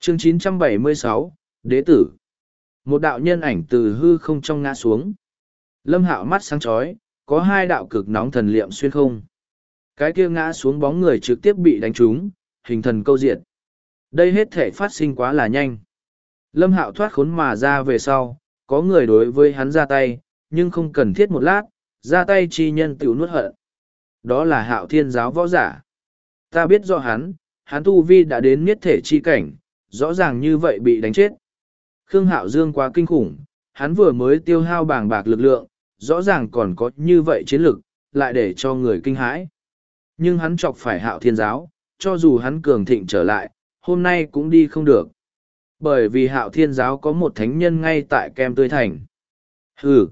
Chương 976, Đế tử. Một đạo nhân ảnh từ hư không trong ngã xuống. Lâm Hạo mắt sáng chói, có hai đạo cực nóng thần liệm xuyên không. Cái kia ngã xuống bóng người trực tiếp bị đánh trúng, hình thần câu diệt. Đây hết thể phát sinh quá là nhanh. Lâm Hạo thoát khốn mà ra về sau, có người đối với hắn ra tay, nhưng không cần thiết một lát, ra tay chi nhân tiểu nuốt hận. Đó là Hạo Thiên giáo võ giả. Ta biết rõ hắn tu vi đã đến niết thể chi cảnh, rõ ràng như vậy bị đánh chết. Khương Hạo Dương quá kinh khủng, hắn vừa mới tiêu hao bàng bạc lực lượng, rõ ràng còn có như vậy chiến lực, lại để cho người kinh hãi. Nhưng hắn chọc phải Hạo Thiên giáo, cho dù hắn cường thịnh trở lại, hôm nay cũng đi không được. Bởi vì Hạo Thiên giáo có một thánh nhân ngay tại Kem Tươi Thành. Hừ,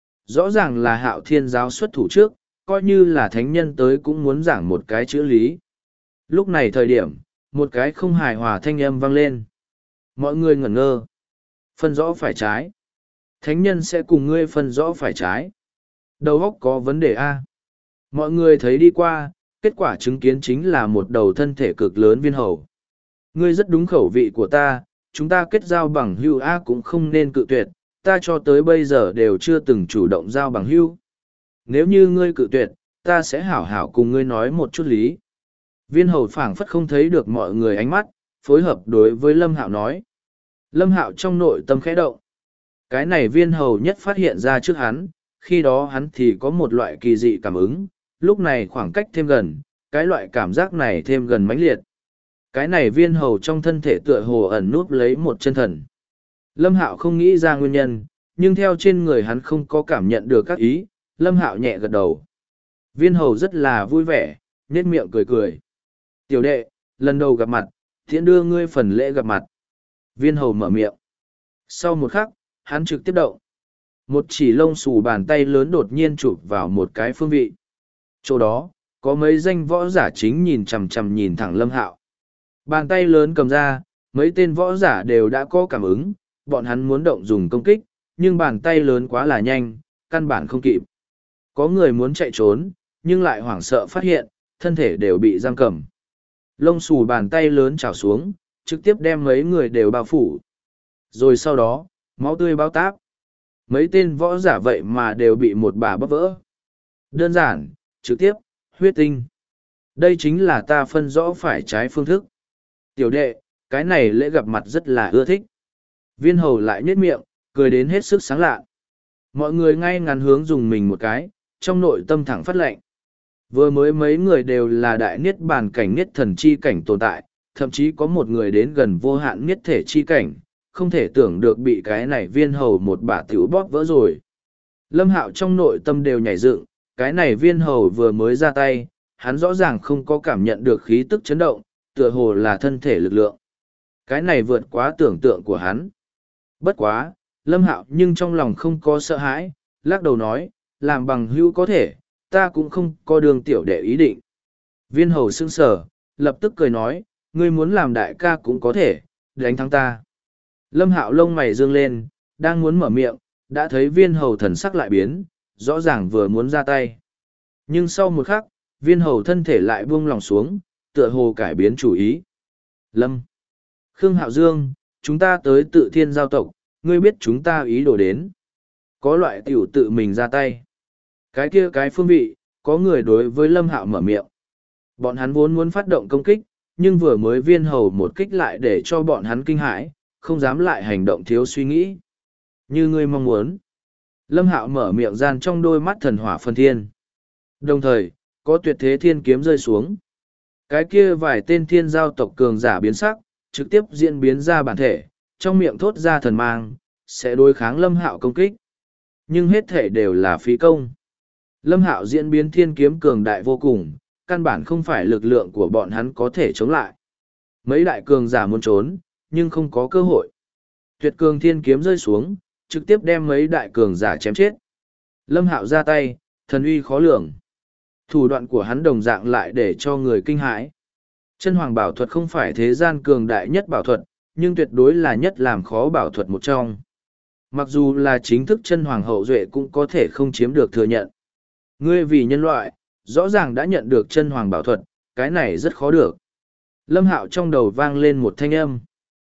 rõ ràng là Hạo Thiên giáo xuất thủ trước, coi như là thánh nhân tới cũng muốn giảng một cái chữ lý. Lúc này thời điểm, một cái không hài hòa thanh âm vang lên. Mọi người ngẩn ngơ. Phân rõ phải trái. Thánh nhân sẽ cùng ngươi phân rõ phải trái. Đầu óc có vấn đề A. Mọi người thấy đi qua, kết quả chứng kiến chính là một đầu thân thể cực lớn viên hầu. Ngươi rất đúng khẩu vị của ta, chúng ta kết giao bằng hữu A cũng không nên cự tuyệt, ta cho tới bây giờ đều chưa từng chủ động giao bằng hữu. Nếu như ngươi cự tuyệt, ta sẽ hảo hảo cùng ngươi nói một chút lý. Viên hầu phảng phất không thấy được mọi người ánh mắt, phối hợp đối với Lâm Hạo nói. Lâm Hạo trong nội tâm khẽ động. Cái này viên hầu nhất phát hiện ra trước hắn, khi đó hắn thì có một loại kỳ dị cảm ứng, lúc này khoảng cách thêm gần, cái loại cảm giác này thêm gần mãnh liệt. Cái này viên hầu trong thân thể tựa hồ ẩn núp lấy một chân thần. Lâm Hạo không nghĩ ra nguyên nhân, nhưng theo trên người hắn không có cảm nhận được các ý, Lâm Hạo nhẹ gật đầu. Viên hầu rất là vui vẻ, nhếch miệng cười cười. Tiểu đệ, lần đầu gặp mặt, thiện đưa ngươi phần lễ gặp mặt. Viên hầu mở miệng. Sau một khắc, hắn trực tiếp động. Một chỉ lông xù bàn tay lớn đột nhiên chụp vào một cái phương vị. Chỗ đó, có mấy danh võ giả chính nhìn chằm chằm nhìn thẳng Lâm Hạo. Bàn tay lớn cầm ra, mấy tên võ giả đều đã có cảm ứng, bọn hắn muốn động dùng công kích, nhưng bàn tay lớn quá là nhanh, căn bản không kịp. Có người muốn chạy trốn, nhưng lại hoảng sợ phát hiện, thân thể đều bị giam cầm. Lông xù bàn tay lớn trào xuống, trực tiếp đem mấy người đều bao phủ. Rồi sau đó, máu tươi bao táp. Mấy tên võ giả vậy mà đều bị một bà bóp vỡ. Đơn giản, trực tiếp, huyết tinh. Đây chính là ta phân rõ phải trái phương thức. Tiểu đệ, cái này lễ gặp mặt rất là ưa thích. Viên hầu lại nhếch miệng, cười đến hết sức sáng lạ. Mọi người ngay ngắn hướng dùng mình một cái, trong nội tâm thẳng phát lệnh. Vừa mới mấy người đều là đại niết bàn cảnh niết thần chi cảnh tồn tại, thậm chí có một người đến gần vô hạn niết thể chi cảnh, không thể tưởng được bị cái này viên hầu một bả tiểu bóp vỡ rồi. Lâm Hạo trong nội tâm đều nhảy dựng, cái này viên hầu vừa mới ra tay, hắn rõ ràng không có cảm nhận được khí tức chấn động, tựa hồ là thân thể lực lượng. Cái này vượt quá tưởng tượng của hắn. Bất quá, Lâm Hạo nhưng trong lòng không có sợ hãi, lắc đầu nói, làm bằng hữu có thể, ta cũng không có đường tiểu đệ ý định. Viên hầu sững sờ, lập tức cười nói, ngươi muốn làm đại ca cũng có thể, đánh thắng ta. Lâm Hạo lông mày dương lên, đang muốn mở miệng, đã thấy viên hầu thần sắc lại biến, rõ ràng vừa muốn ra tay. Nhưng sau một khắc, viên hầu thân thể lại buông lòng xuống, tựa hồ cải biến chủ ý. Lâm, Khương Hạo Dương, chúng ta tới Tự Thiên giao tộc, ngươi biết chúng ta ý đồ đến. Có loại tiểu tự mình ra tay. Cái kia cái phương vị, có người đối với Lâm Hạo mở miệng. Bọn hắn vốn muốn phát động công kích, nhưng vừa mới viên hầu một kích lại để cho bọn hắn kinh hãi, không dám lại hành động thiếu suy nghĩ. Như ngươi mong muốn. Lâm Hạo mở miệng gian trong đôi mắt thần hỏa phân thiên. Đồng thời, có tuyệt thế thiên kiếm rơi xuống. Cái kia vài tên thiên giao tộc cường giả biến sắc, trực tiếp diễn biến ra bản thể, trong miệng thốt ra thần mang, sẽ đối kháng Lâm Hạo công kích. Nhưng hết thể đều là phí công. Lâm Hạo diễn biến thiên kiếm cường đại vô cùng, căn bản không phải lực lượng của bọn hắn có thể chống lại. Mấy đại cường giả muốn trốn, nhưng không có cơ hội. Tuyệt cường thiên kiếm rơi xuống, trực tiếp đem mấy đại cường giả chém chết. Lâm Hạo ra tay, thần uy khó lường. Thủ đoạn của hắn đồng dạng lại để cho người kinh hãi. Chân hoàng bảo thuật không phải thế gian cường đại nhất bảo thuật, nhưng tuyệt đối là nhất làm khó bảo thuật một trong. Mặc dù là chính thức chân hoàng hậu duệ cũng có thể không chiếm được thừa nhận. Ngươi vì nhân loại, rõ ràng đã nhận được chân hoàng bảo thuật, cái này rất khó được. Lâm Hạo trong đầu vang lên một thanh âm.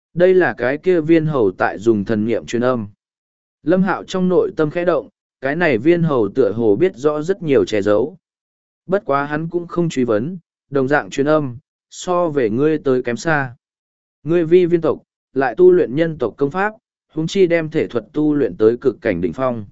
Đây là cái kia viên hầu tại dùng thần niệm truyền âm. Lâm Hạo trong nội tâm khẽ động, cái này viên hầu tựa hồ biết rõ rất nhiều che giấu. Bất quá hắn cũng không truy vấn, đồng dạng truyền âm, so về ngươi tới kém xa. Ngươi vi viên tộc, lại tu luyện nhân tộc công pháp, huống chi đem thể thuật tu luyện tới cực cảnh đỉnh phong.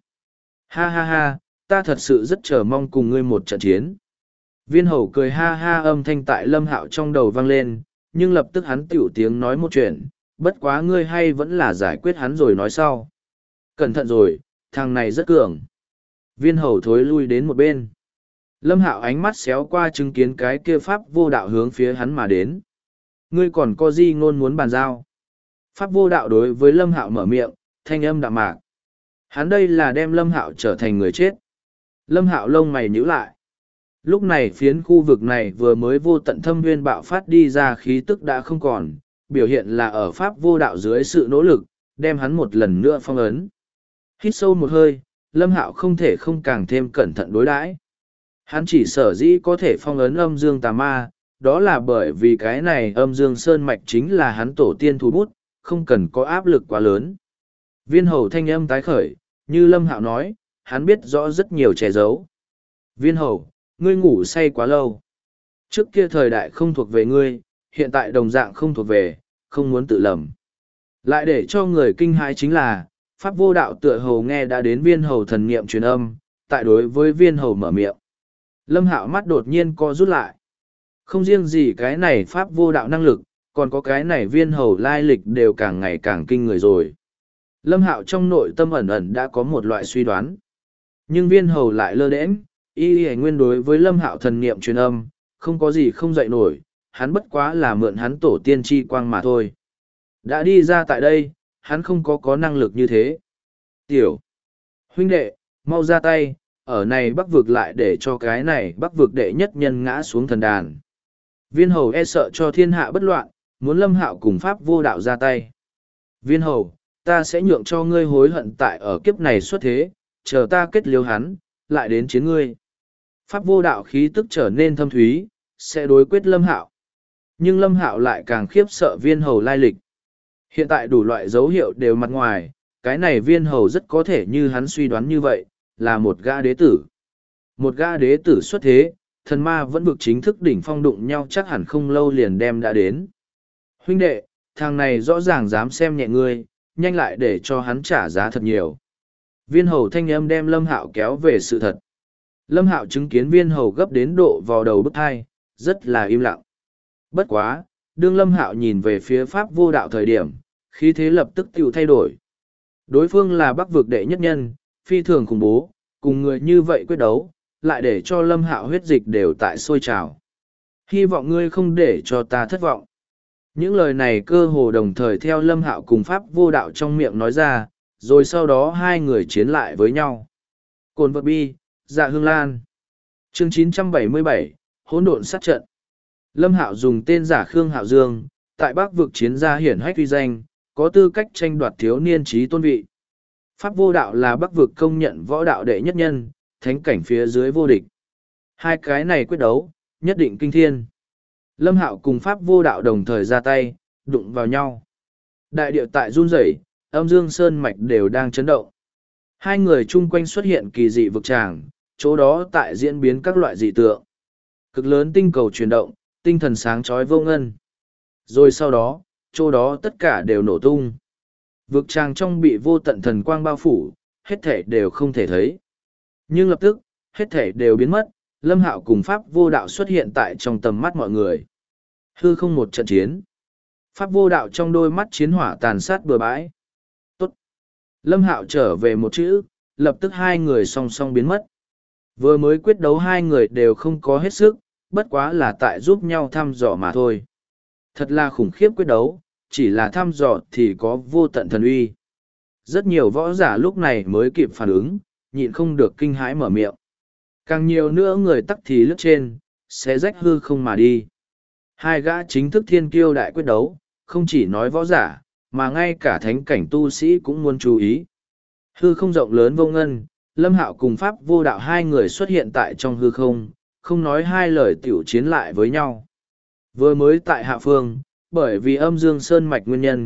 Ha ha ha, ta thật sự rất chờ mong cùng ngươi một trận chiến. Viên hầu cười ha ha, âm thanh tại Lâm Hạo trong đầu vang lên, nhưng lập tức hắn tiểu tiếng nói một chuyện, bất quá ngươi hay vẫn là giải quyết hắn rồi nói sau. Cẩn thận rồi, thằng này rất cường. Viên hầu thối lui đến một bên. Lâm Hạo ánh mắt xéo qua chứng kiến cái kia pháp vô đạo hướng phía hắn mà đến. Ngươi còn có gì ngôn muốn bàn giao? Pháp vô đạo đối với Lâm Hạo mở miệng, thanh âm đạm mạc. Hắn đây là đem Lâm Hạo trở thành người chết. Lâm Hạo lông mày nhíu lại. Lúc này phiến khu vực này vừa mới vô tận thâm nguyên bạo phát đi ra khí tức đã không còn, biểu hiện là ở pháp vô đạo dưới sự nỗ lực, đem hắn một lần nữa phong ấn. Hít sâu một hơi, Lâm Hạo không thể không càng thêm cẩn thận đối đãi. Hắn chỉ sở dĩ có thể phong ấn âm dương tà ma, đó là bởi vì cái này âm dương sơn mạch chính là hắn tổ tiên thủ bút, không cần có áp lực quá lớn. Viên hầu thanh âm tái khởi, như Lâm Hạo nói, hắn biết rõ rất nhiều che giấu. Viên hầu, ngươi ngủ say quá lâu. Trước kia thời đại không thuộc về ngươi, hiện tại đồng dạng không thuộc về, không muốn tự lầm. Lại để cho người kinh hãi chính là, Pháp vô đạo tựa hầu nghe đã đến viên hầu thần niệm truyền âm, tại đối với viên hầu mở miệng. Lâm Hạo mắt đột nhiên co rút lại. Không riêng gì cái này Pháp vô đạo năng lực, còn có cái này viên hầu lai lịch đều càng ngày càng kinh người rồi. Lâm Hạo trong nội tâm ẩn ẩn đã có một loại suy đoán. Nhưng viên hầu lại lơ đễnh, y nguyên đối với Lâm Hạo thần niệm truyền âm, không có gì không dậy nổi, hắn bất quá là mượn hắn tổ tiên chi quang mà thôi. Đã đi ra tại đây, hắn không có năng lực như thế. Tiểu huynh đệ, mau ra tay, ở này bắc vực lại để cho cái này bắc vực đệ nhất nhân ngã xuống thần đàn. Viên hầu e sợ cho thiên hạ bất loạn, muốn Lâm Hạo cùng Pháp vô đạo ra tay. Viên hầu, ta sẽ nhượng cho ngươi hối hận tại ở kiếp này xuất thế, chờ ta kết liêu hắn, lại đến chiến ngươi. Pháp vô đạo khí tức trở nên thâm thúy, sẽ đối quyết Lâm Hạo. Nhưng Lâm Hạo lại càng khiếp sợ viên hầu lai lịch. Hiện tại đủ loại dấu hiệu đều mặt ngoài, cái này viên hầu rất có thể như hắn suy đoán như vậy, là một gã đế tử. Một gã đế tử xuất thế, thần ma vẫn vực chính thức đỉnh phong đụng nhau chắc hẳn không lâu liền đem đã đến. Huynh đệ, thằng này rõ ràng dám xem nhẹ ngươi, nhanh lại để cho hắn trả giá thật nhiều. Viên hầu thanh âm đem Lâm Hạo kéo về sự thật. Lâm Hạo chứng kiến viên hầu gấp đến độ vào đầu bức thai, rất là im lặng. Bất quá, đương Lâm Hạo nhìn về phía Pháp vô đạo thời điểm, khí thế lập tức tiểu thay đổi. Đối phương là bắc vực đệ nhất nhân, phi thường khủng bố, cùng người như vậy quyết đấu, lại để cho Lâm Hạo huyết dịch đều tại sôi trào. Hy vọng ngươi không để cho ta thất vọng. Những lời này cơ hồ đồng thời theo Lâm Hạo cùng Pháp vô đạo trong miệng nói ra, rồi sau đó hai người chiến lại với nhau. Cồn vật bi, dạ hương lan. Chương 977, hỗn độn sát trận. Lâm Hạo dùng tên giả Khương Hạo Dương, tại Bắc vực chiến gia hiển hách uy danh, có tư cách tranh đoạt thiếu niên trí tôn vị. Pháp vô đạo là Bắc vực công nhận võ đạo đệ nhất nhân, thánh cảnh phía dưới vô địch. Hai cái này quyết đấu, nhất định kinh thiên. Lâm Hạo cùng Pháp vô đạo đồng thời ra tay, đụng vào nhau. Đại địa tại run rẩy, âm dương sơn mạch đều đang chấn động. Hai người chung quanh xuất hiện kỳ dị vực tràng, chỗ đó tại diễn biến các loại dị tượng. Cực lớn tinh cầu chuyển động, tinh thần sáng chói vô ngân. Rồi sau đó, chỗ đó tất cả đều nổ tung. Vực tràng trong bị vô tận thần quang bao phủ, hết thể đều không thể thấy. Nhưng lập tức, hết thể đều biến mất, Lâm Hạo cùng Pháp vô đạo xuất hiện tại trong tầm mắt mọi người. Hư không một trận chiến. Pháp vô đạo trong đôi mắt chiến hỏa tàn sát bừa bãi. Tốt. Lâm Hạo trở về một chữ, lập tức hai người song song biến mất. Vừa mới quyết đấu hai người đều không có hết sức, bất quá là tại giúp nhau thăm dò mà thôi. Thật là khủng khiếp quyết đấu, chỉ là thăm dò thì có vô tận thần uy. Rất nhiều võ giả lúc này mới kịp phản ứng, nhịn không được kinh hãi mở miệng. Càng nhiều nữa người tắc thì lướt trên, sẽ rách hư không mà đi. Hai gã chính thức thiên kiêu đại quyết đấu, không chỉ nói võ giả, mà ngay cả thánh cảnh tu sĩ cũng muốn chú ý. Hư không rộng lớn vô ngân, Lâm Hạo cùng Pháp vô đạo hai người xuất hiện tại trong hư không, không nói hai lời tiểu chiến lại với nhau. Vừa mới tại hạ phương, bởi vì âm dương sơn mạch nguyên nhân,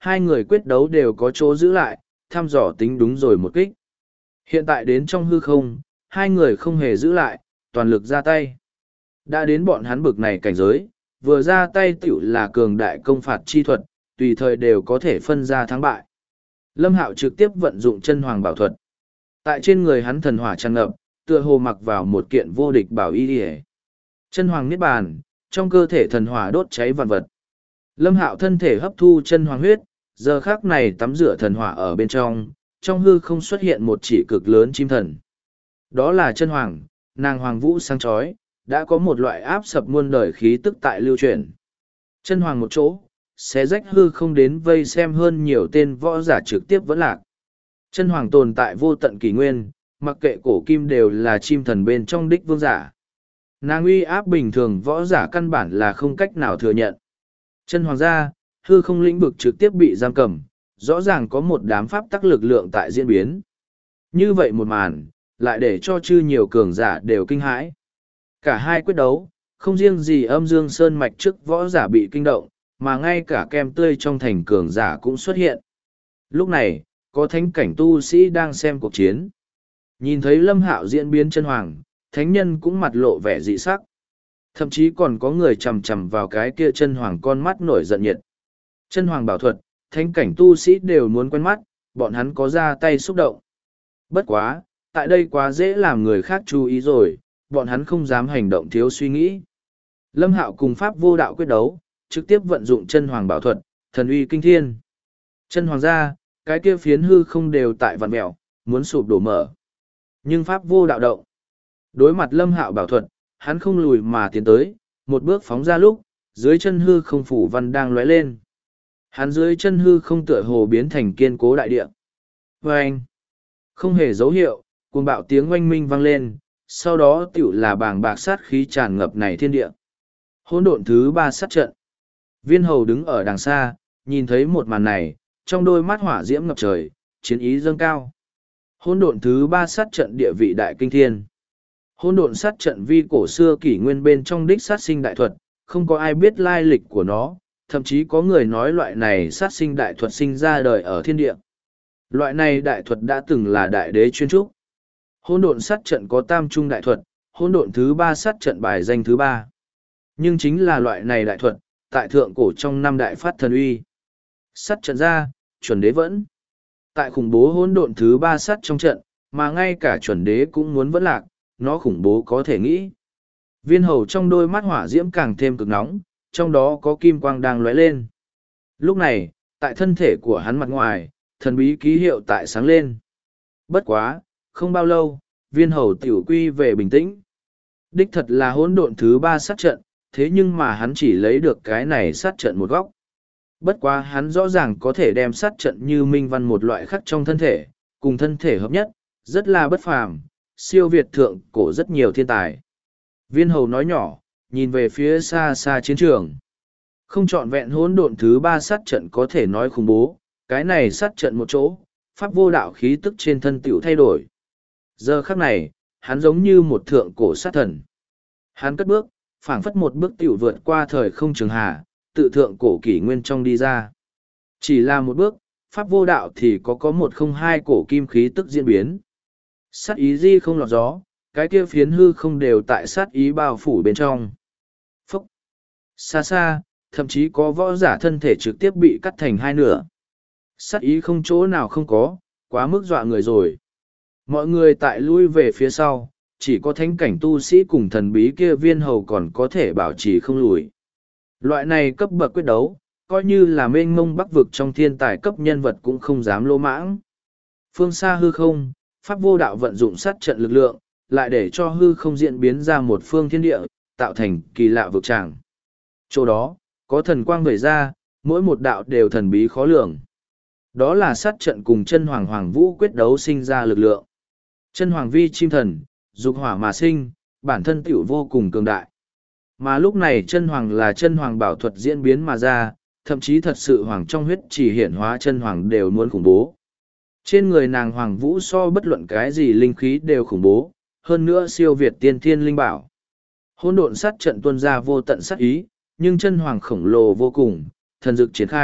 hai người quyết đấu đều có chỗ giữ lại, thăm dò tính đúng rồi một kích. Hiện tại đến trong hư không, hai người không hề giữ lại, toàn lực ra tay. Đã đến bọn hắn bực này cảnh giới, vừa ra tay tiểu là cường đại công phạt chi thuật, tùy thời đều có thể phân ra thắng bại. Lâm Hạo trực tiếp vận dụng chân hoàng bảo thuật. Tại trên người hắn thần hỏa tràn ngập, tựa hồ mặc vào một kiện vô địch bảo y điề. Chân hoàng niết bàn, trong cơ thể thần hỏa đốt cháy vạn vật. Lâm Hạo thân thể hấp thu chân hoàng huyết, giờ khắc này tắm rửa thần hỏa ở bên trong hư không xuất hiện một chỉ cực lớn chim thần. Đó là chân hoàng, nàng hoàng vũ sáng chói, đã có một loại áp sập muôn đời khí tức tại lưu truyền. Chân hoàng một chỗ, xé rách hư không đến vây xem hơn nhiều tên võ giả trực tiếp vẫn lạc. Chân hoàng tồn tại vô tận kỷ nguyên, mặc kệ cổ kim đều là chim thần bên trong đích vương giả. Nàng uy áp bình thường võ giả căn bản là không cách nào thừa nhận. Chân hoàng gia, hư không lĩnh vực trực tiếp bị giam cầm, rõ ràng có một đám pháp tắc lực lượng tại diễn biến. Như vậy một màn, lại để cho chư nhiều cường giả đều kinh hãi. Cả hai quyết đấu, không riêng gì âm dương sơn mạch trước võ giả bị kinh động, mà ngay cả kem tươi trong thành cường giả cũng xuất hiện. Lúc này, có thánh cảnh tu sĩ đang xem cuộc chiến. Nhìn thấy Lâm Hạo diễn biến chân hoàng, thánh nhân cũng mặt lộ vẻ dị sắc. Thậm chí còn có người chầm chầm vào cái kia chân hoàng con mắt nổi giận nhiệt. Chân hoàng bảo thuật, thánh cảnh tu sĩ đều muốn quen mắt, bọn hắn có ra tay xúc động. Bất quá, tại đây quá dễ làm người khác chú ý rồi, bọn hắn không dám hành động thiếu suy nghĩ. Lâm Hạo cùng Pháp vô đạo quyết đấu, trực tiếp vận dụng chân hoàng bảo thuật, thần uy kinh thiên. Chân hoàng gia, cái kia phiến hư không đều tại vặn mẹo, muốn sụp đổ mở. Nhưng Pháp vô đạo động. Đối mặt Lâm Hạo bảo thuật, hắn không lùi mà tiến tới, một bước phóng ra lúc, dưới chân hư không phủ văn đang lóe lên. Hắn dưới chân hư không tựa hồ biến thành kiên cố đại địa. Vâng! Không hề dấu hiệu, cuồng bạo tiếng oanh minh vang lên, sau đó tiểu là bàng bạc sát khí tràn ngập này thiên địa. Hỗn độn thứ 3 sát trận. Viên hầu đứng ở đằng xa, nhìn thấy một màn này, trong đôi mắt hỏa diễm ngập trời, chiến ý dâng cao. Hỗn độn thứ 3 sát trận địa vị đại kinh thiên. Hỗn độn sát trận vi cổ xưa kỷ nguyên bên trong đích sát sinh đại thuật, không có ai biết lai lịch của nó, thậm chí có người nói loại này sát sinh đại thuật sinh ra đời ở thiên địa. Loại này đại thuật đã từng là đại đế chuyên trúc. Hỗn độn sát trận có tam trung đại thuật, hỗn độn thứ 3 sát trận bài danh thứ 3. Nhưng chính là loại này đại thuật, tại thượng cổ trong năm đại phát thần uy. Sát trận ra, chuẩn đế vẫn. Tại khủng bố hỗn độn thứ 3 sát trong trận, mà ngay cả chuẩn đế cũng muốn vẫn lạc, nó khủng bố có thể nghĩ. Viên hầu trong đôi mắt hỏa diễm càng thêm cực nóng, trong đó có kim quang đang lóe lên. Lúc này, tại thân thể của hắn mặt ngoài, thần bí ký hiệu tại sáng lên. Bất quá, không bao lâu, viên hầu tiểu quy về bình tĩnh. Đích thật là hỗn độn thứ 3 sát trận, thế nhưng mà hắn chỉ lấy được cái này sát trận một góc. Bất quá hắn rõ ràng có thể đem sát trận như minh văn một loại khắc trong thân thể, cùng thân thể hợp nhất, rất là bất phàm, siêu việt thượng cổ rất nhiều thiên tài. Viên hầu nói nhỏ, nhìn về phía xa xa chiến trường. Không trọn vẹn hỗn độn thứ 3 sát trận có thể nói khủng bố, cái này sát trận một chỗ, pháp vô đạo khí tức trên thân tiểu thay đổi. Giờ khắc này, hắn giống như một thượng cổ sát thần. Hắn cất bước, phảng phất một bước tiểu vượt qua thời không trường hà, tự thượng cổ kỷ nguyên trong đi ra. Chỉ là một bước, pháp vô đạo thì có một không hai cổ kim khí tức diễn biến. Sát ý di không lọt gió, cái kia phiến hư không đều tại sát ý bao phủ bên trong. Phúc! Xa xa, thậm chí có võ giả thân thể trực tiếp bị cắt thành hai nửa. Sát ý không chỗ nào không có, quá mức dọa người rồi. Mọi người tại lui về phía sau, chỉ có thánh cảnh tu sĩ cùng thần bí kia viên hầu còn có thể bảo trì không lùi. Loại này cấp bậc quyết đấu, coi như là mênh mông bắc vực trong thiên tài cấp nhân vật cũng không dám lỗ mãng. Phương xa hư không, pháp vô đạo vận dụng sát trận lực lượng, lại để cho hư không diễn biến ra một phương thiên địa, tạo thành kỳ lạ vực tràng. Chỗ đó, có thần quang vẩy ra, mỗi một đạo đều thần bí khó lường. Đó là sát trận cùng chân hoàng hoàng vũ quyết đấu sinh ra lực lượng. Chân hoàng vi chim thần, dục hỏa mà sinh, bản thân tiểu vô cùng cường đại. Mà lúc này chân hoàng là chân hoàng bảo thuật diễn biến mà ra, thậm chí thật sự hoàng trong huyết chỉ hiển hóa chân hoàng đều muốn khủng bố. Trên người nàng hoàng vũ so bất luận cái gì linh khí đều khủng bố, hơn nữa siêu việt tiên thiên linh bảo. Hỗn độn sát trận tuôn ra vô tận sát ý, nhưng chân hoàng khổng lồ vô cùng, thần dực triển khai,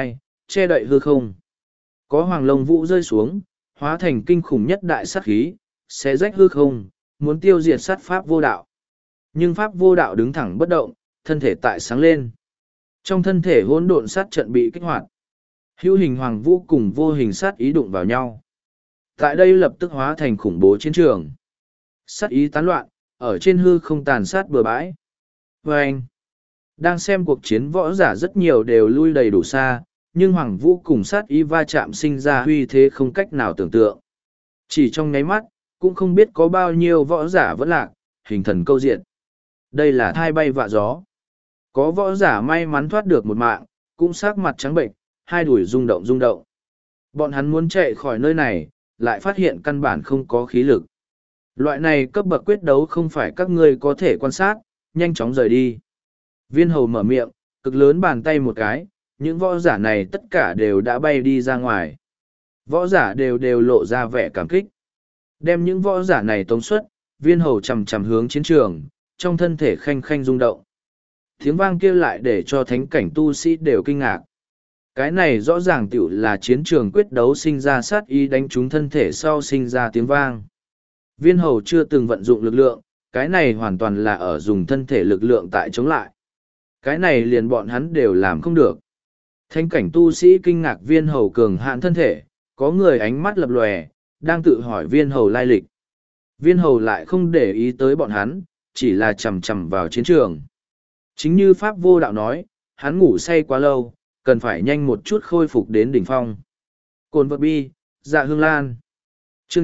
che đậy hư không. Có hoàng lông vũ rơi xuống, hóa thành kinh khủng nhất đại sát khí, xé rách hư không, muốn tiêu diệt sát pháp vô đạo. Nhưng pháp vô đạo đứng thẳng bất động, thân thể tại sáng lên. Trong thân thể hỗn độn sát trận bị kích hoạt. Hữu hình hoàng vũ cùng vô hình sát ý đụng vào nhau. Tại đây lập tức hóa thành khủng bố chiến trường. Sát ý tán loạn, ở trên hư không tàn sát bừa bãi. Và anh, đang xem cuộc chiến võ giả rất nhiều đều lui đầy đủ xa, nhưng hoàng vũ cùng sát ý va chạm sinh ra uy thế không cách nào tưởng tượng. Chỉ trong nháy mắt, cũng không biết có bao nhiêu võ giả vẫn lạc, hình thần câu diện. Đây là thai bay vạ gió. Có võ giả may mắn thoát được một mạng, cũng sắc mặt trắng bệnh, hai đùi rung động rung động. Bọn hắn muốn chạy khỏi nơi này, lại phát hiện căn bản không có khí lực. Loại này cấp bậc quyết đấu không phải các ngươi có thể quan sát, nhanh chóng rời đi. Viên hầu mở miệng, cực lớn bàn tay một cái, những võ giả này tất cả đều đã bay đi ra ngoài. Võ giả đều lộ ra vẻ cảm kích. Đem những võ giả này tống xuất, viên hầu chầm chầm hướng chiến trường, trong thân thể khanh khanh rung động. Tiếng vang kia lại để cho thánh cảnh tu sĩ đều kinh ngạc. Cái này rõ ràng tiểu là chiến trường quyết đấu sinh ra sát ý đánh trúng thân thể sau sinh ra tiếng vang. Viên hầu chưa từng vận dụng lực lượng, cái này hoàn toàn là ở dùng thân thể lực lượng tại chống lại. Cái này liền bọn hắn đều làm không được. Thánh cảnh tu sĩ kinh ngạc viên hầu cường hạn thân thể, có người ánh mắt lập lòe, đang tự hỏi viên hầu lai lịch. Viên hầu lại không để ý tới bọn hắn, chỉ là chầm chầm vào chiến trường. Chính như Pháp vô đạo nói, hắn ngủ say quá lâu, cần phải nhanh một chút khôi phục đến đỉnh phong. Cồn vật bi, dạ hương lan. Chương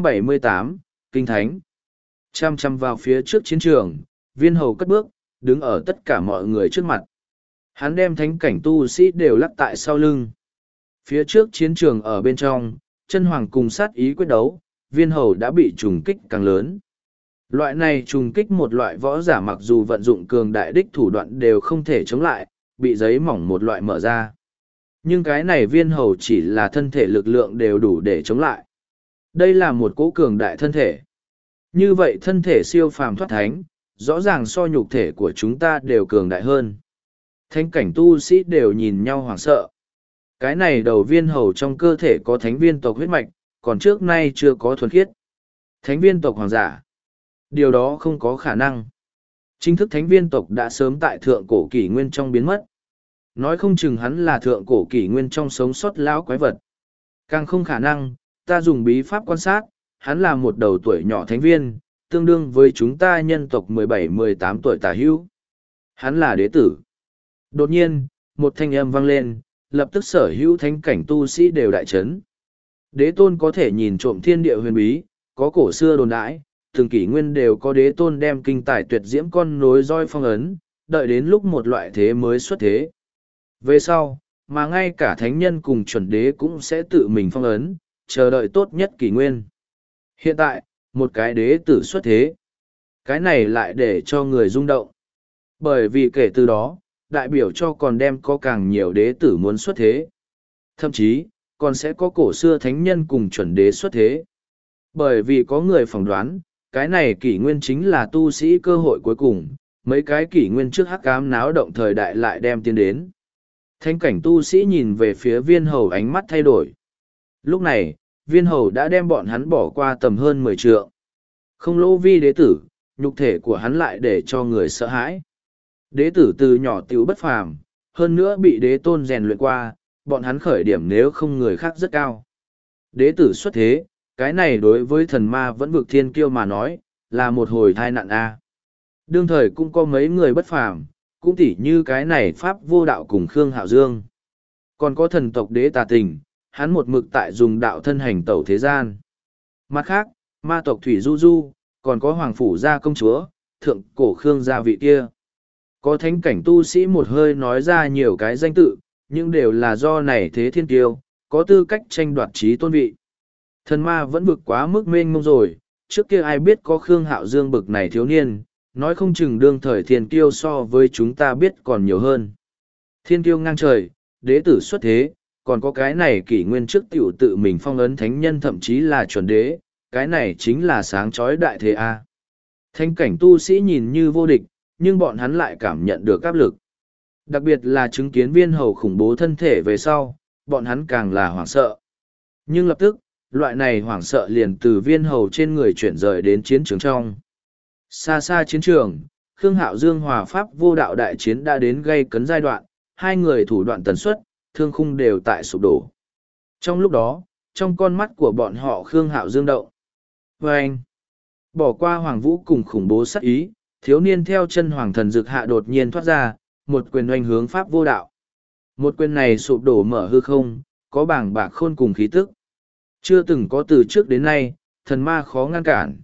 978, Kinh Thánh. Chăm chăm vào phía trước chiến trường, viên hầu cất bước, đứng ở tất cả mọi người trước mặt. Hắn đem thánh cảnh tu sĩ đều lắc tại sau lưng. Phía trước chiến trường ở bên trong, chân hoàng cùng sát ý quyết đấu, viên hầu đã bị trùng kích càng lớn. Loại này trùng kích một loại võ giả mặc dù vận dụng cường đại đích thủ đoạn đều không thể chống lại, bị giấy mỏng một loại mở ra. Nhưng cái này viên hầu chỉ là thân thể lực lượng đều đủ để chống lại. Đây là một cỗ cường đại thân thể. Như vậy thân thể siêu phàm thoát thánh, rõ ràng so nhục thể của chúng ta đều cường đại hơn. Thánh cảnh tu sĩ đều nhìn nhau hoảng sợ. Cái này đầu viên hầu trong cơ thể có thánh viên tộc huyết mạch, còn trước nay chưa có thuần khiết. Thánh viên tộc hoàng giả. Điều đó không có khả năng. Chính thức thánh viên tộc đã sớm tại thượng cổ kỷ nguyên trong biến mất. Nói không chừng hắn là thượng cổ kỷ nguyên trong sống sót lão quái vật. Càng không khả năng, ta dùng bí pháp quan sát, hắn là một đầu tuổi nhỏ thánh viên, tương đương với chúng ta nhân tộc 17-18 tuổi tả hữu. Hắn là đế tử. Đột nhiên, một thanh âm vang lên, lập tức sở hữu thánh cảnh tu sĩ đều đại chấn. Đế tôn có thể nhìn trộm thiên địa huyền bí, có cổ xưa đồn đãi, từng kỷ nguyên đều có đế tôn đem kinh tài tuyệt diễm con nối roi phong ấn, đợi đến lúc một loại thế mới xuất thế. Về sau, mà ngay cả thánh nhân cùng chuẩn đế cũng sẽ tự mình phong ấn, chờ đợi tốt nhất kỷ nguyên. Hiện tại, một cái đế tử xuất thế. Cái này lại để cho người rung động. Bởi vì kể từ đó, đại biểu cho còn đem có càng nhiều đế tử muốn xuất thế. Thậm chí, còn sẽ có cổ xưa thánh nhân cùng chuẩn đế xuất thế. Bởi vì có người phỏng đoán, cái này kỷ nguyên chính là tu sĩ cơ hội cuối cùng, mấy cái kỷ nguyên trước hắc ám náo động thời đại lại đem tiến đến. Thánh cảnh tu sĩ nhìn về phía viên hầu ánh mắt thay đổi. Lúc này, viên hầu đã đem bọn hắn bỏ qua tầm hơn 10 trượng. Không lỗ vi đế tử, nhục thể của hắn lại để cho người sợ hãi. Đế tử từ nhỏ tiểu bất phàm, hơn nữa bị đế tôn rèn luyện qua, bọn hắn khởi điểm nếu không người khác rất cao. Đế tử xuất thế, cái này đối với thần ma vẫn vực thiên kiêu mà nói, là một hồi thai nạn a. Đương thời cũng có mấy người bất phàm, cũng tỉ như cái này Pháp vô đạo cùng Khương Hạo Dương. Còn có thần tộc đế tà tình, hắn một mực tại dùng đạo thân hành tẩu thế gian. Mặt khác, ma tộc Thủy Du Du, còn có Hoàng Phủ Gia công chúa, thượng cổ Khương gia vị kia. Có thánh cảnh tu sĩ một hơi nói ra nhiều cái danh tự, nhưng đều là do này thế thiên kiêu, có tư cách tranh đoạt trí tôn vị. Thần ma vẫn vực quá mức mênh mông rồi, trước kia ai biết có Khương Hạo Dương bực này thiếu niên, nói không chừng đương thời thiên kiêu so với chúng ta biết còn nhiều hơn. Thiên kiêu ngang trời, đế tử xuất thế, còn có cái này kỷ nguyên trước tiểu tự mình phong ấn thánh nhân thậm chí là chuẩn đế, cái này chính là sáng chói đại thế A. Thánh cảnh tu sĩ nhìn như vô địch, nhưng bọn hắn lại cảm nhận được áp lực. Đặc biệt là chứng kiến viên hầu khủng bố thân thể về sau, bọn hắn càng là hoảng sợ. Nhưng lập tức, loại này hoảng sợ liền từ viên hầu trên người chuyển rời đến chiến trường trong. Xa xa chiến trường, Khương Hạo Dương hòa pháp vô đạo đại chiến đã đến gây cấn giai đoạn, hai người thủ đoạn tần suất, thương khung đều tại sụp đổ. Trong lúc đó, trong con mắt của bọn họ Khương Hạo Dương động. Vâng! Bỏ qua Hoàng Vũ cùng khủng bố sát ý, thiếu niên theo chân Hoàng Thần Dực Hạ đột nhiên thoát ra, một quyền oanh hướng pháp vô đạo. Một quyền này sụp đổ mở hư không, có bảng bạc khôn cùng khí tức. Chưa từng có từ trước đến nay, thần ma khó ngăn cản.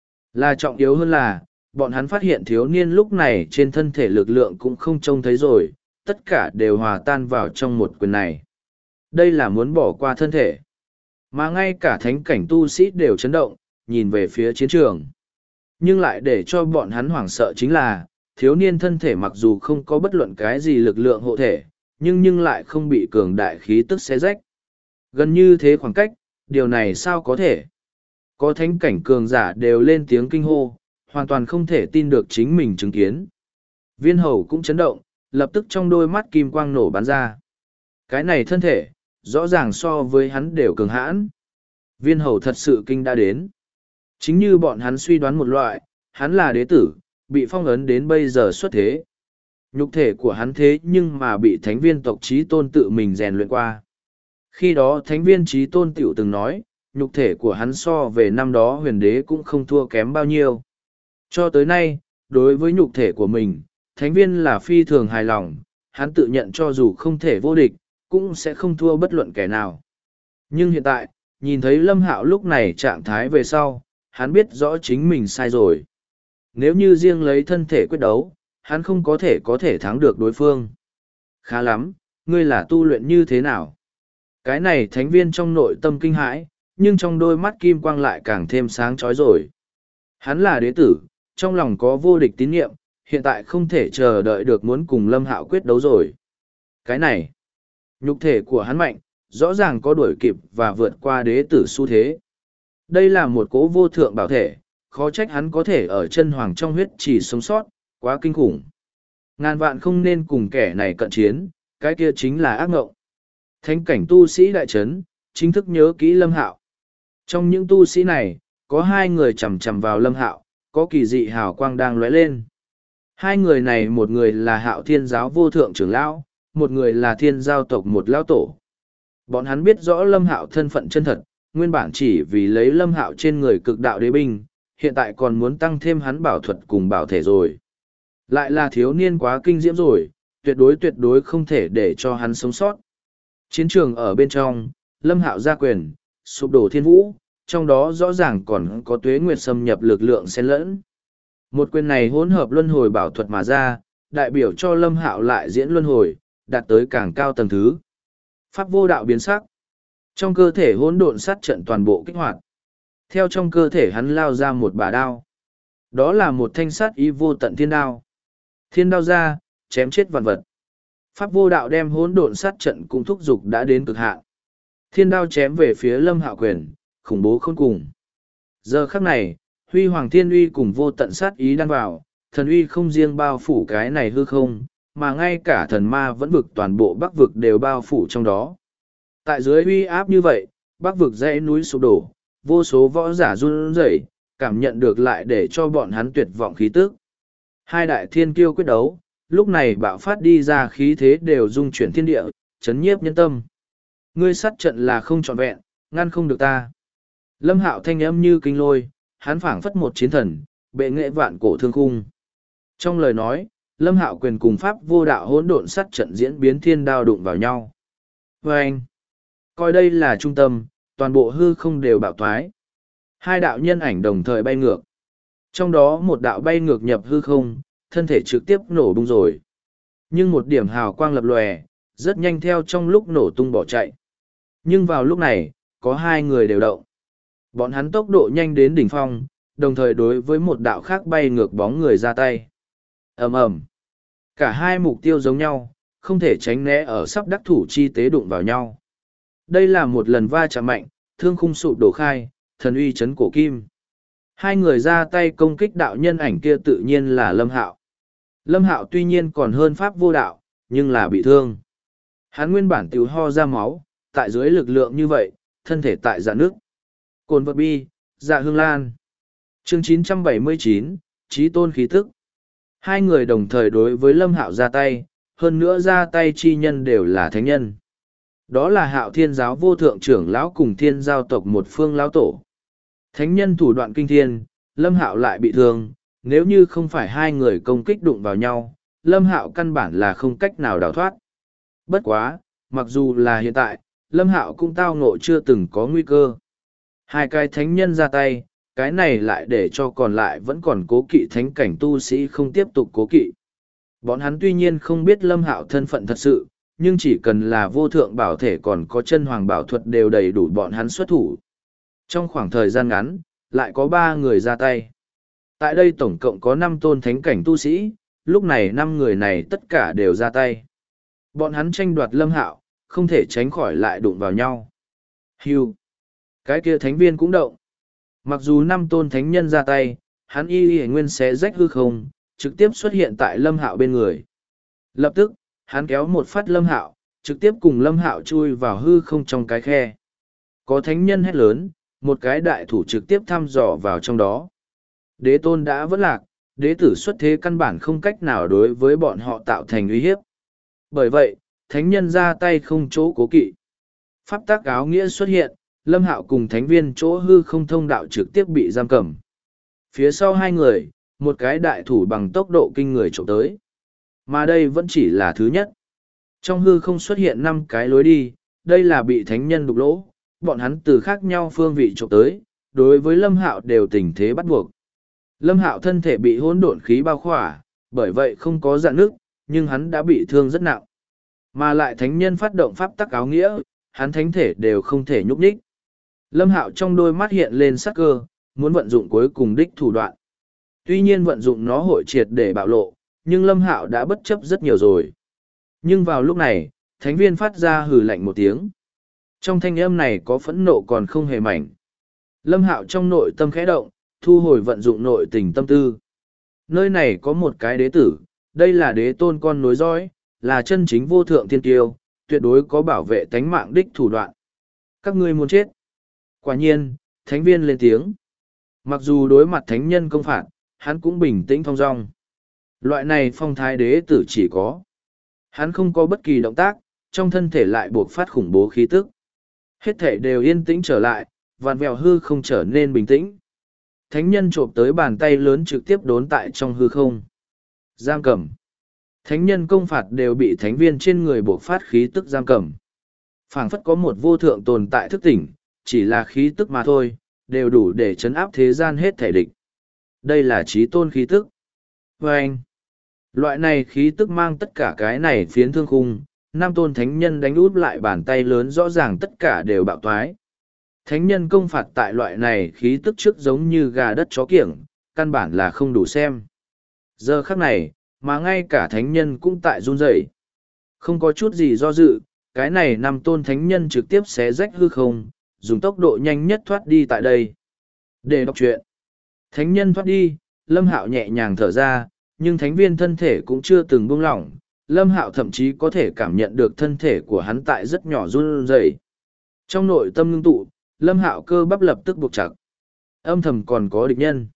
Là trọng yếu hơn là, bọn hắn phát hiện thiếu niên lúc này trên thân thể lực lượng cũng không trông thấy rồi, tất cả đều hòa tan vào trong một quyền này. Đây là muốn bỏ qua thân thể. Mà ngay cả thánh cảnh tu sĩ đều chấn động, nhìn về phía chiến trường. Nhưng lại để cho bọn hắn hoảng sợ chính là, thiếu niên thân thể mặc dù không có bất luận cái gì lực lượng hộ thể, nhưng lại không bị cường đại khí tức xé rách. Gần như thế khoảng cách, điều này sao có thể? Có thánh cảnh cường giả đều lên tiếng kinh hô, hoàn toàn không thể tin được chính mình chứng kiến. Viên hầu cũng chấn động, lập tức trong đôi mắt kim quang nổ bắn ra. Cái này thân thể, rõ ràng so với hắn đều cường hãn. Viên hầu thật sự kinh đã đến. Chính như bọn hắn suy đoán một loại, hắn là đế tử, bị phong ấn đến bây giờ xuất thế. Nhục thể của hắn thế nhưng mà bị thánh viên tộc Chí Tôn tự mình rèn luyện qua. Khi đó thánh viên Chí Tôn tiểu từng nói, nhục thể của hắn so về năm đó huyền đế cũng không thua kém bao nhiêu. Cho tới nay, đối với nhục thể của mình, thánh viên là phi thường hài lòng, hắn tự nhận cho dù không thể vô địch, cũng sẽ không thua bất luận kẻ nào. Nhưng hiện tại, nhìn thấy Lâm Hạo lúc này trạng thái về sau, hắn biết rõ chính mình sai rồi. Nếu như riêng lấy thân thể quyết đấu, hắn không có thể thắng được đối phương. Khá lắm, ngươi là tu luyện như thế nào? Cái này thánh viên trong nội tâm kinh hãi, nhưng trong đôi mắt kim quang lại càng thêm sáng chói rồi. Hắn là đế tử, trong lòng có vô địch tín nhiệm, hiện tại không thể chờ đợi được muốn cùng Lâm Hạo quyết đấu rồi. Cái này, nhục thể của hắn mạnh, rõ ràng có đuổi kịp và vượt qua đế tử xu thế. Đây là một cố vô thượng bảo thể, khó trách hắn có thể ở chân hoàng trong huyết chỉ sống sót, quá kinh khủng. Ngàn vạn không nên cùng kẻ này cận chiến, cái kia chính là ác ngộng. Thánh cảnh tu sĩ đại trấn, chính thức nhớ kỹ Lâm Hạo. Trong những tu sĩ này, có hai người chằm chằm vào Lâm Hạo, có kỳ dị hào quang đang lóe lên. Hai người này một người là Hạo Thiên giáo vô thượng trưởng lão, một người là Thiên giao tộc một lão tổ. Bọn hắn biết rõ Lâm Hạo thân phận chân thật, nguyên bản chỉ vì lấy Lâm Hạo trên người cực đạo đế binh, hiện tại còn muốn tăng thêm hắn bảo thuật cùng bảo thể rồi. Lại là thiếu niên quá kinh diễm rồi, tuyệt đối không thể để cho hắn sống sót. Chiến trường ở bên trong, Lâm Hạo ra quyền, sụp đổ thiên vũ, trong đó rõ ràng còn có tuế nguyệt xâm nhập lực lượng xen lẫn. Một quyền này hỗn hợp luân hồi bảo thuật mà ra, đại biểu cho Lâm Hạo lại diễn luân hồi, đạt tới càng cao tầng thứ. Pháp vô đạo biến sắc. Trong cơ thể hỗn độn sát trận toàn bộ kích hoạt. Theo trong cơ thể hắn lao ra một bả đao. Đó là một thanh sát ý vô tận thiên đao. Thiên đao ra, chém chết vạn vật. Pháp vô đạo đem hỗn độn sát trận cũng thúc giục đã đến cực hạn. Thiên đao chém về phía Lâm Hạo quyền, khủng bố khôn cùng. Giờ khắc này, huy hoàng thiên uy cùng vô tận sát ý đan vào, thần uy không riêng bao phủ cái này hư không, mà ngay cả thần ma vẫn vực toàn bộ bắc vực đều bao phủ trong đó. Tại dưới uy áp như vậy, bắc vực dãy núi sụp đổ, vô số võ giả run rẩy, cảm nhận được lại để cho bọn hắn tuyệt vọng khí tức. Hai đại thiên kiêu quyết đấu, lúc này bạo phát đi ra khí thế đều dung chuyển thiên địa, chấn nhiếp nhân tâm. Ngươi sát trận là không trọn vẹn, ngăn không được ta. Lâm Hạo thanh âm như kinh lôi, hắn phảng phất một chiến thần, bệ nghệ vạn cổ thương khung. Trong lời nói, Lâm Hạo quyền cùng pháp vô đạo hỗn độn sát trận diễn biến thiên đao đụng vào nhau. Vâng! Coi đây là trung tâm, toàn bộ hư không đều bạo thoái. Hai đạo nhân ảnh đồng thời bay ngược. Trong đó một đạo bay ngược nhập hư không, thân thể trực tiếp nổ bung rồi. Nhưng một điểm hào quang lập lòe, rất nhanh theo trong lúc nổ tung bỏ chạy. Nhưng vào lúc này, có hai người đều động. Bọn hắn tốc độ nhanh đến đỉnh phong, đồng thời đối với một đạo khác bay ngược bóng người ra tay. Ầm ầm. Cả hai mục tiêu giống nhau, không thể tránh né ở sắp đắc thủ chi tế đụng vào nhau. Đây là một lần va chạm mạnh, thương khung sụp đổ khai, thần uy chấn cổ kim. Hai người ra tay công kích đạo nhân ảnh kia tự nhiên là Lâm Hạo. Lâm Hạo tuy nhiên còn hơn pháp vô đạo, nhưng là bị thương. Hắn nguyên bản tiểu ho ra máu, tại dưới lực lượng như vậy, thân thể tại dạ nước. Cồn vật bi, dạ hương lan. Chương 979, Chí tôn khí tức. Hai người đồng thời đối với Lâm Hạo ra tay, hơn nữa ra tay chi nhân đều là thánh nhân. Đó là Hạo Thiên giáo vô thượng trưởng lão cùng Thiên giao tộc một phương lão tổ. Thánh nhân thủ đoạn kinh thiên, Lâm Hạo lại bị thương, nếu như không phải hai người công kích đụng vào nhau, Lâm Hạo căn bản là không cách nào đào thoát. Bất quá, mặc dù là hiện tại, Lâm Hạo cũng tao ngộ chưa từng có nguy cơ. Hai cái thánh nhân ra tay, cái này lại để cho còn lại vẫn còn cố kỵ thánh cảnh tu sĩ không tiếp tục cố kỵ. Bọn hắn tuy nhiên không biết Lâm Hạo thân phận thật sự, nhưng chỉ cần là vô thượng bảo thể còn có chân hoàng bảo thuật đều đầy đủ bọn hắn xuất thủ. Trong khoảng thời gian ngắn, lại có 3 người ra tay. Tại đây tổng cộng có 5 tôn thánh cảnh tu sĩ, lúc này 5 người này tất cả đều ra tay. Bọn hắn tranh đoạt Lâm Hạo, không thể tránh khỏi lại đụng vào nhau. Hưu. Cái kia thánh viên cũng động. Mặc dù 5 tôn thánh nhân ra tay, hắn y nguyên xé rách hư không, trực tiếp xuất hiện tại Lâm Hạo bên người. Lập tức, hắn kéo một phát Lâm Hạo, trực tiếp cùng Lâm Hạo chui vào hư không trong cái khe. Có thánh nhân hét lớn, một cái đại thủ trực tiếp thăm dò vào trong đó. Đế tôn đã vỡ lạc, đế tử xuất thế căn bản không cách nào đối với bọn họ tạo thành uy hiếp. Bởi vậy, thánh nhân ra tay không chỗ cố kỵ. Pháp tác áo nghĩa xuất hiện, Lâm Hạo cùng thánh viên chỗ hư không thông đạo trực tiếp bị giam cầm. Phía sau hai người, một cái đại thủ bằng tốc độ kinh người trộm tới. Mà đây vẫn chỉ là thứ nhất. Trong hư không xuất hiện 5 cái lối đi, đây là bị thánh nhân đục lỗ, bọn hắn từ khác nhau phương vị trộm tới, đối với Lâm Hạo đều tình thế bắt buộc. Lâm Hạo thân thể bị hỗn độn khí bao khỏa, bởi vậy không có rạn nứt, nhưng hắn đã bị thương rất nặng. Mà lại thánh nhân phát động pháp tắc áo nghĩa, hắn thánh thể đều không thể nhúc nhích. Lâm Hạo trong đôi mắt hiện lên sắc cơ, muốn vận dụng cuối cùng đích thủ đoạn. Tuy nhiên vận dụng nó hội triệt để bạo lộ, nhưng Lâm Hạo đã bất chấp rất nhiều rồi. Nhưng vào lúc này, thánh viên phát ra hừ lạnh một tiếng. Trong thanh âm này có phẫn nộ còn không hề mảnh. Lâm Hạo trong nội tâm khẽ động, thu hồi vận dụng nội tình tâm tư. Nơi này có một cái đế tử, đây là đế tôn con nối dõi, là chân chính vô thượng thiên kiêu, tuyệt đối có bảo vệ tánh mạng đích thủ đoạn. Các ngươi muốn chết. Quả nhiên, thánh viên lên tiếng. Mặc dù đối mặt thánh nhân công phạt, hắn cũng bình tĩnh thong dong. Loại này phong thái đế tử chỉ có. Hắn không có bất kỳ động tác, trong thân thể lại buộc phát khủng bố khí tức. Hết thể đều yên tĩnh trở lại, vạn vẹo hư không trở nên bình tĩnh. Thánh nhân trộm tới bàn tay lớn trực tiếp đốn tại trong hư không. Giam cầm. Thánh nhân công phạt đều bị thánh viên trên người buộc phát khí tức giam cầm. Phảng phất có một vô thượng tồn tại thức tỉnh, chỉ là khí tức mà thôi, đều đủ để chấn áp thế gian hết thể địch. Đây là chí tôn khí tức. Và anh, loại này khí tức mang tất cả cái này phiến thương khung, 5 tôn thánh nhân đánh út lại bàn tay lớn rõ ràng tất cả đều bạo toái. Thánh nhân công phạt tại loại này khí tức trước giống như gà đất chó kiểng, căn bản là không đủ xem. Giờ khắc này, mà ngay cả thánh nhân cũng tại run rẩy. Không có chút gì do dự, cái này 5 tôn thánh nhân trực tiếp xé rách hư không, dùng tốc độ nhanh nhất thoát đi tại đây. Để đọc truyện. Thánh nhân thoát đi, Lâm Hạo nhẹ nhàng thở ra, nhưng thánh viên thân thể cũng chưa từng buông lỏng. Lâm Hạo thậm chí có thể cảm nhận được thân thể của hắn tại rất nhỏ run rẩy. Trong nội tâm ngưng tụ, Lâm Hạo cơ bắp lập tức buộc chặt. Âm thầm còn có địch nhân.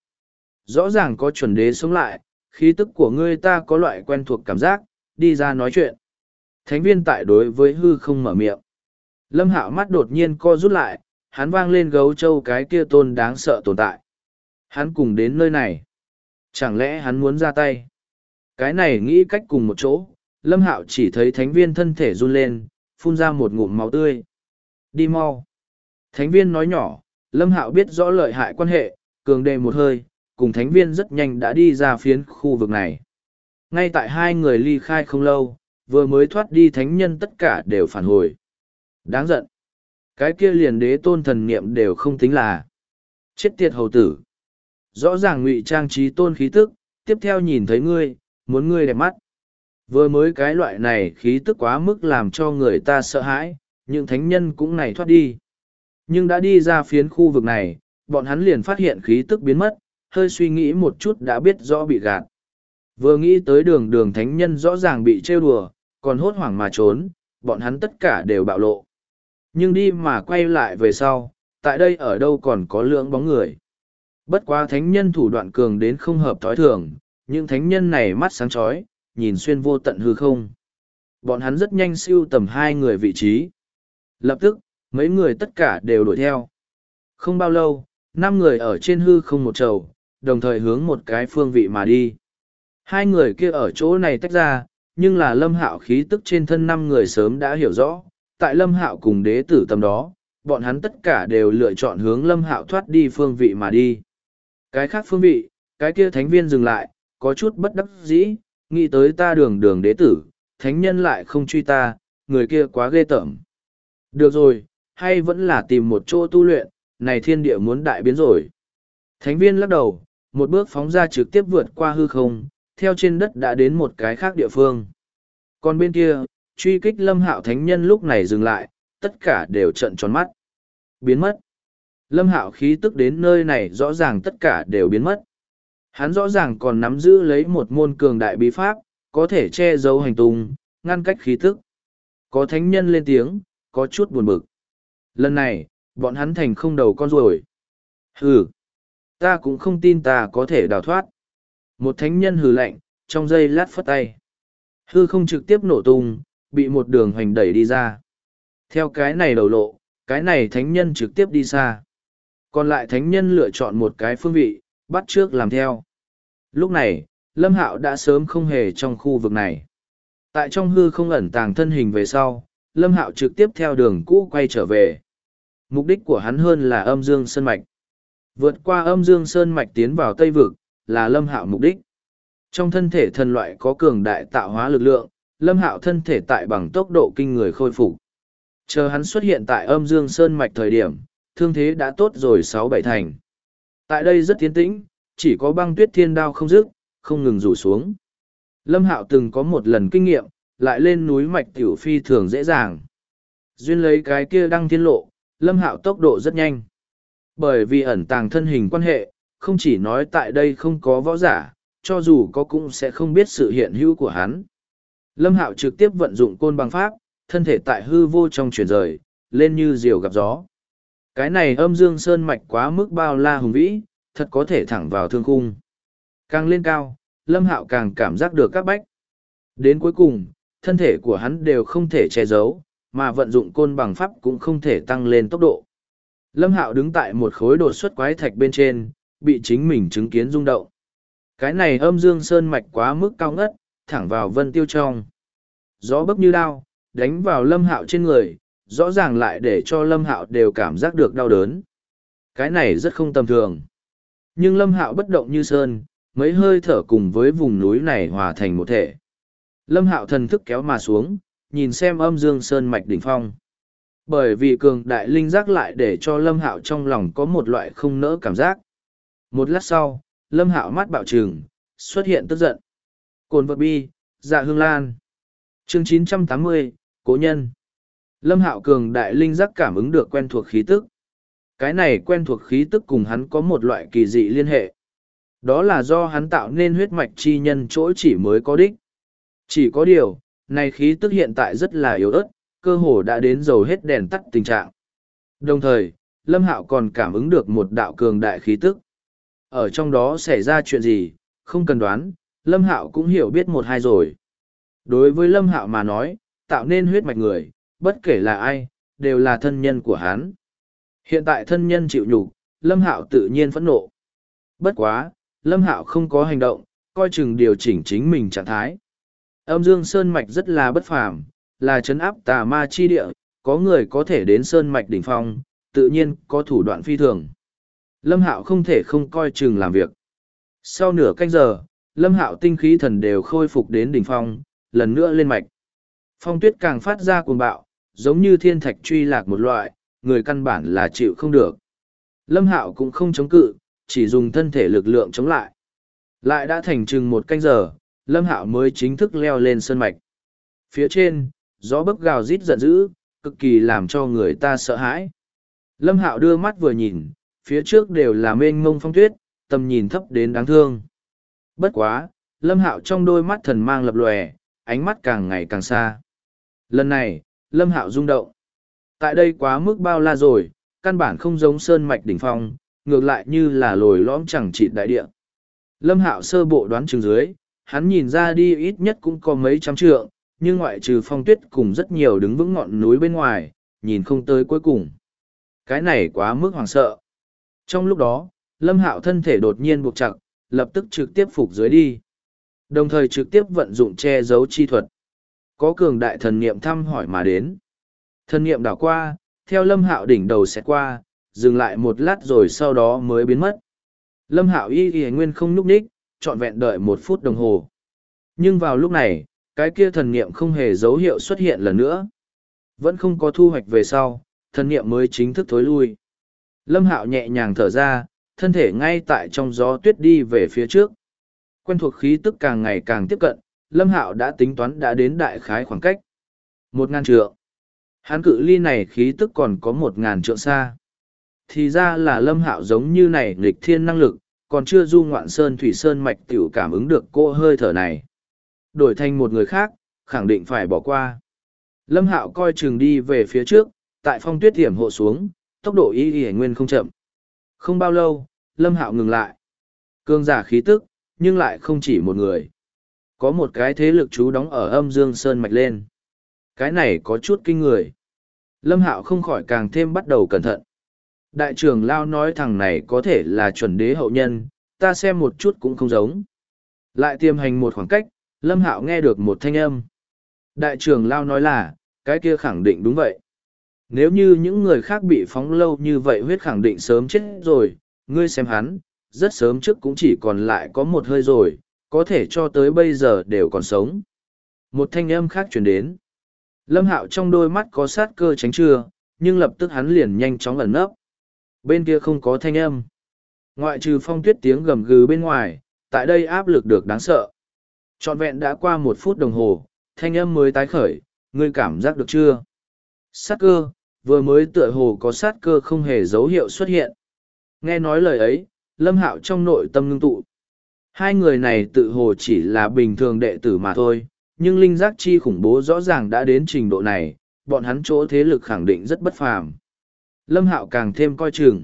Rõ ràng có chuẩn đế sống lại, khí tức của ngươi ta có loại quen thuộc cảm giác, đi ra nói chuyện. Thánh viên tại đối với hư không mở miệng. Lâm Hạo mắt đột nhiên co rút lại, hắn vang lên gấu trâu cái kia tôn đáng sợ tồn tại. Hắn cùng đến nơi này. Chẳng lẽ hắn muốn ra tay? Cái này nghĩ cách cùng một chỗ, Lâm Hạo chỉ thấy thánh viên thân thể run lên, phun ra một ngụm máu tươi. Đi mau. Thánh viên nói nhỏ, Lâm Hạo biết rõ lợi hại quan hệ, cường đề một hơi, cùng thánh viên rất nhanh đã đi ra phiến khu vực này. Ngay tại hai người ly khai không lâu, vừa mới thoát đi thánh nhân tất cả đều phản hồi. Đáng giận. Cái kia liền đế tôn thần niệm đều không tính là. Chết tiệt hầu tử. Rõ ràng ngụy trang trí tôn khí tức, tiếp theo nhìn thấy ngươi, muốn ngươi đẹp mắt. Vừa mới cái loại này khí tức quá mức làm cho người ta sợ hãi, những thánh nhân cũng này thoát đi. Nhưng đã đi ra phiến khu vực này, bọn hắn liền phát hiện khí tức biến mất, hơi suy nghĩ một chút đã biết rõ bị gạt. Vừa nghĩ tới đường thánh nhân rõ ràng bị trêu đùa, còn hốt hoảng mà trốn, bọn hắn tất cả đều bạo lộ. Nhưng đi mà quay lại về sau, tại đây ở đâu còn có lưỡng bóng người. Bất quá thánh nhân thủ đoạn cường đến không hợp thói thường, những thánh nhân này mắt sáng chói, nhìn xuyên vô tận hư không. Bọn hắn rất nhanh siêu tầm hai người vị trí. Lập tức, mấy người tất cả đều đuổi theo. Không bao lâu, 5 người ở trên hư không một trầu, đồng thời hướng một cái phương vị mà đi. Hai người kia ở chỗ này tách ra, nhưng là Lâm Hạo khí tức trên thân 5 người sớm đã hiểu rõ, tại Lâm Hạo cùng đế tử tầm đó, bọn hắn tất cả đều lựa chọn hướng Lâm Hạo thoát đi phương vị mà đi. Cái khác phương vị, cái kia thánh viên dừng lại, có chút bất đắc dĩ, nghĩ tới ta đường đường đế tử, thánh nhân lại không truy ta, người kia quá ghê tởm. Được rồi, hay vẫn là tìm một chỗ tu luyện, này thiên địa muốn đại biến rồi. Thánh viên lắc đầu, một bước phóng ra trực tiếp vượt qua hư không, theo trên đất đã đến một cái khác địa phương. Còn bên kia, truy kích Lâm Hạo thánh nhân lúc này dừng lại, tất cả đều trợn tròn mắt. Biến mất. Lâm Hạo khí tức đến nơi này rõ ràng tất cả đều biến mất. Hắn rõ ràng còn nắm giữ lấy một môn cường đại bí pháp, có thể che giấu hành tung, ngăn cách khí tức. Có thánh nhân lên tiếng, có chút buồn bực. Lần này, bọn hắn thành không đầu con rồi. Hừ, ta cũng không tin ta có thể đào thoát. Một thánh nhân hừ lạnh, trong giây lát phất tay. Hư không trực tiếp nổ tung, bị một đường hoành đẩy đi ra. Theo cái này đầu lộ, cái này thánh nhân trực tiếp đi xa. Còn lại thánh nhân lựa chọn một cái phương vị, bắt trước làm theo. Lúc này, Lâm Hạo đã sớm không hề trong khu vực này. Tại trong hư không ẩn tàng thân hình về sau, Lâm Hạo trực tiếp theo đường cũ quay trở về. Mục đích của hắn hơn là âm dương sơn mạch. Vượt qua âm dương sơn mạch tiến vào Tây Vực, là Lâm Hạo mục đích. Trong thân thể thần loại có cường đại tạo hóa lực lượng, Lâm Hạo thân thể tại bằng tốc độ kinh người khôi phục. Chờ hắn xuất hiện tại âm dương sơn mạch thời điểm, thương thế đã tốt rồi 6-7 thành. Tại đây rất tiến tĩnh, chỉ có băng tuyết thiên đao không dứt, không ngừng rủ xuống. Lâm Hạo từng có một lần kinh nghiệm, lại lên núi mạch tiểu phi thường dễ dàng. Duyên lấy cái kia đăng thiên lộ, Lâm Hạo tốc độ rất nhanh. Bởi vì ẩn tàng thân hình quan hệ, không chỉ nói tại đây không có võ giả, cho dù có cũng sẽ không biết sự hiện hữu của hắn. Lâm Hạo trực tiếp vận dụng côn bằng pháp, thân thể tại hư vô trong chuyển rời, lên như diều gặp gió. Cái này âm dương sơn mạch quá mức bao la hùng vĩ, thật có thể thẳng vào thương khung. Càng lên cao, Lâm Hạo càng cảm giác được các bách. Đến cuối cùng, thân thể của hắn đều không thể che giấu, mà vận dụng côn bằng pháp cũng không thể tăng lên tốc độ. Lâm Hạo đứng tại một khối đột xuất quái thạch bên trên, bị chính mình chứng kiến rung động. Cái này âm dương sơn mạch quá mức cao ngất, thẳng vào vân tiêu trong. Gió bấc như đao, đánh vào Lâm Hạo trên người, rõ ràng lại để cho Lâm Hạo đều cảm giác được đau đớn. Cái này rất không tầm thường. Nhưng Lâm Hạo bất động như sơn, mấy hơi thở cùng với vùng núi này hòa thành một thể. Lâm Hạo thần thức kéo mà xuống, nhìn xem âm dương sơn mạch đỉnh phong. Bởi vì cường đại linh giác lại để cho Lâm Hạo trong lòng có một loại không nỡ cảm giác. Một lát sau, Lâm Hạo mắt bạo trừng, xuất hiện tức giận. Cồn vật bi, dạ hương lan. Chương 980, Cố nhân. Lâm Hạo cường đại linh giác cảm ứng được quen thuộc khí tức. Cái này quen thuộc khí tức cùng hắn có một loại kỳ dị liên hệ. Đó là do hắn tạo nên huyết mạch chi nhân chỗ chỉ mới có đích. Chỉ có điều, này khí tức hiện tại rất là yếu ớt, cơ hồ đã đến dầu hết đèn tắt tình trạng. Đồng thời, Lâm Hạo còn cảm ứng được một đạo cường đại khí tức. Ở trong đó xảy ra chuyện gì, không cần đoán, Lâm Hạo cũng hiểu biết một hai rồi. Đối với Lâm Hạo mà nói, tạo nên huyết mạch người, bất kể là ai, đều là thân nhân của hắn. Hiện tại thân nhân chịu nhục, Lâm Hạo tự nhiên phẫn nộ. Bất quá, Lâm Hạo không có hành động, coi chừng điều chỉnh chính mình trạng thái. Âm Dương Sơn Mạch rất là bất phàm, là trấn áp tà ma chi địa, có người có thể đến Sơn Mạch đỉnh phong, tự nhiên có thủ đoạn phi thường. Lâm Hạo không thể không coi chừng làm việc. Sau nửa canh giờ, Lâm Hạo tinh khí thần đều khôi phục đến đỉnh phong, lần nữa lên mạch. Phong tuyết càng phát ra cuồng bạo, giống như thiên thạch truy lạc một loại, người căn bản là chịu không được. Lâm Hạo cũng không chống cự, chỉ dùng thân thể lực lượng chống lại. Lại đã thành chừng một canh giờ, Lâm Hạo mới chính thức leo lên sơn mạch. Phía trên, gió bấc gào rít giận dữ, cực kỳ làm cho người ta sợ hãi. Lâm Hạo đưa mắt vừa nhìn, phía trước đều là mênh mông phong tuyết, tầm nhìn thấp đến đáng thương. Bất quá, Lâm Hạo trong đôi mắt thần mang lập lòe, ánh mắt càng ngày càng xa. Lần này, Lâm Hạo rung động. Tại đây quá mức bao la rồi, căn bản không giống sơn mạch đỉnh phong, ngược lại như là lồi lõm chẳng chịt đại địa. Lâm Hạo sơ bộ đoán chừng dưới, hắn nhìn ra đi ít nhất cũng có mấy trăm trượng, nhưng ngoại trừ Phong Tuyết cùng rất nhiều đứng vững ngọn núi bên ngoài, nhìn không tới cuối cùng. Cái này quá mức hoảng sợ. Trong lúc đó, Lâm Hạo thân thể đột nhiên buộc chặt, lập tức trực tiếp phục dưới đi. Đồng thời trực tiếp vận dụng che giấu chi thuật. Có cường đại thần niệm thăm hỏi mà đến. Thần niệm đảo qua, theo Lâm Hạo đỉnh đầu sẽ qua, dừng lại một lát rồi sau đó mới biến mất. Lâm Hạo y nguyên không nhúc nhích, trọn vẹn đợi 1 phút đồng hồ. Nhưng vào lúc này, cái kia thần niệm không hề dấu hiệu xuất hiện lần nữa. Vẫn không có thu hoạch về sau, thần niệm mới chính thức thối lui. Lâm Hạo nhẹ nhàng thở ra, thân thể ngay tại trong gió tuyết đi về phía trước. Quen thuộc khí tức càng ngày càng tiếp cận, Lâm Hạo đã tính toán đã đến đại khái khoảng cách 1.000 trượng. Hắn cự ly này khí tức còn có 1.000 trượng xa. Thì ra là Lâm Hạo giống như này nghịch thiên năng lực, còn chưa du ngoạn sơn thủy sơn mạch tiểu cảm ứng được cô hơi thở này. Đổi thành một người khác, khẳng định phải bỏ qua. Lâm Hạo coi chừng đi về phía trước, tại phong tuyết hiểm hộ xuống, tốc độ y nguyên không chậm. Không bao lâu, Lâm Hạo ngừng lại. Cương giả khí tức, nhưng lại không chỉ một người. Có một cái thế lực trú đóng ở âm dương sơn mạch lên. Cái này có chút kinh người. Lâm Hạo không khỏi càng thêm bắt đầu cẩn thận. Đại trưởng Lao nói thằng này có thể là chuẩn đế hậu nhân, ta xem một chút cũng không giống. Lại tiềm hành một khoảng cách, Lâm Hạo nghe được một thanh âm. Đại trưởng Lao nói là, cái kia khẳng định đúng vậy. Nếu như những người khác bị phóng lâu như vậy huyết khẳng định sớm chết rồi, ngươi xem hắn, rất sớm trước cũng chỉ còn lại có một hơi rồi, có thể cho tới bây giờ đều còn sống. Một thanh âm khác chuyển đến. Lâm Hạo trong đôi mắt có sát cơ tránh chưa, nhưng lập tức hắn liền nhanh chóng ẩn nấp. Bên kia không có thanh âm. Ngoại trừ phong tuyết tiếng gầm gừ bên ngoài, tại đây áp lực được đáng sợ. Trọn vẹn đã qua 1 phút đồng hồ, thanh âm mới tái khởi, ngươi cảm giác được chưa? Sát cơ, vừa mới tựa hồ có sát cơ không hề dấu hiệu xuất hiện. Nghe nói lời ấy, Lâm Hạo trong nội tâm ngưng tụ. Hai người này tự hồ chỉ là bình thường đệ tử mà thôi, nhưng linh giác chi khủng bố rõ ràng đã đến trình độ này, bọn hắn chỗ thế lực khẳng định rất bất phàm. Lâm Hạo càng thêm coi chừng.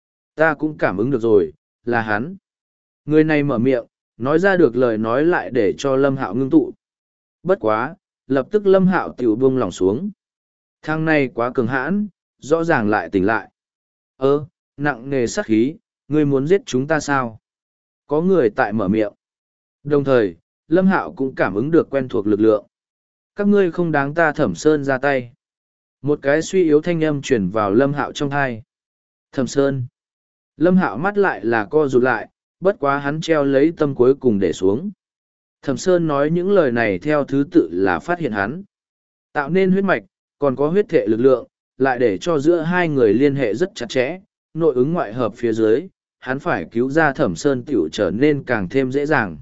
Ta cũng cảm ứng được rồi, là hắn. Người này mở miệng, nói ra được lời nói lại để cho Lâm Hạo ngưng tụ. Bất quá, lập tức Lâm Hạo tiểu buông lỏng xuống. Thằng này quá cường hãn, rõ ràng lại tỉnh lại. Nặng nề sát khí, ngươi muốn giết chúng ta sao? Có người tại mở miệng. Đồng thời, Lâm Hạo cũng cảm ứng được quen thuộc lực lượng. Các ngươi không đáng ta Thẩm Sơn ra tay. Một cái suy yếu thanh âm truyền vào Lâm Hạo trong thai. Thẩm Sơn. Lâm Hạo mắt lại là co rụt lại, bất quá hắn treo lấy tâm cuối cùng để xuống. Thẩm Sơn nói những lời này theo thứ tự là phát hiện hắn. Tạo nên huyết mạch, còn có huyết thể lực lượng, lại để cho giữa hai người liên hệ rất chặt chẽ, nội ứng ngoại hợp phía dưới, hắn phải cứu ra Thẩm Sơn tiểu trở nên càng thêm dễ dàng.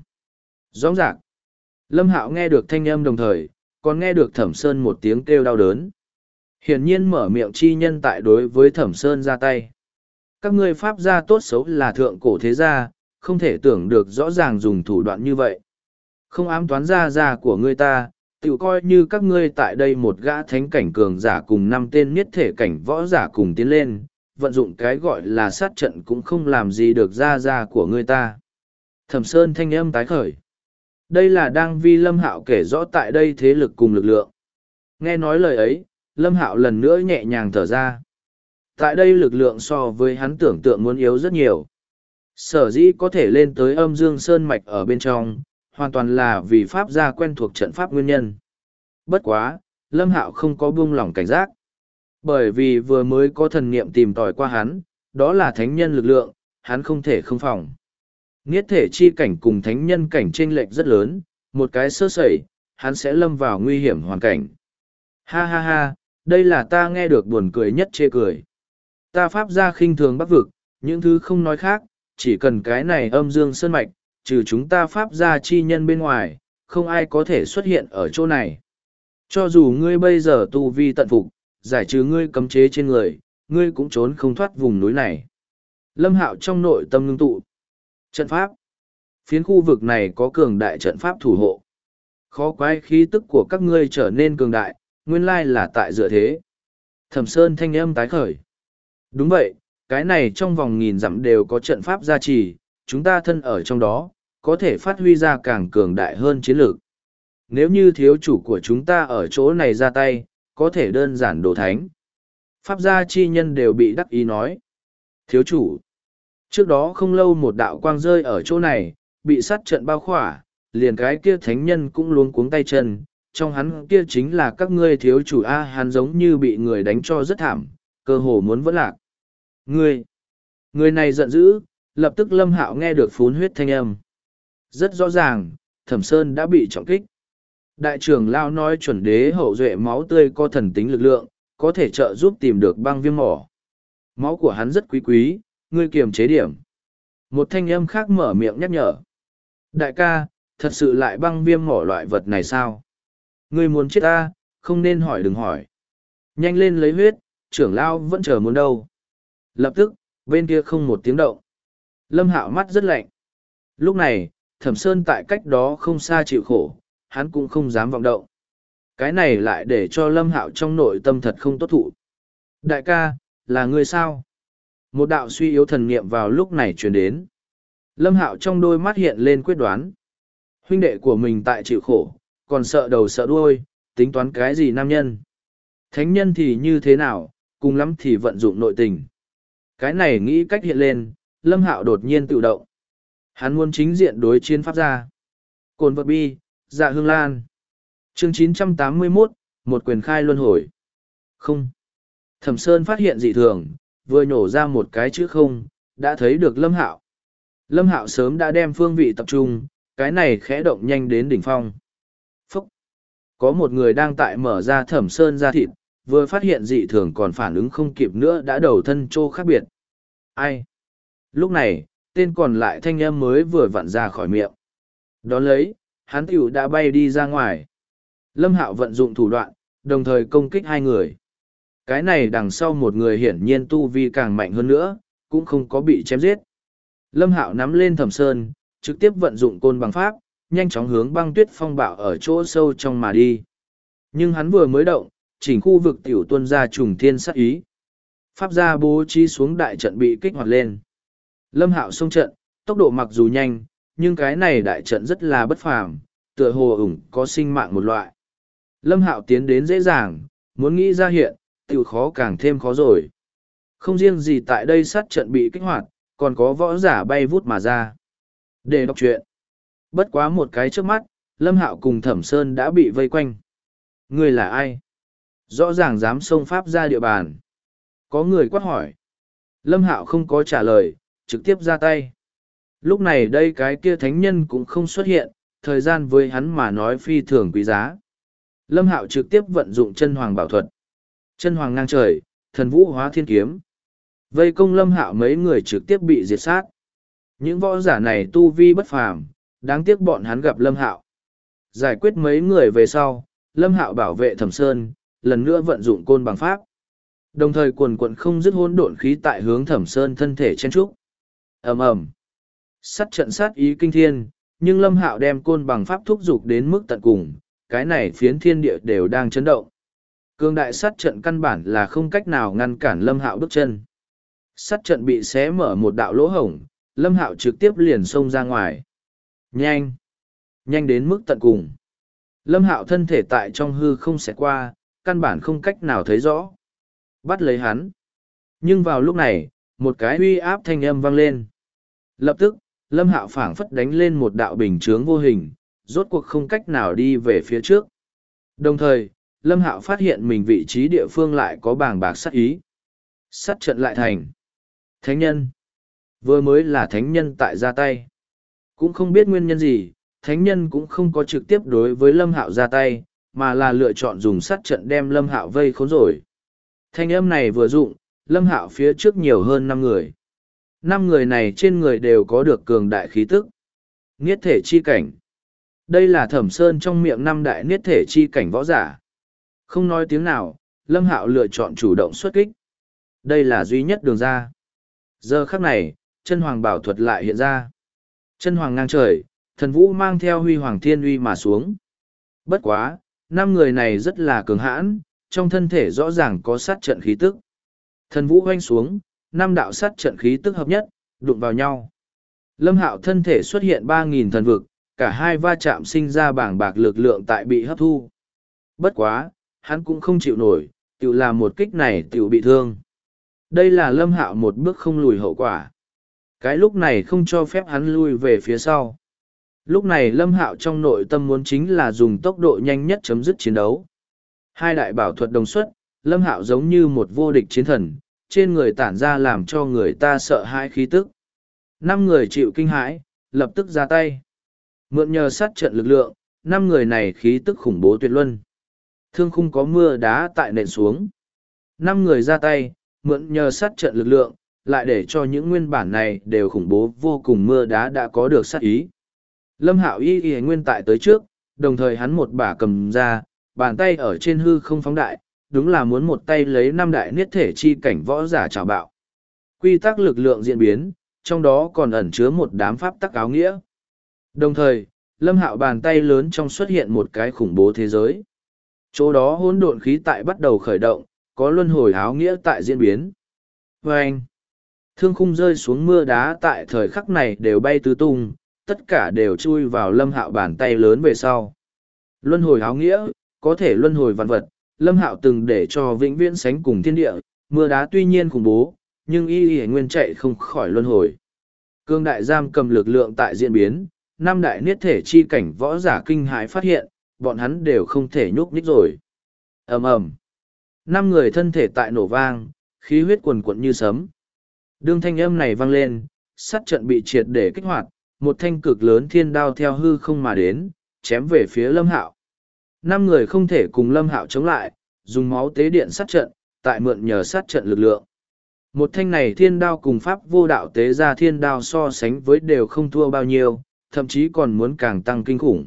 Rõ ràng, Lâm Hạo nghe được thanh âm đồng thời, còn nghe được Thẩm Sơn một tiếng kêu đau đớn. Hiển nhiên mở miệng chi nhân tại đối với Thẩm Sơn ra tay. Các ngươi pháp gia tốt xấu là thượng cổ thế gia, không thể tưởng được rõ ràng dùng thủ đoạn như vậy. Không ám toán gia của ngươi ta, tự coi như các ngươi tại đây một gã thánh cảnh cường giả cùng 5 tên niết thể cảnh võ giả cùng tiến lên, vận dụng cái gọi là sát trận cũng không làm gì được gia của ngươi ta. Thẩm Sơn thanh âm tái khởi. Đây là đang vi Lâm Hạo kể rõ tại đây thế lực cùng lực lượng. Nghe nói lời ấy, Lâm Hạo lần nữa nhẹ nhàng thở ra. Tại đây lực lượng so với hắn tưởng tượng muốn yếu rất nhiều. Sở dĩ có thể lên tới âm dương sơn mạch ở bên trong, hoàn toàn là vì pháp gia quen thuộc trận pháp nguyên nhân. Bất quá, Lâm Hạo không có buông lỏng cảnh giác. Bởi vì vừa mới có thần niệm tìm tòi qua hắn, đó là thánh nhân lực lượng, hắn không thể không phòng. Niết thể chi cảnh cùng thánh nhân cảnh chênh lệch rất lớn, một cái sơ sẩy, hắn sẽ lâm vào nguy hiểm hoàn cảnh. Ha ha ha, đây là ta nghe được buồn cười nhất chê cười. Ta pháp gia khinh thường bắc vực, những thứ không nói khác, chỉ cần cái này âm dương sơn mạch, trừ chúng ta pháp gia chi nhân bên ngoài, không ai có thể xuất hiện ở chỗ này. Cho dù ngươi bây giờ tu vi tận phục, giải trừ ngươi cấm chế trên người, ngươi cũng trốn không thoát vùng núi này. Lâm Hạo trong nội tâm ngưng tụ. Trận pháp. Phiến khu vực này có cường đại trận pháp thủ hộ. Khó quái khí tức của các ngươi trở nên cường đại, nguyên lai là tại dựa thế. Thẩm Sơn thanh âm tái khởi. Đúng vậy, cái này trong vòng 1000 dặm đều có trận pháp gia trì, chúng ta thân ở trong đó, có thể phát huy ra càng cường đại hơn chiến lược. Nếu như thiếu chủ của chúng ta ở chỗ này ra tay, có thể đơn giản đổ thánh. Pháp gia chi nhân đều bị đắc ý nói. Thiếu chủ. Trước đó không lâu một đạo quang rơi ở chỗ này, bị sát trận bao khỏa, liền cái kia thánh nhân cũng luống cuống tay chân. Trong hắn kia chính là các ngươi thiếu chủ A, hắn giống như bị người đánh cho rất thảm, cơ hồ muốn vẫn lạc. Người này giận dữ, lập tức Lâm Hạo nghe được phún huyết thanh âm. Rất rõ ràng, Thẩm Sơn đã bị trọng kích. Đại trưởng Lao nói chuẩn đế hậu duệ máu tươi có thần tính lực lượng, có thể trợ giúp tìm được băng viêm mỏ. Máu của hắn rất quý quý, ngươi kiềm chế điểm. Một thanh âm khác mở miệng nhắc nhở. Đại ca, thật sự lại băng viêm mỏ loại vật này sao? Ngươi muốn chết ta, không nên hỏi đừng hỏi. Nhanh lên lấy huyết, trưởng Lao vẫn chờ muốn đâu. Lập tức, bên kia không một tiếng động. Lâm Hạo mắt rất lạnh. Lúc này, Thẩm Sơn tại cách đó không xa chịu khổ, hắn cũng không dám vọng động. Cái này lại để cho Lâm Hạo trong nội tâm thật không tốt thụ. Đại ca, là ngươi sao? Một đạo suy yếu thần niệm vào lúc này truyền đến. Lâm Hạo trong đôi mắt hiện lên quyết đoán. Huynh đệ của mình tại chịu khổ, còn sợ đầu sợ đuôi, tính toán cái gì nam nhân? Thánh nhân thì như thế nào, cùng lắm thì vận dụng nội tình. Cái này nghĩ cách hiện lên, Lâm Hạo đột nhiên tự động. Hắn muốn chính diện đối chiến pháp gia. Cồn vật bi, dạ hương lan. Chương 981, một quyền khai luân hồi. Không. Thẩm Sơn phát hiện dị thường, vừa nhổ ra một cái chữ không, đã thấy được Lâm Hạo. Lâm Hạo sớm đã đem phương vị tập trung, cái này khẽ động nhanh đến đỉnh phong. Phúc. Có một người đang tại mở ra Thẩm Sơn ra thịt, vừa phát hiện dị thường còn phản ứng không kịp nữa đã đầu thân trô khác biệt. Ai? Lúc này, tên còn lại thanh âm mới vừa vặn ra khỏi miệng. Đón lấy, hắn tiểu đã bay đi ra ngoài. Lâm Hạo vận dụng thủ đoạn, đồng thời công kích hai người. Cái này đằng sau một người hiển nhiên tu vi càng mạnh hơn nữa, cũng không có bị chém giết. Lâm Hạo nắm lên Thẩm Sơn, trực tiếp vận dụng côn bằng pháp, nhanh chóng hướng băng tuyết phong bạo ở chỗ sâu trong mà đi. Nhưng hắn vừa mới động, chỉnh khu vực tiểu tuân ra trùng thiên sát ý. Pháp gia bố trí xuống đại trận bị kích hoạt lên. Lâm Hạo xông trận, tốc độ mặc dù nhanh, nhưng cái này đại trận rất là bất phàm, tựa hồ ủng có sinh mạng một loại. Lâm Hạo tiến đến dễ dàng, muốn nghĩ ra hiện, tiểu khó càng thêm khó rồi. Không riêng gì tại đây sát trận bị kích hoạt, còn có võ giả bay vút mà ra. Để đọc truyện. Bất quá một cái trước mắt, Lâm Hạo cùng Thẩm Sơn đã bị vây quanh. Người là ai? Rõ ràng dám xông pháp ra địa bàn. Có người quát hỏi. Lâm Hạo không có trả lời, trực tiếp ra tay. Lúc này đây cái kia thánh nhân cũng không xuất hiện, thời gian với hắn mà nói phi thường quý giá. Lâm Hạo trực tiếp vận dụng chân hoàng bảo thuật. Chân hoàng ngang trời, thần vũ hóa thiên kiếm. Vây công Lâm Hạo mấy người trực tiếp bị diệt sát. Những võ giả này tu vi bất phàm, đáng tiếc bọn hắn gặp Lâm Hạo. Giải quyết mấy người về sau, Lâm Hạo bảo vệ Thẩm Sơn, lần nữa vận dụng côn bằng pháp. Đồng thời quần quận không dứt hỗn độn khí tại hướng Thẩm Sơn thân thể chen trúc. Ầm ầm. Sát trận sát ý kinh thiên, nhưng Lâm Hạo đem côn bằng pháp thúc dục đến mức tận cùng, cái này phiến thiên địa đều đang chấn động. Cương đại sát trận căn bản là không cách nào ngăn cản Lâm Hạo bước chân. Sát trận bị xé mở một đạo lỗ hổng, Lâm Hạo trực tiếp liền xông ra ngoài. Nhanh! Nhanh đến mức tận cùng. Lâm Hạo thân thể tại trong hư không xẹt qua, căn bản không cách nào thấy rõ. Bắt lấy hắn. Nhưng vào lúc này, một cái uy áp thanh âm vang lên. Lập tức, Lâm Hạo phảng phất đánh lên một đạo bình chướng vô hình, rốt cuộc không cách nào đi về phía trước. Đồng thời, Lâm Hạo phát hiện mình vị trí địa phương lại có bàng bạc sát ý. Sát trận lại thành. Thánh nhân. Vừa mới là thánh nhân tại ra tay. Cũng không biết nguyên nhân gì, thánh nhân cũng không có trực tiếp đối với Lâm Hạo ra tay, mà là lựa chọn dùng sát trận đem Lâm Hạo vây khốn rồi. Thanh âm này vừa dụng, Lâm Hạo phía trước nhiều hơn 5 người. 5 người này trên người đều có được cường đại khí tức. Niết thể chi cảnh. Đây là Thẩm Sơn trong miệng 5 đại niết thể chi cảnh võ giả. Không nói tiếng nào, Lâm Hạo lựa chọn chủ động xuất kích. Đây là duy nhất đường ra. Giờ khắc này, chân hoàng bảo thuật lại hiện ra. Chân hoàng ngang trời, thần vũ mang theo huy hoàng thiên uy mà xuống. Bất quá, 5 người này rất là cường hãn, trong thân thể rõ ràng có sát trận khí tức. Thần vũ hoanh xuống, 5 đạo sát trận khí tức hợp nhất, đụng vào nhau. Lâm Hạo thân thể xuất hiện 3.000 thần vực, cả hai va chạm sinh ra bảng bạc lực lượng tại bị hấp thu. Bất quá, hắn cũng không chịu nổi, tiểu làm một kích này tiểu bị thương. Đây là Lâm Hạo một bước không lùi hậu quả. Cái lúc này không cho phép hắn lui về phía sau. Lúc này Lâm Hạo trong nội tâm muốn chính là dùng tốc độ nhanh nhất chấm dứt chiến đấu. Hai đại bảo thuật đồng xuất, Lâm Hạo giống như một vô địch chiến thần, trên người tản ra làm cho người ta sợ hãi khí tức. 5 người chịu kinh hãi, lập tức ra tay. Mượn nhờ sát trận lực lượng, 5 người này khí tức khủng bố tuyệt luân. Thương khung có mưa đá tại nền xuống. 5 người ra tay, mượn nhờ sát trận lực lượng, lại để cho những nguyên bản này đều khủng bố vô cùng mưa đá đã có được sát ý. Lâm Hạo y nguyên tại tới trước, đồng thời hắn một bả cầm ra, bàn tay ở trên hư không phóng đại, đúng là muốn một tay lấy 5 đại niết thể chi cảnh võ giả trào bạo. Quy tắc lực lượng diễn biến, trong đó còn ẩn chứa một đám pháp tắc áo nghĩa. Đồng thời, Lâm Hạo bàn tay lớn trong xuất hiện một cái khủng bố thế giới. Chỗ đó hỗn độn khí tại bắt đầu khởi động, có luân hồi áo nghĩa tại diễn biến. Vâng! Thương khung rơi xuống mưa đá tại thời khắc này đều bay tứ tung, tất cả đều chui vào Lâm Hạo bàn tay lớn về sau. Luân hồi áo nghĩa, có thể luân hồi vạn vật, Lâm Hạo từng để cho vĩnh viễn sánh cùng thiên địa, mưa đá tuy nhiên khủng bố, nhưng y nguyên chạy không khỏi luân hồi. Cương đại giam cầm lực lượng tại diễn biến, 5 đại niết thể chi cảnh võ giả kinh hãi phát hiện, bọn hắn đều không thể nhúc nhích rồi. Ầm ầm. 5 người thân thể tại nổ vang, khí huyết quần quận như sấm. Đương thanh âm này vang lên, sát trận bị triệt để kích hoạt, một thanh cực lớn thiên đao theo hư không mà đến, chém về phía Lâm Hạo. 5 người không thể cùng Lâm Hạo chống lại, dùng máu tế điện sát trận, tại mượn nhờ sát trận lực lượng. Một thanh này thiên đao cùng pháp vô đạo tế ra thiên đao so sánh với đều không thua bao nhiêu, thậm chí còn muốn càng tăng kinh khủng.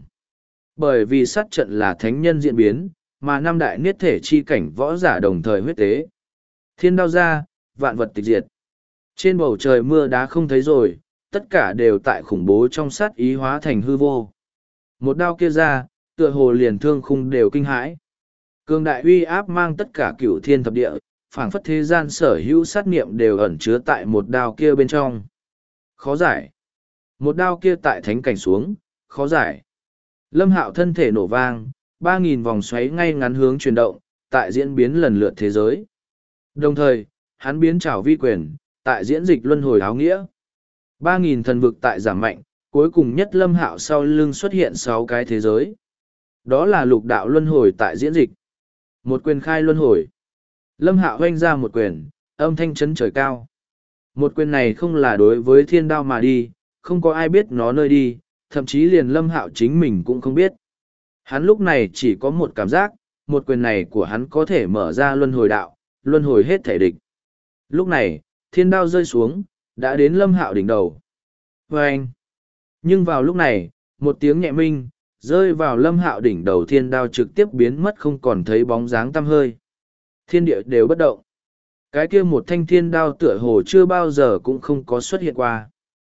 Bởi vì sát trận là thánh nhân diễn biến, mà 5 đại niết thể chi cảnh võ giả đồng thời huyết tế. Thiên đao ra, vạn vật tịch diệt. Trên bầu trời mưa đá không thấy rồi, tất cả đều tại khủng bố trong sát ý hóa thành hư vô. Một đao kia ra, tựa hồ liền thương khung đều kinh hãi. Cường đại uy áp mang tất cả cửu thiên thập địa, phảng phất thế gian sở hữu sát niệm đều ẩn chứa tại một đao kia bên trong. Khó giải. Một đao kia tại thánh cảnh xuống, khó giải. Lâm Hạo thân thể nổ vang, 3.000 vòng xoáy ngay ngắn hướng chuyển động, tại diễn biến lần lượt thế giới. Đồng thời, hắn biến trảo vi quyền, tại diễn dịch luân hồi áo nghĩa. 3.000 thần vực tại giảm mạnh, cuối cùng nhất Lâm Hạo sau lưng xuất hiện 6 cái thế giới. Đó là lục đạo luân hồi tại diễn dịch. Một quyền khai luân hồi. Lâm Hạo hoanh ra một quyền, âm thanh chấn trời cao. Một quyền này không là đối với thiên đao mà đi, không có ai biết nó nơi đi, thậm chí liền Lâm Hạo chính mình cũng không biết. Hắn lúc này chỉ có một cảm giác, một quyền này của hắn có thể mở ra luân hồi đạo, luân hồi hết thể địch. Lúc này, thiên đao rơi xuống, đã đến Lâm Hạo đỉnh đầu. Vâng! Nhưng vào lúc này, một tiếng nhẹ minh, rơi vào Lâm Hạo đỉnh đầu thiên đao trực tiếp biến mất không còn thấy bóng dáng tăm hơi. Thiên địa đều bất động. Cái kia một thanh thiên đao tựa hồ chưa bao giờ cũng không có xuất hiện qua.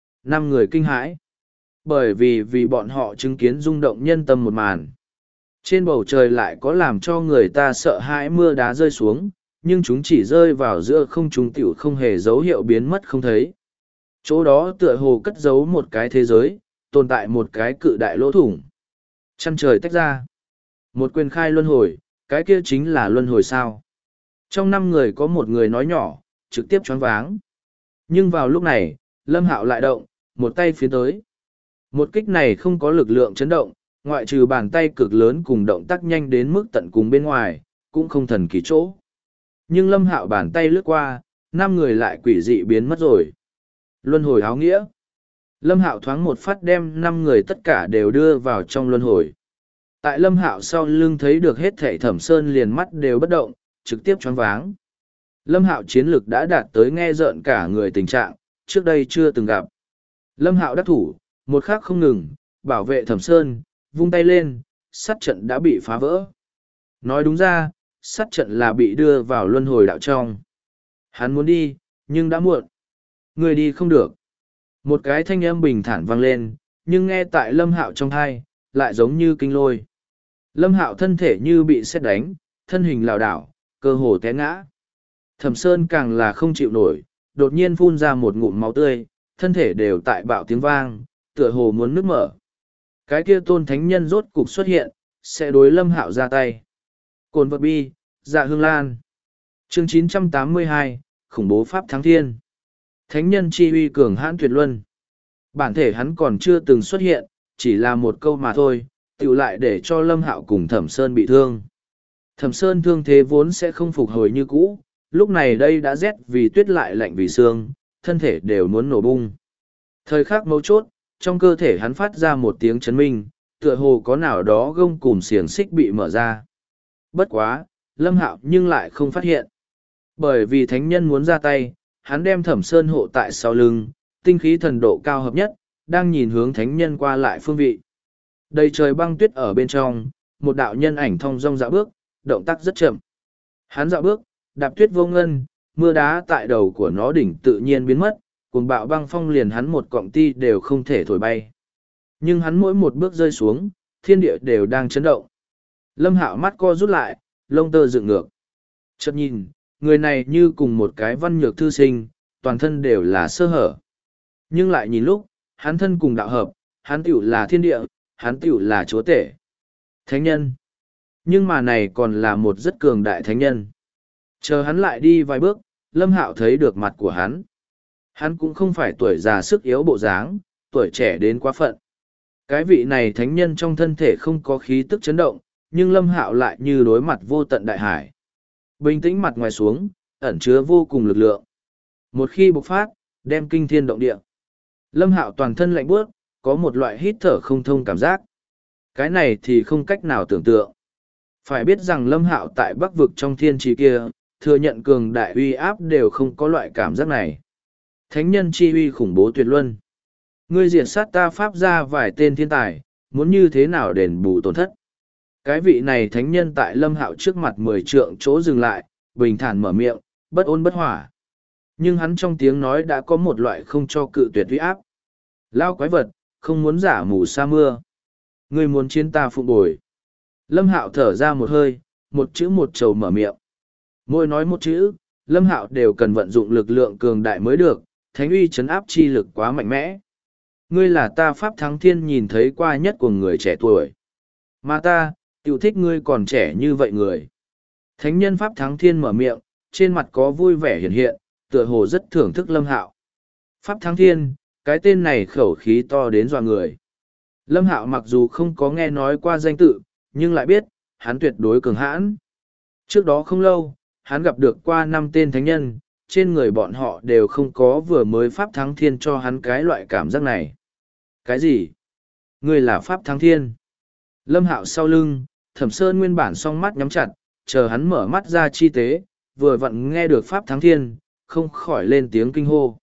5 người kinh hãi. Bởi vì bọn họ chứng kiến rung động nhân tâm một màn. Trên bầu trời lại có làm cho người ta sợ hãi mưa đá rơi xuống, nhưng chúng chỉ rơi vào giữa không trung tiểu không hề dấu hiệu biến mất không thấy. Chỗ đó tựa hồ cất giấu một cái thế giới, tồn tại một cái cự đại lỗ thủng. Chăn trời tách ra. Một quyền khai luân hồi, cái kia chính là luân hồi sao. Trong 5 người có một người nói nhỏ, trực tiếp choáng váng. Nhưng vào lúc này, Lâm Hạo lại động, một tay phía tới. Một kích này không có lực lượng chấn động, ngoại trừ bàn tay cực lớn cùng động tác nhanh đến mức tận cùng bên ngoài, cũng không thần kỳ chỗ. Nhưng Lâm Hạo bàn tay lướt qua, 5 người lại quỷ dị biến mất rồi. Luân hồi áo nghĩa. Lâm Hạo thoáng một phát đem 5 người tất cả đều đưa vào trong luân hồi. Tại Lâm Hạo sau lưng thấy được hết thảy Thẩm Sơn liền mắt đều bất động, trực tiếp choáng váng. Lâm Hạo chiến lực đã đạt tới nghe rợn cả người tình trạng, trước đây chưa từng gặp. Lâm Hạo đắc thủ, một khắc không ngừng, bảo vệ Thẩm Sơn, vung tay lên, sát trận đã bị phá vỡ. Nói đúng ra, sát trận là bị đưa vào luân hồi đạo trong. Hắn muốn đi, nhưng đã muộn. Người đi không được. Một cái thanh âm bình thản vang lên, nhưng nghe tại Lâm Hạo trong tai, lại giống như kinh lôi. Lâm Hạo thân thể như bị sét đánh, thân hình lảo đảo, cơ hồ té ngã. Thẩm Sơn càng là không chịu nổi, đột nhiên phun ra một ngụm máu tươi, thân thể đều tại bạo tiếng vang, tựa hồ muốn nứt mở. Cái kia tôn thánh nhân rốt cục xuất hiện, sẽ đối Lâm Hạo ra tay. Cồn vật bi, dạ hương lan. Chương 982, khủng bố pháp thắng thiên. Thánh nhân chi uy cường hãn tuyệt luân. Bản thể hắn còn chưa từng xuất hiện, chỉ là một câu mà thôi, tựu lại để cho Lâm Hạo cùng Thẩm Sơn bị thương. Thẩm Sơn thương thế vốn sẽ không phục hồi như cũ, lúc này đây đã rét vì tuyết lại lạnh vì sương, thân thể đều muốn nổ bung. Thời khắc mấu chốt, trong cơ thể hắn phát ra một tiếng chấn minh, tựa hồ có nào đó gông cùm xiềng xích bị mở ra. Bất quá, Lâm Hạo nhưng lại không phát hiện. Bởi vì thánh nhân muốn ra tay, hắn đem Thẩm Sơn hộ tại sau lưng, tinh khí thần độ cao hợp nhất, đang nhìn hướng thánh nhân qua lại phương vị. Đầy trời băng tuyết ở bên trong, một đạo nhân ảnh thong dong dạo bước, động tác rất chậm. Hắn dạo bước, đạp tuyết vô ngân, mưa đá tại đầu của nó đỉnh tự nhiên biến mất, cuồng bạo băng phong liền hắn một cọng ti đều không thể thổi bay. Nhưng hắn mỗi một bước rơi xuống, thiên địa đều đang chấn động. Lâm Hạo mắt co rút lại, lông tơ dựng ngược. Chợt nhìn, người này như cùng một cái văn nhược thư sinh, toàn thân đều là sơ hở. Nhưng lại nhìn lúc, hắn thân cùng đạo hợp, hắn tiểu là thiên địa, hắn tiểu là chúa tể. Thánh nhân. Nhưng mà này còn là một rất cường đại thánh nhân. Chờ hắn lại đi vài bước, Lâm Hạo thấy được mặt của hắn. Hắn cũng không phải tuổi già sức yếu bộ dáng, tuổi trẻ đến quá phận. Cái vị này thánh nhân trong thân thể không có khí tức chấn động, nhưng Lâm Hạo lại như đối mặt vô tận đại hải. Bình tĩnh mặt ngoài xuống, ẩn chứa vô cùng lực lượng. Một khi bộc phát, đem kinh thiên động địa. Lâm Hạo toàn thân lạnh buốt, có một loại hít thở không thông cảm giác. Cái này thì không cách nào tưởng tượng. Phải biết rằng Lâm Hạo tại Bắc vực trong thiên trì kia, thừa nhận cường đại uy áp đều không có loại cảm giác này. Thánh nhân chi uy khủng bố tuyệt luân. Ngươi diệt sát ta pháp ra vài tên thiên tài, muốn như thế nào đền bù tổn thất. Cái vị này thánh nhân tại Lâm Hạo trước mặt 10 trượng chỗ dừng lại, bình thản mở miệng, bất ôn bất hỏa. Nhưng hắn trong tiếng nói đã có một loại không cho cự tuyệt uy áp. Lao quái vật, không muốn giả mù sa mưa. Ngươi muốn chiến ta phụng bồi. Lâm Hạo thở ra một hơi, một chữ một trầu mở miệng. Mỗi nói một chữ, Lâm Hạo đều cần vận dụng lực lượng cường đại mới được, thánh uy chấn áp chi lực quá mạnh mẽ. Ngươi là ta pháp thắng thiên nhìn thấy qua nhất của người trẻ tuổi. Mà ta, tiểu thích ngươi còn trẻ như vậy người. Thánh nhân pháp thắng thiên mở miệng, trên mặt có vui vẻ hiện hiện, tựa hồ rất thưởng thức Lâm Hạo. Pháp thắng thiên, cái tên này khẩu khí to đến dọa người. Lâm Hạo mặc dù không có nghe nói qua danh tự, nhưng lại biết, hắn tuyệt đối cường hãn. Trước đó không lâu, hắn gặp được qua 5 tên thánh nhân, trên người bọn họ đều không có vừa mới pháp thắng thiên cho hắn cái loại cảm giác này. Cái gì? Ngươi là pháp thắng thiên. Lâm Hạo sau lưng, Thẩm Sơn nguyên bản song mắt nhắm chặt, chờ hắn mở mắt ra chi tế, vừa vặn nghe được pháp thắng thiên, không khỏi lên tiếng kinh hô.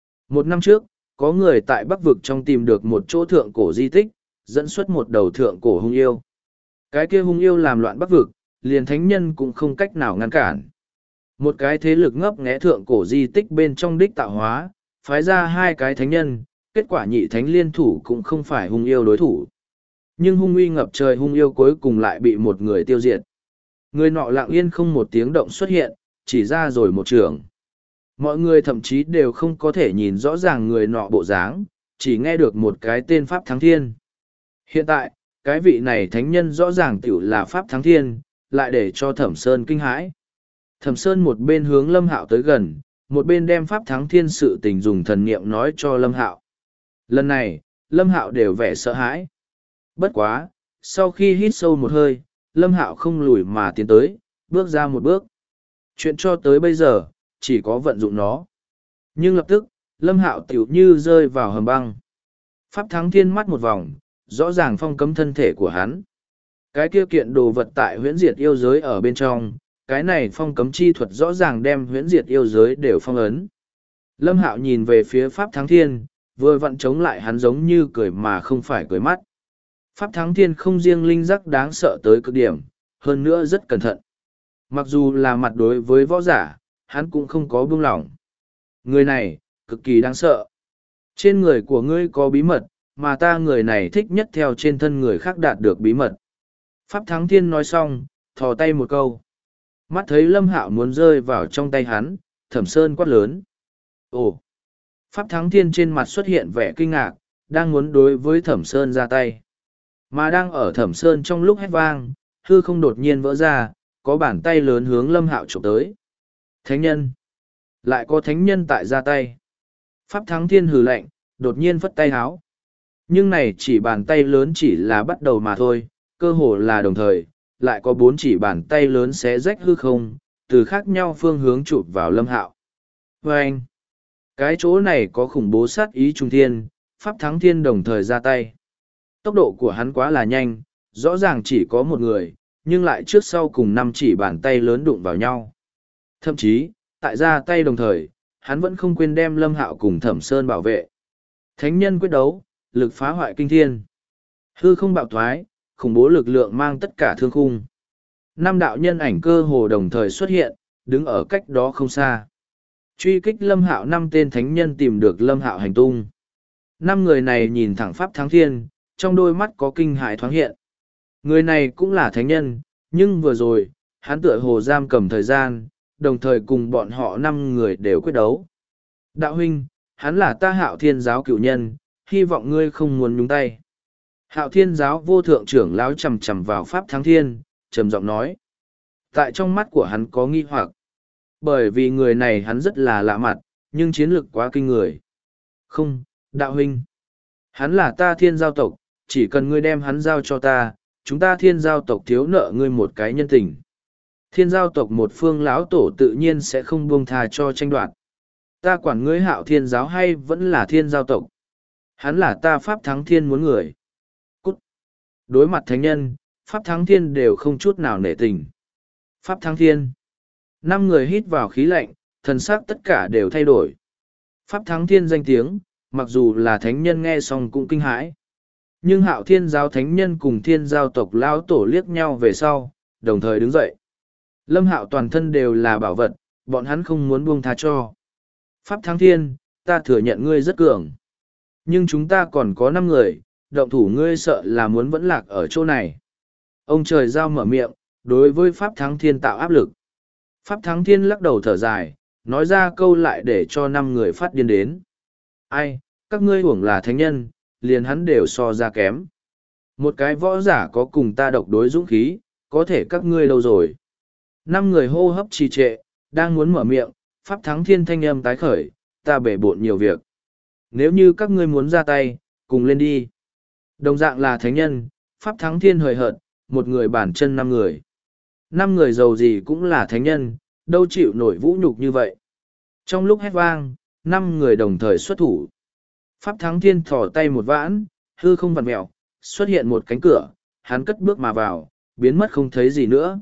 1 năm trước, có người tại Bắc vực trong tìm được một chỗ thượng cổ di tích, dẫn xuất một đầu thượng cổ hung yêu. Cái kia hung yêu làm loạn Bắc vực, liền thánh nhân cũng không cách nào ngăn cản. Một cái thế lực ngấp nghé thượng cổ di tích bên trong đích tạo hóa, phái ra 2 cái thánh nhân, kết quả nhị thánh liên thủ cũng không phải hung yêu đối thủ. Nhưng hung uy ngập trời hung yêu cuối cùng lại bị một người tiêu diệt. Người nọ lặng yên không một tiếng động xuất hiện, chỉ ra rồi một trường. Mọi người thậm chí đều không có thể nhìn rõ ràng người nọ bộ dáng, chỉ nghe được một cái tên Pháp Thắng Thiên. Hiện tại, cái vị này thánh nhân rõ ràng tiểu là Pháp Thắng Thiên, lại để cho Thẩm Sơn kinh hãi. Thẩm Sơn một bên hướng Lâm Hạo tới gần, một bên đem Pháp Thắng Thiên sự tình dùng thần niệm nói cho Lâm Hạo. Lần này, Lâm Hạo đều vẻ sợ hãi. Bất quá, sau khi hít sâu một hơi, Lâm Hạo không lùi mà tiến tới, bước ra một bước. Chuyện cho tới bây giờ, chỉ có vận dụng nó. Nhưng lập tức, Lâm Hạo tiểu như rơi vào hầm băng. Pháp Thắng Thiên mắt một vòng, rõ ràng phong cấm thân thể của hắn. Cái kia kiện đồ vật tại huyễn diệt yêu giới ở bên trong, cái này phong cấm chi thuật rõ ràng đem huyễn diệt yêu giới đều phong ấn. Lâm Hạo nhìn về phía Pháp Thắng Thiên, vừa vặn chống lại hắn giống như cười mà không phải cười mắt. Pháp Thắng Thiên không riêng linh giác đáng sợ tới cực điểm, hơn nữa rất cẩn thận. Mặc dù là mặt đối với võ giả, hắn cũng không có buông lỏng. Người này, cực kỳ đáng sợ. Trên người của ngươi có bí mật, mà ta người này thích nhất theo trên thân người khác đạt được bí mật. Pháp Thắng Thiên nói xong, thò tay một câu. Mắt thấy Lâm Hạo muốn rơi vào trong tay hắn, Thẩm Sơn quát lớn. Ồ! Pháp Thắng Thiên trên mặt xuất hiện vẻ kinh ngạc, đang muốn đối với Thẩm Sơn ra tay. Mà đang ở Thẩm Sơn trong lúc hét vang, hư không đột nhiên vỡ ra, có bàn tay lớn hướng Lâm Hạo chụp tới. Thánh nhân! Lại có thánh nhân tại ra tay. Pháp Thắng Thiên hừ lạnh, đột nhiên phất tay háo. Nhưng này chỉ bàn tay lớn chỉ là bắt đầu mà thôi, cơ hồ là đồng thời, lại có bốn chỉ bàn tay lớn xé rách hư không, từ khác nhau phương hướng chụp vào Lâm Hạo. Và anh, cái chỗ này có khủng bố sát ý trung thiên, Pháp Thắng Thiên đồng thời ra tay. Tốc độ của hắn quá là nhanh, rõ ràng chỉ có một người, nhưng lại trước sau cùng năm chỉ bàn tay lớn đụng vào nhau. Thậm chí, tại ra tay đồng thời, hắn vẫn không quên đem Lâm Hạo cùng Thẩm Sơn bảo vệ. Thánh nhân quyết đấu, lực phá hoại kinh thiên. Hư không bạo thoái, khủng bố lực lượng mang tất cả thương khung. Năm đạo nhân ảnh cơ hồ đồng thời xuất hiện, đứng ở cách đó không xa. Truy kích Lâm Hạo, năm tên thánh nhân tìm được Lâm Hạo hành tung. Năm người này nhìn thẳng Pháp Thắng Thiên, trong đôi mắt có kinh hãi thoáng hiện. Người này cũng là thánh nhân, nhưng vừa rồi, hắn tựa hồ giam cầm thời gian, đồng thời cùng bọn họ năm người đều quyết đấu. Đạo huynh, hắn là ta Hạo Thiên giáo cựu nhân, hy vọng ngươi không muốn nhúng tay. Hạo Thiên giáo vô thượng trưởng lão chầm chầm vào Pháp Thắng Thiên, trầm giọng nói. Tại trong mắt của hắn có nghi hoặc. Bởi vì người này hắn rất là lạ mặt, nhưng chiến lực quá kinh người. Không, đạo huynh. Hắn là ta Thiên giao tộc, chỉ cần ngươi đem hắn giao cho ta, chúng ta Thiên giao tộc thiếu nợ ngươi một cái nhân tình. Thiên giao tộc một phương lão tổ tự nhiên sẽ không buông tha cho tranh đoạt. Ta quản ngươi Hạo Thiên giáo hay vẫn là Thiên giao tộc. Hắn là ta Pháp Thắng Thiên muốn người. Cút. Đối mặt thánh nhân, Pháp Thắng Thiên đều không chút nào nể tình. Pháp Thắng Thiên. Năm người hít vào khí lạnh, thần sắc tất cả đều thay đổi. Pháp Thắng Thiên danh tiếng, mặc dù là thánh nhân nghe xong cũng kinh hãi. Nhưng Hạo Thiên giáo thánh nhân cùng Thiên giao tộc lão tổ liếc nhau về sau, đồng thời đứng dậy. Lâm Hạo toàn thân đều là bảo vật, bọn hắn không muốn buông tha cho. Pháp Thắng Thiên, ta thừa nhận ngươi rất cường. Nhưng chúng ta còn có 5 người, động thủ ngươi sợ là muốn vẫn lạc ở chỗ này. Ông trời giao mở miệng, đối với Pháp Thắng Thiên tạo áp lực. Pháp Thắng Thiên lắc đầu thở dài, nói ra câu lại để cho 5 người phát điên đến. Ai, các ngươi uổng là thánh nhân, liền hắn đều so ra kém. Một cái võ giả có cùng ta độc đối dũng khí, có thể các ngươi đâu rồi. 5 người hô hấp trì trệ, đang muốn mở miệng, Pháp Thắng Thiên thanh âm tái khởi, ta bể bộn nhiều việc. Nếu như các ngươi muốn ra tay, cùng lên đi. Đồng dạng là thánh nhân, Pháp Thắng Thiên hời hợt, một người bản chân 5 người. 5 người giàu gì cũng là thánh nhân, đâu chịu nổi vũ nhục như vậy. Trong lúc hét vang, 5 người đồng thời xuất thủ. Pháp Thắng Thiên thỏ tay một vãn, hư không vặn mẹo, xuất hiện một cánh cửa, hắn cất bước mà vào, biến mất không thấy gì nữa.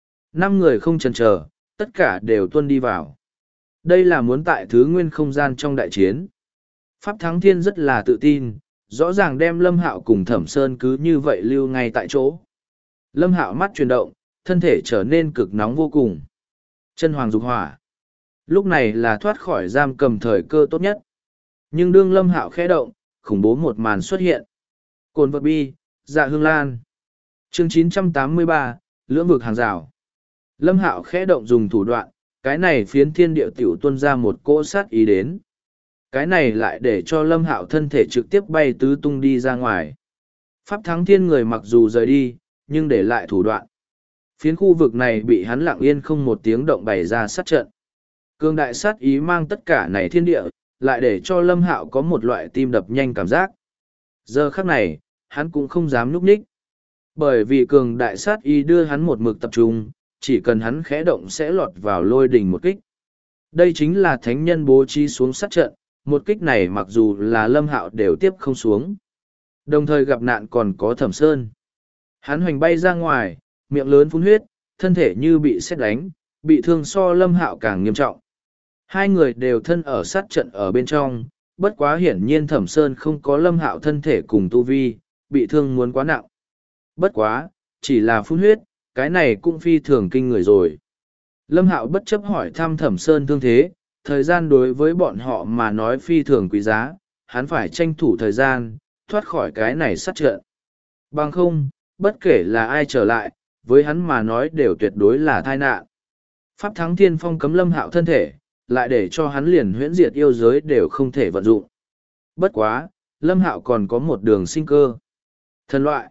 5 người không chần chờ, tất cả đều tuân đi vào. Đây là muốn tại thứ nguyên không gian trong đại chiến. Pháp Thắng Thiên rất là tự tin, rõ ràng đem Lâm Hạo cùng Thẩm Sơn cứ như vậy lưu ngay tại chỗ. Lâm Hạo mắt chuyển động, thân thể trở nên cực nóng vô cùng. Chân hoàng dục hỏa. Lúc này là thoát khỏi giam cầm thời cơ tốt nhất. Nhưng đương Lâm Hạo khẽ động, khủng bố một màn xuất hiện. Cồn vật bi, dạ hương lan. Chương 983, lưỡng vực hàng rào. Lâm Hạo khẽ động dùng thủ đoạn, cái này phiến thiên địa tiểu tuôn ra một cỗ sát ý đến. Cái này lại để cho Lâm Hạo thân thể trực tiếp bay tứ tung đi ra ngoài. Pháp Thắng Thiên người mặc dù rời đi, nhưng để lại thủ đoạn. Phiến khu vực này bị hắn lặng yên không một tiếng động bày ra sát trận. Cương đại sát ý mang tất cả này thiên địa, lại để cho Lâm Hạo có một loại tim đập nhanh cảm giác. Giờ khắc này, hắn cũng không dám núp ních. Bởi vì cường đại sát ý đưa hắn một mực tập trung, chỉ cần hắn khẽ động sẽ lọt vào lôi đình một kích. Đây chính là thánh nhân bố trí xuống sát trận, một kích này mặc dù là Lâm Hạo đều tiếp không xuống. Đồng thời gặp nạn còn có Thẩm Sơn. Hắn hoành bay ra ngoài, miệng lớn phun huyết, thân thể như bị sét đánh, bị thương so Lâm Hạo càng nghiêm trọng. Hai người đều thân ở sát trận ở bên trong, bất quá hiển nhiên Thẩm Sơn không có Lâm Hạo thân thể cùng tu vi, bị thương muốn quá nặng. Bất quá, chỉ là phun huyết, cái này cũng phi thường kinh người rồi. Lâm Hạo bất chấp hỏi thăm Thẩm Sơn thương thế, thời gian đối với bọn họ mà nói phi thường quý giá, hắn phải tranh thủ thời gian, thoát khỏi cái này sát trận. Bằng không, bất kể là ai trở lại, với hắn mà nói đều tuyệt đối là tai nạn. Pháp thắng thiên phong cấm Lâm Hạo thân thể, lại để cho hắn liền huyễn diệt yêu giới đều không thể vận dụng. Bất quá, Lâm Hạo còn có một đường sinh cơ. Thần loại.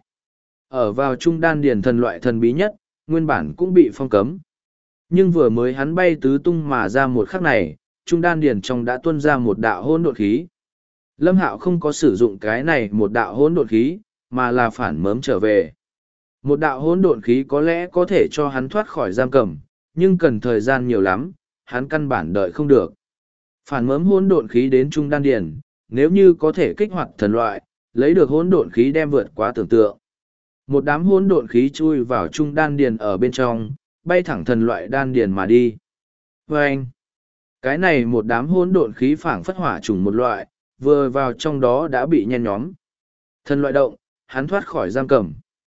Ở vào trung đan điền thần loại thần bí nhất, nguyên bản cũng bị phong cấm. Nhưng vừa mới hắn bay tứ tung mà ra một khắc này, trung đan điền trong đã tuôn ra một đạo hỗn độn khí. Lâm Hạo không có sử dụng cái này một đạo hỗn độn khí, mà là phản mớm trở về. Một đạo hỗn độn khí có lẽ có thể cho hắn thoát khỏi giam cầm, nhưng cần thời gian nhiều lắm, hắn căn bản đợi không được. Phản mớm hỗn độn khí đến trung đan điền, nếu như có thể kích hoạt thần loại, lấy được hỗn độn khí đem vượt quá tưởng tượng. Một đám hỗn độn khí chui vào trung đan điền ở bên trong, bay thẳng thần loại đan điền mà đi. Và anh, cái này một đám hỗn độn khí phảng phất hỏa trùng một loại, vừa vào trong đó đã bị nhen nhóm. Thần loại động, hắn thoát khỏi giam cầm.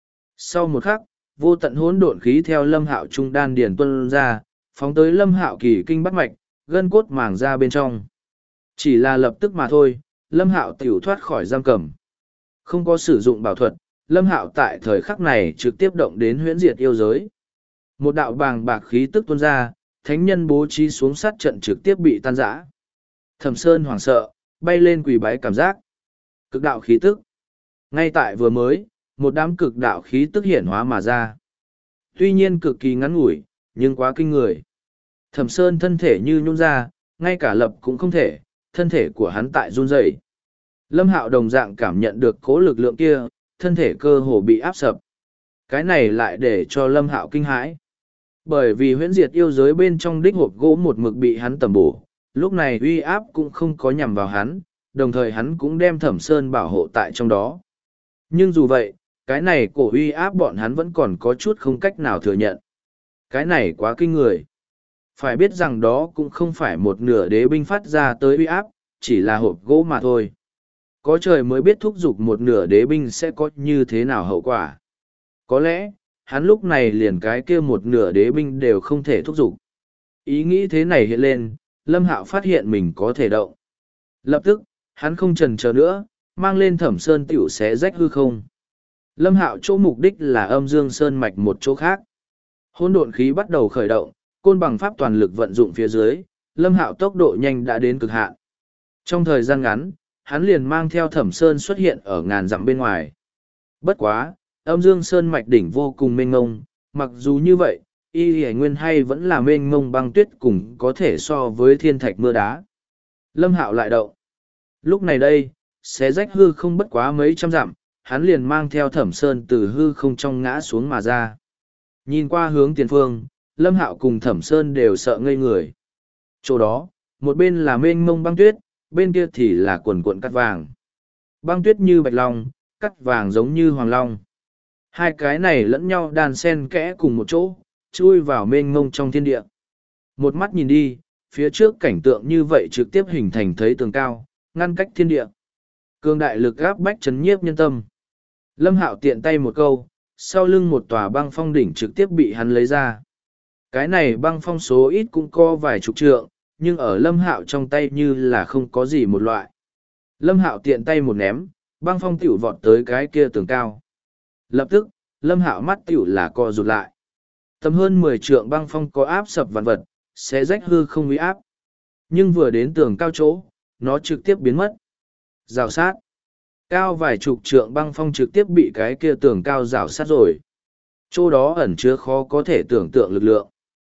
Sau một khắc, vô tận hỗn độn khí theo Lâm Hạo trung đan điền tuôn ra, phóng tới Lâm Hạo kỳ kinh bắt mạch, gân cốt màng ra bên trong. Chỉ là lập tức mà thôi, Lâm Hạo tiểu thoát khỏi giam cầm. Không có sử dụng bảo thuật, Lâm Hạo tại thời khắc này trực tiếp động đến huyễn diệt yêu giới. Một đạo bàng bạc khí tức tuôn ra, thánh nhân bố trí xuống sát trận trực tiếp bị tan rã. Thẩm Sơn hoảng sợ, bay lên quỳ bái cảm giác. Cực đạo khí tức. Ngay tại vừa mới, một đám cực đạo khí tức hiển hóa mà ra. Tuy nhiên cực kỳ ngắn ngủi, nhưng quá kinh người. Thẩm Sơn thân thể như nhún ra, ngay cả lập cũng không thể, thân thể của hắn tại run rẩy. Lâm Hạo đồng dạng cảm nhận được cố lực lượng kia, thân thể cơ hồ bị áp sập. Cái này lại để cho Lâm Hạo kinh hãi. Bởi vì huyễn diệt yêu giới bên trong đích hộp gỗ một mực bị hắn tầm bổ, lúc này uy áp cũng không có nhằm vào hắn, đồng thời hắn cũng đem Thẩm Sơn bảo hộ tại trong đó. Nhưng dù vậy, cái này cổ uy áp bọn hắn vẫn còn có chút không cách nào thừa nhận. Cái này quá kinh người. Phải biết rằng đó cũng không phải một nửa đế binh phát ra tới uy áp, chỉ là hộp gỗ mà thôi. Có trời mới biết thúc giục một nửa đế binh sẽ có như thế nào hậu quả. Có lẽ, hắn lúc này liền cái kia một nửa đế binh đều không thể thúc giục. Ý nghĩ thế này hiện lên, Lâm Hạo phát hiện mình có thể động. Lập tức, hắn không chần chờ nữa, mang lên Thẩm Sơn tiểu xé rách hư không. Lâm Hạo chỗ mục đích là âm dương sơn mạch một chỗ khác. Hỗn độn khí bắt đầu khởi động, côn bằng pháp toàn lực vận dụng phía dưới, Lâm Hạo tốc độ nhanh đã đến cực hạn. Trong thời gian ngắn, hắn liền mang theo Thẩm Sơn xuất hiện ở ngàn dặm bên ngoài. Bất quá, âm dương sơn mạch đỉnh vô cùng mênh mông, mặc dù như vậy, y hải nguyên hay vẫn là mênh mông băng tuyết cùng có thể so với thiên thạch mưa đá. Lâm Hạo lại động. Lúc này đây, xé rách hư không bất quá mấy trăm dặm, hắn liền mang theo Thẩm Sơn từ hư không trong ngã xuống mà ra. Nhìn qua hướng tiền phương, Lâm Hạo cùng Thẩm Sơn đều sợ ngây người. Chỗ đó, một bên là mênh mông băng tuyết, bên kia thì là quần cuộn cắt vàng. Băng tuyết như bạch long, cắt vàng giống như hoàng long. Hai cái này lẫn nhau đan xen kẽ cùng một chỗ, chui vào mênh mông trong thiên địa. Một mắt nhìn đi, phía trước cảnh tượng như vậy trực tiếp hình thành thấy tường cao, ngăn cách thiên địa. Cường đại lực áp bách chấn nhiếp nhân tâm. Lâm Hạo tiện tay một câu, sau lưng một tòa băng phong đỉnh trực tiếp bị hắn lấy ra. Cái này băng phong số ít cũng có vài chục trượng, nhưng ở Lâm Hạo trong tay như là không có gì một loại. Lâm Hạo tiện tay một ném, băng phong tiểu vọt tới cái kia tường cao. Lập tức, Lâm Hạo mắt tiểu là co rụt lại. Tầm hơn 10 trượng băng phong có áp sập vạn vật, xé rách hư không uy áp. Nhưng vừa đến tường cao chỗ, nó trực tiếp biến mất. Rào sát. Cao vài chục trượng băng phong trực tiếp bị cái kia tường cao rào sát rồi. Chỗ đó ẩn chứa khó có thể tưởng tượng lực lượng.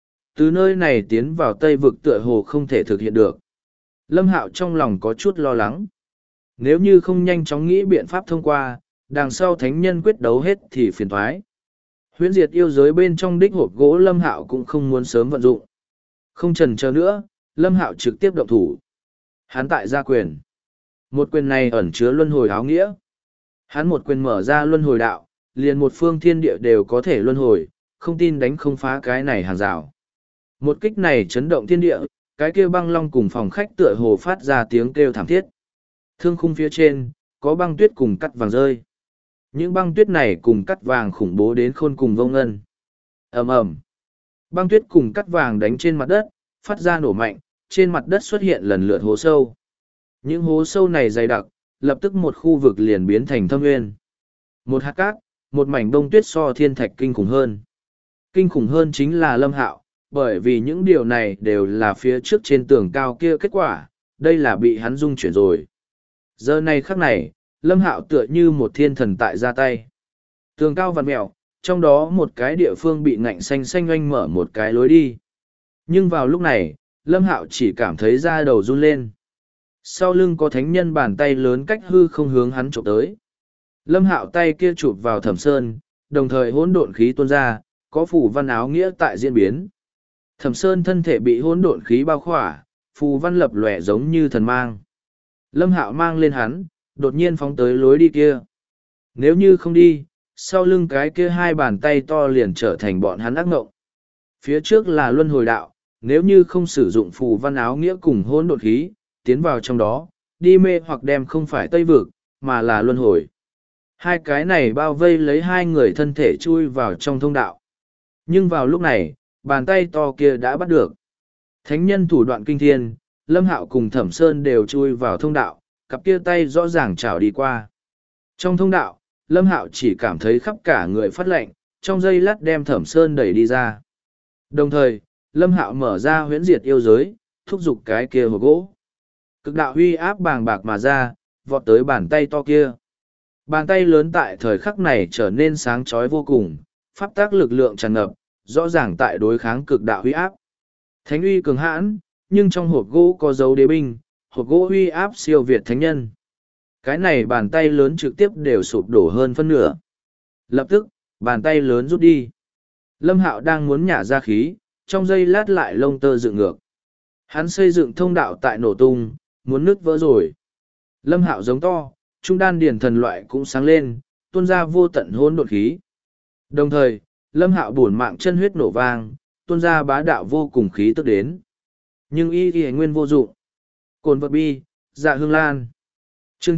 Từ nơi này tiến vào Tây vực tựa hồ không thể thực hiện được. Lâm Hạo trong lòng có chút lo lắng. Nếu như không nhanh chóng nghĩ biện pháp thông qua, đằng sau thánh nhân quyết đấu hết thì phiền thoái. Huyễn diệt yêu giới bên trong đích hộp gỗ Lâm Hạo cũng không muốn sớm vận dụng. Không chần chờ nữa, Lâm Hạo trực tiếp động thủ. Hắn tại gia quyền. Một quyền này ẩn chứa luân hồi áo nghĩa. Hắn một quyền mở ra luân hồi đạo, liền một phương thiên địa đều có thể luân hồi, không tin đánh không phá cái này hàng rào. Một kích này chấn động thiên địa, cái kia băng long cùng phòng khách tựa hồ phát ra tiếng kêu thảm thiết. Thương khung phía trên, có băng tuyết cùng cắt vàng rơi. Những băng tuyết này cùng cắt vàng khủng bố đến khôn cùng vô ngân. Ầm ầm. Băng tuyết cùng cắt vàng đánh trên mặt đất, phát ra nổ mạnh, trên mặt đất xuất hiện lần lượt hố sâu. Những hố sâu này dày đặc, lập tức một khu vực liền biến thành thâm nguyên. Một hạt cát, một mảnh đông tuyết so thiên thạch kinh khủng hơn. Kinh khủng hơn chính là Lâm Hạo, bởi vì những điều này đều là phía trước trên tường cao kia kết quả, đây là bị hắn dung chuyển rồi. Giờ này khắc này, Lâm Hạo tựa như một thiên thần tại ra tay. Tường cao vặn mèo, trong đó một cái địa phương bị ngạnh xanh xanh oanh mở một cái lối đi. Nhưng vào lúc này, Lâm Hạo chỉ cảm thấy da đầu run lên. Sau lưng có thánh nhân bàn tay lớn cách hư không hướng hắn chụp tới. Lâm Hạo tay kia chụp vào Thẩm Sơn, đồng thời hỗn độn khí tuôn ra, có phù văn áo nghĩa tại diễn biến. Thẩm Sơn thân thể bị hỗn độn khí bao khỏa, phù văn lập lòe giống như thần mang. Lâm Hạo mang lên hắn, đột nhiên phóng tới lối đi kia. Nếu như không đi, sau lưng cái kia hai bàn tay to liền trở thành bọn hắn ác ngộng. Phía trước là luân hồi đạo, nếu như không sử dụng phù văn áo nghĩa cùng hỗn độn khí, tiến vào trong đó, đi mê hoặc đem không phải Tây Vực, mà là luân hồi. Hai cái này bao vây lấy hai người thân thể chui vào trong thông đạo. Nhưng vào lúc này, bàn tay to kia đã bắt được. Thánh nhân thủ đoạn kinh thiên, Lâm Hạo cùng Thẩm Sơn đều chui vào thông đạo, cặp kia tay rõ ràng chảo đi qua. Trong thông đạo, Lâm Hạo chỉ cảm thấy khắp cả người phát lạnh, trong giây lát đem Thẩm Sơn đẩy đi ra. Đồng thời, Lâm Hạo mở ra huyễn diệt yêu giới, thúc giục cái kia hộp gỗ. Cực đạo huy áp bàng bạc mà ra, vọt tới bàn tay to kia. Bàn tay lớn tại thời khắc này trở nên sáng chói vô cùng, pháp tác lực lượng tràn ngập, rõ ràng tại đối kháng cực đạo huy áp. Thánh uy cường hãn, nhưng trong hộp gỗ có dấu đế binh, hộp gỗ huy áp siêu việt thánh nhân. Cái này bàn tay lớn trực tiếp đều sụp đổ hơn phân nửa. Lập tức, bàn tay lớn rút đi. Lâm Hạo đang muốn nhả ra khí, trong giây lát lại lông tơ dựng ngược. Hắn xây dựng thông đạo tại nổ tung, muốn nứt vỡ rồi. Lâm Hạo giống to, trung đan điền thần loại cũng sáng lên, tuôn ra vô tận hỗn độn khí. Đồng thời, Lâm Hạo bổn mạng chân huyết nổ vang, tuôn ra bá đạo vô cùng khí tức đến. Nhưng y nguyên vô dụng. Cồn vật bi, dạ hương lan. Chương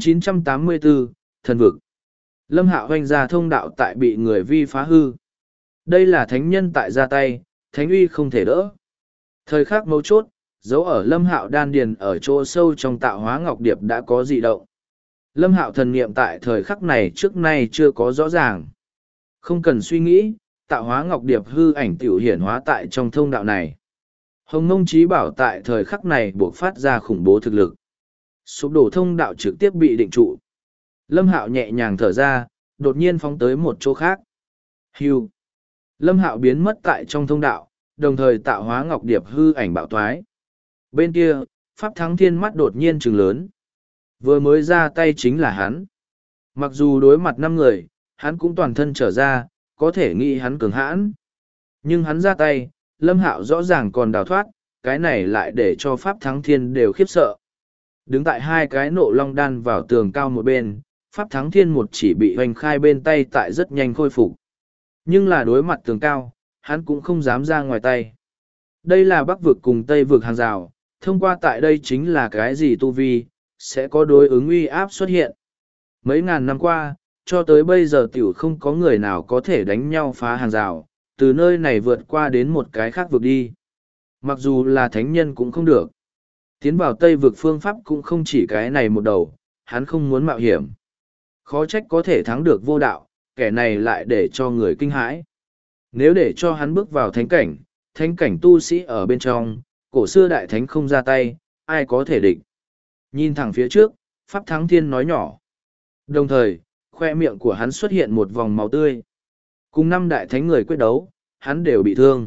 984, thần vực. Lâm Hạo hoành ra thông đạo tại bị người vi phá hư. Đây là thánh nhân tại ra tay, thánh uy không thể đỡ. Thời khắc mấu chốt, dấu ở Lâm Hạo đan điền ở chỗ sâu trong tạo hóa ngọc điệp đã có dị động. Lâm Hạo thần niệm tại thời khắc này trước nay chưa có rõ ràng. Không cần suy nghĩ, tạo hóa ngọc điệp hư ảnh tiểu hiển hóa tại trong thông đạo này. Hồng Mông Chí Bảo tại thời khắc này buộc phát ra khủng bố thực lực. Sụp đổ thông đạo trực tiếp bị định trụ. Lâm Hạo nhẹ nhàng thở ra, đột nhiên phóng tới một chỗ khác. Hưu. Lâm Hạo biến mất tại trong thông đạo, đồng thời tạo hóa ngọc điệp hư ảnh bạo toái. Bên kia, Pháp Thắng Thiên mắt đột nhiên trừng lớn. Vừa mới ra tay chính là hắn. Mặc dù đối mặt 5 người, hắn cũng toàn thân trở ra, có thể nghĩ hắn cường hãn. Nhưng hắn ra tay, Lâm Hạo rõ ràng còn đào thoát, cái này lại để cho Pháp Thắng Thiên đều khiếp sợ. Đứng tại hai cái nộ long đan vào tường cao một bên, Pháp Thắng Thiên một chỉ bị hoành khai bên tay tại rất nhanh khôi phục. Nhưng là đối mặt tường cao, hắn cũng không dám ra ngoài tay. Đây là Bắc vực cùng Tây vực hàng rào, thông qua tại đây chính là cái gì tu vi, sẽ có đối ứng uy áp xuất hiện. Mấy ngàn năm qua, cho tới bây giờ tiểu không có người nào có thể đánh nhau phá hàng rào, từ nơi này vượt qua đến một cái khác vực đi. Mặc dù là thánh nhân cũng không được. Tiến vào Tây vực phương pháp cũng không chỉ cái này một đầu, hắn không muốn mạo hiểm. Khó trách có thể thắng được vô đạo, kẻ này lại để cho người kinh hãi. Nếu để cho hắn bước vào thánh cảnh tu sĩ ở bên trong, cổ xưa đại thánh không ra tay, ai có thể địch. Nhìn thẳng phía trước, Pháp Thắng Thiên nói nhỏ. Đồng thời, khoe miệng của hắn xuất hiện một vòng máu tươi. Cùng 5 đại thánh người quyết đấu, hắn đều bị thương.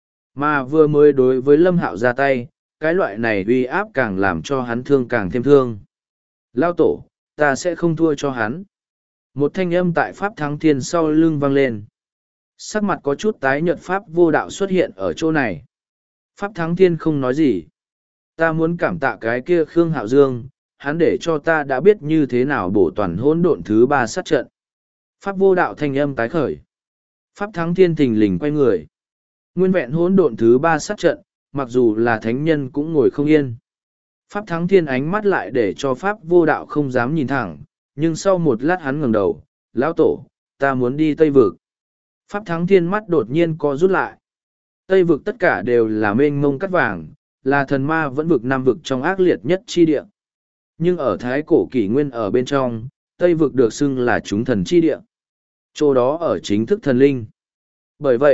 Mà vừa mới đối với Lâm Hạo ra tay, cái loại này uy áp càng làm cho hắn thương càng thêm thương. Lao tổ, ta sẽ không thua cho hắn. Một thanh âm tại Pháp Thắng Thiên sau lưng vang lên. Sắc mặt có chút tái nhợt Pháp vô đạo xuất hiện ở chỗ này. Pháp Thắng Thiên không nói gì. Ta muốn cảm tạ cái kia Khương Hạo Dương, hắn để cho ta đã biết như thế nào bổ toàn hỗn độn thứ 3 sát trận. Pháp vô đạo thanh âm tái khởi. Pháp Thắng Thiên thình lình quay người. Nguyên vẹn hỗn độn thứ 3 sát trận, mặc dù là thánh nhân cũng ngồi không yên. Pháp Thắng Thiên ánh mắt lại để cho Pháp vô đạo không dám nhìn thẳng, nhưng sau một lát hắn ngẩng đầu, lão tổ, ta muốn đi Tây Vực. Pháp Thắng Thiên mắt đột nhiên co rút lại. Tây Vực tất cả đều là mênh mông cắt vàng, là thần ma vẫn vực 5 vực trong ác liệt nhất chi địa. Nhưng ở Thái Cổ Kỷ Nguyên ở bên trong, Tây Vực được xưng là chúng thần chi địa. Chỗ đó ở chính thức thần linh. Bởi vậy,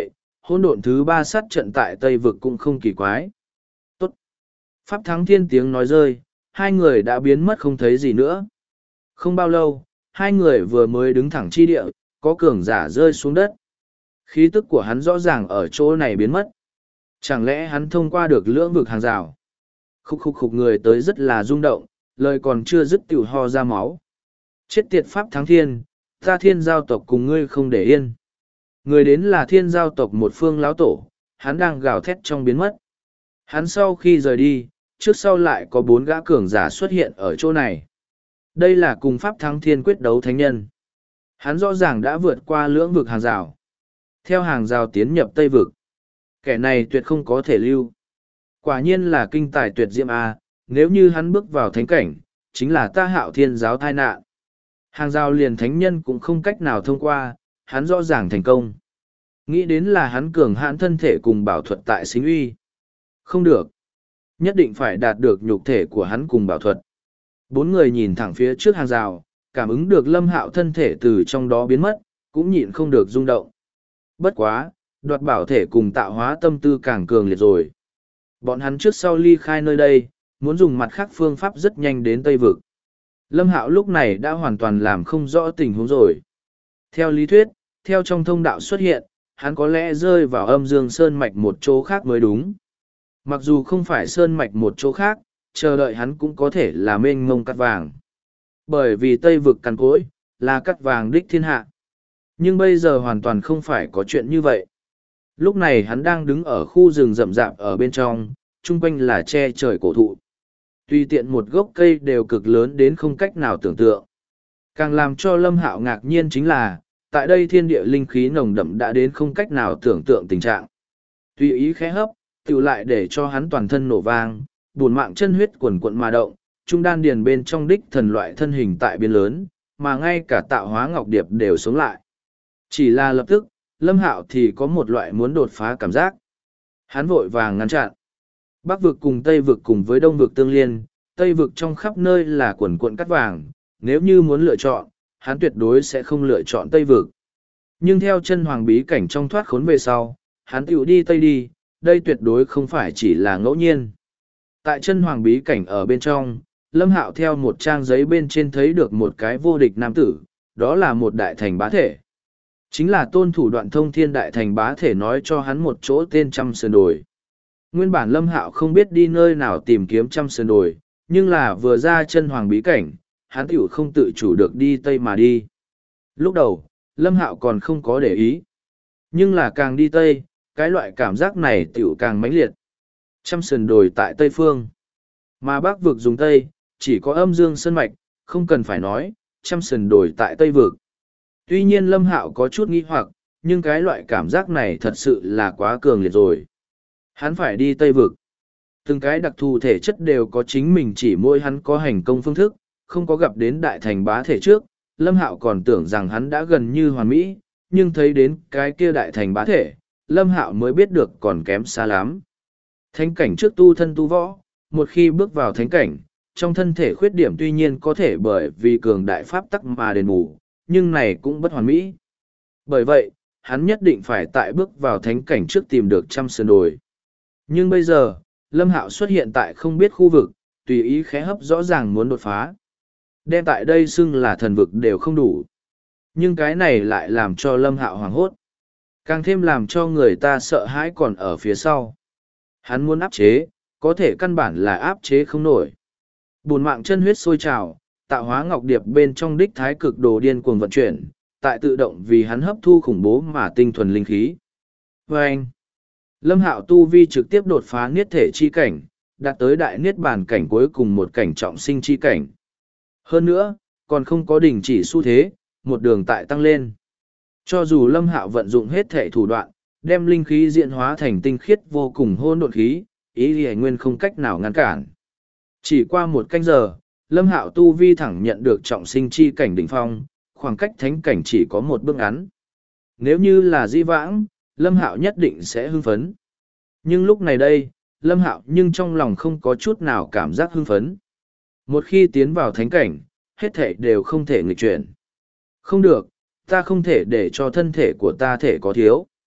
hỗn độn thứ ba sát trận tại Tây Vực cũng không kỳ quái. Tốt. Pháp Thắng Thiên tiếng nói rơi, hai người đã biến mất không thấy gì nữa. Không bao lâu, hai người vừa mới đứng thẳng chi địa, có cường giả rơi xuống đất. Khí tức của hắn rõ ràng ở chỗ này biến mất. Chẳng lẽ hắn thông qua được lưỡng vực hàng rào? Khúc khúc khúc người tới rất là rung động, lời còn chưa dứt tiểu ho ra máu. Chết tiệt Pháp Thắng Thiên, ta Thiên giao tộc cùng ngươi không để yên. Người đến là Thiên giao tộc một phương lão tổ, hắn đang gào thét trong biến mất. Hắn sau khi rời đi, trước sau lại có 4 gã cường giả xuất hiện ở chỗ này. Đây là cùng Pháp Thắng Thiên quyết đấu thánh nhân. Hắn rõ ràng đã vượt qua lưỡng vực hàng rào. Theo hàng rào tiến nhập Tây vực. Kẻ này tuyệt không có thể lưu. Quả nhiên là kinh tài tuyệt diệm A, nếu như hắn bước vào thánh cảnh, chính là ta Hạo Thiên giáo tai nạn. Hàng rào liền thánh nhân cũng không cách nào thông qua, hắn rõ ràng thành công. Nghĩ đến là hắn cường hãn thân thể cùng bảo thuật tại sinh uy. Không được. Nhất định phải đạt được nhục thể của hắn cùng bảo thuật. 4 người nhìn thẳng phía trước hàng rào, cảm ứng được Lâm Hạo thân thể từ trong đó biến mất, cũng nhịn không được rung động. Bất quá, đoạt bảo thể cùng tạo hóa tâm tư càng cường liệt rồi. Bọn hắn trước sau ly khai nơi đây, muốn dùng mặt khác phương pháp rất nhanh đến Tây Vực. Lâm Hạo lúc này đã hoàn toàn làm không rõ tình huống rồi. Theo lý thuyết, theo trong thông đạo xuất hiện, hắn có lẽ rơi vào âm dương sơn mạch một chỗ khác mới đúng. Mặc dù không phải sơn mạch một chỗ khác, chờ đợi hắn cũng có thể là mênh mông cát vàng. Bởi vì Tây Vực cằn cỗi, là cát vàng đích thiên hạ. Nhưng bây giờ hoàn toàn không phải có chuyện như vậy. Lúc này hắn đang đứng ở khu rừng rậm rạp ở bên trong, chung quanh là che trời cổ thụ. Tùy tiện một gốc cây đều cực lớn đến không cách nào tưởng tượng. Càng làm cho Lâm Hạo ngạc nhiên chính là, tại đây thiên địa linh khí nồng đậm đã đến không cách nào tưởng tượng tình trạng. Tùy ý khẽ hấp, tự lại để cho hắn toàn thân nổ vang, buồn mạng chân huyết quần quận mà động, trung đan điền bên trong đích thần loại thân hình tại biên lớn, mà ngay cả tạo hóa ngọc điệp đều sống lại. Chỉ là lập tức, Lâm Hạo thì có một loại muốn đột phá cảm giác. Hắn vội vàng ngăn chặn. Bắc vực cùng Tây vực cùng với Đông vực tương liên, Tây vực trong khắp nơi là quần quận cát vàng, nếu như muốn lựa chọn, hắn tuyệt đối sẽ không lựa chọn Tây vực. Nhưng theo chân hoàng bí cảnh trong thoát khốn về sau, hắn tiểu đi Tây đi, đây tuyệt đối không phải chỉ là ngẫu nhiên. Tại chân hoàng bí cảnh ở bên trong, Lâm Hạo theo một trang giấy bên trên thấy được một cái vô địch nam tử, đó là một đại thành bá thể. Chính là tôn thủ đoạn thông thiên đại thành bá thể nói cho hắn một chỗ tên Trăm Sườn Đồi. Nguyên bản Lâm Hạo không biết đi nơi nào tìm kiếm Trăm Sườn Đồi, nhưng là vừa ra chân hoàng bí cảnh, hắn tiểu không tự chủ được đi Tây mà đi. Lúc đầu, Lâm Hạo còn không có để ý. Nhưng là càng đi Tây, cái loại cảm giác này tiểu càng mãnh liệt. Trăm Sườn Đồi tại Tây Phương. Mà Bắc vực dùng Tây, chỉ có âm dương sơn mạch, không cần phải nói, Trăm Sườn Đồi tại Tây vực. Tuy nhiên Lâm Hạo có chút nghi hoặc, nhưng cái loại cảm giác này thật sự là quá cường liệt rồi. Hắn phải đi Tây vực. Từng cái đặc thù thể chất đều có chính mình, chỉ mỗi hắn có hành công phương thức, không có gặp đến đại thành bá thể trước, Lâm Hạo còn tưởng rằng hắn đã gần như hoàn mỹ, nhưng thấy đến cái kia đại thành bá thể, Lâm Hạo mới biết được còn kém xa lắm. Thánh cảnh trước tu thân tu võ, một khi bước vào thánh cảnh, trong thân thể khuyết điểm tuy nhiên có thể bởi vì cường đại pháp tắc mà đền bù, nhưng này cũng bất hoàn mỹ. Bởi vậy, hắn nhất định phải tại bước vào thánh cảnh trước tìm được Trăm Sườn Đồi. Nhưng bây giờ, Lâm Hạo xuất hiện tại không biết khu vực, tùy ý khẽ hấp rõ ràng muốn đột phá. Đem tại đây xưng là thần vực đều không đủ. Nhưng cái này lại làm cho Lâm Hạo hoảng hốt. Càng thêm làm cho người ta sợ hãi còn ở phía sau. Hắn muốn áp chế, có thể căn bản là áp chế không nổi. Bùn mạng chân huyết sôi trào, tạo hóa ngọc điệp bên trong đích thái cực đồ điên cuồng vận chuyển, tại tự động vì hắn hấp thu khủng bố mà tinh thuần linh khí. Và anh, Lâm Hạo tu vi trực tiếp đột phá niết thể chi cảnh, đạt tới đại niết bàn cảnh cuối cùng một cảnh trọng sinh chi cảnh. Hơn nữa, còn không có đình chỉ xu thế, một đường tại tăng lên. Cho dù Lâm Hạo vận dụng hết thể thủ đoạn, đem linh khí diễn hóa thành tinh khiết vô cùng hỗn độn khí, ý Lý Nguyên không cách nào ngăn cản. Chỉ qua một canh giờ, Lâm Hạo tu vi thẳng nhận được trọng sinh chi cảnh đỉnh phong, khoảng cách thánh cảnh chỉ có một bước ngắn. Nếu như là di vãng, Lâm Hạo nhất định sẽ hưng phấn. Nhưng lúc này đây, Lâm Hạo nhưng trong lòng không có chút nào cảm giác hưng phấn. Một khi tiến vào thánh cảnh, hết thể đều không thể nghịch chuyển. Không được, ta không thể để cho thân thể của ta thể có thiếu.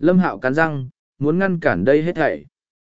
Lâm Hạo cắn răng, muốn ngăn cản đây hết thảy.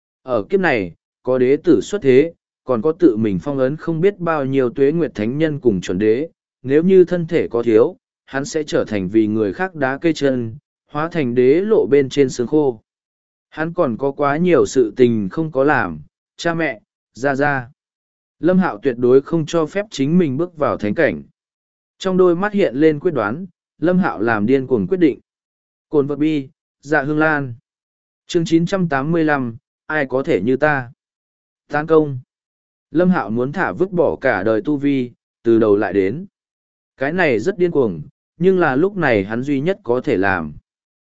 Ở kiếp này, có đế tử xuất thế, còn có tự mình phong ấn không biết bao nhiêu tuế nguyệt thánh nhân cùng chuẩn đế, nếu như thân thể có thiếu, hắn sẽ trở thành vì người khác đá cây chân, hóa thành đế lộ bên trên xương khô. Hắn còn có quá nhiều sự tình không có làm, cha mẹ, ra. Lâm Hạo tuyệt đối không cho phép chính mình bước vào thánh cảnh. Trong đôi mắt hiện lên quyết đoán, Lâm Hạo làm điên cuồng quyết định. Cồn vật bi, dạ hương lan. Chương 985, ai có thể như ta? Tán công. Lâm Hạo muốn thả vứt bỏ cả đời tu vi, từ đầu lại đến. Cái này rất điên cuồng, nhưng là lúc này hắn duy nhất có thể làm.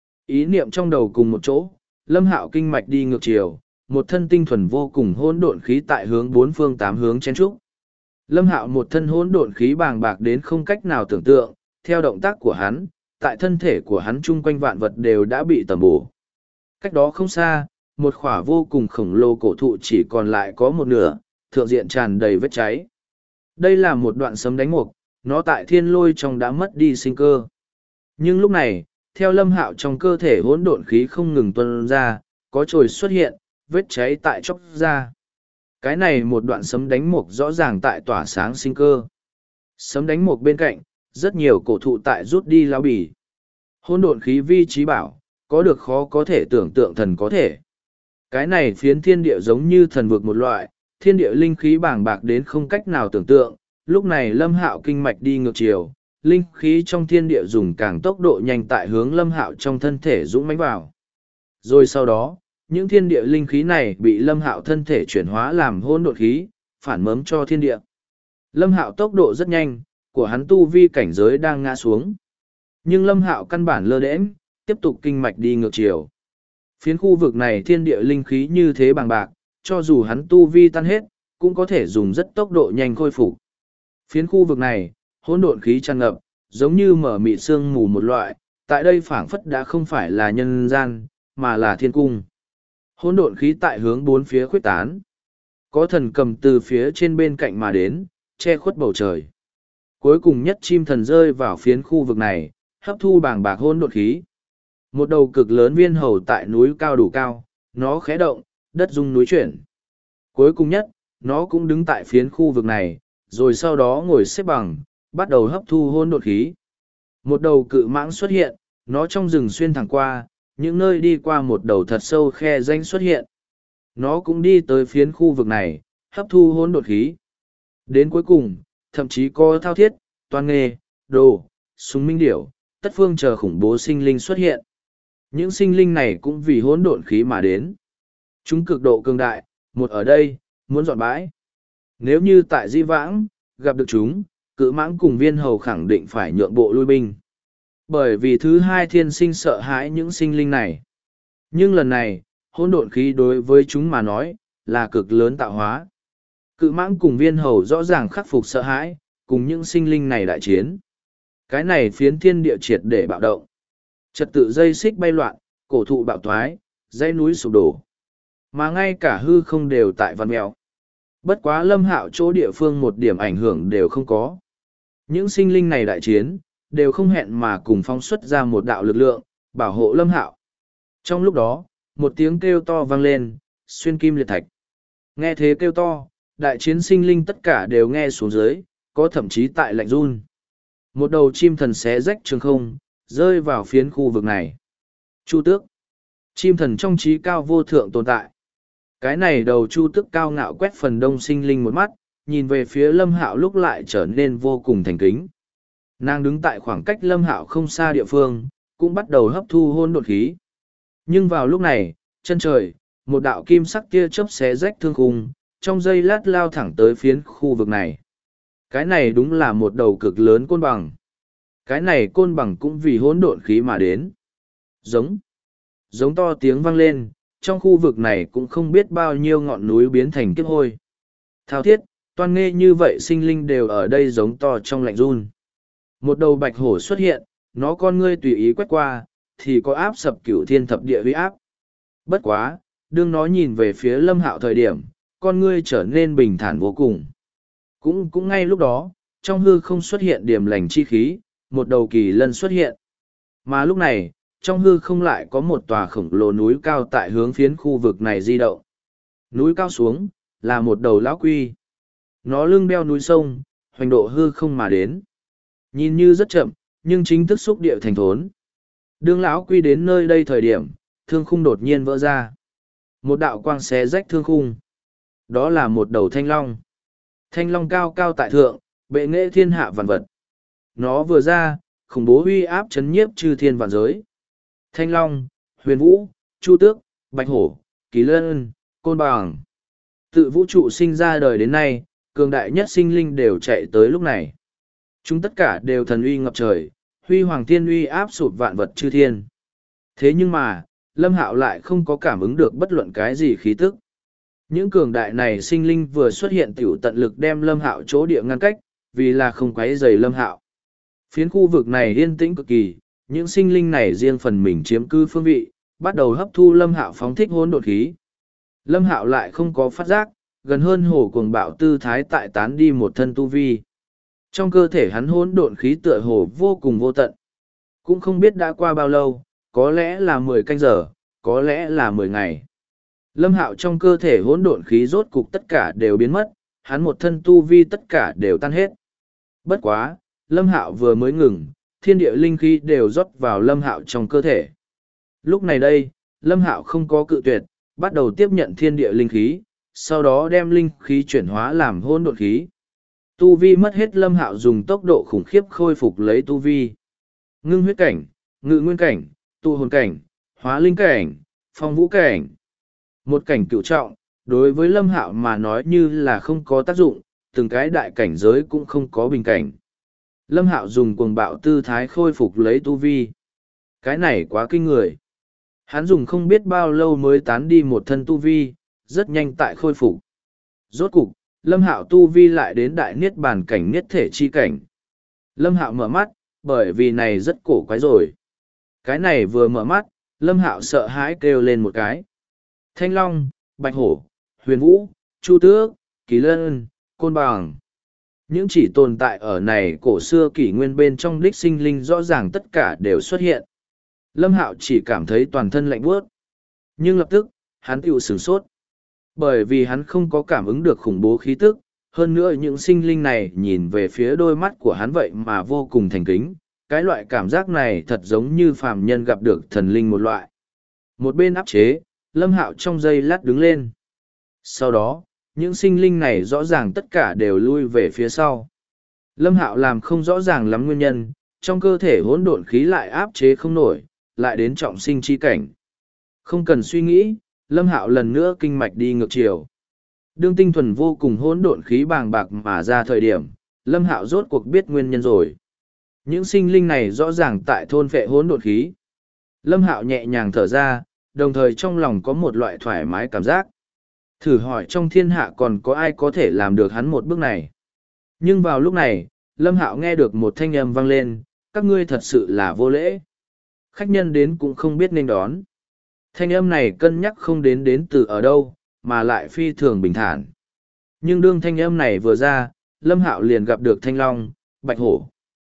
Ý niệm trong đầu cùng một chỗ, Lâm Hạo kinh mạch đi ngược chiều, một thân tinh thuần vô cùng hỗn độn khí tại hướng bốn phương tám hướng chen trúc. Lâm Hạo một thân hỗn độn khí bàng bạc đến không cách nào tưởng tượng, theo động tác của hắn, tại thân thể của hắn chung quanh vạn vật đều đã bị tầm bổ. Cách đó không xa, một khỏa vô cùng khổng lồ cổ thụ chỉ còn lại có một nửa, thượng diện tràn đầy vết cháy. Đây là một đoạn sấm đánh mục, nó tại thiên lôi trong đã mất đi sinh cơ. Nhưng lúc này, theo Lâm Hạo trong cơ thể hỗn độn khí không ngừng tuôn ra, có chồi xuất hiện, vết cháy tại chốc ra. Cái này một đoạn sấm đánh mục rõ ràng tại tỏa sáng sinh cơ. Sấm đánh mục bên cạnh, rất nhiều cổ thụ tại rút đi lao bì. Hỗn độn khí vi trí bảo, có được khó có thể tưởng tượng thần có thể. Cái này phiến thiên địa giống như thần vực một loại, thiên địa linh khí bàng bạc đến không cách nào tưởng tượng. Lúc này Lâm Hạo kinh mạch đi ngược chiều, linh khí trong thiên địa dùng càng tốc độ nhanh tại hướng Lâm Hạo trong thân thể dũng mãnh vào. Rồi sau đó, những thiên địa linh khí này bị Lâm Hạo thân thể chuyển hóa làm hỗn độn khí, phản mớm cho thiên địa. Lâm Hạo tốc độ rất nhanh, của hắn tu vi cảnh giới đang ngã xuống. Nhưng Lâm Hạo căn bản lơ đễnh, tiếp tục kinh mạch đi ngược chiều. Phiến khu vực này thiên địa linh khí như thế bằng bạc, cho dù hắn tu vi tan hết, cũng có thể dùng rất tốc độ nhanh khôi phục. Phiến khu vực này, hỗn độn khí tràn ngập, giống như mở mịt sương mù một loại, tại đây phảng phất đã không phải là nhân gian, mà là thiên cung. Hỗn độn khí tại hướng bốn phía khuếch tán. Có thần cầm từ phía trên bên cạnh mà đến, che khuất bầu trời. Cuối cùng nhất chim thần rơi vào phiến khu vực này, hấp thu bàng bạc hỗn độn khí. Một đầu cực lớn viên hầu tại núi cao đủ cao, nó khẽ động, đất rung núi chuyển. Cuối cùng nhất, nó cũng đứng tại phiến khu vực này, rồi sau đó ngồi xếp bằng, bắt đầu hấp thu hỗn độn khí. Một đầu cự mãng xuất hiện, nó trong rừng xuyên thẳng qua, những nơi đi qua một đầu thật sâu khe danh xuất hiện. Nó cũng đi tới phiến khu vực này, hấp thu hỗn độn khí. Đến cuối cùng, thậm chí có thao thiết, toan nghê, đồ, súng minh điểu, tất phương chờ khủng bố sinh linh xuất hiện. Những sinh linh này cũng vì hỗn độn khí mà đến. Chúng cực độ cường đại, một ở đây, muốn dọn bãi. Nếu như tại Di Vãng, gặp được chúng, cự mãng cùng viên hầu khẳng định phải nhượng bộ lui binh. Bởi vì thứ hai thiên sinh sợ hãi những sinh linh này. Nhưng lần này, hỗn độn khí đối với chúng mà nói, là cực lớn tạo hóa. Cự mãng cùng viên hầu rõ ràng khắc phục sợ hãi, cùng những sinh linh này đại chiến. Cái này phiến thiên địa triệt để bạo động. Trật tự dây xích bay loạn, cổ thụ bạo thoái, dãy núi sụp đổ. Mà ngay cả hư không đều tại văn mèo. Bất quá Lâm Hạo chỗ địa phương một điểm ảnh hưởng đều không có. Những sinh linh này đại chiến, đều không hẹn mà cùng phóng xuất ra một đạo lực lượng, bảo hộ Lâm Hạo. Trong lúc đó, một tiếng kêu to vang lên, xuyên kim liệt thạch. Nghe thế kêu to, đại chiến sinh linh tất cả đều nghe xuống dưới, có thậm chí tại lạnh run. Một đầu chim thần xé rách trường không, rơi vào phiến khu vực này. Chu tước. Chim thần trong trí cao vô thượng tồn tại. Cái này đầu chu tước cao ngạo quét phần đông sinh linh một mắt, nhìn về phía Lâm Hạo lúc lại trở nên vô cùng thành kính. Nàng đứng tại khoảng cách Lâm Hạo không xa địa phương, cũng bắt đầu hấp thu hỗn độn khí. Nhưng vào lúc này, chân trời, một đạo kim sắc tia chớp xé rách thương khung, trong giây lát lao thẳng tới phiến khu vực này. Cái này đúng là một đầu cực lớn côn bằng. Cái này côn bằng cũng vì hỗn độn khí mà đến. Giống to tiếng vang lên, trong khu vực này cũng không biết bao nhiêu ngọn núi biến thành kiếp hôi. Thao thiết, toan nghê như vậy sinh linh đều ở đây giống to trong lạnh run. Một đầu bạch hổ xuất hiện, nó con ngươi tùy ý quét qua, thì có áp sập cửu thiên thập địa uy áp. Bất quá, đương nó nhìn về phía Lâm Hạo thời điểm, con ngươi trở nên bình thản vô cùng. Cũng ngay lúc đó, trong hư không xuất hiện điểm lành chi khí, một đầu kỳ lân xuất hiện. Mà lúc này, trong hư không lại có một tòa khổng lồ núi cao tại hướng phiến khu vực này di động. Núi cao xuống, là một đầu lão quy. Nó lưng đeo núi sông, hoành độ hư không mà đến. Nhìn như rất chậm, nhưng chính thức xúc địa thành thốn. Đương lão quy đến nơi đây thời điểm, thương khung đột nhiên vỡ ra. Một đạo quang xé rách thương khung. Đó là một đầu thanh long. Thanh long cao cao tại thượng, bệ nghệ thiên hạ vạn vật. Nó vừa ra, khủng bố uy áp chấn nhiếp chư thiên vạn giới. Thanh long, huyền vũ, chu tước, bạch hổ, kỳ lân, côn bằng. Tự vũ trụ sinh ra đời đến nay, cường đại nhất sinh linh đều chạy tới lúc này. Chúng tất cả đều thần uy ngập trời, huy hoàng thiên uy áp sụp vạn vật chư thiên. Thế nhưng mà, Lâm Hạo lại không có cảm ứng được bất luận cái gì khí tức. Những cường đại này sinh linh vừa xuất hiện tiểu tận lực đem Lâm Hạo chỗ địa ngăn cách, vì là không quấy rầy Lâm Hạo. Phiến khu vực này yên tĩnh cực kỳ, những sinh linh này riêng phần mình chiếm cư phương vị, bắt đầu hấp thu Lâm Hạo phóng thích hỗn độn khí. Lâm Hạo lại không có phát giác, gần hơn hồ cuồng bạo tư thái tại tán đi một thân tu vi. Trong cơ thể hắn hỗn độn khí tựa hồ vô cùng vô tận. Cũng không biết đã qua bao lâu, có lẽ là 10 canh giờ, có lẽ là 10 ngày. Lâm Hạo trong cơ thể hỗn độn khí rốt cục tất cả đều biến mất, hắn một thân tu vi tất cả đều tan hết. Bất quá, Lâm Hạo vừa mới ngừng, thiên địa linh khí đều rót vào Lâm Hạo trong cơ thể. Lúc này đây, Lâm Hạo không có cự tuyệt, bắt đầu tiếp nhận thiên địa linh khí, sau đó đem linh khí chuyển hóa làm hỗn độn khí. Tu vi mất hết Lâm Hạo dùng tốc độ khủng khiếp khôi phục lấy tu vi. Ngưng huyết cảnh, ngự nguyên cảnh, tụ hồn cảnh, hóa linh cảnh, phong vũ cảnh. Một cảnh cửu trọng, đối với Lâm Hạo mà nói như là không có tác dụng, từng cái đại cảnh giới cũng không có bình cảnh. Lâm Hạo dùng cuồng bạo tư thái khôi phục lấy tu vi. Cái này quá kinh người. Hắn dùng không biết bao lâu mới tán đi một thân tu vi, rất nhanh tại khôi phục. Rốt cục, Lâm Hạo tu vi lại đến đại niết bàn cảnh niết thể chi cảnh. Lâm Hạo mở mắt, bởi vì này rất cổ quái rồi. Cái này vừa mở mắt, Lâm Hạo sợ hãi kêu lên một cái. Thanh long, bạch hổ, huyền vũ, chu tước, kỳ lân, côn bằng. Những chỉ tồn tại ở này cổ xưa kỷ nguyên bên trong đích sinh linh rõ ràng tất cả đều xuất hiện. Lâm Hạo chỉ cảm thấy toàn thân lạnh buốt. Nhưng lập tức, hắn tiểu sửng sốt. Bởi vì hắn không có cảm ứng được khủng bố khí tức, hơn nữa những sinh linh này nhìn về phía đôi mắt của hắn vậy mà vô cùng thành kính. Cái loại cảm giác này thật giống như phàm nhân gặp được thần linh một loại. Một bên áp chế, Lâm Hạo trong giây lát đứng lên. Sau đó, những sinh linh này rõ ràng tất cả đều lui về phía sau. Lâm Hạo làm không rõ ràng lắm nguyên nhân, trong cơ thể hỗn độn khí lại áp chế không nổi, lại đến trọng sinh chi cảnh. Không cần suy nghĩ, Lâm Hạo lần nữa kinh mạch đi ngược chiều. Đương tinh thuần vô cùng hỗn độn khí bàng bạc mà ra thời điểm, Lâm Hạo rốt cuộc biết nguyên nhân rồi. Những sinh linh này rõ ràng tại thôn phệ hỗn độn khí. Lâm Hạo nhẹ nhàng thở ra, đồng thời trong lòng có một loại thoải mái cảm giác. Thử hỏi trong thiên hạ còn có ai có thể làm được hắn một bước này. Nhưng vào lúc này, Lâm Hạo nghe được một thanh âm vang lên, các ngươi thật sự là vô lễ. Khách nhân đến cũng không biết nên đón. Thanh âm này cân nhắc không đến từ ở đâu, mà lại phi thường bình thản. Nhưng đương thanh âm này vừa ra, Lâm Hạo liền gặp được thanh long, bạch hổ.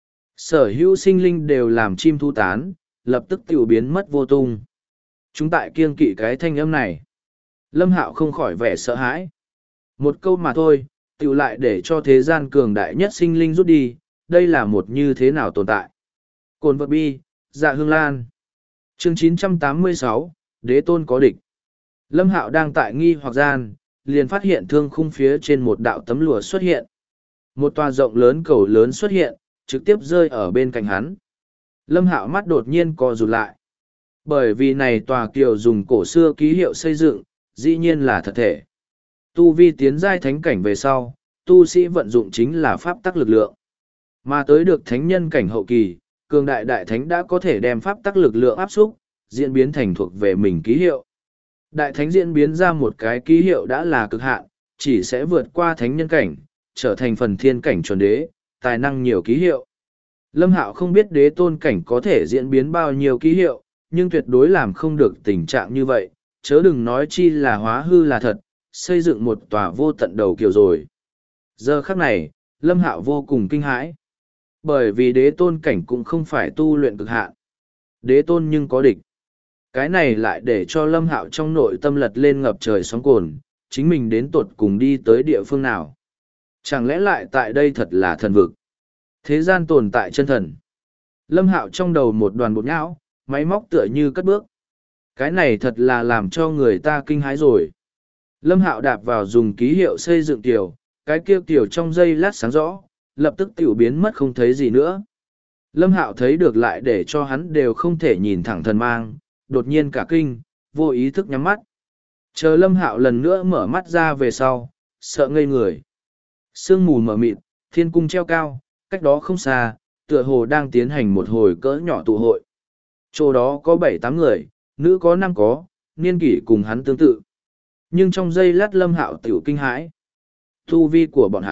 Sở hữu sinh linh đều làm chim thu tán, lập tức tiểu biến mất vô tung. Chúng tại kiêng kỵ cái thanh âm này. Lâm Hạo không khỏi vẻ sợ hãi. Một câu mà thôi, tiểu lại để cho thế gian cường đại nhất sinh linh rút đi, đây là một như thế nào tồn tại. Cồn vật bi, dạ hương lan. Chương 986, Đế tôn có địch. Lâm Hạo đang tại nghi hoặc gian, liền phát hiện thương khung phía trên một đạo tấm lụa xuất hiện. Một tòa rộng lớn cầu lớn xuất hiện, trực tiếp rơi ở bên cạnh hắn. Lâm Hạo mắt đột nhiên co rụt lại. Bởi vì này tòa kiều dùng cổ xưa ký hiệu xây dựng, dĩ nhiên là thật thể. Tu vi tiến giai thánh cảnh về sau, tu sĩ vận dụng chính là pháp tắc lực lượng. Mà tới được thánh nhân cảnh hậu kỳ, cường đại đại thánh đã có thể đem pháp tắc lực lượng áp xúc, diễn biến thành thuộc về mình ký hiệu. Đại thánh diễn biến ra một cái ký hiệu đã là cực hạn, chỉ sẽ vượt qua thánh nhân cảnh, trở thành phần thiên cảnh chuẩn đế, tài năng nhiều ký hiệu. Lâm Hạo không biết đế tôn cảnh có thể diễn biến bao nhiêu ký hiệu, nhưng tuyệt đối làm không được tình trạng như vậy, chớ đừng nói chi là hóa hư là thật, xây dựng một tòa vô tận đầu kiều rồi. Giờ khắc này, Lâm Hạo vô cùng kinh hãi. Bởi vì đế tôn cảnh cũng không phải tu luyện cực hạn. Đế tôn nhưng có địch. Cái này lại để cho Lâm Hạo trong nội tâm lật lên ngập trời sóng cồn, chính mình đến tột cùng đi tới địa phương nào. Chẳng lẽ lại tại đây thật là thần vực? Thế gian tồn tại chân thần. Lâm Hạo trong đầu một đoàn bột nhão, máy móc tựa như cất bước. Cái này thật là làm cho người ta kinh hãi rồi. Lâm Hạo đạp vào dùng ký hiệu xây dựng tiểu, cái kia tiểu trong giây lát sáng rõ, lập tức tiểu biến mất không thấy gì nữa. Lâm Hạo thấy được lại để cho hắn đều không thể nhìn thẳng thần mang, đột nhiên cả kinh, vô ý thức nhắm mắt. Chờ Lâm Hạo lần nữa mở mắt ra về sau, sợ ngây người. Sương mù mờ mịt, thiên cung treo cao, cách đó không xa, tựa hồ đang tiến hành một hồi cỡ nhỏ tụ hội. Chỗ đó có 7-8 người, nữ có 5 có, niên kỷ cùng hắn tương tự. Nhưng trong giây lát Lâm Hạo tiểu kinh hãi. Tu vi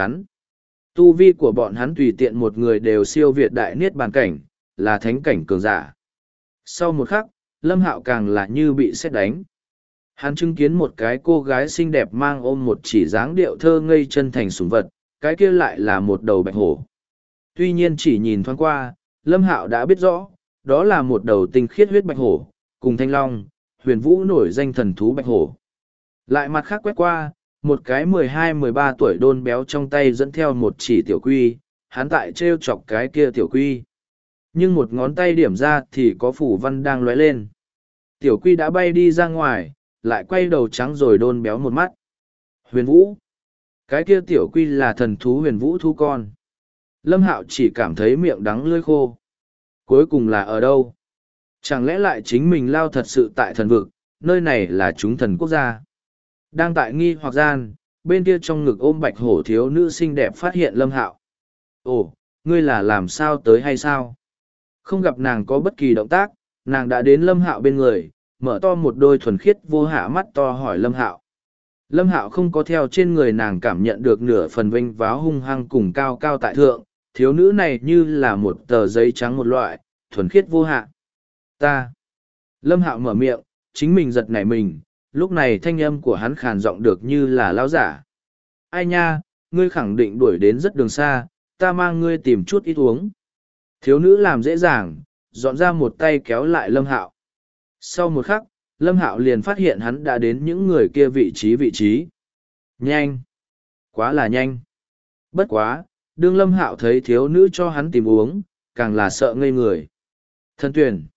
của bọn hắn tùy tiện một người đều siêu việt đại niết bàn cảnh, là thánh cảnh cường giả. Sau một khắc, Lâm Hạo càng là như bị sét đánh. Hắn chứng kiến một cái cô gái xinh đẹp mang ôm một chỉ dáng điệu thơ ngây chân thành sủng vật, cái kia lại là một đầu bạch hổ. Tuy nhiên chỉ nhìn thoáng qua, Lâm Hạo đã biết rõ, đó là một đầu tinh khiết huyết bạch hổ, cùng thanh long, huyền vũ nổi danh thần thú bạch hổ. Lại mặt khác quét qua, một cái 12-13 tuổi đôn béo trong tay dẫn theo một chỉ tiểu quy, hắn tại treo chọc cái kia tiểu quy. Nhưng một ngón tay điểm ra thì có phủ văn đang lóe lên. Tiểu quy đã bay đi ra ngoài, lại quay đầu trắng rồi đôn béo một mắt. Huyền vũ. Cái kia tiểu quy là thần thú huyền vũ thú con. Lâm Hạo chỉ cảm thấy miệng đắng lưỡi khô. Cuối cùng là ở đâu? Chẳng lẽ lại chính mình lao thật sự tại thần vực, nơi này là chúng thần quốc gia. Đang tại nghi hoặc gian, bên kia trong ngực ôm bạch hổ thiếu nữ xinh đẹp phát hiện Lâm Hạo. Ồ, ngươi là làm sao tới hay sao? Không gặp nàng có bất kỳ động tác, nàng đã đến Lâm Hạo bên người, mở to một đôi thuần khiết vô hạ mắt to hỏi Lâm Hạo. Lâm Hạo không có theo trên người nàng cảm nhận được nửa phần vinh váo hung hăng cùng cao cao tại thượng, thiếu nữ này như là một tờ giấy trắng một loại, thuần khiết vô hạ. Ta. Lâm Hạo mở miệng, chính mình giật nảy mình, lúc này thanh âm của hắn khàn giọng được như là lão giả. Ai nha, ngươi khẳng định đuổi đến rất đường xa, ta mang ngươi tìm chút ít uống. Thiếu nữ làm dễ dàng, dọn ra một tay kéo lại Lâm Hạo. Sau một khắc, Lâm Hạo liền phát hiện hắn đã đến những người kia vị trí. Nhanh! Quá là nhanh! Bất quá, đương Lâm Hạo thấy thiếu nữ cho hắn tìm uống, càng là sợ ngây người. Thần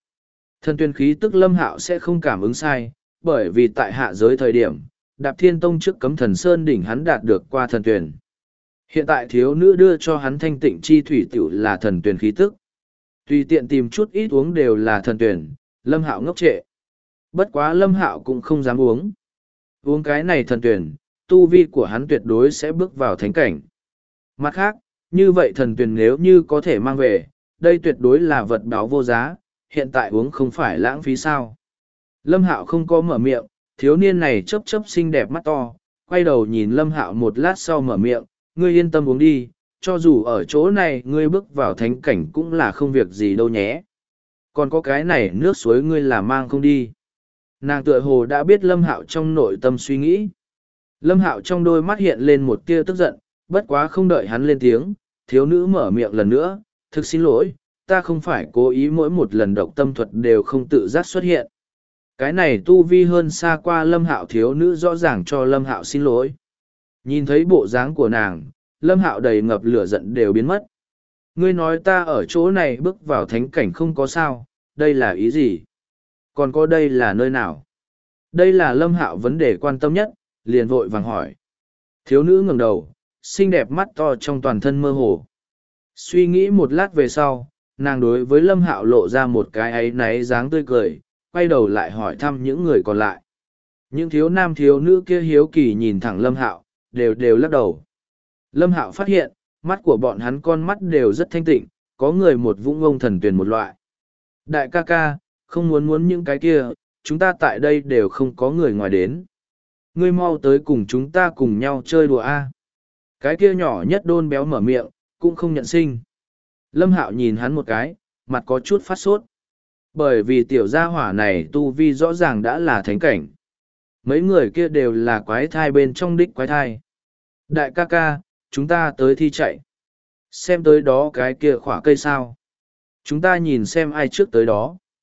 tuyển khí tức Lâm Hạo sẽ không cảm ứng sai, bởi vì tại hạ giới thời điểm, Đạp Thiên Tông trước cấm thần Sơn đỉnh hắn đạt được qua thần tuyển. Hiện tại thiếu nữ đưa cho hắn thanh tịnh chi thủy tiểu là thần tuyển khí tức. Tùy tiện tìm chút ít uống đều là thần tuyển, Lâm Hạo ngốc trệ. Bất quá Lâm Hạo cũng không dám uống. Uống cái này thần tuyển, tu vi của hắn tuyệt đối sẽ bước vào thánh cảnh. Mặt khác, như vậy thần tuyển nếu như có thể mang về, đây tuyệt đối là vật báo vô giá, hiện tại uống không phải lãng phí sao. Lâm Hạo không có mở miệng, thiếu niên này chớp chớp xinh đẹp mắt to, quay đầu nhìn Lâm Hạo một lát sau mở miệng, ngươi yên tâm uống đi, cho dù ở chỗ này ngươi bước vào thánh cảnh cũng là không việc gì đâu nhé. Còn có cái này nước suối ngươi là mang không đi. Nàng tựa hồ đã biết Lâm Hạo trong nội tâm suy nghĩ. Lâm Hạo trong đôi mắt hiện lên một tia tức giận, bất quá không đợi hắn lên tiếng, thiếu nữ mở miệng lần nữa, thực xin lỗi, ta không phải cố ý mỗi một lần độc tâm thuật đều không tự giác xuất hiện. Cái này tu vi hơn xa qua Lâm Hạo, thiếu nữ rõ ràng cho Lâm Hạo xin lỗi. Nhìn thấy bộ dáng của nàng, Lâm Hạo đầy ngập lửa giận đều biến mất. Ngươi nói ta ở chỗ này bước vào thánh cảnh không có sao, đây là ý gì? Còn có đây là nơi nào? Đây là Lâm Hạo vấn đề quan tâm nhất, liền vội vàng hỏi. Thiếu nữ ngẩng đầu, xinh đẹp mắt to trong toàn thân mơ hồ. Suy nghĩ một lát về sau, nàng đối với Lâm Hạo lộ ra một cái áy náy dáng tươi cười, quay đầu lại hỏi thăm những người còn lại. Những thiếu nam thiếu nữ kia hiếu kỳ nhìn thẳng Lâm Hạo, đều lắc đầu. Lâm Hạo phát hiện, mắt của bọn hắn con mắt đều rất thanh tịnh, có người một vũng ông thần tuyển một loại. Đại ca ca, không muốn những cái kia, chúng ta tại đây đều không có người ngoài đến. Ngươi mau tới cùng chúng ta cùng nhau chơi đùa a. Cái kia nhỏ nhất đôn béo mở miệng, cũng không nhận sinh. Lâm Hạo nhìn hắn một cái, mặt có chút phát sốt. Bởi vì tiểu gia hỏa này tu vi rõ ràng đã là thánh cảnh. Mấy người kia đều là quái thai bên trong đích quái thai. Đại ca ca, chúng ta tới thi chạy. Xem tới đó cái kia khỏa cây sao. Chúng ta nhìn xem ai trước tới đó.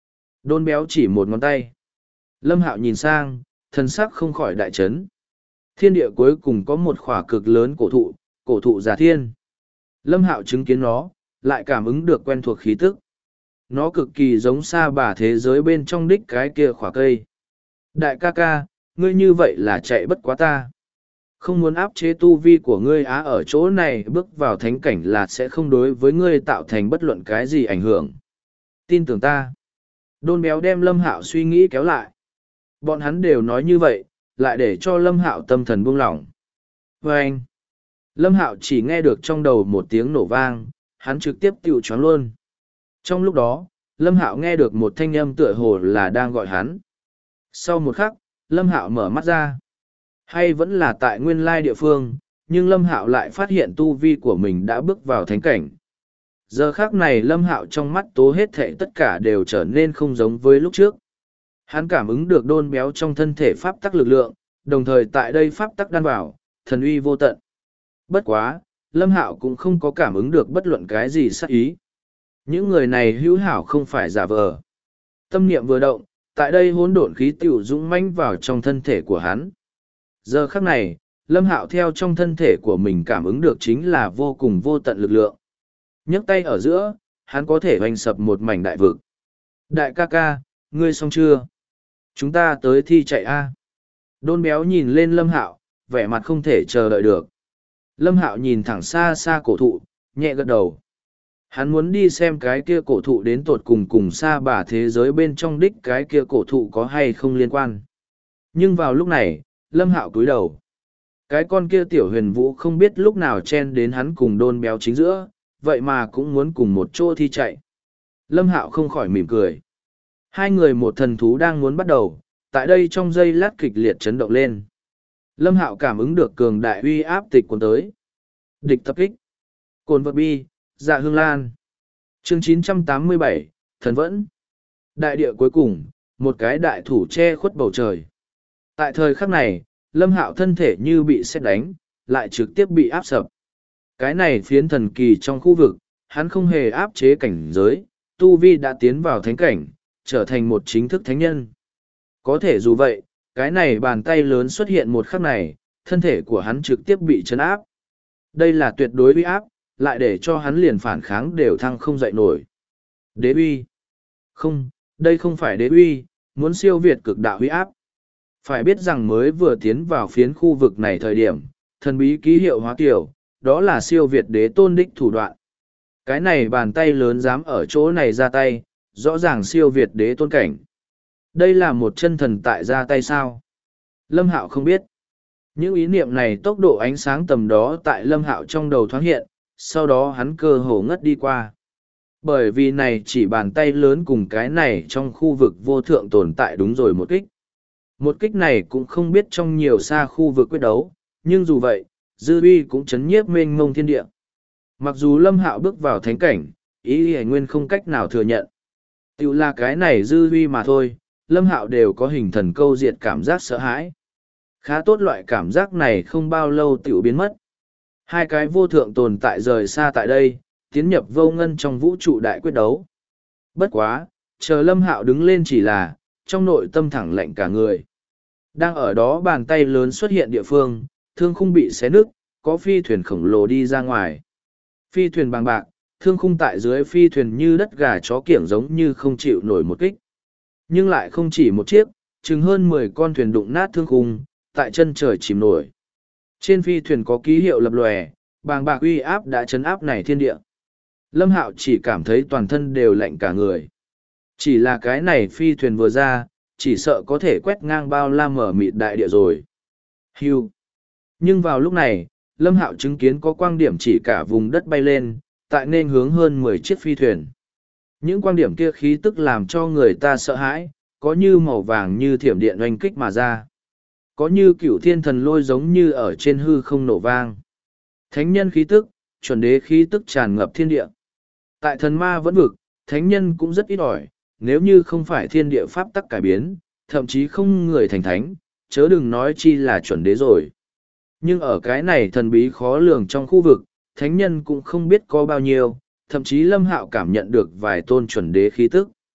Đôn béo chỉ một ngón tay. Lâm Hạo nhìn sang, thân sắc không khỏi đại chấn. Thiên địa cuối cùng có một khỏa cực lớn cổ thụ giả thiên. Lâm Hạo chứng kiến nó, lại cảm ứng được quen thuộc khí tức. Nó cực kỳ giống sa bà thế giới bên trong đích cái kia khỏa cây. Đại ca ca, ngươi như vậy là chạy bất quá ta. Không muốn áp chế tu vi của ngươi ở chỗ này bước vào thánh cảnh là sẽ không đối với ngươi tạo thành bất luận cái gì ảnh hưởng. Tin tưởng ta. Đôn béo đem Lâm Hạo suy nghĩ kéo lại. Bọn hắn đều nói như vậy, lại để cho Lâm Hạo tâm thần buông lỏng. Và anh, Lâm Hạo chỉ nghe được trong đầu một tiếng nổ vang, hắn trực tiếp tiêu choáng luôn. Trong lúc đó, Lâm Hạo nghe được một thanh âm tựa hồ là đang gọi hắn. Sau một khắc, Lâm Hạo mở mắt ra. Hay vẫn là tại nguyên lai địa phương, nhưng Lâm Hạo lại phát hiện tu vi của mình đã bước vào thánh cảnh. Giờ khác này Lâm Hạo trong mắt tố hết thảy tất cả đều trở nên không giống với lúc trước. Hắn cảm ứng được đôn béo trong thân thể pháp tắc lực lượng, đồng thời tại đây pháp tắc đan vào, thần uy vô tận. Bất quá, Lâm Hạo cũng không có cảm ứng được bất luận cái gì sát ý. Những người này hữu hảo không phải giả vờ. Tâm niệm vừa động, tại đây hỗn độn khí tiểu dũng mãnh vào trong thân thể của hắn. Giờ khắc này, Lâm Hạo theo trong thân thể của mình cảm ứng được chính là vô cùng vô tận lực lượng. Nhấc tay ở giữa, hắn có thể hoành sập một mảnh đại vực. Đại ca ca, ngươi xong chưa? Chúng ta tới thi chạy a. Đôn béo nhìn lên Lâm Hạo, vẻ mặt không thể chờ đợi được. Lâm Hạo nhìn thẳng xa xa cổ thụ, nhẹ gật đầu. Hắn muốn đi xem cái kia cổ thụ đến tột cùng xa bà thế giới bên trong đích cái kia cổ thụ có hay không liên quan. Nhưng vào lúc này, Lâm Hạo cúi đầu. Cái con kia tiểu huyền vũ không biết lúc nào chen đến hắn cùng đôn béo chính giữa, vậy mà cũng muốn cùng một chỗ thi chạy. Lâm Hạo không khỏi mỉm cười. Hai người một thần thú đang muốn bắt đầu, tại đây trong giây lát kịch liệt chấn động lên. Lâm Hạo cảm ứng được cường đại uy áp tịch cuốn tới. Địch tập kích. Cồn vật bi, dạ hương lan. Chương 987, thần vẫn. Đại địa cuối cùng, một cái đại thủ che khuất bầu trời. Tại thời khắc này, Lâm Hạo thân thể như bị sét đánh, lại trực tiếp bị áp sập. Cái này phiến thần kỳ trong khu vực, hắn không hề áp chế cảnh giới, tu vi đã tiến vào thánh cảnh, trở thành một chính thức thánh nhân. Có thể dù vậy, cái này bàn tay lớn xuất hiện một khắc này, thân thể của hắn trực tiếp bị chấn áp. Đây là tuyệt đối uy áp, lại để cho hắn liền phản kháng đều thăng không dậy nổi. Đế uy. Không, đây không phải đế uy, muốn siêu việt cực đạo uy áp. Phải biết rằng mới vừa tiến vào phiến khu vực này thời điểm, thần bí ký hiệu hóa tiểu, đó là siêu việt đế tôn đích thủ đoạn. Cái này bàn tay lớn dám ở chỗ này ra tay, rõ ràng siêu việt đế tôn cảnh. Đây là một chân thần tại ra tay sao? Lâm Hạo không biết. Những ý niệm này tốc độ ánh sáng tầm đó tại Lâm Hạo trong đầu thoáng hiện, sau đó hắn cơ hồ ngất đi qua. Bởi vì này chỉ bàn tay lớn cùng cái này trong khu vực vô thượng tồn tại đúng rồi một kích. Một kích này cũng không biết trong nhiều xa khu vực quyết đấu, nhưng dù vậy, dư uy cũng chấn nhiếp mênh mông thiên địa. Mặc dù Lâm Hạo bước vào thánh cảnh, ý Hải Nguyên không cách nào thừa nhận. Tiểu là cái này dư uy mà thôi, Lâm Hạo đều có hình thần câu diệt cảm giác sợ hãi. Khá tốt loại cảm giác này không bao lâu tiểu biến mất. Hai cái vô thượng tồn tại rời xa tại đây, tiến nhập vô ngân trong vũ trụ đại quyết đấu. Bất quá, chờ Lâm Hạo đứng lên chỉ là, trong nội tâm thẳng lạnh cả người. Đang ở đó bàn tay lớn xuất hiện địa phương, thương khung bị xé nứt, có phi thuyền khổng lồ đi ra ngoài. Phi thuyền bằng bạc, thương khung tại dưới phi thuyền như đất gà chó kiểng giống như không chịu nổi một kích. Nhưng lại không chỉ một chiếc, chừng hơn 10 con thuyền đụng nát thương khung, tại chân trời chìm nổi. Trên phi thuyền có ký hiệu lập lòe, bàng bạc uy áp đã chấn áp này thiên địa. Lâm Hạo chỉ cảm thấy toàn thân đều lạnh cả người. Chỉ là cái này phi thuyền vừa ra, chỉ sợ có thể quét ngang bao la mở mịt đại địa rồi. Hưu. Nhưng vào lúc này, Lâm Hạo chứng kiến có quang điểm chỉ cả vùng đất bay lên, tại nên hướng hơn 10 chiếc phi thuyền. Những quang điểm kia khí tức làm cho người ta sợ hãi, có như màu vàng như thiểm điện oanh kích mà ra. Có như cửu thiên thần lôi giống như ở trên hư không nổ vang. Thánh nhân khí tức, chuẩn đế khí tức tràn ngập thiên địa. Tại thần ma vẫn vực, thánh nhân cũng rất ít ỏi, nếu như không phải thiên địa pháp tắc cải biến, thậm chí không người thành thánh, chớ đừng nói chi là chuẩn đế rồi. Nhưng ở cái này thần bí khó lường trong khu vực, thánh nhân cũng không biết có bao nhiêu, thậm chí Lâm Hạo cảm nhận được vài tôn chuẩn đế khí tức.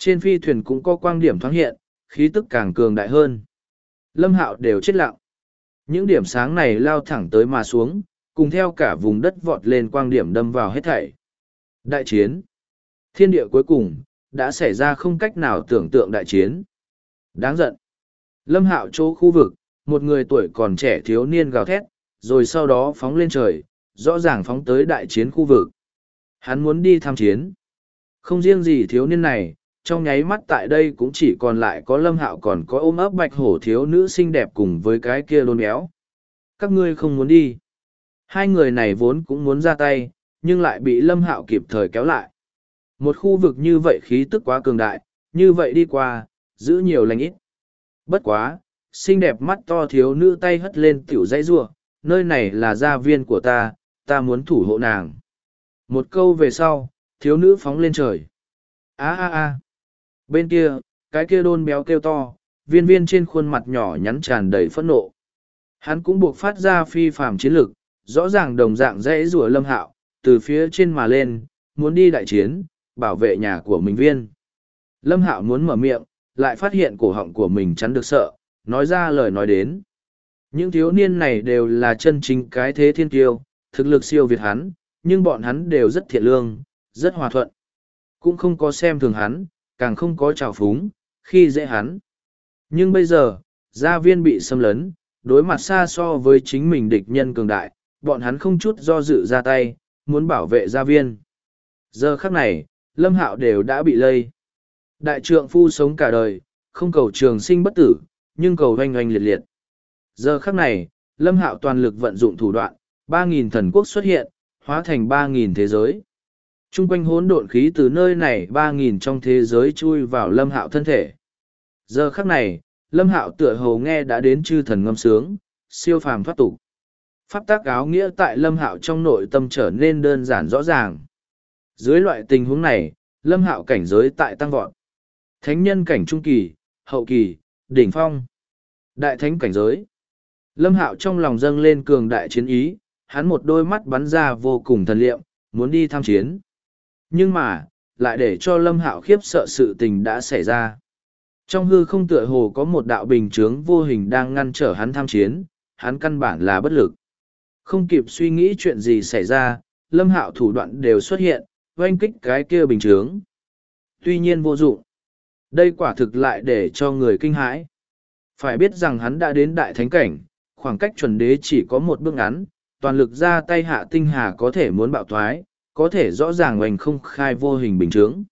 Trên phi thuyền cũng có quang điểm thoáng hiện, khí tức càng cường đại hơn. Lâm Hạo đều chết lặng. Những điểm sáng này lao thẳng tới mà xuống, cùng theo cả vùng đất vọt lên quang điểm đâm vào hết thảy. Đại chiến. Thiên địa cuối cùng, đã xảy ra không cách nào tưởng tượng đại chiến. Đáng giận. Lâm Hạo chỗ khu vực, một người tuổi còn trẻ thiếu niên gào thét, rồi sau đó phóng lên trời, rõ ràng phóng tới đại chiến khu vực. Hắn muốn đi tham chiến. Không riêng gì thiếu niên này, trong nháy mắt tại đây cũng chỉ còn lại có Lâm Hạo còn có ôm ấp bạch hổ thiếu nữ xinh đẹp cùng với cái kia đôn béo. Các ngươi không muốn đi. Hai người này vốn cũng muốn ra tay, nhưng lại bị Lâm Hạo kịp thời kéo lại. Một khu vực như vậy khí tức quá cường đại, như vậy đi qua, giữ nhiều lành ít. Bất quá, xinh đẹp mắt to thiếu nữ tay hất lên tiểu dãy rua, nơi này là gia viên của ta muốn thủ hộ nàng. Một câu về sau, thiếu nữ phóng lên trời. A. Bên kia, cái kia đôn béo kêu to, viên viên trên khuôn mặt nhỏ nhắn tràn đầy phẫn nộ. Hắn cũng buộc phát ra phi phàm chiến lực, rõ ràng đồng dạng dãy rủa Lâm Hạo, từ phía trên mà lên, muốn đi đại chiến, bảo vệ nhà của mình viên. Lâm Hạo muốn mở miệng, lại phát hiện cổ họng của mình chắn được sợ, nói ra lời nói đến. Những thiếu niên này đều là chân chính cái thế thiên kiêu, thực lực siêu việt hắn, nhưng bọn hắn đều rất thiện lương, rất hòa thuận. Cũng không có xem thường hắn, càng không có trào phúng, khi dễ hắn. Nhưng bây giờ, gia viên bị xâm lấn, đối mặt xa so với chính mình địch nhân cường đại, bọn hắn không chút do dự ra tay, muốn bảo vệ gia viên. Giờ khắc này, Lâm Hạo đều đã bị lây. Đại trượng phu sống cả đời, không cầu trường sinh bất tử, nhưng cầu oanh oanh liệt liệt. Giờ khắc này, Lâm Hạo toàn lực vận dụng thủ đoạn, 3.000 thần quốc xuất hiện, hóa thành 3.000 thế giới. Trung quanh hỗn độn khí từ nơi này 3.000 trong thế giới chui vào Lâm Hạo thân thể. Giờ khắc này, Lâm Hạo tựa hồ nghe đã đến chư thần ngâm sướng, siêu phàm thoát tục. Pháp tác áo nghĩa tại Lâm Hạo trong nội tâm trở nên đơn giản rõ ràng. Dưới loại tình huống này, Lâm Hạo cảnh giới tại tăng vọt. Thánh nhân cảnh trung kỳ, hậu kỳ, đỉnh phong. Đại thánh cảnh giới. Lâm Hạo trong lòng dâng lên cường đại chiến ý, hắn một đôi mắt bắn ra vô cùng thần liệm, muốn đi tham chiến. Nhưng mà, lại để cho Lâm Hạo khiếp sợ sự tình đã xảy ra. Trong hư không tựa hồ có một đạo bình chướng vô hình đang ngăn trở hắn tham chiến, hắn căn bản là bất lực. Không kịp suy nghĩ chuyện gì xảy ra, Lâm Hạo thủ đoạn đều xuất hiện, oanh kích cái kia bình chướng. Tuy nhiên vô dụng. Đây quả thực lại để cho người kinh hãi. Phải biết rằng hắn đã đến đại thánh cảnh, khoảng cách chuẩn đế chỉ có một bước ngắn, toàn lực ra tay hạ tinh hà có thể muốn bạo thoái, có thể rõ ràng oanh không khai vô hình bình chướng.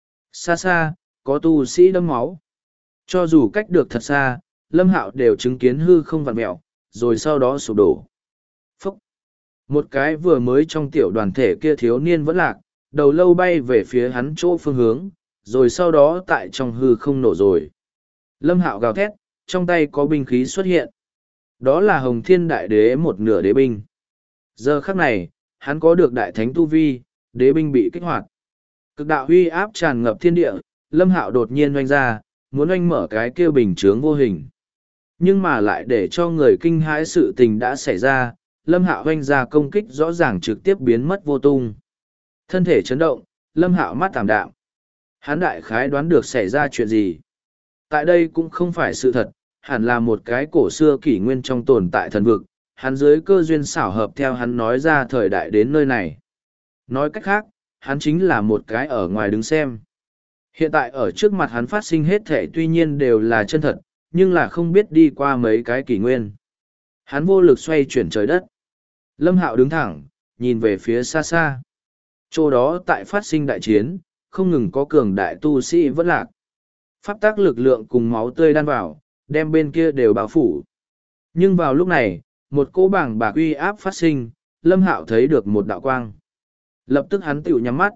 Xa xa, có tu sĩ đâm máu. Cho dù cách được thật xa, Lâm Hạo đều chứng kiến hư không vặn mẹo, rồi sau đó sụp đổ. Phúc! Một cái vừa mới trong tiểu đoàn thể kia thiếu niên vẫn lạc, đầu lâu bay về phía hắn chỗ phương hướng, rồi sau đó tại trong hư không nổ rồi. Lâm Hạo gào thét, trong tay có binh khí xuất hiện. Đó là Hồng Thiên Đại Đế một nửa đế binh. Giờ khắc này, hắn có được đại thánh tu vi, đế binh bị kích hoạt. Cực đạo huy áp tràn ngập thiên địa, Lâm Hạo đột nhiên oanh ra, muốn oanh mở cái kia bình chướng vô hình. Nhưng mà lại để cho người kinh hãi sự tình đã xảy ra, Lâm Hạo oanh ra công kích rõ ràng trực tiếp biến mất vô tung. Thân thể chấn động, Lâm Hạo mắt tạm đạm. Hắn đại khái đoán được xảy ra chuyện gì. Tại đây cũng không phải sự thật, hẳn là một cái cổ xưa kỷ nguyên trong tồn tại thần vực, hắn dưới cơ duyên xảo hợp theo hắn nói ra thời đại đến nơi này. Nói cách khác, hắn chính là một cái ở ngoài đứng xem. Hiện tại ở trước mặt hắn phát sinh hết thể tuy nhiên đều là chân thật, nhưng là không biết đi qua mấy cái kỷ nguyên. Hắn vô lực xoay chuyển trời đất. Lâm Hạo đứng thẳng, nhìn về phía xa xa. Chỗ đó tại phát sinh đại chiến, không ngừng có cường đại tu sĩ vẫn lạc. Pháp tác lực lượng cùng máu tươi đan vào, đem bên kia đều bao phủ. Nhưng vào lúc này, một cỗ bảng bạc uy áp phát sinh, Lâm Hạo thấy được một đạo quang. Lập tức hắn tựu nhắm mắt.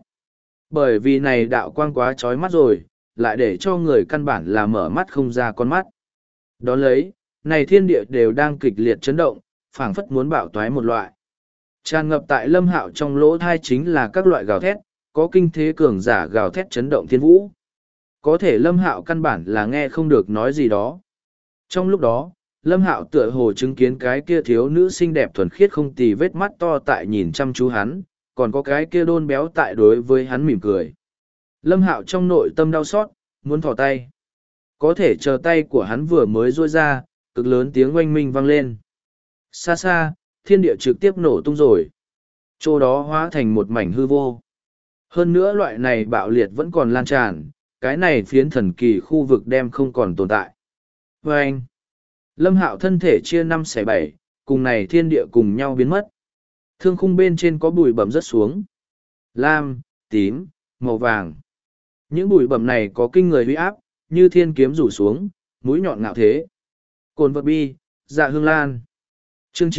Bởi vì này đạo quang quá chói mắt rồi, lại để cho người căn bản là mở mắt không ra con mắt. Đón lấy, này thiên địa đều đang kịch liệt chấn động, phảng phất muốn bạo toái một loại. Tràn ngập tại Lâm Hạo trong lỗ thai chính là các loại gào thét, có kinh thế cường giả gào thét chấn động thiên vũ. Có thể Lâm Hạo căn bản là nghe không được nói gì đó. Trong lúc đó, Lâm Hạo tựa hồ chứng kiến cái kia thiếu nữ xinh đẹp thuần khiết không tì vết mắt to tại nhìn chăm chú hắn, còn có cái kia đôn béo tại đối với hắn mỉm cười. Lâm Hạo trong nội tâm đau xót, muốn thỏ tay. Có thể chờ tay của hắn vừa mới duỗi ra, cực lớn tiếng oanh minh vang lên. Xa xa, thiên địa trực tiếp nổ tung rồi. Chỗ đó hóa thành một mảnh hư vô. Hơn nữa loại này bạo liệt vẫn còn lan tràn, cái này phiến thần kỳ khu vực đem không còn tồn tại. Và anh, Lâm Hạo thân thể chia 5/7, cùng này thiên địa cùng nhau biến mất. Thương khung bên trên có bụi bẩm rớt xuống. Lam, tím, màu vàng. Những bụi bẩm này có kinh người uy áp, như thiên kiếm rủ xuống, mũi nhọn ngạo thế. Cồn vật bi, dạ hương lan. Chương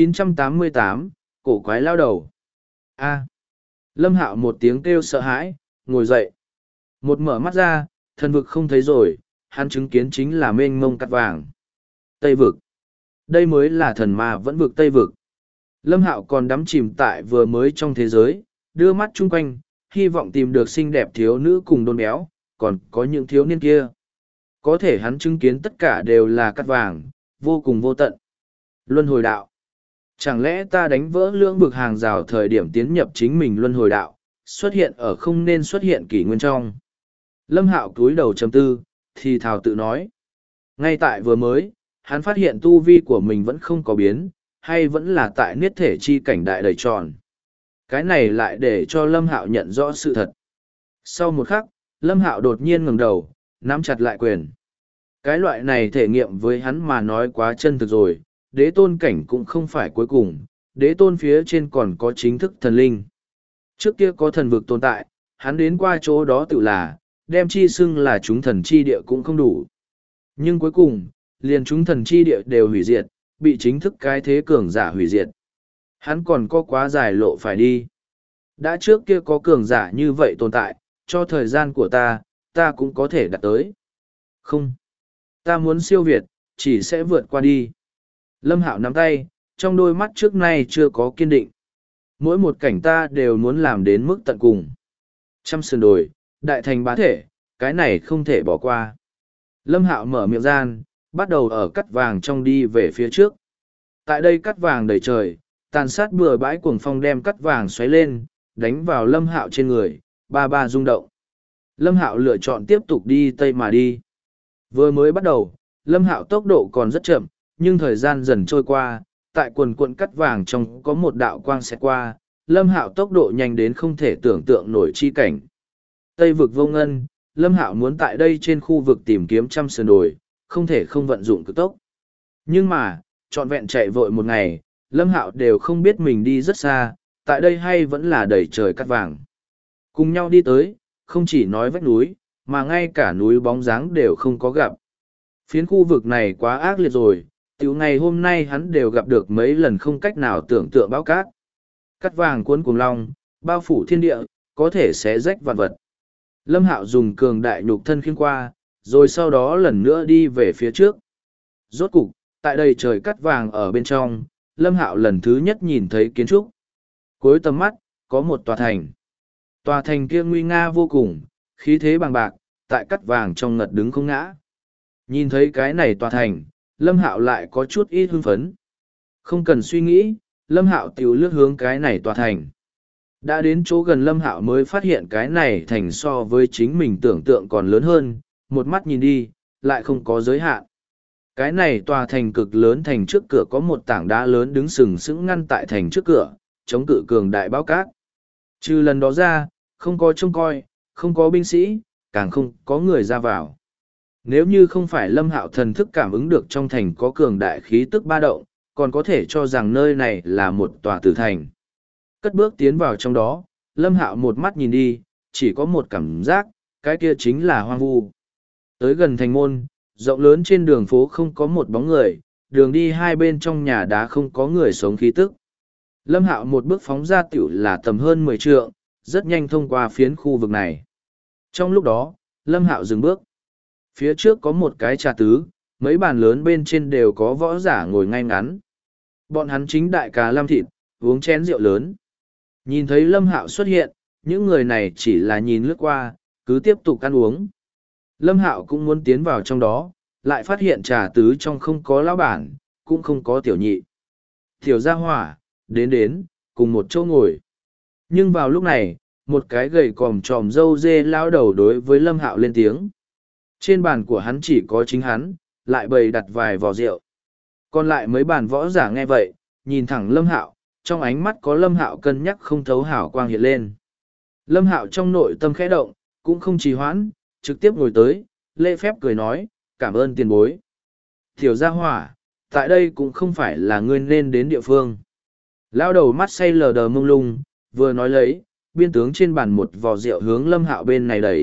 988, cổ quái lao đầu. A. Lâm Hạo một tiếng kêu sợ hãi, ngồi dậy. Một mở mắt ra, thần vực không thấy rồi, hắn chứng kiến chính là mênh mông cát vàng. Tây vực. Đây mới là thần ma vẫn vực Tây vực. Lâm Hạo còn đắm chìm tại vừa mới trong thế giới, đưa mắt chung quanh, hy vọng tìm được xinh đẹp thiếu nữ cùng đôn béo, còn có những thiếu niên kia. Có thể hắn chứng kiến tất cả đều là cát vàng, vô cùng vô tận. Luân hồi đạo. Chẳng lẽ ta đánh vỡ lưỡng bực hàng rào thời điểm tiến nhập chính mình luân hồi đạo, xuất hiện ở không nên xuất hiện kỷ nguyên trong. Lâm Hạo cúi đầu trầm tư, thì thào tự nói. Ngay tại vừa mới, hắn phát hiện tu vi của mình vẫn không có biến, hay vẫn là tại niết thể chi cảnh đại đầy tròn. Cái này lại để cho Lâm Hạo nhận rõ sự thật. Sau một khắc, Lâm Hạo đột nhiên ngẩng đầu, nắm chặt lại quyền. Cái loại này thể nghiệm với hắn mà nói quá chân thực rồi, đế tôn cảnh cũng không phải cuối cùng, đế tôn phía trên còn có chính thức thần linh. Trước kia có thần vực tồn tại, hắn đến qua chỗ đó tự là, đem chi xưng là chúng thần chi địa cũng không đủ. Nhưng cuối cùng, liền chúng thần chi địa đều hủy diệt, bị chính thức cái thế cường giả hủy diệt. Hắn còn có quá dài lộ phải đi. Đã trước kia có cường giả như vậy tồn tại, cho thời gian của ta cũng có thể đạt tới. Không. Ta muốn siêu việt, chỉ sẽ vượt qua đi. Lâm Hạo nắm tay, trong đôi mắt trước nay chưa có kiên định. Mỗi một cảnh ta đều muốn làm đến mức tận cùng. Trăm sườn đồi, đại thành bá thể, cái này không thể bỏ qua. Lâm Hạo mở miệng gian, bắt đầu ở cắt vàng trong đi về phía trước. Tại đây cắt vàng đầy trời, tàn sát bừa bãi cuồng phong đem cắt vàng xoáy lên, đánh vào Lâm Hạo trên người, ba ba rung động. Lâm Hạo lựa chọn tiếp tục đi tây mà đi. Vừa mới bắt đầu, Lâm Hạo tốc độ còn rất chậm, nhưng thời gian dần trôi qua, tại quần cuộn cắt vàng trong có một đạo quang xẹt qua, Lâm Hạo tốc độ nhanh đến không thể tưởng tượng nổi chi cảnh. Tây vực vô ngân, Lâm Hạo muốn tại đây trên khu vực tìm kiếm trăm sườn đồi, không thể không vận dụng cực tốc. Nhưng mà, trọn vẹn chạy vội một ngày, Lâm Hạo đều không biết mình đi rất xa, tại đây hay vẫn là đầy trời cắt vàng. Cùng nhau đi tới, không chỉ nói vách núi, mà ngay cả núi bóng dáng đều không có gặp. Phiến khu vực này quá ác liệt rồi, tiểu ngày hôm nay hắn đều gặp được mấy lần không cách nào tưởng tượng bão cát. Cắt vàng cuốn cùng long, bao phủ thiên địa, có thể xé rách vạn vật. Lâm Hạo dùng cường đại nhục thân khiêng qua, rồi sau đó lần nữa đi về phía trước. Rốt cục, tại đây trời cắt vàng ở bên trong, Lâm Hạo lần thứ nhất nhìn thấy kiến trúc. Cuối tầm mắt, có một tòa thành. Tòa thành kia nguy nga vô cùng, khí thế bằng bạc, tại cắt vàng trong ngật đứng không ngã. Nhìn thấy cái này tòa thành, Lâm Hạo lại có chút ít hưng phấn. Không cần suy nghĩ, Lâm Hạo tiểu lướt hướng cái này tòa thành. Đã đến chỗ gần Lâm Hạo mới phát hiện cái này thành so với chính mình tưởng tượng còn lớn hơn, một mắt nhìn đi, lại không có giới hạn. Cái này tòa thành cực lớn thành trước cửa có một tảng đá lớn đứng sừng sững ngăn tại thành trước cửa, chống cự cường đại bão cát. Trừ lần đó ra, không có trông coi, không có binh sĩ, càng không có người ra vào. Nếu như không phải Lâm Hạo thần thức cảm ứng được trong thành có cường đại khí tức ba động, còn có thể cho rằng nơi này là một tòa tử thành. Cất bước tiến vào trong đó, Lâm Hạo một mắt nhìn đi, chỉ có một cảm giác, cái kia chính là hoang vu. Tới gần thành môn, rộng lớn trên đường phố không có một bóng người, đường đi hai bên trong nhà đá không có người sống khí tức. Lâm Hạo một bước phóng ra tiểu là tầm hơn 10 trượng, rất nhanh thông qua phiến khu vực này. Trong lúc đó, Lâm Hạo dừng bước. Phía trước có một cái trà tứ, mấy bàn lớn bên trên đều có võ giả ngồi ngay ngắn. Bọn hắn chính đại cà lam thịt, uống chén rượu lớn. Nhìn thấy Lâm Hạo xuất hiện, những người này chỉ là nhìn lướt qua, cứ tiếp tục ăn uống. Lâm Hạo cũng muốn tiến vào trong đó, lại phát hiện trà tứ trong không có lão bản, cũng không có tiểu nhị. Tiểu gia hỏa, đến, cùng một chỗ ngồi. Nhưng vào lúc này, một cái gầy còm tròm râu dê lao đầu đối với Lâm Hạo lên tiếng. Trên bàn của hắn chỉ có chính hắn, lại bày đặt vài vò rượu. Còn lại mấy bàn võ giả nghe vậy, nhìn thẳng Lâm Hạo, trong ánh mắt có Lâm Hạo cân nhắc không thấu hảo quang hiện lên. Lâm Hạo trong nội tâm khẽ động, cũng không trì hoãn, trực tiếp ngồi tới, lễ phép cười nói, cảm ơn tiền bối. Tiểu gia hỏa, tại đây cũng không phải là ngươi nên đến địa phương. Lao đầu mắt say lờ đờ mông lung, vừa nói lấy, biên tướng trên bàn một vò rượu hướng Lâm Hạo bên này đẩy.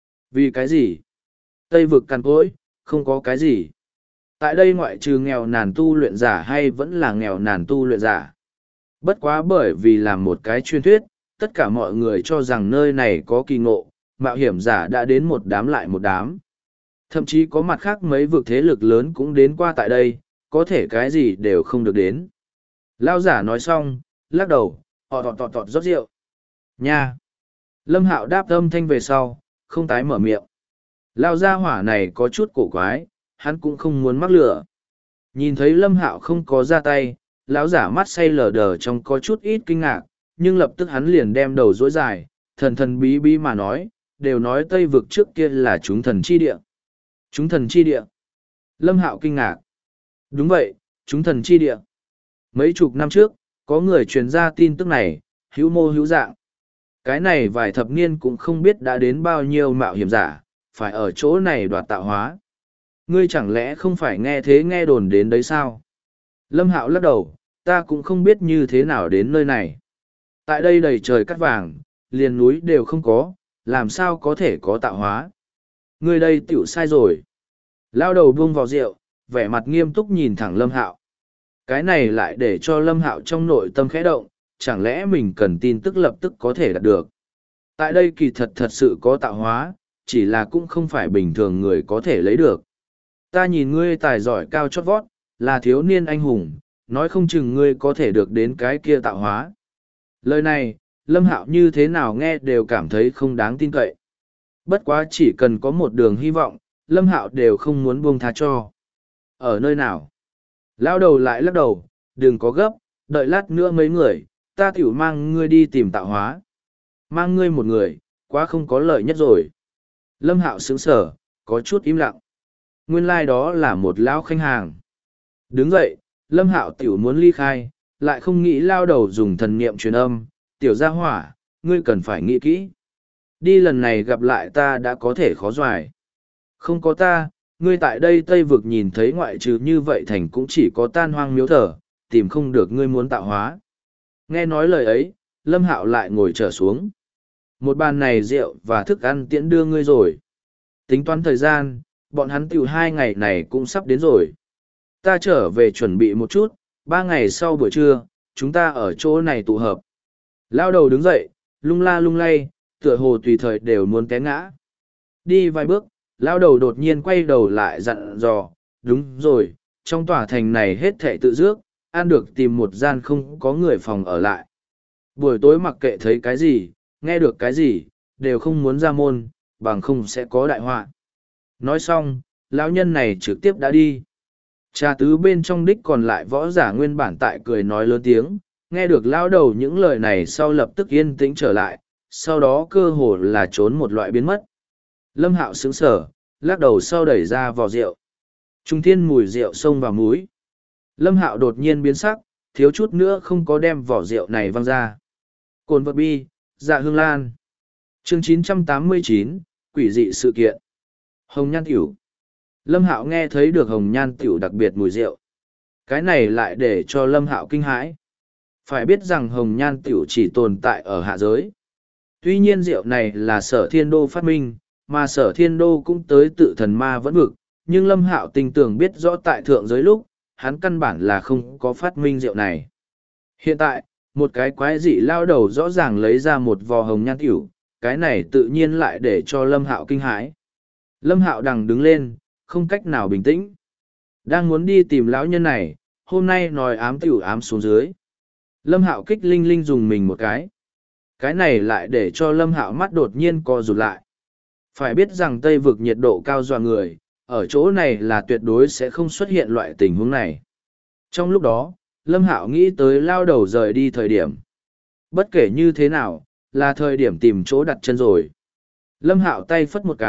Vì cái gì? Tây vực cằn cỗi, không có cái gì. Tại đây ngoại trừ nghèo nàn tu luyện giả hay vẫn là nghèo nàn tu luyện giả. Bất quá bởi vì làm một cái truyền thuyết, tất cả mọi người cho rằng nơi này có kỳ ngộ, mạo hiểm giả đã đến một đám lại một đám. Thậm chí có mặt khác mấy vực thế lực lớn cũng đến qua tại đây, có thể cái gì đều không được đến. Lao giả nói xong, lắc đầu, họ tọt rót rượu. Nha! Lâm Hạo đáp âm thanh về sau, không tái mở miệng. Lao gia hỏa này có chút cổ quái, hắn cũng không muốn mắc lửa. Nhìn thấy Lâm Hạo không có ra tay, lão giả mắt say lờ đờ trong có chút ít kinh ngạc, nhưng lập tức hắn liền đem đầu dối dài, thần thần bí bí mà nói, đều nói Tây vực trước kia là chúng thần chi địa. Chúng thần chi địa. Lâm Hạo kinh ngạc. Đúng vậy, chúng thần chi địa. Mấy chục năm trước, có người truyền ra tin tức này, hữu mô hữu dạng. Cái này vài thập niên cũng không biết đã đến bao nhiêu mạo hiểm giả, phải ở chỗ này đoạt tạo hóa. Ngươi chẳng lẽ không phải nghe thế nghe đồn đến đấy sao? Lâm Hạo lắc đầu, ta cũng không biết như thế nào đến nơi này. Tại đây đầy trời cát vàng, liền núi đều không có, làm sao có thể có tạo hóa. Ngươi đây tiểu sai rồi. Lao đầu buông vào rượu, vẻ mặt nghiêm túc nhìn thẳng Lâm Hạo. Cái này lại để cho Lâm Hạo trong nội tâm khẽ động, chẳng lẽ mình cần tin tức lập tức có thể đạt được. Tại đây kỳ thật sự có tạo hóa, chỉ là cũng không phải bình thường người có thể lấy được. Ta nhìn ngươi tài giỏi cao chót vót, là thiếu niên anh hùng, nói không chừng ngươi có thể được đến cái kia tạo hóa. Lời này, Lâm Hạo như thế nào nghe đều cảm thấy không đáng tin cậy. Bất quá chỉ cần có một đường hy vọng, Lâm Hạo đều không muốn buông tha cho. Ở nơi nào? Lao đầu lại lắc đầu, đừng có gấp, đợi lát nữa mấy người, ta tiểu mang ngươi đi tìm tạo hóa. Mang ngươi một người, quá không có lợi nhất rồi. Lâm Hạo sững sờ, có chút im lặng. Nguyên lai đó là một lão khách hàng. Đứng dậy, Lâm Hạo tiểu muốn ly khai, lại không nghĩ lao đầu dùng thần niệm truyền âm, tiểu gia hỏa, ngươi cần phải nghĩ kỹ. Đi lần này gặp lại ta đã có thể khó doài. Không có ta, ngươi tại đây Tây Vực nhìn thấy ngoại trừ như vậy thành cũng chỉ có tan hoang miếu thở, tìm không được ngươi muốn tạo hóa. Nghe nói lời ấy, Lâm Hạo lại ngồi trở xuống. Một bàn này rượu và thức ăn tiễn đưa ngươi rồi. Tính toán thời gian, bọn hắn tiểu 2 ngày này cũng sắp đến rồi. Ta trở về chuẩn bị một chút, 3 ngày sau buổi trưa, chúng ta ở chỗ này tụ hợp. Lao đầu đứng dậy, lung la lung lay, tựa hồ tùy thời đều muốn té ngã. Đi vài bước, lao đầu đột nhiên quay đầu lại dặn dò, đúng rồi, trong tòa thành này hết thảy tự dước, ăn được tìm một gian không có người phòng ở lại. Buổi tối mặc kệ thấy cái gì, nghe được cái gì, đều không muốn ra môn, bằng không sẽ có đại họa. Nói xong, lão nhân này trực tiếp đã đi. Trà tứ bên trong đích còn lại võ giả nguyên bản tại cười nói lớn tiếng, nghe được lão đầu những lời này sau lập tức yên tĩnh trở lại, sau đó cơ hồ là trốn một loại biến mất. Lâm Hạo sững sờ, lắc đầu sau đẩy ra vò rượu. Trung thiên mùi rượu xông vào mũi. Lâm Hạo đột nhiên biến sắc, thiếu chút nữa không có đem vỏ rượu này văng ra. Cồn vật bi, dạ hương lan. Chương 989, quỷ dị sự kiện. Hồng nhan tiểu. Lâm Hạo nghe thấy được hồng nhan tiểu đặc biệt mùi rượu. Cái này lại để cho Lâm Hạo kinh hãi. Phải biết rằng hồng nhan tiểu chỉ tồn tại ở hạ giới. Tuy nhiên rượu này là Sở Thiên Đô phát minh, mà Sở Thiên Đô cũng tới tự thần ma vẫn vực, nhưng Lâm Hạo tình tưởng biết rõ tại thượng giới lúc, hắn căn bản là không có phát minh rượu này. Hiện tại, một cái quái dị lao đầu rõ ràng lấy ra một vò hồng nhan tiểu, cái này tự nhiên lại để cho Lâm Hạo kinh hãi. Lâm Hạo đằng đứng lên, không cách nào bình tĩnh. Đang muốn đi tìm lão nhân này, hôm nay nói ám tiểu ám xuống dưới. Lâm Hạo kích linh linh dùng mình một cái. Cái này lại để cho Lâm Hạo mắt đột nhiên co rụt lại. Phải biết rằng Tây vực nhiệt độ cao dọa người, ở chỗ này là tuyệt đối sẽ không xuất hiện loại tình huống này. Trong lúc đó, Lâm Hạo nghĩ tới lao đầu rời đi thời điểm. Bất kể như thế nào, là thời điểm tìm chỗ đặt chân rồi. Lâm Hạo tay phất một cái,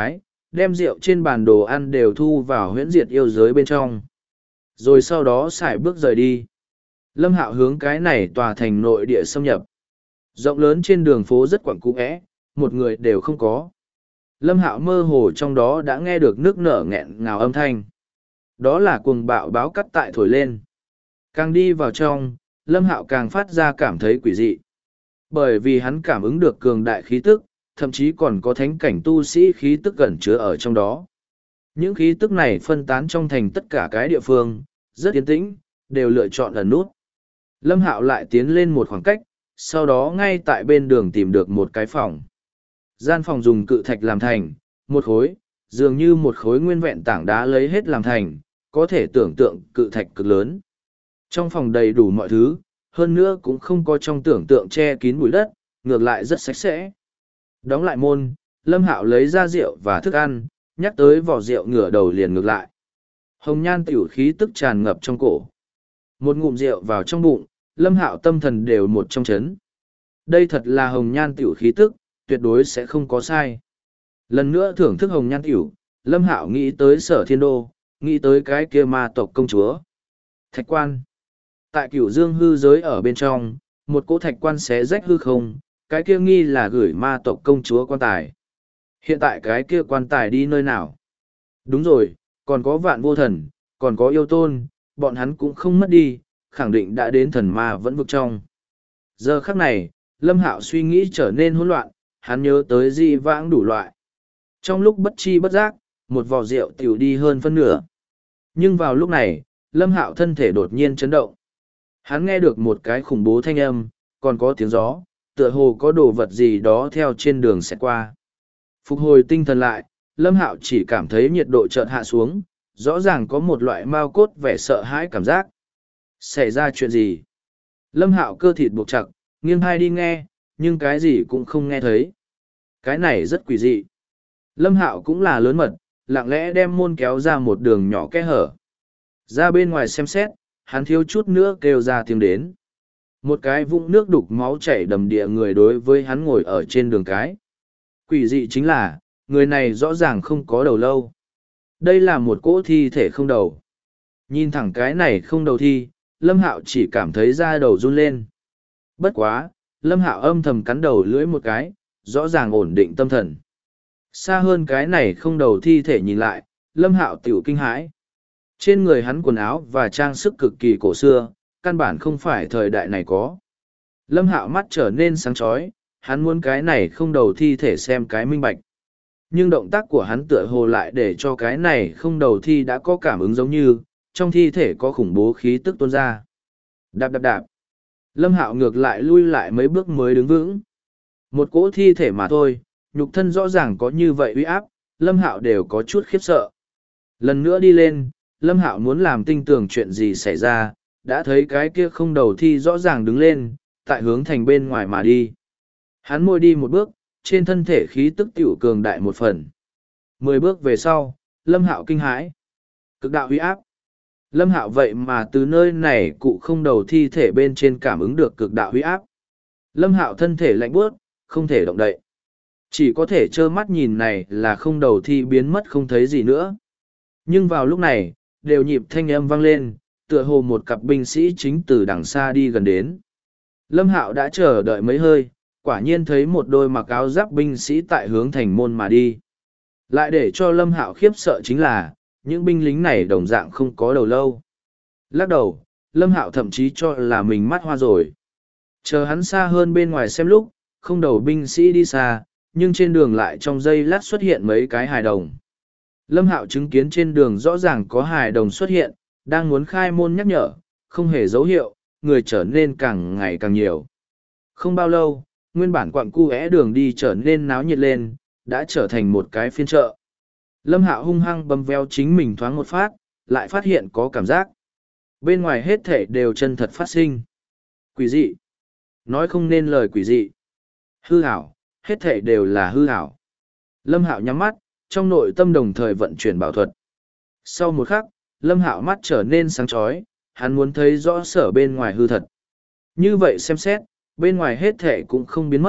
đem rượu trên bàn đồ ăn đều thu vào huyễn diệt yêu giới bên trong. Rồi sau đó sải bước rời đi. Lâm Hạo hướng cái này tòa thành nội địa xâm nhập. Rộng lớn trên đường phố rất quẩn cũ é, một người đều không có. Lâm Hạo mơ hồ trong đó đã nghe được nước nở nghẹn ngào âm thanh. Đó là cuồng bạo báo cắt tại thổi lên. Càng đi vào trong, Lâm Hạo càng phát ra cảm thấy quỷ dị. Bởi vì hắn cảm ứng được cường đại khí tức, thậm chí còn có thánh cảnh tu sĩ khí tức gần chứa ở trong đó. Những khí tức này phân tán trong thành tất cả cái địa phương, rất yên tĩnh, đều lựa chọn ẩn nút. Lâm Hạo lại tiến lên một khoảng cách, sau đó ngay tại bên đường tìm được một cái phòng. Gian phòng dùng cự thạch làm thành, một khối, dường như một khối nguyên vẹn tảng đá lấy hết làm thành, có thể tưởng tượng cự thạch cực lớn. Trong phòng đầy đủ mọi thứ, hơn nữa cũng không có trong tưởng tượng che kín bụi đất, ngược lại rất sạch sẽ. Đóng lại môn, Lâm Hạo lấy ra rượu và thức ăn, nhắc tới vỏ rượu ngửa đầu liền ngược lại. Hồng nhan tiểu khí tức tràn ngập trong cổ. Một ngụm rượu vào trong bụng, Lâm Hạo tâm thần đều một trong chấn. Đây thật là hồng nhan tiểu khí tức, tuyệt đối sẽ không có sai. Lần nữa thưởng thức hồng nhan tiểu, Lâm Hạo nghĩ tới Sở Thiên Đô, nghĩ tới cái kia ma tộc công chúa. Thạch quan. Tại Cửu Dương hư giới ở bên trong, một cỗ thạch quan xé rách hư không, cái kia nghi là gửi ma tộc công chúa quan tài. Hiện tại cái kia quan tài đi nơi nào? Đúng rồi, còn có Vạn Vô Thần, còn có Yêu Tôn, bọn hắn cũng không mất đi, khẳng định đã đến thần ma vẫn vực trong. Giờ khắc này, Lâm Hạo suy nghĩ trở nên hỗn loạn, hắn nhớ tới di vãng đủ loại. Trong lúc bất chi bất giác, một vò rượu tiểu đi hơn phân nửa. Nhưng vào lúc này, Lâm Hạo thân thể đột nhiên chấn động. Hắn nghe được một cái khủng bố thanh âm, còn có tiếng gió, tựa hồ có đồ vật gì đó theo trên đường sẽ qua. Phục hồi tinh thần lại, Lâm Hạo chỉ cảm thấy nhiệt độ chợt hạ xuống, rõ ràng có một loại mao cốt vẻ sợ hãi cảm giác. Xảy ra chuyện gì? Lâm Hạo cơ thịt buộc chặt, nghiêng hai đi nghe, nhưng cái gì cũng không nghe thấy. Cái này rất quỷ dị. Lâm Hạo cũng là lớn mật, lặng lẽ đem môn kéo ra một đường nhỏ kẽ hở. Ra bên ngoài xem xét, hắn thiếu chút nữa kêu ra tiếng đến. Một cái vũng nước đục máu chảy đầm địa người đối với hắn ngồi ở trên đường cái. Quỷ dị chính là, người này rõ ràng không có đầu lâu. Đây là một cỗ thi thể không đầu. Nhìn thẳng cái này không đầu thi, Lâm Hạo chỉ cảm thấy da đầu run lên. Bất quá, Lâm Hạo âm thầm cắn đầu lưỡi một cái, rõ ràng ổn định tâm thần. Xa hơn cái này không đầu thi thể nhìn lại, Lâm Hạo tiểu kinh hãi. Trên người hắn quần áo và trang sức cực kỳ cổ xưa, căn bản không phải thời đại này có. Lâm Hạo mắt trở nên sáng chói, hắn muốn cái này không đầu thi thể xem cái minh bạch. Nhưng động tác của hắn tựa hồ lại để cho cái này không đầu thi đã có cảm ứng giống như, trong thi thể có khủng bố khí tức tuôn ra. Đạp đạp đạp. Lâm Hạo ngược lại lui lại mấy bước mới đứng vững. Một cỗ thi thể mà thôi, nhục thân rõ ràng có như vậy uy áp, Lâm Hạo đều có chút khiếp sợ. Lần nữa đi lên, Lâm Hạo muốn làm tinh tường chuyện gì xảy ra, đã thấy cái kia không đầu thi rõ ràng đứng lên, tại hướng thành bên ngoài mà đi. Hắn môi đi một bước, trên thân thể khí tức tiểu cường đại một phần. 10 bước về sau, Lâm Hạo kinh hãi. Cực đạo uy áp. Lâm Hạo vậy mà từ nơi này cụ không đầu thi thể bên trên cảm ứng được cực đạo uy áp. Lâm Hạo thân thể lạnh buốt, không thể động đậy. Chỉ có thể trơ mắt nhìn này là không đầu thi biến mất không thấy gì nữa. Nhưng vào lúc này, đều nhịp thanh âm vang lên, tựa hồ một cặp binh sĩ chính từ đằng xa đi gần đến. Lâm Hạo đã chờ đợi mấy hơi, quả nhiên thấy một đôi mặc áo giáp binh sĩ tại hướng thành môn mà đi. Lại để cho Lâm Hạo khiếp sợ chính là, những binh lính này đồng dạng không có đầu lâu. Lắc đầu, Lâm Hạo thậm chí cho là mình mắt hoa rồi. Chờ hắn xa hơn bên ngoài xem lúc, không đầu binh sĩ đi xa, nhưng trên đường lại trong giây lát xuất hiện mấy cái hài đồng. Lâm Hạo chứng kiến trên đường rõ ràng có hài đồng xuất hiện, đang muốn khai môn nhắc nhở, không hề dấu hiệu, người trở nên càng ngày càng nhiều. Không bao lâu, nguyên bản quặng cu é đường đi trở nên náo nhiệt lên, đã trở thành một cái phiên chợ. Lâm Hạo hung hăng bầm veo chính mình thoáng một phát, lại phát hiện có cảm giác. Bên ngoài hết thể đều chân thật phát sinh. Quỷ dị. Nói không nên lời quỷ dị. Hư ảo, hết thể đều là hư ảo. Lâm Hạo nhắm mắt, trong nội tâm đồng thời vận chuyển bảo thuật. Sau một khắc, Lâm Hạo mắt trở nên sáng chói, hắn muốn thấy rõ sở bên ngoài hư thật. Như vậy xem xét, bên ngoài hết thể cũng không biến mất,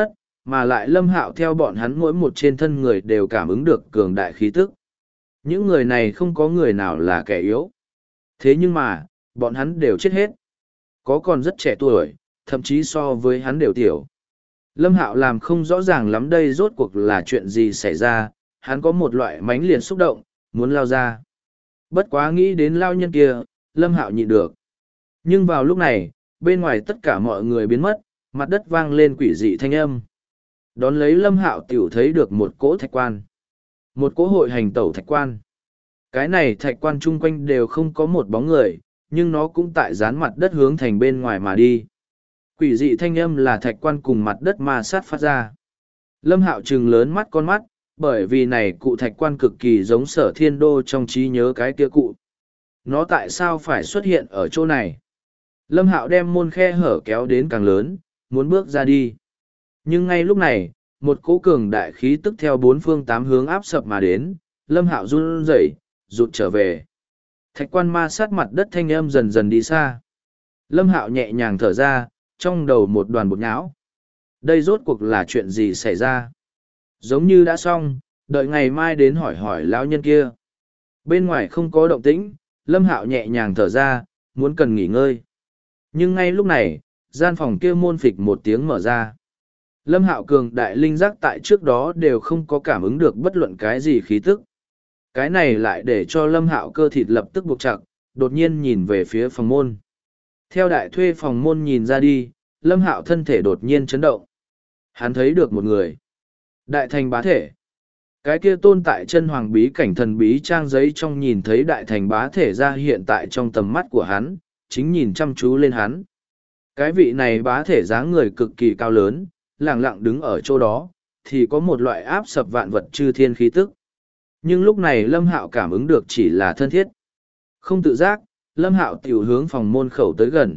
mà lại Lâm Hạo theo bọn hắn mỗi một trên thân người đều cảm ứng được cường đại khí tức. Những người này không có người nào là kẻ yếu. Thế nhưng mà, bọn hắn đều chết hết. Có còn rất trẻ tuổi, thậm chí so với hắn đều tiểu. Lâm Hạo làm không rõ ràng lắm đây rốt cuộc là chuyện gì xảy ra, hắn có một loại mãnh liệt xúc động, muốn lao ra. Bất quá nghĩ đến lao nhân kia, Lâm Hạo nhịn được. Nhưng vào lúc này, bên ngoài tất cả mọi người biến mất, mặt đất vang lên quỷ dị thanh âm. Đón lấy Lâm Hạo tiểu thấy được một cỗ thạch quan. Một cỗ hội hành tẩu thạch quan. Cái này thạch quan chung quanh đều không có một bóng người, nhưng nó cũng tại dán mặt đất hướng thành bên ngoài mà đi. Quỷ dị thanh âm là thạch quan cùng mặt đất ma sát phát ra. Lâm Hạo trừng lớn mắt con mắt, bởi vì này cụ thạch quan cực kỳ giống Sở Thiên Đô trong trí nhớ cái kia cụ. Nó tại sao phải xuất hiện ở chỗ này? Lâm Hạo đem môn khe hở kéo đến càng lớn, muốn bước ra đi. Nhưng ngay lúc này, một cỗ cường đại khí tức theo bốn phương tám hướng áp sập mà đến, Lâm Hạo run rẩy, rụt trở về. Thạch quan ma sát mặt đất thanh âm dần dần đi xa. Lâm Hạo nhẹ nhàng thở ra, trong đầu một đoàn bột nhão. Đây rốt cuộc là chuyện gì xảy ra? Giống như đã xong, đợi ngày mai đến hỏi hỏi lão nhân kia. Bên ngoài không có động tĩnh, Lâm Hạo nhẹ nhàng thở ra, muốn cần nghỉ ngơi. Nhưng ngay lúc này, gian phòng kia môn phịch một tiếng mở ra. Lâm Hạo cường đại linh giác tại trước đó đều không có cảm ứng được bất luận cái gì khí tức. Cái này lại để cho Lâm Hạo cơ thịt lập tức buộc chặt, đột nhiên nhìn về phía phòng môn. Theo đại thuê phòng môn nhìn ra đi, Lâm Hạo thân thể đột nhiên chấn động. Hắn thấy được một người. Đại thành bá thể. Cái kia tôn tại chân hoàng bí cảnh thần bí trang giấy trong nhìn thấy đại thành bá thể ra hiện tại trong tầm mắt của hắn, chính nhìn chăm chú lên hắn. Cái vị này bá thể dáng người cực kỳ cao lớn, lẳng lặng đứng ở chỗ đó, thì có một loại áp sập vạn vật chư thiên khí tức. Nhưng lúc này Lâm Hạo cảm ứng được chỉ là thân thiết. Không tự giác, Lâm Hạo tiểu hướng phòng môn khẩu tới gần.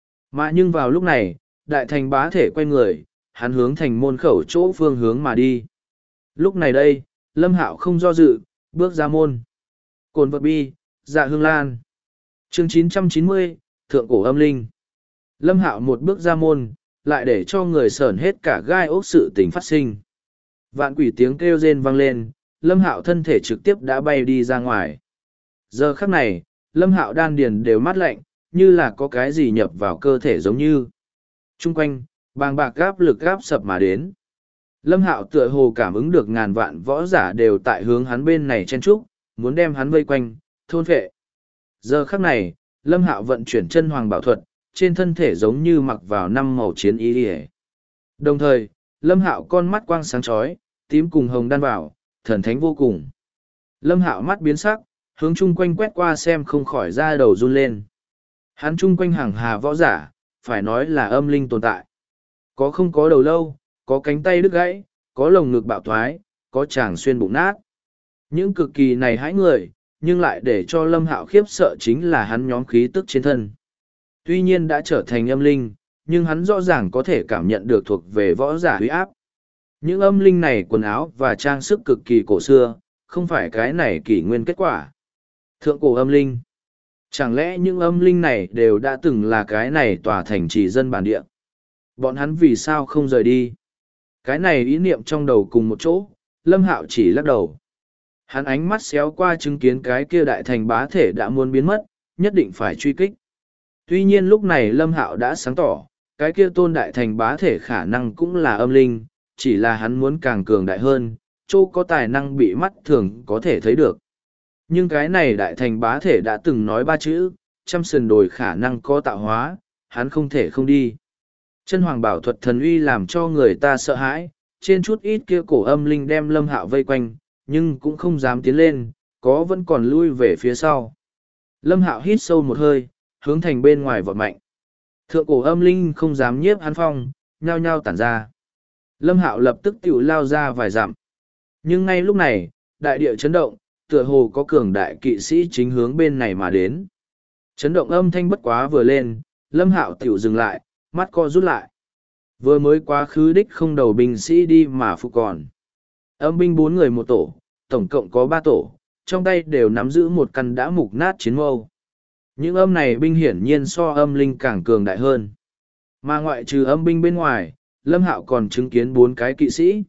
Mà nhưng vào lúc này, đại thành bá thể quay người, hắn hướng thành môn khẩu chỗ phương hướng mà đi. Lúc này đây, Lâm Hạo không do dự, bước ra môn. Cồn vật bi, dạ hương lan. Chương 990, Thượng cổ âm linh. Lâm Hạo một bước ra môn, lại để cho người sởn hết cả gai ốc sự tình phát sinh. Vạn quỷ tiếng kêu rên vang lên, Lâm Hạo thân thể trực tiếp đã bay đi ra ngoài. Giờ khắc này, Lâm Hạo đan điền đều mát lạnh, như là có cái gì nhập vào cơ thể giống như. Trung quanh, bàng bạc gáp lực gáp sập mà đến. Lâm Hạo tựa hồ cảm ứng được ngàn vạn võ giả đều tại hướng hắn bên này chen trúc, muốn đem hắn vây quanh, thôn phệ. Giờ khắc này, Lâm Hạo vận chuyển chân hoàng bảo thuật, trên thân thể giống như mặc vào năm màu chiến y liề. Đồng thời, Lâm Hạo con mắt quang sáng chói, tím cùng hồng đan vào, thần thánh vô cùng. Lâm Hạo mắt biến sắc, hướng chung quanh quét qua xem không khỏi ra đầu run lên. Hắn chung quanh hàng hà võ giả, phải nói là âm linh tồn tại. Có không có đầu lâu, có cánh tay đứt gãy, có lồng ngực bạo thoái, có tràng xuyên bụng nát. Những cực kỳ này hãi người, nhưng lại để cho Lâm Hạo khiếp sợ chính là hắn nhóm khí tức trên thân. Tuy nhiên đã trở thành âm linh, nhưng hắn rõ ràng có thể cảm nhận được thuộc về võ giả uy áp. Những âm linh này quần áo và trang sức cực kỳ cổ xưa, không phải cái này kỷ nguyên kết quả. Thượng cổ âm linh. Chẳng lẽ những âm linh này đều đã từng là cái này tòa thành trì dân bản địa? Bọn hắn vì sao không rời đi? Cái này ý niệm trong đầu cùng một chỗ, Lâm Hạo chỉ lắc đầu. Hắn ánh mắt xéo qua chứng kiến cái kia đại thành bá thể đã muốn biến mất, nhất định phải truy kích. Tuy nhiên lúc này Lâm Hạo đã sáng tỏ, cái kia tôn đại thành bá thể khả năng cũng là âm linh, chỉ là hắn muốn càng cường đại hơn, chỗ có tài năng bị mắt thường có thể thấy được. Nhưng cái này đại thành bá thể đã từng nói ba chữ, trăm sườn đồi khả năng có tạo hóa, hắn không thể không đi. Chân hoàng bảo thuật thần uy làm cho người ta sợ hãi, trên chút ít kia cổ âm linh đem Lâm Hạo vây quanh, nhưng cũng không dám tiến lên, có vẫn còn lui về phía sau. Lâm Hạo hít sâu một hơi, hướng thành bên ngoài vọt mạnh. Thượng cổ âm linh không dám nhiếp hắn phong, nhao nhao tản ra. Lâm Hạo lập tức tiểu lao ra vài dặm. Nhưng ngay lúc này, đại địa chấn động, tựa hồ có cường đại kỵ sĩ chính hướng bên này mà đến. Chấn động âm thanh bất quá vừa lên, Lâm Hạo tiểu dừng lại, mắt co rút lại. Vừa mới quá khứ đích không đầu binh sĩ đi mà phục còn. Âm binh 4 người một tổ, tổng cộng có 3 tổ, trong tay đều nắm giữ một căn đã mục nát chiến mâu. Những âm này binh hiển nhiên so âm linh càng cường đại hơn. Mà ngoại trừ âm binh bên ngoài, Lâm Hạo còn chứng kiến 4 cái kỵ sĩ.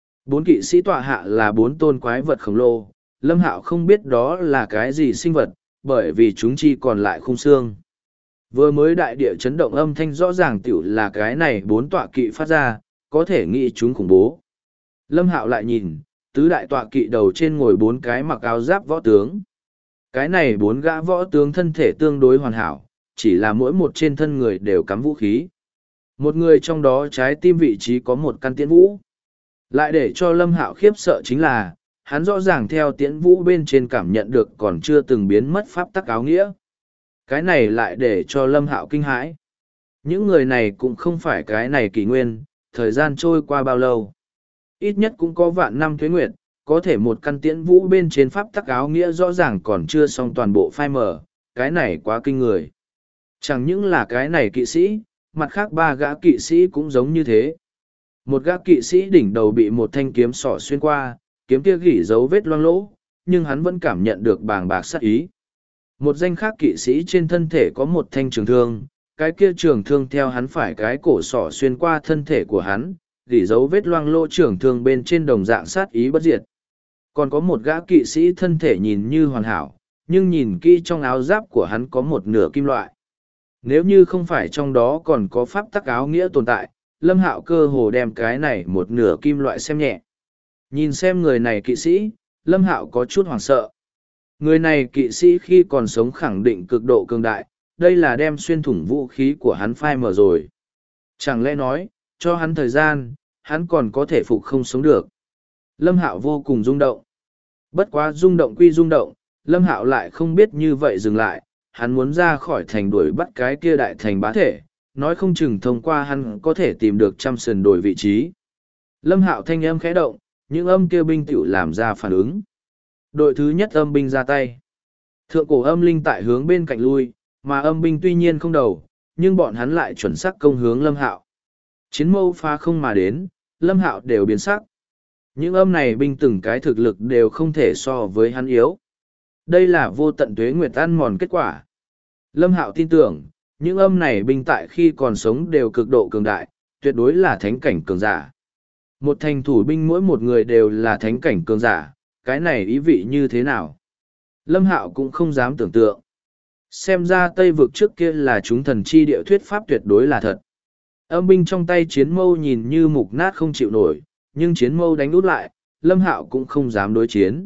4 kỵ sĩ tọa hạ là 4 tôn quái vật khổng lồ. Lâm Hạo không biết đó là cái gì sinh vật, bởi vì chúng chỉ còn lại khung xương. Vừa mới đại địa chấn động âm thanh rõ ràng tiểu là cái này 4 tọa kỵ phát ra, có thể nghĩ chúng khủng bố. Lâm Hạo lại nhìn, tứ đại tọa kỵ đầu trên ngồi 4 cái mặc áo giáp võ tướng. Cái này 4 gã võ tướng thân thể tương đối hoàn hảo, chỉ là mỗi một trên thân người đều cắm vũ khí. Một người trong đó trái tim vị trí có một căn tiễn vũ. Lại để cho Lâm Hạo khiếp sợ chính là, hắn rõ ràng theo tiễn vũ bên trên cảm nhận được còn chưa từng biến mất pháp tắc áo nghĩa. Cái này lại để cho Lâm Hạo kinh hãi. Những người này cũng không phải cái này kỷ nguyên, thời gian trôi qua bao lâu. Ít nhất cũng có vạn năm tuế nguyệt, có thể một căn tiễn vũ bên trên pháp tắc áo nghĩa rõ ràng còn chưa xong toàn bộ phai mở, cái này quá kinh người. Chẳng những là cái này kỵ sĩ, mặt khác 3 gã kỵ sĩ cũng giống như thế. Một gã kỵ sĩ đỉnh đầu bị một thanh kiếm sỏ xuyên qua, kiếm kia gỉ dấu vết loang lỗ, nhưng hắn vẫn cảm nhận được bàng bạc sát ý. Một danh khác kỵ sĩ trên thân thể có một thanh trường thương, cái kia trường thương theo hắn phải cái cổ sỏ xuyên qua thân thể của hắn, gỉ dấu vết loang lỗ trường thương bên trên đồng dạng sát ý bất diệt. Còn có một gã kỵ sĩ thân thể nhìn như hoàn hảo, nhưng nhìn kỹ trong áo giáp của hắn có một nửa kim loại. Nếu như không phải trong đó còn có pháp tắc áo nghĩa tồn tại, Lâm Hạo cơ hồ đem cái này một nửa kim loại xem nhẹ. Nhìn xem người này kỵ sĩ, Lâm Hạo có chút hoảng sợ. Người này kỵ sĩ khi còn sống khẳng định cực độ cường đại, đây là đem xuyên thủng vũ khí của hắn phai mở rồi. Chẳng lẽ nói, cho hắn thời gian, hắn còn có thể phục không sống được. Lâm Hạo vô cùng rung động. Bất quá rung động quy rung động, Lâm Hạo lại không biết như vậy dừng lại, hắn muốn ra khỏi thành đuổi bắt cái kia đại thành bá thể, nói không chừng thông qua hắn có thể tìm được trăm sườn đổi vị trí. Lâm Hạo thanh âm khẽ động, những âm kia binh tiểu làm ra phản ứng. Đội thứ nhất âm binh ra tay. Thượng cổ âm linh tại hướng bên cạnh lui, mà âm binh tuy nhiên không đầu, nhưng bọn hắn lại chuẩn xác công hướng Lâm Hạo. Chiến mâu phá không mà đến, Lâm Hạo đều biến sắc. Những âm này binh từng cái thực lực đều không thể so với hắn yếu. Đây là vô tận tuế nguyệt ăn mòn kết quả. Lâm Hạo tin tưởng, những âm này binh tại khi còn sống đều cực độ cường đại, tuyệt đối là thánh cảnh cường giả. Một thành thủ binh mỗi một người đều là thánh cảnh cường giả, cái này ý vị như thế nào? Lâm Hạo cũng không dám tưởng tượng. Xem ra Tây vực trước kia là chúng thần chi địa thuyết pháp tuyệt đối là thật. Âm binh trong tay chiến mâu nhìn như mục nát không chịu nổi, nhưng chiến mâu đánh út lại, Lâm Hạo cũng không dám đối chiến.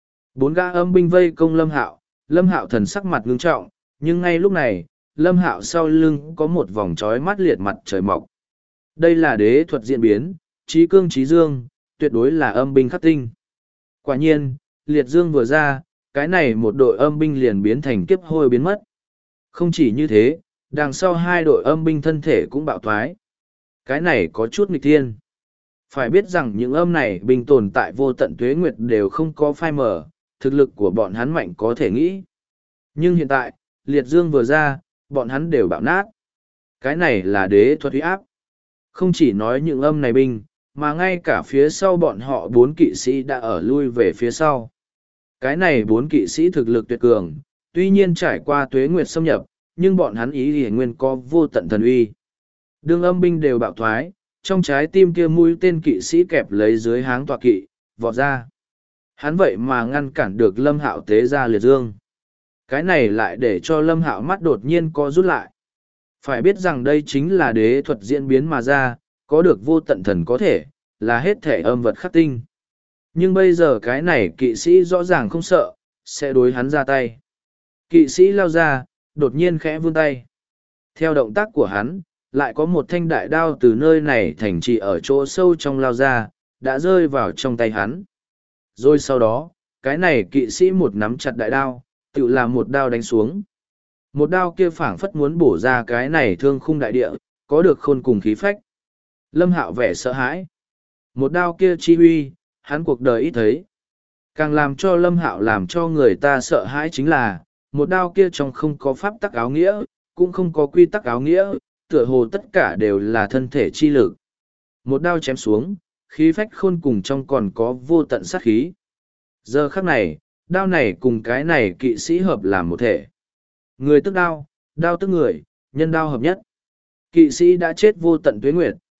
4 gã âm binh vây công Lâm Hạo thần sắc mặt ngưng trọng, nhưng ngay lúc này, Lâm Hạo sau lưng có một vòng trói mắt liệt mặt trời mọc. Đây là đế thuật diễn biến, trí cương trí dương, tuyệt đối là âm binh khắc tinh. Quả nhiên, liệt dương vừa ra, cái này một đội âm binh liền biến thành kiếp hôi biến mất. Không chỉ như thế, đằng sau 2 đội âm binh thân thể cũng bạo thoái. Cái này có chút nghịch thiên. Phải biết rằng những âm này binh tồn tại vô tận tuế nguyệt đều không có phai mờ, thực lực của bọn hắn mạnh có thể nghĩ. Nhưng hiện tại, liệt dương vừa ra, bọn hắn đều bạo nát. Cái này là đế thuật uy áp. Không chỉ nói những âm này binh, mà ngay cả phía sau bọn họ 4 kỵ sĩ đã ở lui về phía sau. Cái này 4 kỵ sĩ thực lực tuyệt cường, tuy nhiên trải qua tuế nguyệt xâm nhập, nhưng bọn hắn ý hiển nguyên có vô tận thần uy. Đương âm binh đều bạo thoái, trong trái tim kia mũi tên kỵ sĩ kẹp lấy dưới háng tọa kỵ, vọt ra. Hắn vậy mà ngăn cản được Lâm Hạo tế ra liệt dương. Cái này lại để cho Lâm Hạo mắt đột nhiên co rút lại. Phải biết rằng đây chính là đế thuật diễn biến mà ra, có được vô tận thần có thể, là hết thể âm vật khắc tinh. Nhưng bây giờ cái này kỵ sĩ rõ ràng không sợ, sẽ đối hắn ra tay. Kỵ sĩ lao ra, đột nhiên khẽ vươn tay. Theo động tác của hắn, lại có một thanh đại đao từ nơi này thành trì ở chỗ sâu trong lao ra, đã rơi vào trong tay hắn. Rồi sau đó, cái này kỵ sĩ một nắm chặt đại đao, tự làm một đao đánh xuống. Một đao kia phảng phất muốn bổ ra cái này thương khung đại địa, có được khôn cùng khí phách. Lâm Hạo vẻ sợ hãi. Một đao kia chi huy, hắn cuộc đời ít thấy. Càng làm cho Lâm Hạo làm cho người ta sợ hãi chính là, một đao kia trong không có pháp tắc áo nghĩa, cũng không có quy tắc áo nghĩa, tựa hồ tất cả đều là thân thể chi lực. Một đao chém xuống, khí phách khôn cùng trong còn có vô tận sát khí. Giờ khắc này, đao này cùng cái này kỵ sĩ hợp làm một thể. Người tức đao, đao tức người, nhân đao hợp nhất. Kỵ sĩ đã chết vô tận tuế nguyệt,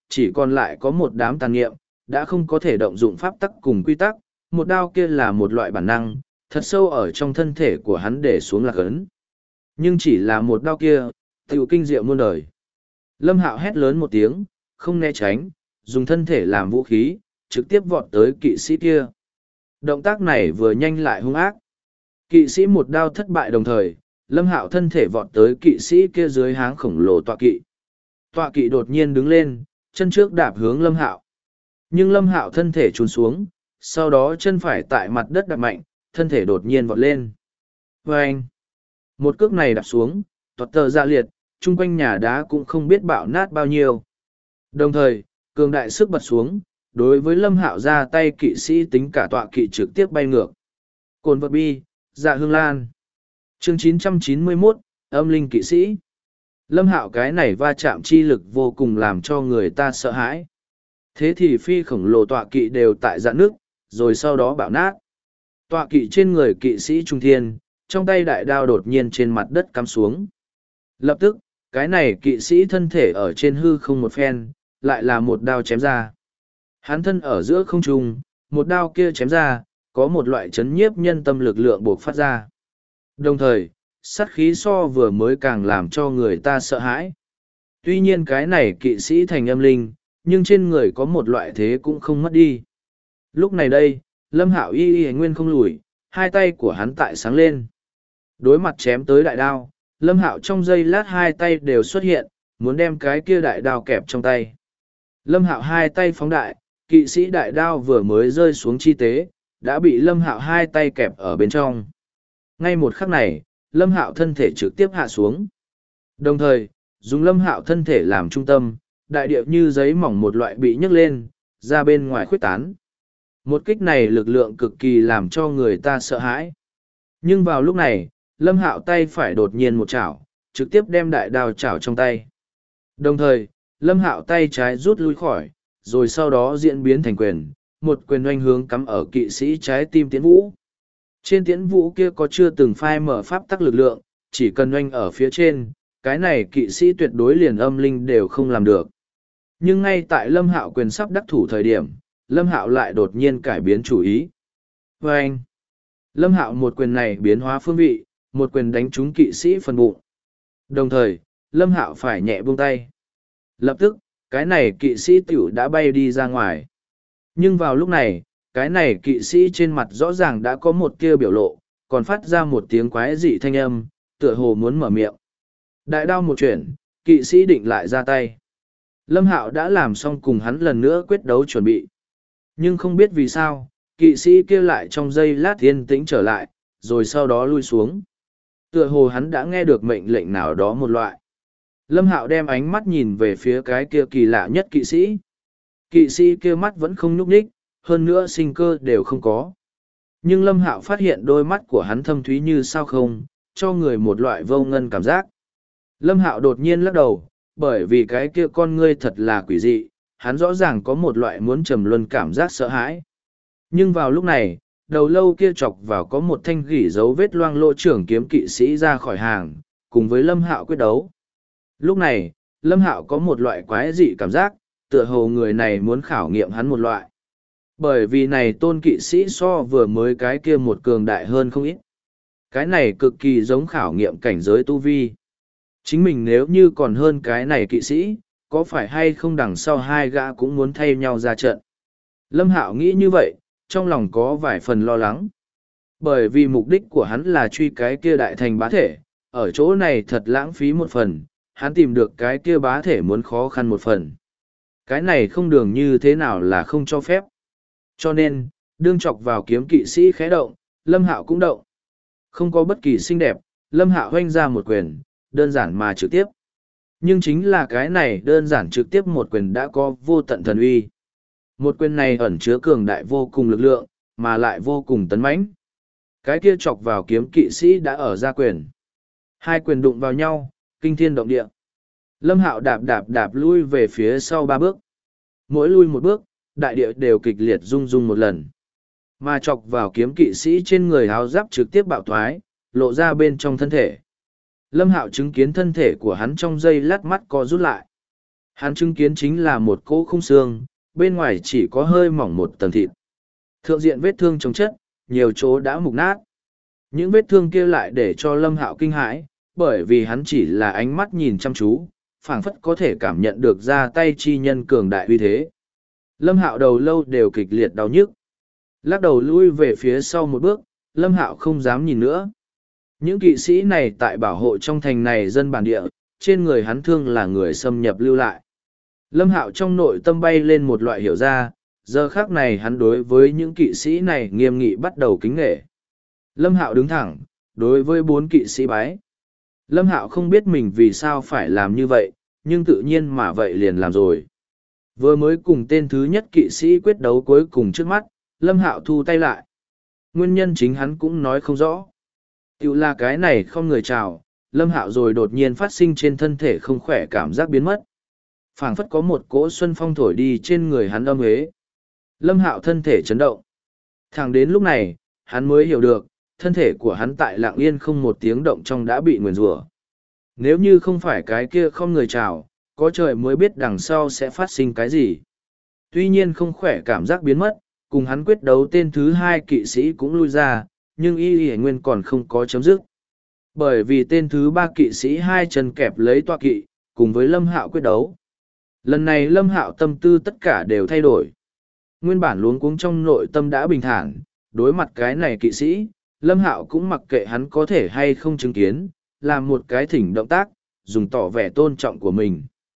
chỉ còn lại có một đám tàn niệm, đã không có thể động dụng pháp tắc cùng quy tắc, một đao kia là một loại bản năng, thật sâu ở trong thân thể của hắn để xuống lạc ấn. Nhưng chỉ là một đao kia, tiểu kinh diệu muôn đời. Lâm Hạo hét lớn một tiếng, không né tránh, dùng thân thể làm vũ khí, trực tiếp vọt tới kỵ sĩ kia. Động tác này vừa nhanh lại hung ác. Kỵ sĩ một đao thất bại đồng thời, Lâm Hạo thân thể vọt tới kỵ sĩ kia dưới háng khổng lồ tọa kỵ. Tọa kỵ đột nhiên đứng lên, chân trước đạp hướng Lâm Hạo. Nhưng Lâm Hạo thân thể trùn xuống, sau đó chân phải tại mặt đất đạp mạnh, thân thể đột nhiên vọt lên. Vâng! Một cước này đạp xuống, toạt tờ ra liệt, chung quanh nhà đá cũng không biết bạo nát bao nhiêu. Đồng thời, cường đại sức bật xuống, đối với Lâm Hạo ra tay kỵ sĩ tính cả tọa kỵ trực tiếp bay ngược. Cồn vật bi, dạ hương lan. Chương 991, âm linh kỵ sĩ. Lâm Hạo cái này va chạm chi lực vô cùng làm cho người ta sợ hãi. Thế thì phi khổng lồ tọa kỵ đều tại dạn nước, rồi sau đó bạo nát. Tọa kỵ trên người kỵ sĩ trung thiên, trong tay đại đao đột nhiên trên mặt đất cắm xuống. Lập tức, cái này kỵ sĩ thân thể ở trên hư không một phen, lại là một đao chém ra. Hắn thân ở giữa không trung, một đao kia chém ra, có một loại chấn nhiếp nhân tâm lực lượng buộc phát ra. Đồng thời, sát khí so vừa mới càng làm cho người ta sợ hãi. Tuy nhiên cái này kỵ sĩ thành âm linh, nhưng trên người có một loại thế cũng không mất đi. Lúc này đây, Lâm Hạo y nguyên không lùi, hai tay của hắn tại sáng lên. Đối mặt chém tới đại đao, Lâm Hạo trong giây lát hai tay đều xuất hiện, muốn đem cái kia đại đao kẹp trong tay. Lâm Hạo hai tay phóng đại, kỵ sĩ đại đao vừa mới rơi xuống chi tế, đã bị Lâm Hạo hai tay kẹp ở bên trong. Ngay một khắc này, Lâm Hạo thân thể trực tiếp hạ xuống. Đồng thời, dùng Lâm Hạo thân thể làm trung tâm, đại địa như giấy mỏng một loại bị nhấc lên, ra bên ngoài khuếch tán. Một kích này lực lượng cực kỳ làm cho người ta sợ hãi. Nhưng vào lúc này, Lâm Hạo tay phải đột nhiên một chảo, trực tiếp đem đại đao chảo trong tay. Đồng thời, Lâm Hạo tay trái rút lui khỏi, rồi sau đó diễn biến thành quyền, một quyền oanh hướng cắm ở kỵ sĩ trái tim Tiễn Vũ. Trên Tiễn Vũ kia có chưa từng phai mở pháp tắc lực lượng, chỉ cần oanh ở phía trên, cái này kỵ sĩ tuyệt đối liền âm linh đều không làm được. Nhưng ngay tại Lâm Hạo quyền sắp đắc thủ thời điểm, Lâm Hạo lại đột nhiên cải biến chủ ý. Và anh, Lâm Hạo một quyền này biến hóa phương vị, một quyền đánh trúng kỵ sĩ phần bụng. Đồng thời, Lâm Hạo phải nhẹ buông tay. Lập tức, cái này kỵ sĩ tiểu đã bay đi ra ngoài. Nhưng vào lúc này, cái này kỵ sĩ trên mặt rõ ràng đã có một tia biểu lộ, còn phát ra một tiếng quái dị thanh âm, tựa hồ muốn mở miệng. Đại đao một chuyển, kỵ sĩ định lại ra tay. Lâm Hạo đã làm xong cùng hắn lần nữa quyết đấu chuẩn bị. Nhưng không biết vì sao, kỵ sĩ kia lại trong giây lát yên tĩnh trở lại, rồi sau đó lui xuống. Tựa hồ hắn đã nghe được mệnh lệnh nào đó một loại. Lâm Hạo đem ánh mắt nhìn về phía cái kia kỳ lạ nhất kỵ sĩ. Kỵ sĩ kia mắt vẫn không nhúc nhích, hơn nữa sinh cơ đều không có. Nhưng Lâm Hạo phát hiện đôi mắt của hắn thâm thúy như sao không, cho người một loại vô ngân cảm giác. Lâm Hạo đột nhiên lắc đầu, bởi vì cái kia con ngươi thật là quỷ dị, hắn rõ ràng có một loại muốn trầm luân cảm giác sợ hãi. Nhưng vào lúc này, đầu lâu kia chọc vào có một thanh gỉ dấu vết loang lỗ trưởng kiếm kỵ sĩ ra khỏi hàng, cùng với Lâm Hạo quyết đấu. Lúc này, Lâm Hạo có một loại quái dị cảm giác, tựa hồ người này muốn khảo nghiệm hắn một loại. Bởi vì này tôn kỵ sĩ so vừa mới cái kia một cường đại hơn không ít. Cái này cực kỳ giống khảo nghiệm cảnh giới tu vi. Chính mình nếu như còn hơn cái này kỵ sĩ, có phải hay không đằng sau hai gã cũng muốn thay nhau ra trận. Lâm Hạo nghĩ như vậy, trong lòng có vài phần lo lắng. Bởi vì mục đích của hắn là truy cái kia đại thành bá thể, ở chỗ này thật lãng phí một phần, hắn tìm được cái kia bá thể muốn khó khăn một phần. Cái này không đường như thế nào là không cho phép. Cho nên, đương chọc vào kiếm kỵ sĩ khẽ động, Lâm Hạo cũng động. Không có bất kỳ xinh đẹp, Lâm Hạo hoanh ra một quyền, đơn giản mà trực tiếp. Nhưng chính là cái này đơn giản trực tiếp một quyền đã có vô tận thần uy. Một quyền này ẩn chứa cường đại vô cùng lực lượng, mà lại vô cùng tấn mãnh. Cái kia chọc vào kiếm kỵ sĩ đã ở ra quyền. Hai quyền đụng vào nhau, kinh thiên động địa. Lâm Hạo đạp đạp đạp lui về phía sau 3 bước. Mỗi lui một bước, đại địa đều kịch liệt rung rung một lần. Mà chọc vào kiếm kỵ sĩ trên người áo giáp trực tiếp bạo thoái, lộ ra bên trong thân thể. Lâm Hạo chứng kiến thân thể của hắn trong giây lát mắt co rút lại. Hắn chứng kiến chính là một cỗ khung xương, bên ngoài chỉ có hơi mỏng một tầng thịt. Thượng diện vết thương chống chất, nhiều chỗ đã mục nát. Những vết thương kia lại để cho Lâm Hạo kinh hãi, bởi vì hắn chỉ là ánh mắt nhìn chăm chú, phảng phất có thể cảm nhận được ra tay chi nhân cường đại uy thế. Lâm Hạo đầu lâu đều kịch liệt đau nhức. Lắc đầu lui về phía sau một bước, Lâm Hạo không dám nhìn nữa. Những kỵ sĩ này tại bảo hộ trong thành này dân bản địa, trên người hắn thương là người xâm nhập lưu lại. Lâm Hạo trong nội tâm bay lên một loại hiểu ra, giờ khác này hắn đối với những kỵ sĩ này nghiêm nghị bắt đầu kính nghệ. Lâm Hạo đứng thẳng, đối với 4 kỵ sĩ bái. Lâm Hạo không biết mình vì sao phải làm như vậy, nhưng tự nhiên mà vậy liền làm rồi. Vừa mới cùng tên thứ nhất kỵ sĩ quyết đấu cuối cùng trước mắt, Lâm Hạo thu tay lại. Nguyên nhân chính hắn cũng nói không rõ. Tiểu là cái này không người chào, Lâm Hạo rồi đột nhiên phát sinh trên thân thể không khỏe cảm giác biến mất. Phảng phất có một cỗ xuân phong thổi đi trên người hắn âm hế. Lâm Hạo thân thể chấn động. Thẳng đến lúc này, hắn mới hiểu được, thân thể của hắn tại lặng yên không một tiếng động trong đã bị nguyền rủa. Nếu như không phải cái kia không người chào, có trời mới biết đằng sau sẽ phát sinh cái gì. Tuy nhiên không khỏe cảm giác biến mất, cùng hắn quyết đấu tên thứ 2 kỵ sĩ cũng lui ra, nhưng y nguyên còn không có chấm dứt. Bởi vì tên thứ 3 kỵ sĩ 2 chân kẹp lấy tọa kỵ, cùng với Lâm Hạo quyết đấu. Lần này Lâm Hạo tâm tư tất cả đều thay đổi. Nguyên bản luống cuống trong nội tâm đã bình thản, đối mặt cái này kỵ sĩ, Lâm Hạo cũng mặc kệ hắn có thể hay không chứng kiến, làm một cái thỉnh động tác, dùng tỏ vẻ tôn trọng của mình.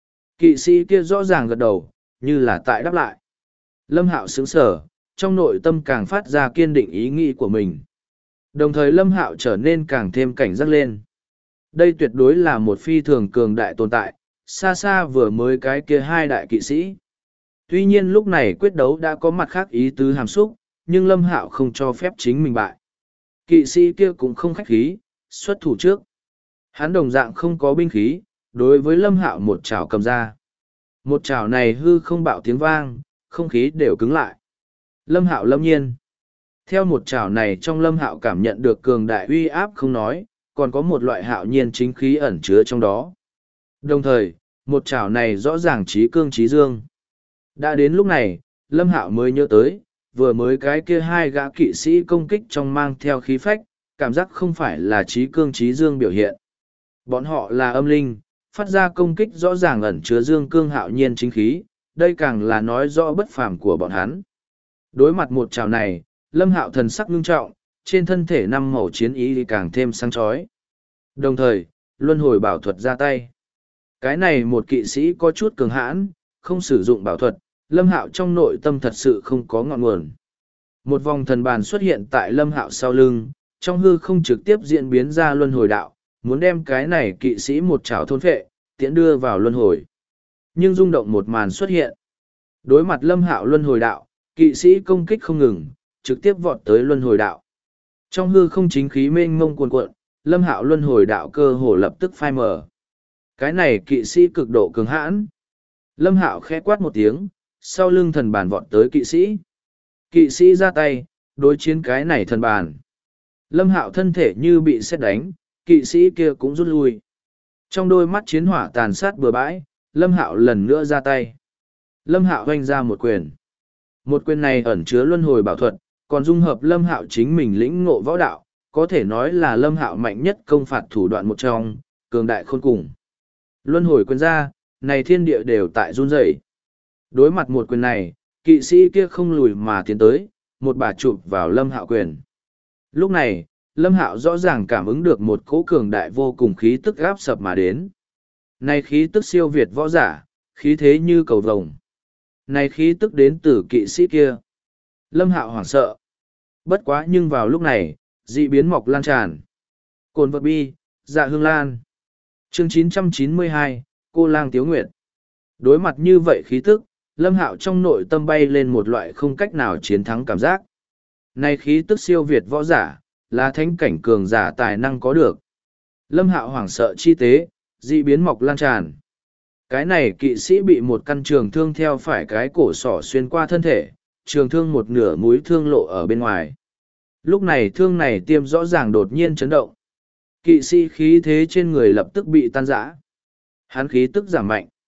Kỵ sĩ kia rõ ràng gật đầu, như là tại đáp lại. Lâm Hạo sững sờ, trong nội tâm càng phát ra kiên định ý nghĩ của mình. Đồng thời Lâm Hạo trở nên càng thêm cảnh giác lên. Đây tuyệt đối là một phi thường cường đại tồn tại, xa xa vừa mới cái kia 2 đại kỵ sĩ. Tuy nhiên lúc này quyết đấu đã có mặt khác ý tứ hàm xúc, nhưng Lâm Hạo không cho phép chính mình bại. Kỵ sĩ kia cũng không khách khí, xuất thủ trước. Hắn đồng dạng không có binh khí, đối với Lâm Hạo một chảo cầm ra. Một chảo này hư không bạo tiếng vang, không khí đều cứng lại. Lâm Hạo lâm nhiên. Theo một chảo này trong Lâm Hạo cảm nhận được cường đại uy áp không nói, còn có một loại hạo nhiên chính khí ẩn chứa trong đó. Đồng thời, một chảo này rõ ràng trí cương trí dương. Đã đến lúc này, Lâm Hạo mới nhớ tới, vừa mới cái kia 2 gã kỵ sĩ công kích trong mang theo khí phách, cảm giác không phải là trí cương trí dương biểu hiện. Bọn họ là âm linh, phát ra công kích rõ ràng ẩn chứa dương cương hạo nhiên chính khí, đây càng là nói rõ bất phàm của bọn hắn. Đối mặt một trào này, Lâm Hạo thần sắc ngưng trọng, trên thân thể 5 màu chiến ý thì càng thêm sáng chói. Đồng thời, luân hồi bảo thuật ra tay. Cái này một kỵ sĩ có chút cường hãn, không sử dụng bảo thuật, Lâm Hạo trong nội tâm thật sự không có ngọn nguồn. Một vòng thần bàn xuất hiện tại Lâm Hạo sau lưng, trong hư không trực tiếp diễn biến ra luân hồi đạo, muốn đem cái này kỵ sĩ một chảo thôn phệ, tiễn đưa vào luân hồi. Nhưng rung động một màn xuất hiện. Đối mặt Lâm Hạo luân hồi đạo, kỵ sĩ công kích không ngừng, trực tiếp vọt tới luân hồi đạo. Trong hư không chính khí mênh mông cuồn cuộn, Lâm Hạo luân hồi đạo cơ hồ lập tức phai mờ. Cái này kỵ sĩ cực độ cường hãn. Lâm Hạo khẽ quát một tiếng, sau lưng thần bàn vọt tới kỵ sĩ. Kỵ sĩ ra tay, đối chiến cái này thần bàn. Lâm Hạo thân thể như bị sét đánh, kỵ sĩ kia cũng rút lui. Trong đôi mắt chiến hỏa tàn sát bừa bãi, Lâm Hạo lần nữa ra tay. Lâm Hạo hoanh ra một quyền. Một quyền này ẩn chứa luân hồi bảo thuật, còn dung hợp Lâm Hạo chính mình lĩnh ngộ võ đạo, có thể nói là Lâm Hạo mạnh nhất công phạt thủ đoạn một trong, cường đại khôn cùng. Luân hồi quyền ra, này thiên địa đều tại run rẩy. Đối mặt một quyền này, kỵ sĩ kia không lùi mà tiến tới, một bà chụp vào Lâm Hạo quyền. Lúc này, Lâm Hạo rõ ràng cảm ứng được một cỗ cường đại vô cùng khí tức áp sập mà đến. Này khí tức siêu việt võ giả, khí thế như cầu vồng. Này khí tức đến từ kỵ sĩ kia. Lâm Hạo hoảng sợ. Bất quá nhưng vào lúc này, dị biến mọc lan tràn. Cồn vật bi, dạ hương lan. Chương 992, cô lang tiếu nguyệt. Đối mặt như vậy khí tức, Lâm Hạo trong nội tâm bay lên một loại không cách nào chiến thắng cảm giác. Này khí tức siêu việt võ giả, là thánh cảnh cường giả tài năng có được. Lâm Hạo hoảng sợ chi tế, dị biến mọc lan tràn. Cái này kỵ sĩ bị một căn trường thương theo phải cái cổ sỏ xuyên qua thân thể, trường thương một nửa mũi thương lộ ở bên ngoài. Lúc này thương này tiêm rõ ràng đột nhiên chấn động. Kỵ sĩ khí thế trên người lập tức bị tan rã. Hắn khí tức giảm mạnh.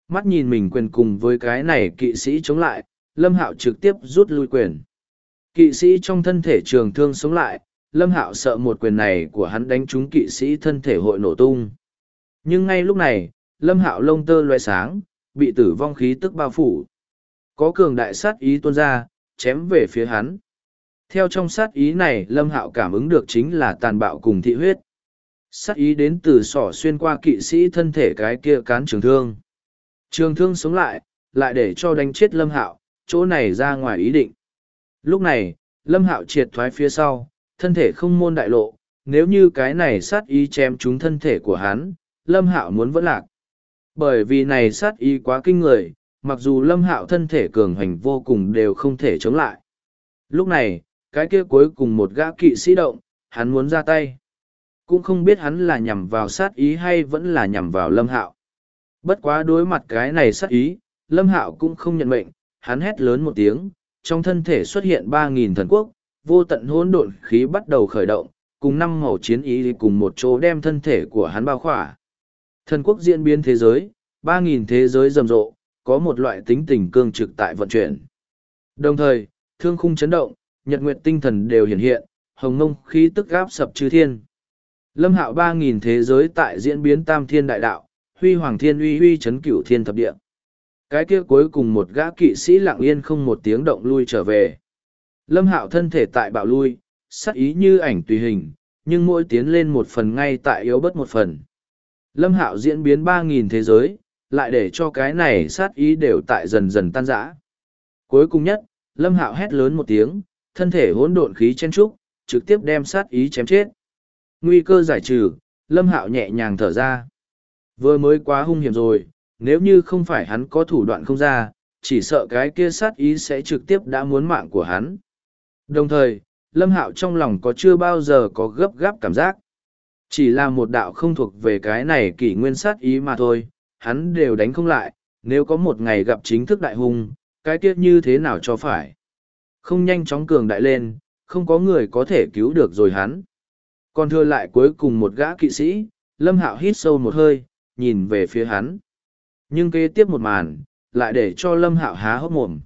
Mắt nhìn mình quyền cùng với cái này kỵ sĩ chống lại, Lâm Hạo trực tiếp rút lui quyền. Kỵ sĩ trong thân thể trường thương sống lại, Lâm Hạo sợ một quyền này của hắn đánh trúng kỵ sĩ thân thể hội nổ tung. Nhưng ngay lúc này, Lâm Hạo lông tơ loe sáng, bị tử vong khí tức bao phủ. Có cường đại sát ý tuôn ra, chém về phía hắn. Theo trong sát ý này Lâm Hạo cảm ứng được chính là tàn bạo cùng thị huyết. Sát ý đến từ sỏ xuyên qua kỵ sĩ thân thể cái kia cán trường thương. Trường thương sống lại, lại để cho đánh chết Lâm Hạo, chỗ này ra ngoài ý định. Lúc này, Lâm Hạo triệt thoái phía sau, thân thể không môn đại lộ, nếu như cái này sát ý chém trúng thân thể của hắn, Lâm Hạo muốn vẫn lạc. Bởi vì này sát ý quá kinh người, mặc dù Lâm Hạo thân thể cường hành vô cùng đều không thể chống lại. Lúc này, cái kia cuối cùng một gã kỵ sĩ động, hắn muốn ra tay. Cũng không biết hắn là nhằm vào sát ý hay vẫn là nhằm vào Lâm Hạo. Bất quá đối mặt cái này sát ý, Lâm Hạo cũng không nhận mệnh, hắn hét lớn một tiếng, trong thân thể xuất hiện 3.000 thần quốc, vô tận hỗn độn khí bắt đầu khởi động, cùng 5 màu chiến ý cùng một chỗ đem thân thể của hắn bao khỏa. Thần quốc diễn biến thế giới, 3.000 thế giới rầm rộ, có một loại tính tình cương trực tại vận chuyển. Đồng thời, thương khung chấn động, nhật nguyệt tinh thần đều hiện hiện, hồng mông khí tức áp sập chư thiên. Lâm Hạo 3.000 thế giới tại diễn biến tam thiên đại đạo, huy hoàng thiên uy uy chấn cửu thiên thập địa. Cái kia cuối cùng một gã kỵ sĩ lặng yên không một tiếng động lui trở về. Lâm Hạo thân thể tại bạo lui, sắc ý như ảnh tùy hình, nhưng mỗi tiến lên một phần ngay tại yếu bớt một phần. Lâm Hạo diễn biến 3.000 thế giới, lại để cho cái này sát ý đều tại dần dần tan rã. Cuối cùng nhất, Lâm Hạo hét lớn một tiếng, thân thể hỗn độn khí chen trúc, trực tiếp đem sát ý chém chết. Nguy cơ giải trừ, Lâm Hạo nhẹ nhàng thở ra. Vừa mới quá hung hiểm rồi, nếu như không phải hắn có thủ đoạn không ra, chỉ sợ cái kia sát ý sẽ trực tiếp đã muốn mạng của hắn. Đồng thời, Lâm Hạo trong lòng có chưa bao giờ có gấp gáp cảm giác. Chỉ là một đạo không thuộc về cái này kỷ nguyên sát ý mà thôi, hắn đều đánh không lại, nếu có một ngày gặp chính thức đại hung, cái kia như thế nào cho phải. Không nhanh chóng cường đại lên, không có người có thể cứu được rồi hắn. Còn thừa lại cuối cùng một gã kỵ sĩ, Lâm Hạo hít sâu một hơi, nhìn về phía hắn. Nhưng kế tiếp một màn, lại để cho Lâm Hạo há hốc mồm.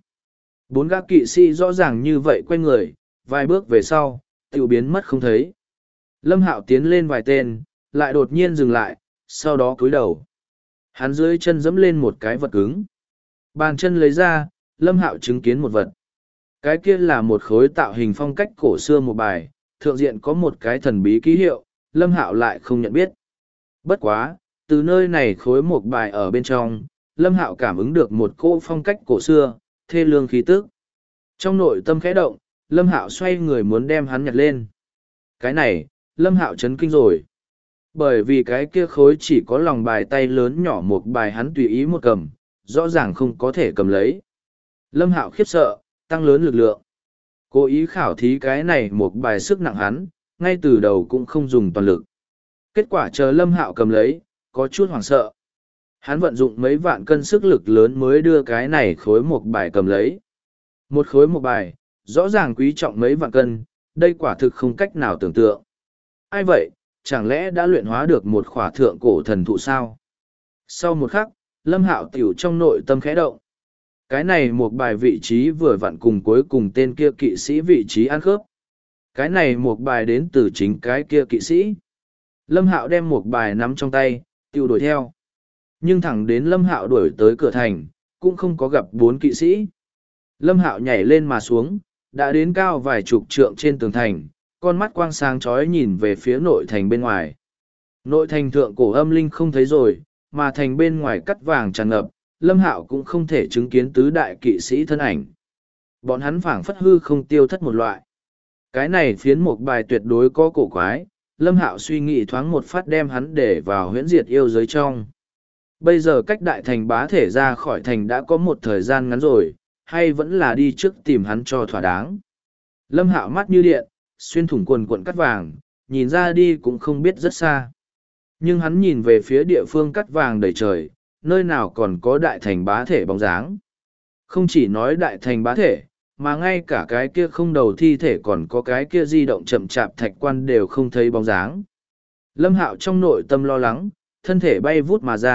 4 gã kỵ sĩ rõ ràng như vậy quay người, vài bước về sau, tiểu biến mất không thấy. Lâm Hạo tiến lên vài tên, lại đột nhiên dừng lại, sau đó cúi đầu. Hắn dưới chân dẫm lên một cái vật cứng. Bàn chân lấy ra, Lâm Hạo chứng kiến một vật. Cái kia là một khối tạo hình phong cách cổ xưa một bài, thượng diện có một cái thần bí ký hiệu, Lâm Hạo lại không nhận biết. Bất quá, từ nơi này khối một bài ở bên trong, Lâm Hạo cảm ứng được một cỗ phong cách cổ xưa, thê lương khí tức. Trong nội tâm khẽ động, Lâm Hạo xoay người muốn đem hắn nhặt lên. Cái này, Lâm Hạo chấn kinh rồi. Bởi vì cái kia khối chỉ có lòng bài tay lớn nhỏ một bài hắn tùy ý một cầm, rõ ràng không có thể cầm lấy. Lâm Hạo khiếp sợ, tăng lớn lực lượng. Cố ý khảo thí cái này một bài sức nặng hắn, ngay từ đầu cũng không dùng toàn lực. Kết quả chờ Lâm Hạo cầm lấy, có chút hoảng sợ. Hắn vận dụng mấy vạn cân sức lực lớn mới đưa cái này khối một bài cầm lấy. Một khối một bài, rõ ràng quý trọng mấy vạn cân, đây quả thực không cách nào tưởng tượng. Ai vậy, chẳng lẽ đã luyện hóa được một khỏa thượng cổ thần thụ sao? Sau một khắc, Lâm Hạo tiểu trong nội tâm khẽ động. Cái này một bài vị trí vừa vặn cùng cuối cùng tên kia kỵ sĩ vị trí ăn khớp. Cái này một bài đến từ chính cái kia kỵ sĩ. Lâm Hạo đem một bài nắm trong tay, tiêu đuổi theo. Nhưng thẳng đến Lâm Hạo đuổi tới cửa thành, cũng không có gặp 4 kỵ sĩ. Lâm Hạo nhảy lên mà xuống, đã đến cao vài chục trượng trên tường thành, con mắt quang sáng chói nhìn về phía nội thành bên ngoài. Nội thành thượng cổ âm linh không thấy rồi, mà thành bên ngoài cắt vàng tràn ngập, Lâm Hạo cũng không thể chứng kiến tứ đại kỵ sĩ thân ảnh. Bọn hắn phảng phất hư không tiêu thất một loại. Cái này phiến một bài tuyệt đối có cổ quái, Lâm Hạo suy nghĩ thoáng một phát đem hắn để vào huyễn diệt yêu giới trong. Bây giờ cách đại thành bá thể ra khỏi thành đã có một thời gian ngắn rồi, hay vẫn là đi trước tìm hắn cho thỏa đáng. Lâm Hạo mắt như điện, xuyên thủng quần cuộn cắt vàng, nhìn ra đi cũng không biết rất xa. Nhưng hắn nhìn về phía địa phương cắt vàng đầy trời, nơi nào còn có đại thành bá thể bóng dáng. Không chỉ nói đại thành bá thể, mà ngay cả cái kia không đầu thi thể còn có cái kia di động chậm chạp thạch quan đều không thấy bóng dáng. Lâm Hạo trong nội tâm lo lắng, thân thể bay vút mà ra,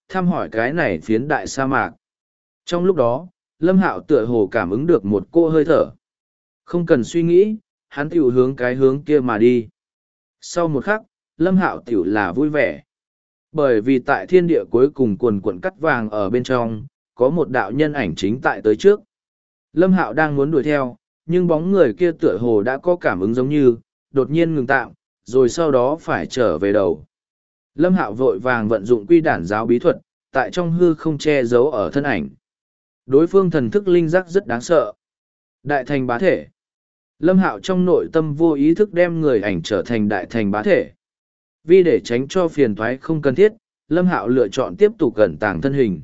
thăm hỏi cái này phiến đại sa mạc. Trong lúc đó, Lâm Hạo tựa hồ cảm ứng được một cô hơi thở. Không cần suy nghĩ, hắn tiểu hướng cái hướng kia mà đi. Sau một khắc, Lâm Hạo tiểu là vui vẻ. Bởi vì tại thiên địa cuối cùng quần quần cắt vàng ở bên trong, có một đạo nhân ảnh chính tại tới trước. Lâm Hạo đang muốn đuổi theo, nhưng bóng người kia tựa hồ đã có cảm ứng giống như, đột nhiên ngừng tạm, rồi sau đó phải trở về đầu. Lâm Hạo vội vàng vận dụng quy đản giáo bí thuật, tại trong hư không che giấu ở thân ảnh. Đối phương thần thức linh giác rất đáng sợ. Đại thành bá thể. Lâm Hạo trong nội tâm vô ý thức đem người ảnh trở thành đại thành bá thể. Vì để tránh cho phiền toái không cần thiết, Lâm Hạo lựa chọn tiếp tục cẩn tàng thân hình.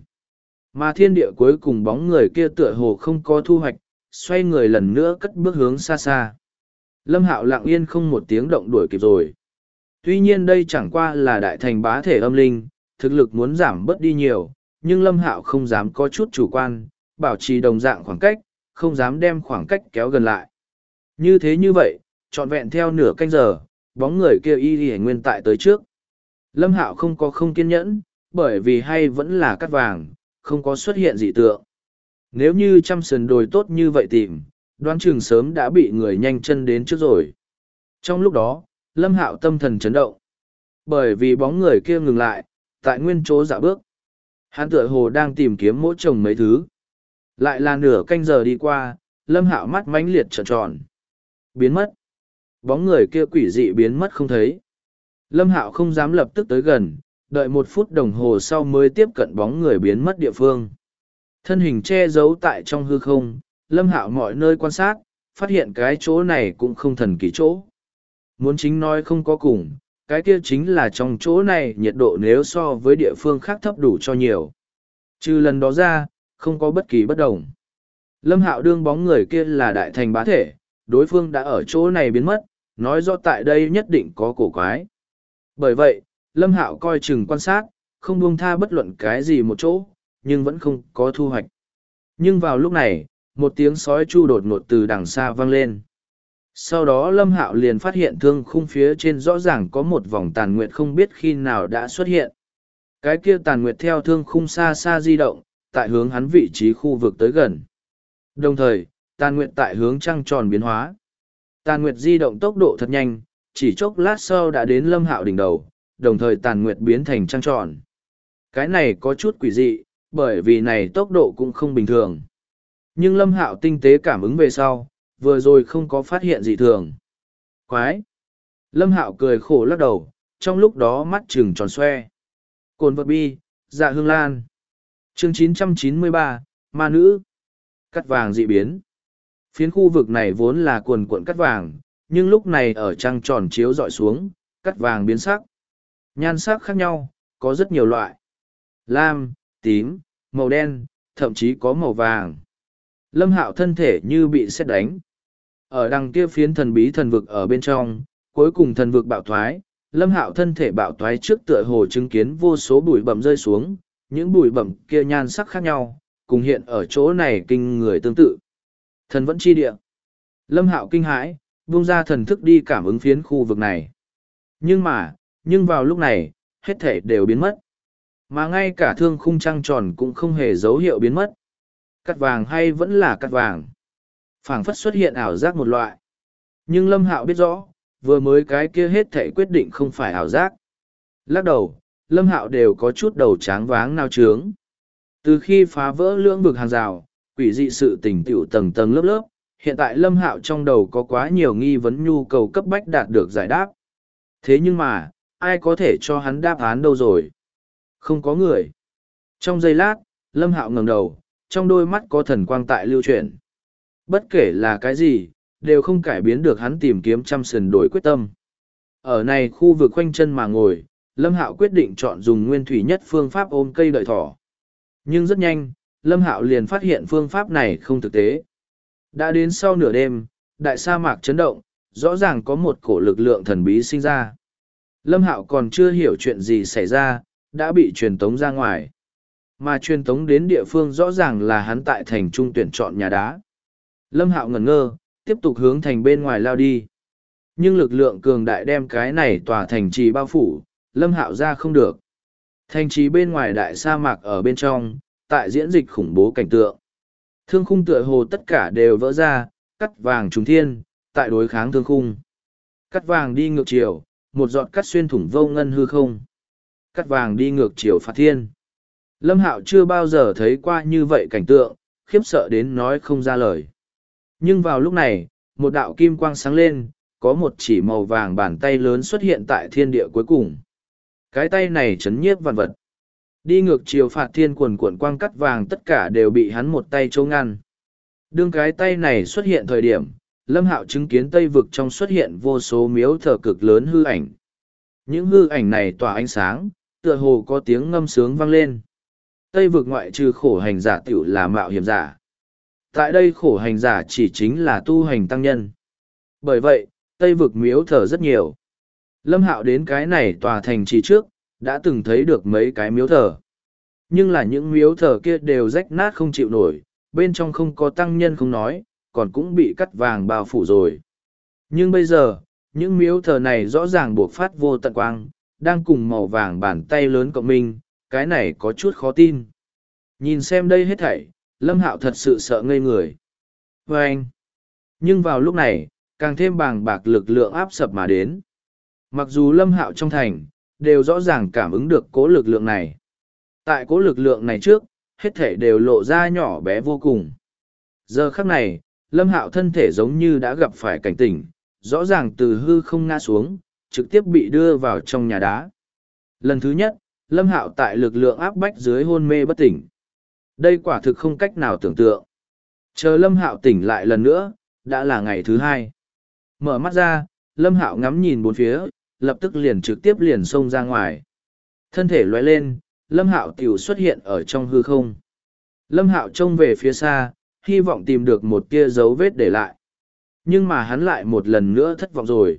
Mà thiên địa cuối cùng bóng người kia tựa hồ không có thu hoạch, xoay người lần nữa cất bước hướng xa xa. Lâm Hạo lặng yên không một tiếng động đuổi kịp rồi. Tuy nhiên đây chẳng qua là đại thành bá thể âm linh, thực lực muốn giảm bớt đi nhiều, nhưng Lâm Hạo không dám có chút chủ quan, bảo trì đồng dạng khoảng cách, không dám đem khoảng cách kéo gần lại. Như thế như vậy, trọn vẹn theo nửa canh giờ, bóng người kia y nguyên tại tới trước. Lâm Hạo không có không kiên nhẫn, bởi vì hay vẫn là cắt vàng, không có xuất hiện dị tượng. Nếu như trăm sườn đồi tốt như vậy tìm, đoán chừng sớm đã bị người nhanh chân đến trước rồi. Trong lúc đó, Lâm Hạo tâm thần chấn động. Bởi vì bóng người kia ngừng lại, tại nguyên chỗ dạo bước. Hắn tựa hồ đang tìm kiếm mỗi chồng mấy thứ. Lại là nửa canh giờ đi qua, Lâm Hạo mắt mãnh liệt trợn tròn. Biến mất. Bóng người kia quỷ dị biến mất không thấy. Lâm Hạo không dám lập tức tới gần, đợi 1 phút đồng hồ sau mới tiếp cận bóng người biến mất địa phương. Thân hình che giấu tại trong hư không, Lâm Hạo mọi nơi quan sát, phát hiện cái chỗ này cũng không thần kỳ chỗ. Muốn chính nói không có cùng, cái kia chính là trong chỗ này nhiệt độ nếu so với địa phương khác thấp đủ cho nhiều. Trừ lần đó ra, không có bất kỳ bất đồng. Lâm Hạo đương bóng người kia là đại thành bá thể, đối phương đã ở chỗ này biến mất, nói rõ tại đây nhất định có cổ quái. Bởi vậy, Lâm Hạo coi chừng quan sát, không buông tha bất luận cái gì một chỗ, nhưng vẫn không có thu hoạch. Nhưng vào lúc này, một tiếng sói chu đột ngột từ đằng xa vang lên. Sau đó Lâm Hạo liền phát hiện thương khung phía trên rõ ràng có một vòng tàn nguyệt không biết khi nào đã xuất hiện. Cái kia tàn nguyệt theo thương khung xa xa di động, tại hướng hắn vị trí khu vực tới gần. Đồng thời, tàn nguyệt tại hướng trăng tròn biến hóa. Tàn nguyệt di động tốc độ thật nhanh, chỉ chốc lát sau đã đến Lâm Hạo đỉnh đầu, đồng thời tàn nguyệt biến thành trăng tròn. Cái này có chút quỷ dị, bởi vì này tốc độ cũng không bình thường. Nhưng Lâm Hạo tinh tế cảm ứng về sau, vừa rồi không có phát hiện dị thường. Quái! Lâm Hạo cười khổ lắc đầu, trong lúc đó mắt trừng tròn xoe. Cồn vật bi, dạ hương lan. Chương 993, ma nữ. Cắt vàng dị biến. Phiến khu vực này vốn là quần cuộn cắt vàng, nhưng lúc này ở trăng tròn chiếu dọi xuống, cắt vàng biến sắc. Nhan sắc khác nhau, có rất nhiều loại. Lam, tím, màu đen, thậm chí có màu vàng. Lâm Hạo thân thể như bị sét đánh. Ở đằng kia phiến thần bí thần vực ở bên trong, cuối cùng thần vực bạo thoái, Lâm Hạo thân thể bạo thoái trước tựa hồ chứng kiến vô số bụi bặm rơi xuống, những bụi bặm kia nhan sắc khác nhau, cùng hiện ở chỗ này kinh người tương tự. Thần vẫn chi địa. Lâm Hạo kinh hãi, buông ra thần thức đi cảm ứng phiến khu vực này. Nhưng vào lúc này, hết thể đều biến mất. Mà ngay cả thương khung trăng tròn cũng không hề dấu hiệu biến mất. Cắt vàng hay vẫn là cắt vàng. Phảng phất xuất hiện ảo giác một loại. Nhưng Lâm Hạo biết rõ, vừa mới cái kia hết thể quyết định không phải ảo giác. Lắc đầu, Lâm Hạo đều có chút đầu tráng váng nao trướng. Từ khi phá vỡ lưỡng vực hàng rào, quỷ dị sự tình tiểu tầng tầng lớp lớp, hiện tại Lâm Hạo trong đầu có quá nhiều nghi vấn nhu cầu cấp bách đạt được giải đáp. Thế nhưng mà, ai có thể cho hắn đáp án đâu rồi? Không có người. Trong giây lát, Lâm Hạo ngẩng đầu, trong đôi mắt có thần quang tại lưu chuyển. Bất kể là cái gì, đều không cải biến được hắn tìm kiếm trăm sườn đổi quyết tâm. Ở này khu vực khoanh chân mà ngồi, Lâm Hạo quyết định chọn dùng nguyên thủy nhất phương pháp ôm cây đợi thỏ. Nhưng rất nhanh, Lâm Hạo liền phát hiện phương pháp này không thực tế. Đã đến sau nửa đêm, đại sa mạc chấn động, rõ ràng có một cổ lực lượng thần bí sinh ra. Lâm Hạo còn chưa hiểu chuyện gì xảy ra, đã bị truyền tống ra ngoài. Mà truyền tống đến địa phương rõ ràng là hắn tại thành trung tuyển chọn nhà đá. Lâm Hạo ngẩn ngơ, tiếp tục hướng thành bên ngoài lao đi. Nhưng lực lượng cường đại đem cái này tòa thành trì bao phủ, Lâm Hạo ra không được. Thành trì bên ngoài đại sa mạc ở bên trong, tại diễn dịch khủng bố cảnh tượng. Thương khung tựa hồ tất cả đều vỡ ra, cắt vàng trùng thiên, tại đối kháng thương khung. Cắt vàng đi ngược chiều, một giọt cắt xuyên thủng vô ngân hư không. Cắt vàng đi ngược chiều phạt thiên. Lâm Hạo chưa bao giờ thấy qua như vậy cảnh tượng, khiếp sợ đến nói không ra lời. Nhưng vào lúc này, một đạo kim quang sáng lên, có một chỉ màu vàng bàn tay lớn xuất hiện tại thiên địa cuối cùng. Cái tay này chấn nhiếp vạn vật. Đi ngược chiều phạt thiên quần cuộn quang cắt vàng tất cả đều bị hắn một tay chống ngăn. Đương cái tay này xuất hiện thời điểm, Lâm Hạo chứng kiến Tây vực trong xuất hiện vô số miếu thờ cực lớn hư ảnh. Những hư ảnh này tỏa ánh sáng, tựa hồ có tiếng ngâm sướng vang lên. Tây vực ngoại trừ khổ hành giả tiểu là mạo hiểm giả. Tại đây khổ hành giả chỉ chính là tu hành tăng nhân. Bởi vậy, Tây vực miếu thờ rất nhiều. Lâm Hạo đến cái này tòa thành trì trước, đã từng thấy được mấy cái miếu thờ. Nhưng là những miếu thờ kia đều rách nát không chịu nổi, bên trong không có tăng nhân không nói, còn cũng bị cắt vàng bao phủ rồi. Nhưng bây giờ, những miếu thờ này rõ ràng buộc phát vô tận quang, đang cùng màu vàng bàn tay lớn cộng minh, cái này có chút khó tin. Nhìn xem đây hết thảy, Lâm Hạo thật sự sợ ngây người. Và anh, nhưng vào lúc này, càng thêm bàng bạc lực lượng áp sập mà đến. Mặc dù Lâm Hạo trong thành, đều rõ ràng cảm ứng được cố lực lượng này. Tại cố lực lượng này trước, hết thảy đều lộ ra nhỏ bé vô cùng. Giờ khắc này, Lâm Hạo thân thể giống như đã gặp phải cảnh tỉnh, rõ ràng từ hư không ngã xuống, trực tiếp bị đưa vào trong nhà đá. Lần thứ nhất, Lâm Hạo tại lực lượng áp bách dưới hôn mê bất tỉnh. Đây quả thực không cách nào tưởng tượng. Chờ Lâm Hạo tỉnh lại lần nữa, đã là ngày thứ hai. Mở mắt ra, Lâm Hạo ngắm nhìn bốn phía, lập tức liền trực tiếp liền xông ra ngoài. Thân thể lóe lên, Lâm Hạo tiểu xuất hiện ở trong hư không. Lâm Hạo trông về phía xa, hy vọng tìm được một tia dấu vết để lại. Nhưng mà hắn lại một lần nữa thất vọng rồi.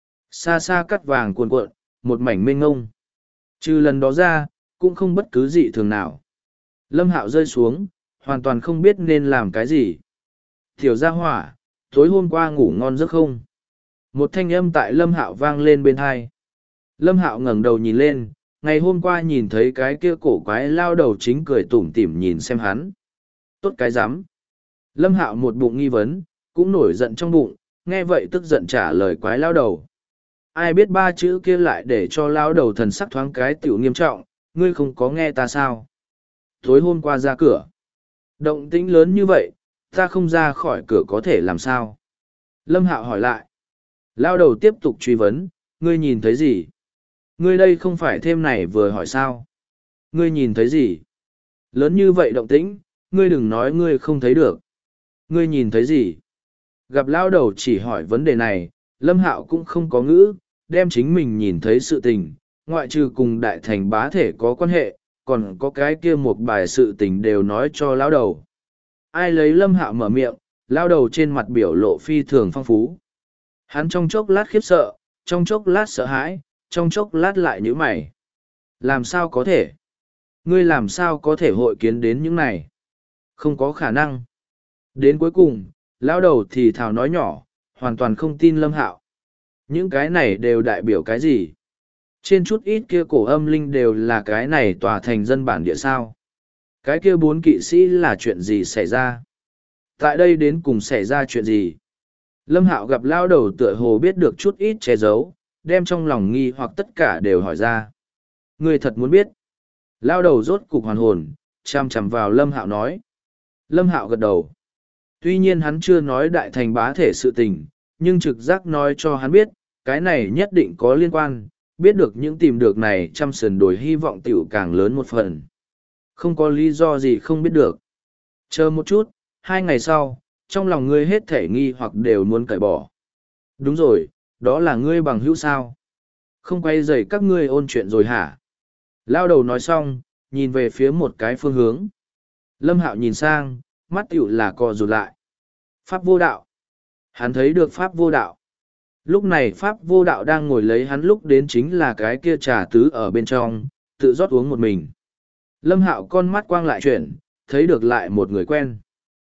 Xa xa cắt vàng cuồn cuộn, một mảnh mênh ngông. Trừ lần đó ra, cũng không bất cứ gì thường nào. Lâm Hạo rơi xuống, hoàn toàn không biết nên làm cái gì. Tiểu gia hỏa, tối hôm qua ngủ ngon giấc không? Một thanh âm tại Lâm Hạo vang lên bên tai. Lâm Hạo ngẩng đầu nhìn lên, ngày hôm qua nhìn thấy cái kia cổ quái lao đầu chính cười tủm tỉm nhìn xem hắn. Tốt cái rắm. Lâm Hạo một bụng nghi vấn, cũng nổi giận trong bụng, nghe vậy tức giận trả lời quái lao đầu. Ai biết ba chữ kia lại để cho lao đầu thần sắc thoáng cái tiểu nghiêm trọng, ngươi không có nghe ta sao? Tối hôm qua ra cửa. Động tĩnh lớn như vậy, ta không ra khỏi cửa có thể làm sao? Lâm Hạo hỏi lại. Lao đầu tiếp tục truy vấn, ngươi nhìn thấy gì? Ngươi đây không phải thêm này vừa hỏi sao? Ngươi nhìn thấy gì? Lớn như vậy động tĩnh, ngươi đừng nói ngươi không thấy được. Ngươi nhìn thấy gì? Gặp lao đầu chỉ hỏi vấn đề này, Lâm Hạo cũng không có ngữ, đem chính mình nhìn thấy sự tình, ngoại trừ cùng đại thành bá thể có quan hệ, còn có cái kia một bài sự tình đều nói cho lao đầu. Ai lấy Lâm Hạo mở miệng, lao đầu trên mặt biểu lộ phi thường phong phú. Hắn trong chốc lát khiếp sợ, trong chốc lát sợ hãi, trong chốc lát lại nhíu mày. Làm sao có thể? Ngươi làm sao có thể hội kiến đến những này? Không có khả năng. Đến cuối cùng, lão đầu thì thào nói nhỏ, hoàn toàn không tin Lâm Hạo. Những cái này đều đại biểu cái gì? Trên chút ít kia cổ âm linh đều là cái này tòa thành dân bản địa sao? Cái kia bốn kỵ sĩ là chuyện gì xảy ra? Tại đây đến cùng xảy ra chuyện gì? Lâm Hạo gặp lao đầu tựa hồ biết được chút ít che giấu, đem trong lòng nghi hoặc tất cả đều hỏi ra. Người thật muốn biết. Lao đầu rốt cục hoàn hồn, chăm chằm vào Lâm Hạo nói. Lâm Hạo gật đầu. Tuy nhiên hắn chưa nói đại thành bá thể sự tình, nhưng trực giác nói cho hắn biết, cái này nhất định có liên quan, biết được những tìm được này trăm sườn đồi hy vọng tiểu càng lớn một phần. Không có lý do gì không biết được. Chờ một chút, 2 ngày sau, trong lòng ngươi hết thể nghi hoặc đều muốn cởi bỏ. Đúng rồi, đó là ngươi bằng hữu sao. Không quay dày các ngươi ôn chuyện rồi hả? Lao đầu nói xong, nhìn về phía một cái phương hướng. Lâm Hạo nhìn sang, mắt tiểu là co rụt lại. Pháp vô đạo. Hắn thấy được Pháp vô đạo. Lúc này Pháp vô đạo đang ngồi lấy hắn lúc đến chính là cái kia trà tứ ở bên trong, tự rót uống một mình. Lâm Hạo con mắt quang lại chuyển, thấy được lại một người quen.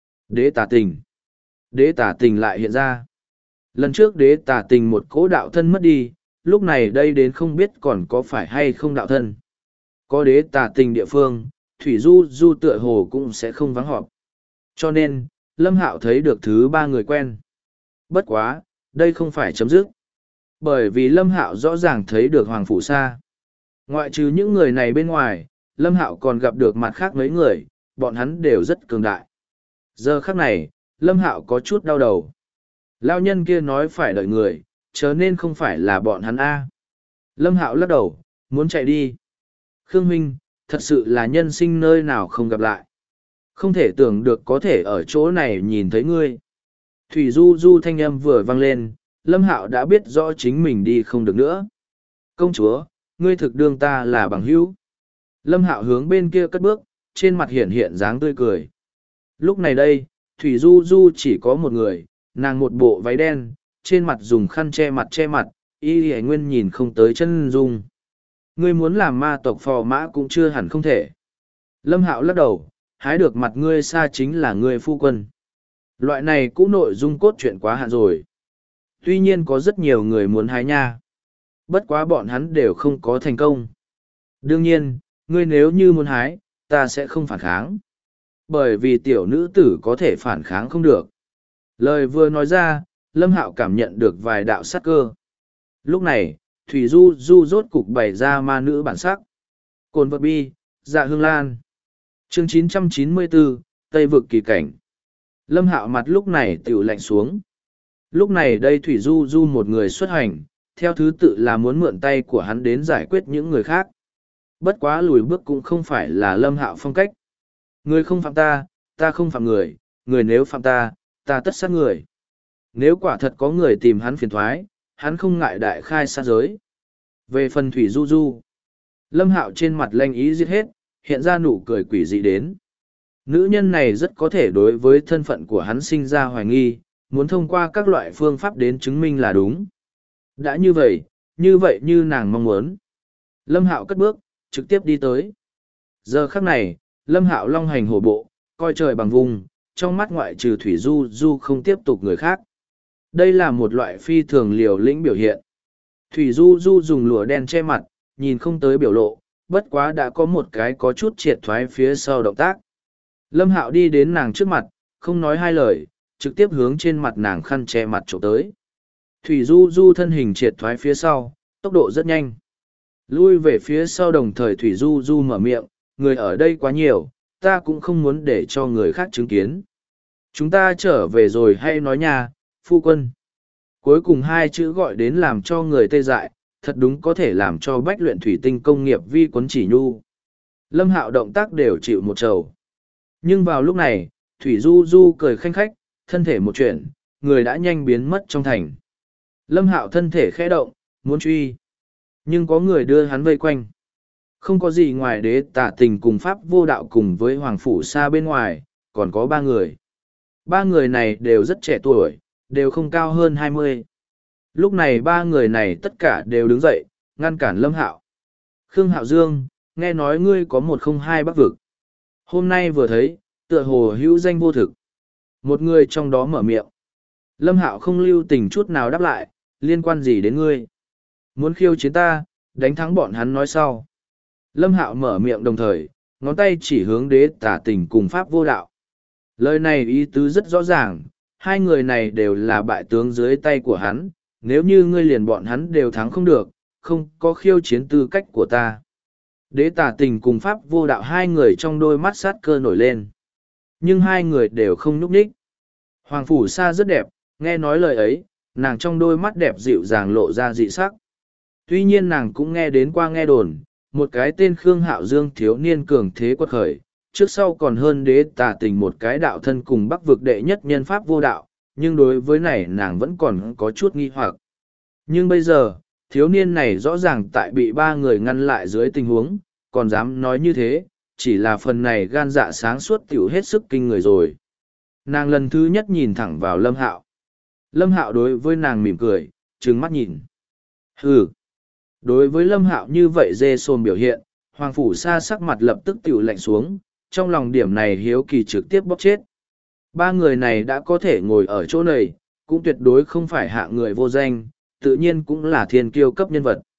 Đế tà tình. Đế tà tình lại hiện ra. Lần trước đế tà tình một cỗ đạo thân mất đi, lúc này đây đến không biết còn có phải hay không đạo thân. Có đế tà tình địa phương, Thủy Du Du tựa hồ cũng sẽ không vắng họp. Cho nên, Lâm Hạo thấy được thứ ba người quen. Bất quá, đây không phải chấm dứt. Bởi vì Lâm Hạo rõ ràng thấy được Hoàng Phủ Sa. Ngoại trừ những người này bên ngoài, Lâm Hạo còn gặp được mặt khác mấy người, bọn hắn đều rất cường đại. Giờ khắc này, Lâm Hạo có chút đau đầu. Lao nhân kia nói phải đợi người, chớ nên không phải là bọn hắn A. Lâm Hạo lắc đầu, muốn chạy đi. Khương Huynh, thật sự là nhân sinh nơi nào không gặp lại. Không thể tưởng được có thể ở chỗ này nhìn thấy ngươi. Thủy Du Du thanh âm vừa vang lên, Lâm Hạo đã biết rõ chính mình đi không được nữa. Công chúa, ngươi thực đương ta là bằng hữu. Lâm Hạo hướng bên kia cất bước, trên mặt hiện hiện dáng tươi cười. Lúc này đây, Thủy Du Du chỉ có một người, nàng một bộ váy đen, trên mặt dùng khăn che mặt, y hề nguyên nhìn không tới chân dung. Ngươi muốn làm ma tộc phò mã cũng chưa hẳn không thể. Lâm Hạo lắc đầu, hái được mặt ngươi xa chính là ngươi phu quân. Loại này cũng nội dung cốt truyện quá hạn rồi. Tuy nhiên có rất nhiều người muốn hái nha. Bất quá bọn hắn đều không có thành công. Đương nhiên, ngươi nếu như muốn hái, ta sẽ không phản kháng. Bởi vì tiểu nữ tử có thể phản kháng không được. Lời vừa nói ra, Lâm Hạo cảm nhận được vài đạo sát cơ. Lúc này, Thủy Du Du rốt cục bày ra ma nữ bản sắc. Cồn vật bi, dạ hương lan. Chương 994, Tây vực kỳ cảnh. Lâm Hạo mặt lúc này tiểu lạnh xuống. Lúc này đây Thủy Du Du một người xuất hành, theo thứ tự là muốn mượn tay của hắn đến giải quyết những người khác. Bất quá lùi bước cũng không phải là Lâm Hạo phong cách. Người không phạm ta, ta không phạm người, người nếu phạm ta, ta tất sát người. Nếu quả thật có người tìm hắn phiền thoái, hắn không ngại đại khai sát giới. Về phần Thủy Du Du, Lâm Hạo trên mặt lanh ý giết hết, hiện ra nụ cười quỷ dị đến. Nữ nhân này rất có thể đối với thân phận của hắn sinh ra hoài nghi, muốn thông qua các loại phương pháp đến chứng minh là đúng. Đã như vậy như nàng mong muốn. Lâm Hạo cất bước, trực tiếp đi tới. Giờ khắc này, Lâm Hạo long hành hổ bộ, coi trời bằng vùng, trong mắt ngoại trừ Thủy Du Du không tiếp tục người khác. Đây là một loại phi thường liều lĩnh biểu hiện. Thủy Du Du dùng lụa đen che mặt, nhìn không tới biểu lộ, bất quá đã có một cái có chút triệt thoái phía sau động tác. Lâm Hạo đi đến nàng trước mặt, không nói hai lời, trực tiếp hướng trên mặt nàng khăn che mặt trộm tới. Thủy Du Du thân hình triệt thoái phía sau, tốc độ rất nhanh. Lui về phía sau đồng thời Thủy Du Du mở miệng, người ở đây quá nhiều, ta cũng không muốn để cho người khác chứng kiến. Chúng ta trở về rồi hay nói nha, phu quân. Cuối cùng hai chữ gọi đến làm cho người tê dại, thật đúng có thể làm cho bách luyện thủy tinh công nghiệp vi quấn chỉ nhu. Lâm Hạo động tác đều chịu một trầu. Nhưng vào lúc này, Thủy Du Du cười khanh khách, thân thể một chuyện, người đã nhanh biến mất trong thành. Lâm Hạo thân thể khẽ động, muốn truy. Nhưng có người đưa hắn vây quanh. Không có gì ngoài đế tả tình cùng pháp vô đạo cùng với Hoàng Phủ Sa bên ngoài, còn có ba người. Ba người này đều rất trẻ tuổi, đều không cao hơn 20. Lúc này ba người này tất cả đều đứng dậy, ngăn cản Lâm Hạo. Khương Hạo Dương, nghe nói ngươi có 102 bắc vực. Hôm nay vừa thấy, tựa hồ hữu danh vô thực. Một người trong đó mở miệng. Lâm Hạo không lưu tình chút nào đáp lại, liên quan gì đến ngươi? Muốn khiêu chiến ta, đánh thắng bọn hắn nói sau. Lâm Hạo mở miệng đồng thời, ngón tay chỉ hướng đế tả tình cùng pháp vô đạo. Lời này ý tứ rất rõ ràng, hai người này đều là bại tướng dưới tay của hắn, nếu như ngươi liền bọn hắn đều thắng không được, không có khiêu chiến tư cách của ta. Đế tả tình cùng pháp vô đạo hai người trong đôi mắt sát cơ nổi lên. Nhưng hai người đều không nhúc nhích. Hoàng Phủ Sa rất đẹp, nghe nói lời ấy, nàng trong đôi mắt đẹp dịu dàng lộ ra dị sắc. Tuy nhiên nàng cũng nghe đến qua nghe đồn, một cái tên Khương Hạo Dương thiếu niên cường thế quật khởi, trước sau còn hơn đế tà tình một cái đạo thân cùng bắc vực đệ nhất nhân pháp vô đạo, nhưng đối với này nàng vẫn còn có chút nghi hoặc. Nhưng bây giờ, thiếu niên này rõ ràng tại bị ba người ngăn lại dưới tình huống, còn dám nói như thế, chỉ là phần này gan dạ sáng suốt tiểu hết sức kinh người rồi. Nàng lần thứ nhất nhìn thẳng vào Lâm Hạo. Lâm Hạo đối với nàng mỉm cười, trừng mắt nhìn. Hừ. Đối với Lâm Hạo như vậy dê xôn biểu hiện, Hoàng Phủ Sa sắc mặt lập tức tiểu lạnh xuống, trong lòng điểm này hiếu kỳ trực tiếp bóp chết. Ba người này đã có thể ngồi ở chỗ này, cũng tuyệt đối không phải hạ người vô danh, tự nhiên cũng là thiên kiêu cấp nhân vật.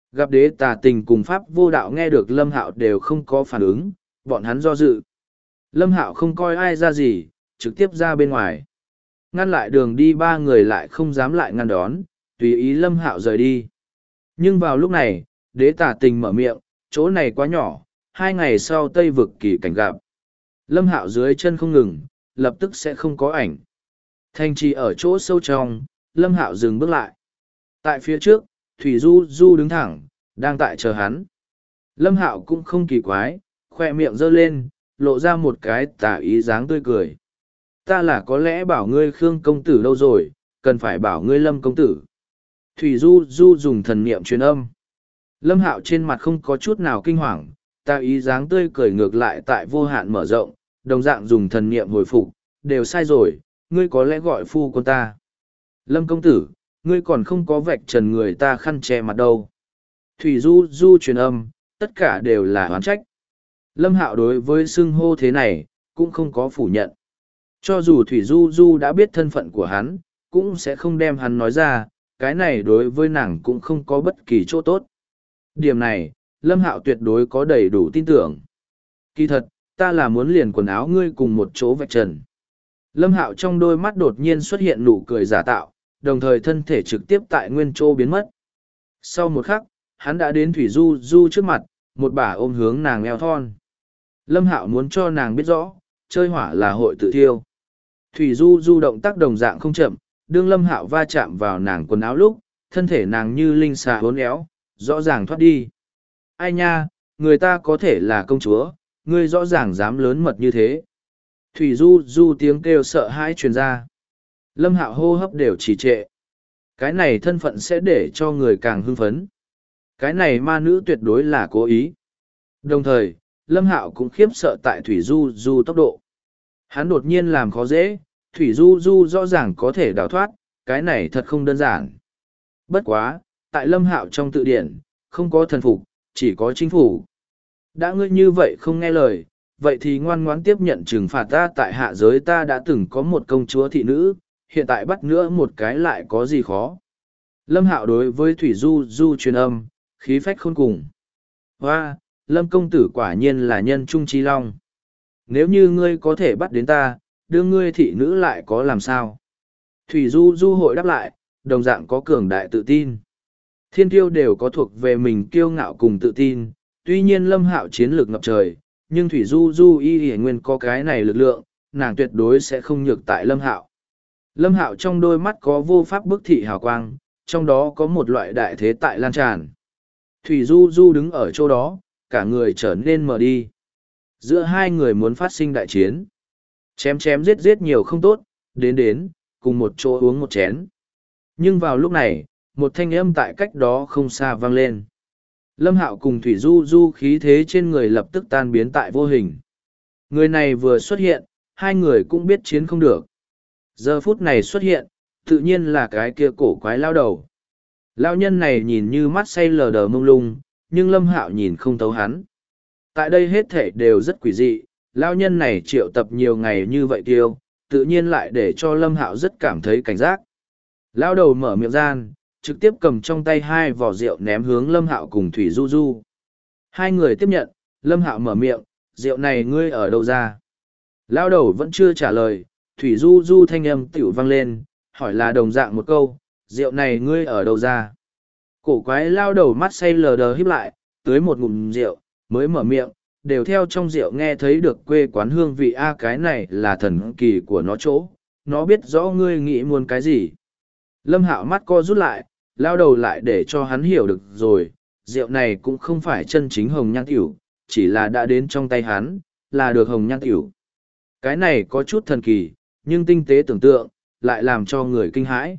Gặp đế tà tình cùng pháp vô đạo nghe được Lâm Hạo đều không có phản ứng, bọn hắn do dự. Lâm Hạo không coi ai ra gì, trực tiếp ra bên ngoài. Ngăn lại đường đi ba người lại không dám lại ngăn đón, tùy ý Lâm Hạo rời đi. Nhưng vào lúc này, đế tà tình mở miệng, chỗ này quá nhỏ, 2 ngày sau Tây vực kỳ cảnh gặp. Lâm Hạo dưới chân không ngừng, lập tức sẽ không có ảnh. Thành trì ở chỗ sâu trong, Lâm Hạo dừng bước lại. Tại phía trước, Thủy Du Du đứng thẳng, đang tại chờ hắn. Lâm Hạo cũng không kỳ quái, khoe miệng giơ lên, lộ ra một cái tà ý dáng tươi cười. Ta là có lẽ bảo ngươi Khương công tử đâu rồi, cần phải bảo ngươi Lâm công tử. Thủy Du Du dùng thần niệm truyền âm. Lâm Hạo trên mặt không có chút nào kinh hoàng, tà ý dáng tươi cười ngược lại tại vô hạn mở rộng, đồng dạng dùng thần niệm hồi phục, đều sai rồi, ngươi có lẽ gọi phu quân ta. Lâm công tử, ngươi còn không có vạch trần người ta khăn che mặt đâu. Thủy Du Du truyền âm, tất cả đều là oán trách. Lâm Hạo đối với xưng hô thế này, cũng không có phủ nhận. Cho dù Thủy Du Du đã biết thân phận của hắn, cũng sẽ không đem hắn nói ra, cái này đối với nàng cũng không có bất kỳ chỗ tốt. Điểm này, Lâm Hạo tuyệt đối có đầy đủ tin tưởng. Kỳ thật, ta là muốn liền quần áo ngươi cùng một chỗ vạch trần. Lâm Hạo trong đôi mắt đột nhiên xuất hiện nụ cười giả tạo, đồng thời thân thể trực tiếp tại nguyên chỗ biến mất. Sau một khắc, hắn đã đến Thủy Du Du trước mặt, một bả ôm hướng nàng eo thon. Lâm Hạo muốn cho nàng biết rõ, chơi hỏa là hội tự thiêu. Thủy Du Du động tác đồng dạng không chậm, đương Lâm Hạo va chạm vào nàng quần áo lúc, thân thể nàng như linh xà hốn éo, rõ ràng thoát đi. Ai nha, người ta có thể là công chúa, ngươi rõ ràng dám lớn mật như thế. Thủy Du Du tiếng kêu sợ hãi truyền ra. Lâm Hạo hô hấp đều trì trệ. Cái này thân phận sẽ để cho người càng hưng phấn. Cái này ma nữ tuyệt đối là cố ý. Đồng thời, Lâm Hạo cũng khiếp sợ tại Thủy Du Du tốc độ. Hắn đột nhiên làm khó dễ, Thủy Du Du rõ ràng có thể đào thoát, cái này thật không đơn giản. Bất quá, tại Lâm Hạo trong tự điển, không có thần phục, chỉ có chính phủ. Đã ngươi như vậy không nghe lời, vậy thì ngoan ngoãn tiếp nhận trừng phạt ta. Tại hạ giới ta đã từng có một công chúa thị nữ, hiện tại bắt nữa một cái lại có gì khó. Lâm Hạo đối với Thủy Du Du truyền âm, khí phách khôn cùng. Hoa, Lâm công tử quả nhiên là nhân trung chi long. Nếu như ngươi có thể bắt đến ta, đưa ngươi thị nữ lại có làm sao? Thủy Du Du hội đáp lại, đồng dạng có cường đại tự tin. Thiên kiêu đều có thuộc về mình kiêu ngạo cùng tự tin, tuy nhiên Lâm Hạo chiến lược ngập trời, nhưng Thủy Du Du y nguyên có cái này lực lượng, nàng tuyệt đối sẽ không nhược tại Lâm Hạo. Lâm Hạo trong đôi mắt có vô pháp bức thị hào quang, trong đó có một loại đại thế tại lan tràn. Thủy Du Du đứng ở chỗ đó, cả người trở nên mờ đi. Giữa hai người muốn phát sinh đại chiến. Chém chém giết giết nhiều không tốt, đến, cùng một chỗ uống một chén. Nhưng vào lúc này, một thanh âm tại cách đó không xa vang lên. Lâm Hạo cùng Thủy Du Du khí thế trên người lập tức tan biến tại vô hình. Người này vừa xuất hiện, hai người cũng biết chiến không được. Giờ phút này xuất hiện, tự nhiên là cái kia cổ quái lao đầu. Lao nhân này nhìn như mắt say lờ đờ mông lung, nhưng Lâm Hạo nhìn không thấu hắn. Tại đây hết thể đều rất quỷ dị, lao nhân này triệu tập nhiều ngày như vậy tiêu, tự nhiên lại để cho Lâm Hạo rất cảm thấy cảnh giác. Lao đầu mở miệng gian, trực tiếp cầm trong tay 2 vỏ rượu ném hướng Lâm Hạo cùng Thủy Du Du. Hai người tiếp nhận, Lâm Hạo mở miệng, rượu này ngươi ở đâu ra? Lao đầu vẫn chưa trả lời, Thủy Du Du thanh âm tiểu vang lên, hỏi là đồng dạng một câu, rượu này ngươi ở đâu ra? Cổ quái lao đầu mắt say lờ đờ híp lại, tưới một ngụm rượu, mới mở miệng, đều theo trong rượu nghe thấy được quê quán hương vị cái này là thần kỳ của nó chỗ, nó biết rõ ngươi nghĩ muốn cái gì. Lâm Hạo mắt co rút lại, lao đầu lại để cho hắn hiểu được rồi, rượu này cũng không phải chân chính hồng nhan tiểu, chỉ là đã đến trong tay hắn, là được hồng nhan tiểu. Cái này có chút thần kỳ, nhưng tinh tế tưởng tượng, lại làm cho người kinh hãi.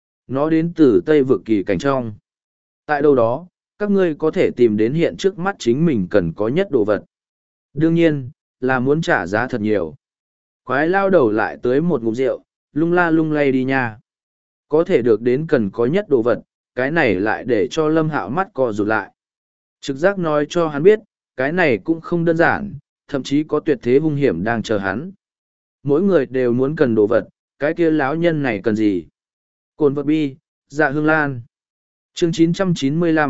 Nó đến từ Tây vực kỳ cảnh trong. Tại đâu đó, các ngươi có thể tìm đến hiện trước mắt chính mình cần có nhất đồ vật. Đương nhiên, là muốn trả giá thật nhiều. Quái lao đầu lại tới một ngụm rượu, lung la lung lay đi nha. Có thể được đến cần có nhất đồ vật, cái này lại để cho Lâm Hạo mắt co rụt lại. Trực giác nói cho hắn biết, cái này cũng không đơn giản, thậm chí có tuyệt thế hung hiểm đang chờ hắn. Mỗi người đều muốn cần đồ vật, cái kia lão nhân này cần gì? Cồn vật bi, dạ hương lan. Chương 995,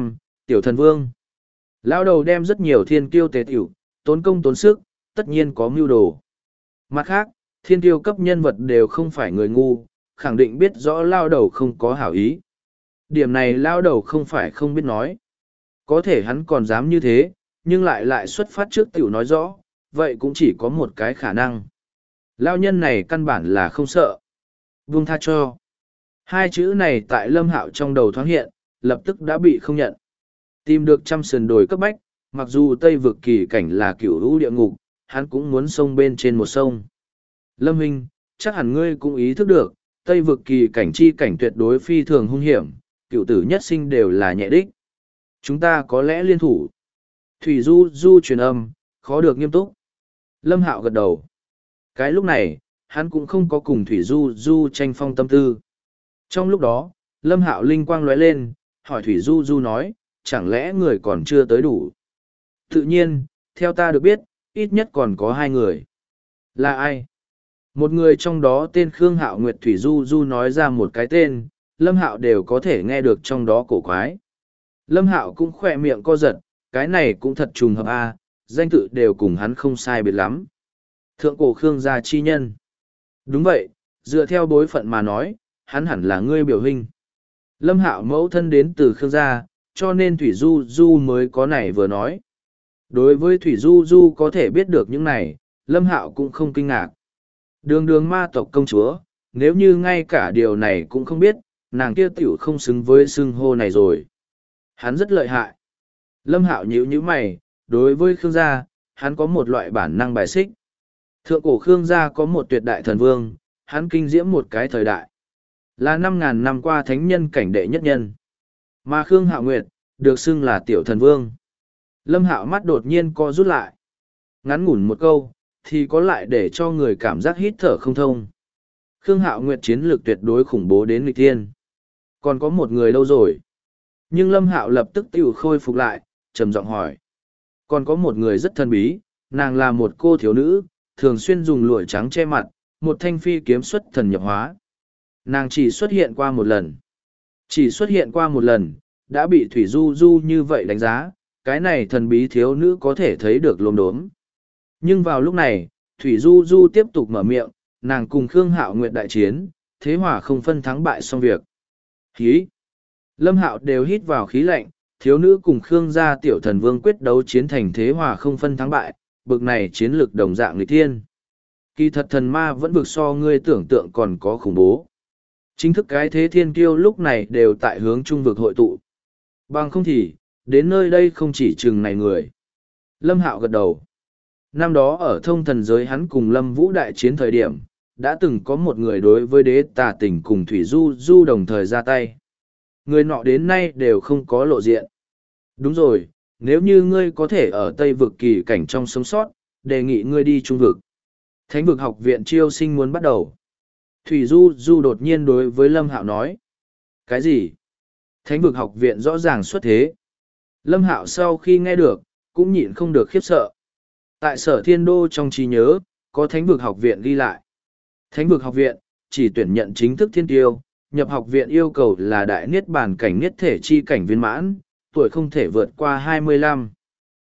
Tiểu thần vương. Lão đầu đem rất nhiều thiên kiêu tế tiểu, tốn công tốn sức, tất nhiên có mưu đồ. Mặt khác, thiên kiêu cấp nhân vật đều không phải người ngu, khẳng định biết rõ lao đầu không có hảo ý. Điểm này lao đầu không phải không biết nói. Có thể hắn còn dám như thế, nhưng lại xuất phát trước tiểu nói rõ, vậy cũng chỉ có một cái khả năng. Lao nhân này căn bản là không sợ. Buông tha cho. Hai chữ này tại Lâm Hạo trong đầu thoáng hiện, lập tức đã bị không nhận. Tìm được trăm sườn đồi cấp bách, mặc dù Tây vực kỳ cảnh là cửu lũ địa ngục, hắn cũng muốn sông bên trên một sông. Lâm Huynh, chắc hẳn ngươi cũng ý thức được, Tây vực kỳ cảnh chi cảnh tuyệt đối phi thường hung hiểm, cựu tử nhất sinh đều là nhẹ đích. Chúng ta có lẽ liên thủ. Thủy Du Du truyền âm, khó được nghiêm túc. Lâm Hạo gật đầu. Cái lúc này, hắn cũng không có cùng Thủy Du Du tranh phong tâm tư. Trong lúc đó, Lâm Hạo linh quang lóe lên, hỏi Thủy Du Du nói, chẳng lẽ người còn chưa tới đủ? Tự nhiên, theo ta được biết, ít nhất còn có hai người. Là ai? Một người trong đó tên Khương Hạo Nguyệt. Thủy Du Du nói ra một cái tên, Lâm Hạo đều có thể nghe được trong đó cổ quái. Lâm Hạo cũng khỏe miệng co giật, cái này cũng thật trùng hợp a, danh tự đều cùng hắn không sai biệt lắm. Thượng cổ Khương gia chi nhân. Đúng vậy, dựa theo bối phận mà nói, hắn hẳn là ngươi biểu hình. Lâm Hạo mẫu thân đến từ Khương gia, cho nên Thủy Du Du mới có này vừa nói. Đối với Thủy Du Du có thể biết được những này, Lâm Hạo cũng không kinh ngạc. Đường đường ma tộc công chúa, nếu như ngay cả điều này cũng không biết, nàng kia tiểu không xứng với xưng hô này rồi. Hắn rất lợi hại. Lâm Hạo nhíu nhíu mày, đối với Khương gia, hắn có một loại bản năng bài xích. Thượng cổ Khương gia có một tuyệt đại thần vương, hắn kinh diễm một cái thời đại. Là 5.000 năm qua thánh nhân cảnh đệ nhất nhân. Mà Khương Hạo Nguyệt, được xưng là tiểu thần vương. Lâm Hạo mắt đột nhiên co rút lại. Ngắn ngủn một câu, thì có lại để cho người cảm giác hít thở không thông. Khương Hạo Nguyệt chiến lược tuyệt đối khủng bố đến nghịch thiên. Còn có một người đâu rồi? Nhưng Lâm Hạo lập tức tiểu khôi phục lại, trầm giọng hỏi. Còn có một người rất thân bí, nàng là một cô thiếu nữ, thường xuyên dùng lụa trắng che mặt, một thanh phi kiếm xuất thần nhập hóa. Nàng chỉ xuất hiện qua một lần. Chỉ xuất hiện qua một lần, đã bị Thủy Du Du như vậy đánh giá, cái này thần bí thiếu nữ có thể thấy được lốm đốm. Nhưng vào lúc này, Thủy Du Du tiếp tục mở miệng, nàng cùng Khương Hạo Nguyệt đại chiến, thế hòa không phân thắng bại xong việc. Khí! Lâm Hạo đều hít vào khí lạnh, thiếu nữ cùng Khương gia tiểu thần vương quyết đấu chiến thành thế hòa không phân thắng bại, bực này chiến lược đồng dạng nghịch thiên. Kỳ thật thần ma vẫn vực so ngươi tưởng tượng còn có khủng bố. Chính thức cái thế thiên kiêu lúc này đều tại hướng trung vực hội tụ. Bằng không thì, đến nơi đây không chỉ chừng này người. Lâm Hạo gật đầu. Năm đó ở thông thần giới hắn cùng Lâm Vũ đại chiến thời điểm, đã từng có một người đối với đế tà tình cùng Thủy Du Du đồng thời ra tay. Người nọ đến nay đều không có lộ diện. Đúng rồi, nếu như ngươi có thể ở Tây vực kỳ cảnh trong sống sót, đề nghị ngươi đi trung vực. Thánh vực học viện chiêu sinh muốn bắt đầu. Thủy Du Du đột nhiên đối với Lâm Hạo nói. Cái gì? Thánh vực học viện rõ ràng xuất thế. Lâm Hạo sau khi nghe được, cũng nhịn không được khiếp sợ. Tại Sở Thiên Đô trong trí nhớ, có Thánh vực học viện ghi lại. Thánh vực học viện, chỉ tuyển nhận chính thức thiên tiêu, nhập học viện yêu cầu là đại niết bàn cảnh niết thể chi cảnh viên mãn, tuổi không thể vượt qua 25.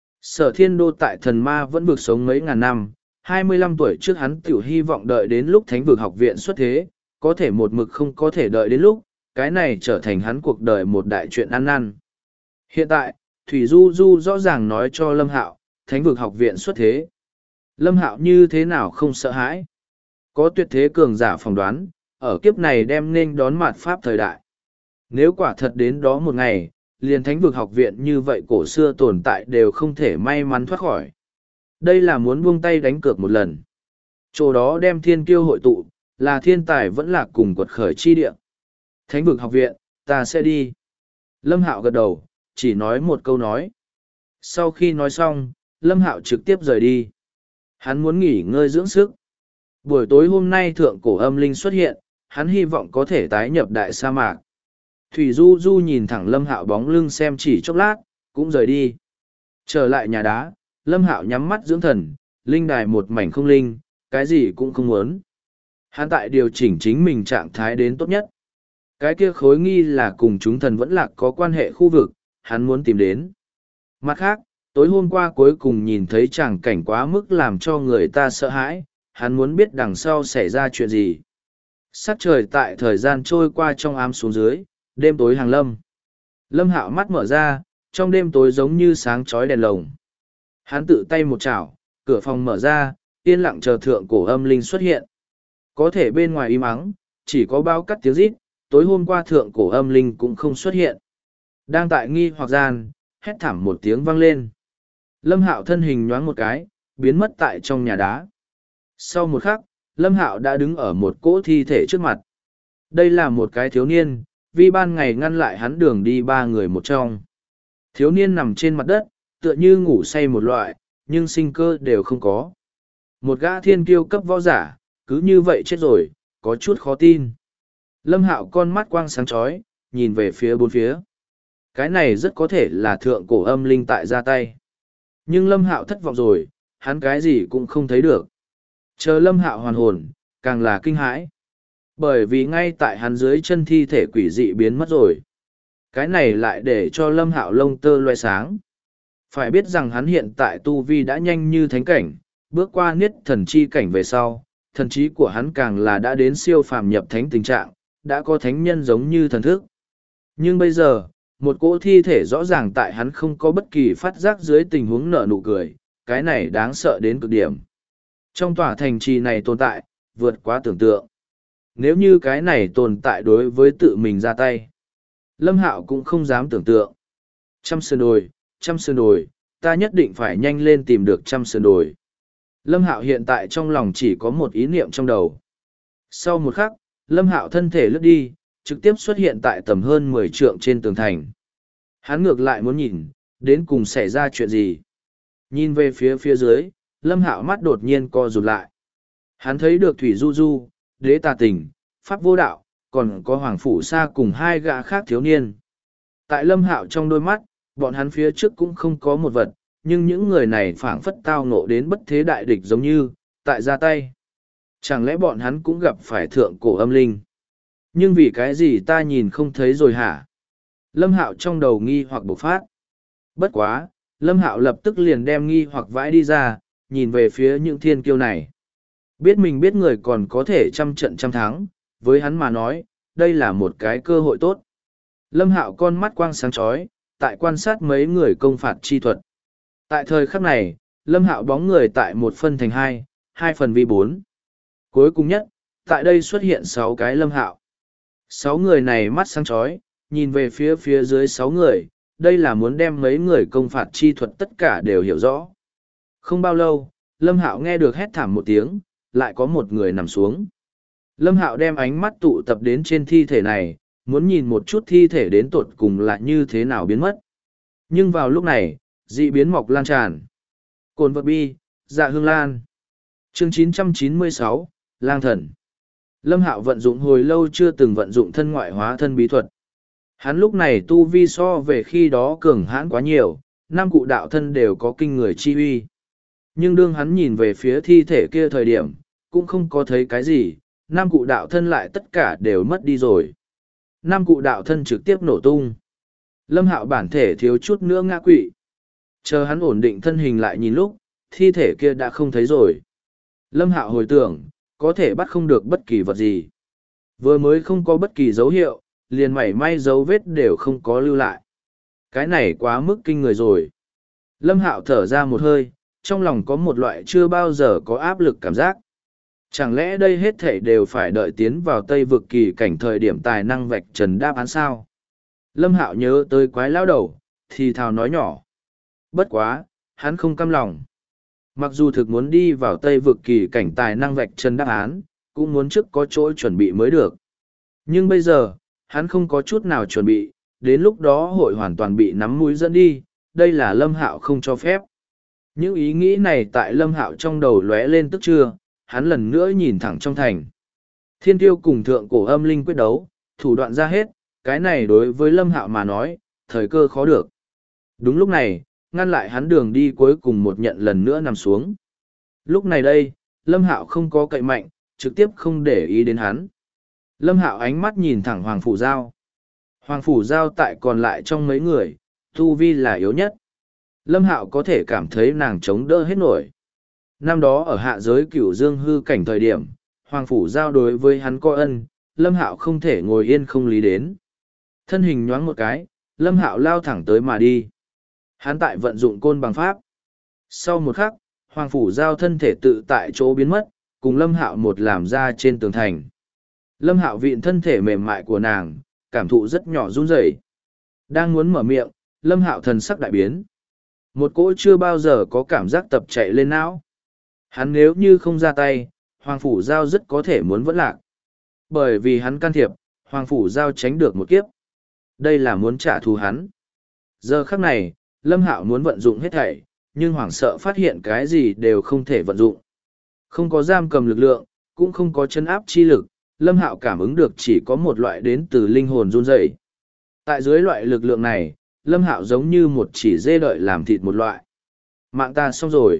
Sở Thiên Đô tại thần ma vẫn vực sống mấy ngàn năm, 25 tuổi trước hắn tiểu hy vọng đợi đến lúc thánh vực học viện xuất thế, có thể một mực không có thể đợi đến lúc, cái này trở thành hắn cuộc đời một đại chuyện ăn năn. Hiện tại, Thủy Du Du rõ ràng nói cho Lâm Hạo, thánh vực học viện xuất thế. Lâm Hạo như thế nào không sợ hãi? Có tuyệt thế cường giả phỏng đoán, ở kiếp này đem nên đón mạt pháp thời đại. Nếu quả thật đến đó một ngày, liền thánh vực học viện như vậy cổ xưa tồn tại đều không thể may mắn thoát khỏi. Đây là muốn buông tay đánh cược một lần. Chỗ đó đem thiên kiêu hội tụ, là thiên tài vẫn là cùng quật khởi chi địa. Thánh vực học viện, ta sẽ đi. Lâm Hạo gật đầu, chỉ nói một câu nói. Sau khi nói xong, Lâm Hạo trực tiếp rời đi. Hắn muốn nghỉ ngơi dưỡng sức. Buổi tối hôm nay thượng cổ âm linh xuất hiện, hắn hy vọng có thể tái nhập đại sa mạc. Thủy Du Du nhìn thẳng Lâm Hạo bóng lưng xem chỉ chốc lát, cũng rời đi. Trở lại nhà đá, Lâm Hạo nhắm mắt dưỡng thần, linh đài một mảnh không linh, cái gì cũng không muốn. Hắn tại điều chỉnh chính mình trạng thái đến tốt nhất. Cái kia khối nghi là cùng chúng thần vẫn lạc có quan hệ khu vực, hắn muốn tìm đến. Mặt khác, tối hôm qua cuối cùng nhìn thấy tràng cảnh quá mức làm cho người ta sợ hãi, hắn muốn biết đằng sau xảy ra chuyện gì. Sắc trời tại thời gian trôi qua trong ám xuống dưới, đêm tối hàng lâm. Lâm Hạo mắt mở ra, trong đêm tối giống như sáng chói đèn lồng. Hắn tự tay một chảo, cửa phòng mở ra, yên lặng chờ thượng cổ âm linh xuất hiện. Có thể bên ngoài im ắng, chỉ có bao cắt tiếng rít, tối hôm qua thượng cổ âm linh cũng không xuất hiện. Đang tại nghi hoặc gian, hét thảm một tiếng vang lên. Lâm Hạo thân hình nhoáng một cái, biến mất tại trong nhà đá. Sau một khắc, Lâm Hạo đã đứng ở một cỗ thi thể trước mặt. Đây là một cái thiếu niên, vì ban ngày ngăn lại hắn đường đi ba người một trong. Thiếu niên nằm trên mặt đất, tựa như ngủ say một loại, nhưng sinh cơ đều không có. Một gã thiên kiêu cấp võ giả, cứ như vậy chết rồi, có chút khó tin. Lâm Hạo con mắt quang sáng chói, nhìn về phía bốn phía. Cái này rất có thể là thượng cổ âm linh tại ra tay. Nhưng Lâm Hạo thất vọng rồi, hắn cái gì cũng không thấy được. Chờ Lâm Hạo hoàn hồn, càng là kinh hãi. Bởi vì ngay tại hắn dưới chân thi thể quỷ dị biến mất rồi. Cái này lại để cho Lâm Hạo lông tơ loe sáng. Phải biết rằng hắn hiện tại tu vi đã nhanh như thánh cảnh, bước qua niết thần chi cảnh về sau, thần trí của hắn càng là đã đến siêu phàm nhập thánh tình trạng, đã có thánh nhân giống như thần thức. Nhưng bây giờ, một cỗ thi thể rõ ràng tại hắn không có bất kỳ phát giác dưới tình huống nở nụ cười, cái này đáng sợ đến cực điểm. Trong tòa thành trì này tồn tại, vượt quá tưởng tượng. Nếu như cái này tồn tại đối với tự mình ra tay, Lâm Hạo cũng không dám tưởng tượng. Trăm sườn đồi, ta nhất định phải nhanh lên tìm được trăm sườn đồi. Lâm Hạo hiện tại trong lòng chỉ có một ý niệm trong đầu. Sau một khắc, Lâm Hạo thân thể lướt đi, trực tiếp xuất hiện tại tầm hơn 10 trượng trên tường thành. Hắn ngược lại muốn nhìn, đến cùng xảy ra chuyện gì. Nhìn về phía dưới, Lâm Hạo mắt đột nhiên co rụt lại. Hắn thấy được Thủy Du Du, Đế Tà Tình, Pháp Vô Đạo, còn có Hoàng Phủ Sa cùng hai gã khác thiếu niên. Tại Lâm Hạo trong đôi mắt, bọn hắn phía trước cũng không có một vật, nhưng những người này phảng phất tao ngộ đến bất thế đại địch giống như, tại ra tay. Chẳng lẽ bọn hắn cũng gặp phải thượng cổ âm linh? Nhưng vì cái gì ta nhìn không thấy rồi hả? Lâm Hạo trong đầu nghi hoặc bộc phát. Bất quá, Lâm Hạo lập tức liền đem nghi hoặc vãi đi ra, nhìn về phía những thiên kiêu này. Biết mình biết người còn có thể trăm trận trăm thắng, với hắn mà nói, đây là một cái cơ hội tốt. Lâm Hạo con mắt quang sáng chói, tại quan sát mấy người công phạt chi thuật. Tại thời khắc này, Lâm Hạo bóng người tại một phân thành hai, hai phần vi bốn. Cuối cùng nhất, tại đây xuất hiện 6 cái Lâm Hạo. 6 người này mắt sáng chói, nhìn về phía dưới 6 người, đây là muốn đem mấy người công phạt chi thuật tất cả đều hiểu rõ. Không bao lâu, Lâm Hạo nghe được hét thảm một tiếng, lại có một người nằm xuống. Lâm Hạo đem ánh mắt tụ tập đến trên thi thể này, muốn nhìn một chút thi thể đến tột cùng là như thế nào biến mất. Nhưng vào lúc này, dị biến mọc lan tràn. Cồn vật bi, dạ hương lan. Chương 996, Lang Thần. Lâm Hạo vận dụng hồi lâu chưa từng vận dụng thân ngoại hóa thân bí thuật. Hắn lúc này tu vi so về khi đó cường hãn quá nhiều, 5 cụ đạo thân đều có kinh người chi uy. Nhưng đương hắn nhìn về phía thi thể kia thời điểm, cũng không có thấy cái gì, 5 cụ đạo thân lại tất cả đều mất đi rồi. 5 cụ đạo thân trực tiếp nổ tung. Lâm Hạo bản thể thiếu chút nữa ngã quỵ. Chờ hắn ổn định thân hình lại nhìn lúc, thi thể kia đã không thấy rồi. Lâm Hạo hồi tưởng, có thể bắt không được bất kỳ vật gì. Vừa mới không có bất kỳ dấu hiệu, liền mảy may dấu vết đều không có lưu lại. Cái này quá mức kinh người rồi. Lâm Hạo thở ra một hơi, trong lòng có một loại chưa bao giờ có áp lực cảm giác. Chẳng lẽ đây hết thảy đều phải đợi tiến vào Tây vực kỳ cảnh thời điểm tài năng vạch trần đáp án sao? Lâm Hạo nhớ tới quái lão đầu, thì thào nói nhỏ. Bất quá, hắn không cam lòng. Mặc dù thực muốn đi vào Tây vực kỳ cảnh tài năng vạch trần đáp án, cũng muốn trước có chỗ chuẩn bị mới được. Nhưng bây giờ, hắn không có chút nào chuẩn bị, đến lúc đó hội hoàn toàn bị nắm mũi dẫn đi, đây là Lâm Hạo không cho phép. Những ý nghĩ này tại Lâm Hạo trong đầu lóe lên tức trưa, hắn lần nữa nhìn thẳng trong thành. Thiên tiêu cùng thượng cổ âm linh quyết đấu, thủ đoạn ra hết, cái này đối với Lâm Hạo mà nói, thời cơ khó được. Đúng lúc này, ngăn lại hắn đường đi cuối cùng một nhận lần nữa nằm xuống. Lúc này đây, Lâm Hạo không có cậy mạnh, trực tiếp không để ý đến hắn. Lâm Hạo ánh mắt nhìn thẳng Hoàng Phủ Giao. Hoàng Phủ Giao tại còn lại trong mấy người, tu vi là yếu nhất. Lâm Hạo có thể cảm thấy nàng chống đỡ hết nổi. Năm đó ở hạ giới Cửu Dương hư cảnh thời điểm, Hoàng Phủ Giao đối với hắn có ân, Lâm Hạo không thể ngồi yên không lý đến. Thân hình nhoáng một cái, Lâm Hạo lao thẳng tới mà đi. Hắn tại vận dụng côn bằng pháp. Sau một khắc, Hoàng Phủ Giao thân thể tự tại chỗ biến mất, cùng Lâm Hạo một làm ra trên tường thành. Lâm Hạo vịn thân thể mềm mại của nàng, cảm thụ rất nhỏ run rẩy. Đang muốn mở miệng, Lâm Hạo thần sắc đại biến. Một cỗ chưa bao giờ có cảm giác tập chạy lên não. Hắn nếu như không ra tay, Hoàng Phủ Giao rất có thể muốn vẫn lạc. Bởi vì hắn can thiệp, Hoàng Phủ Giao tránh được một kiếp. Đây là muốn trả thù hắn. Giờ khắc này, Lâm Hạo muốn vận dụng hết thảy, nhưng hoảng sợ phát hiện cái gì đều không thể vận dụng. Không có giam cầm lực lượng, cũng không có chân áp chi lực, Lâm Hạo cảm ứng được chỉ có một loại đến từ linh hồn run rẩy. Tại dưới loại lực lượng này, Lâm Hạo giống như một chỉ dê đợi làm thịt một loại. Mạng ta xong rồi.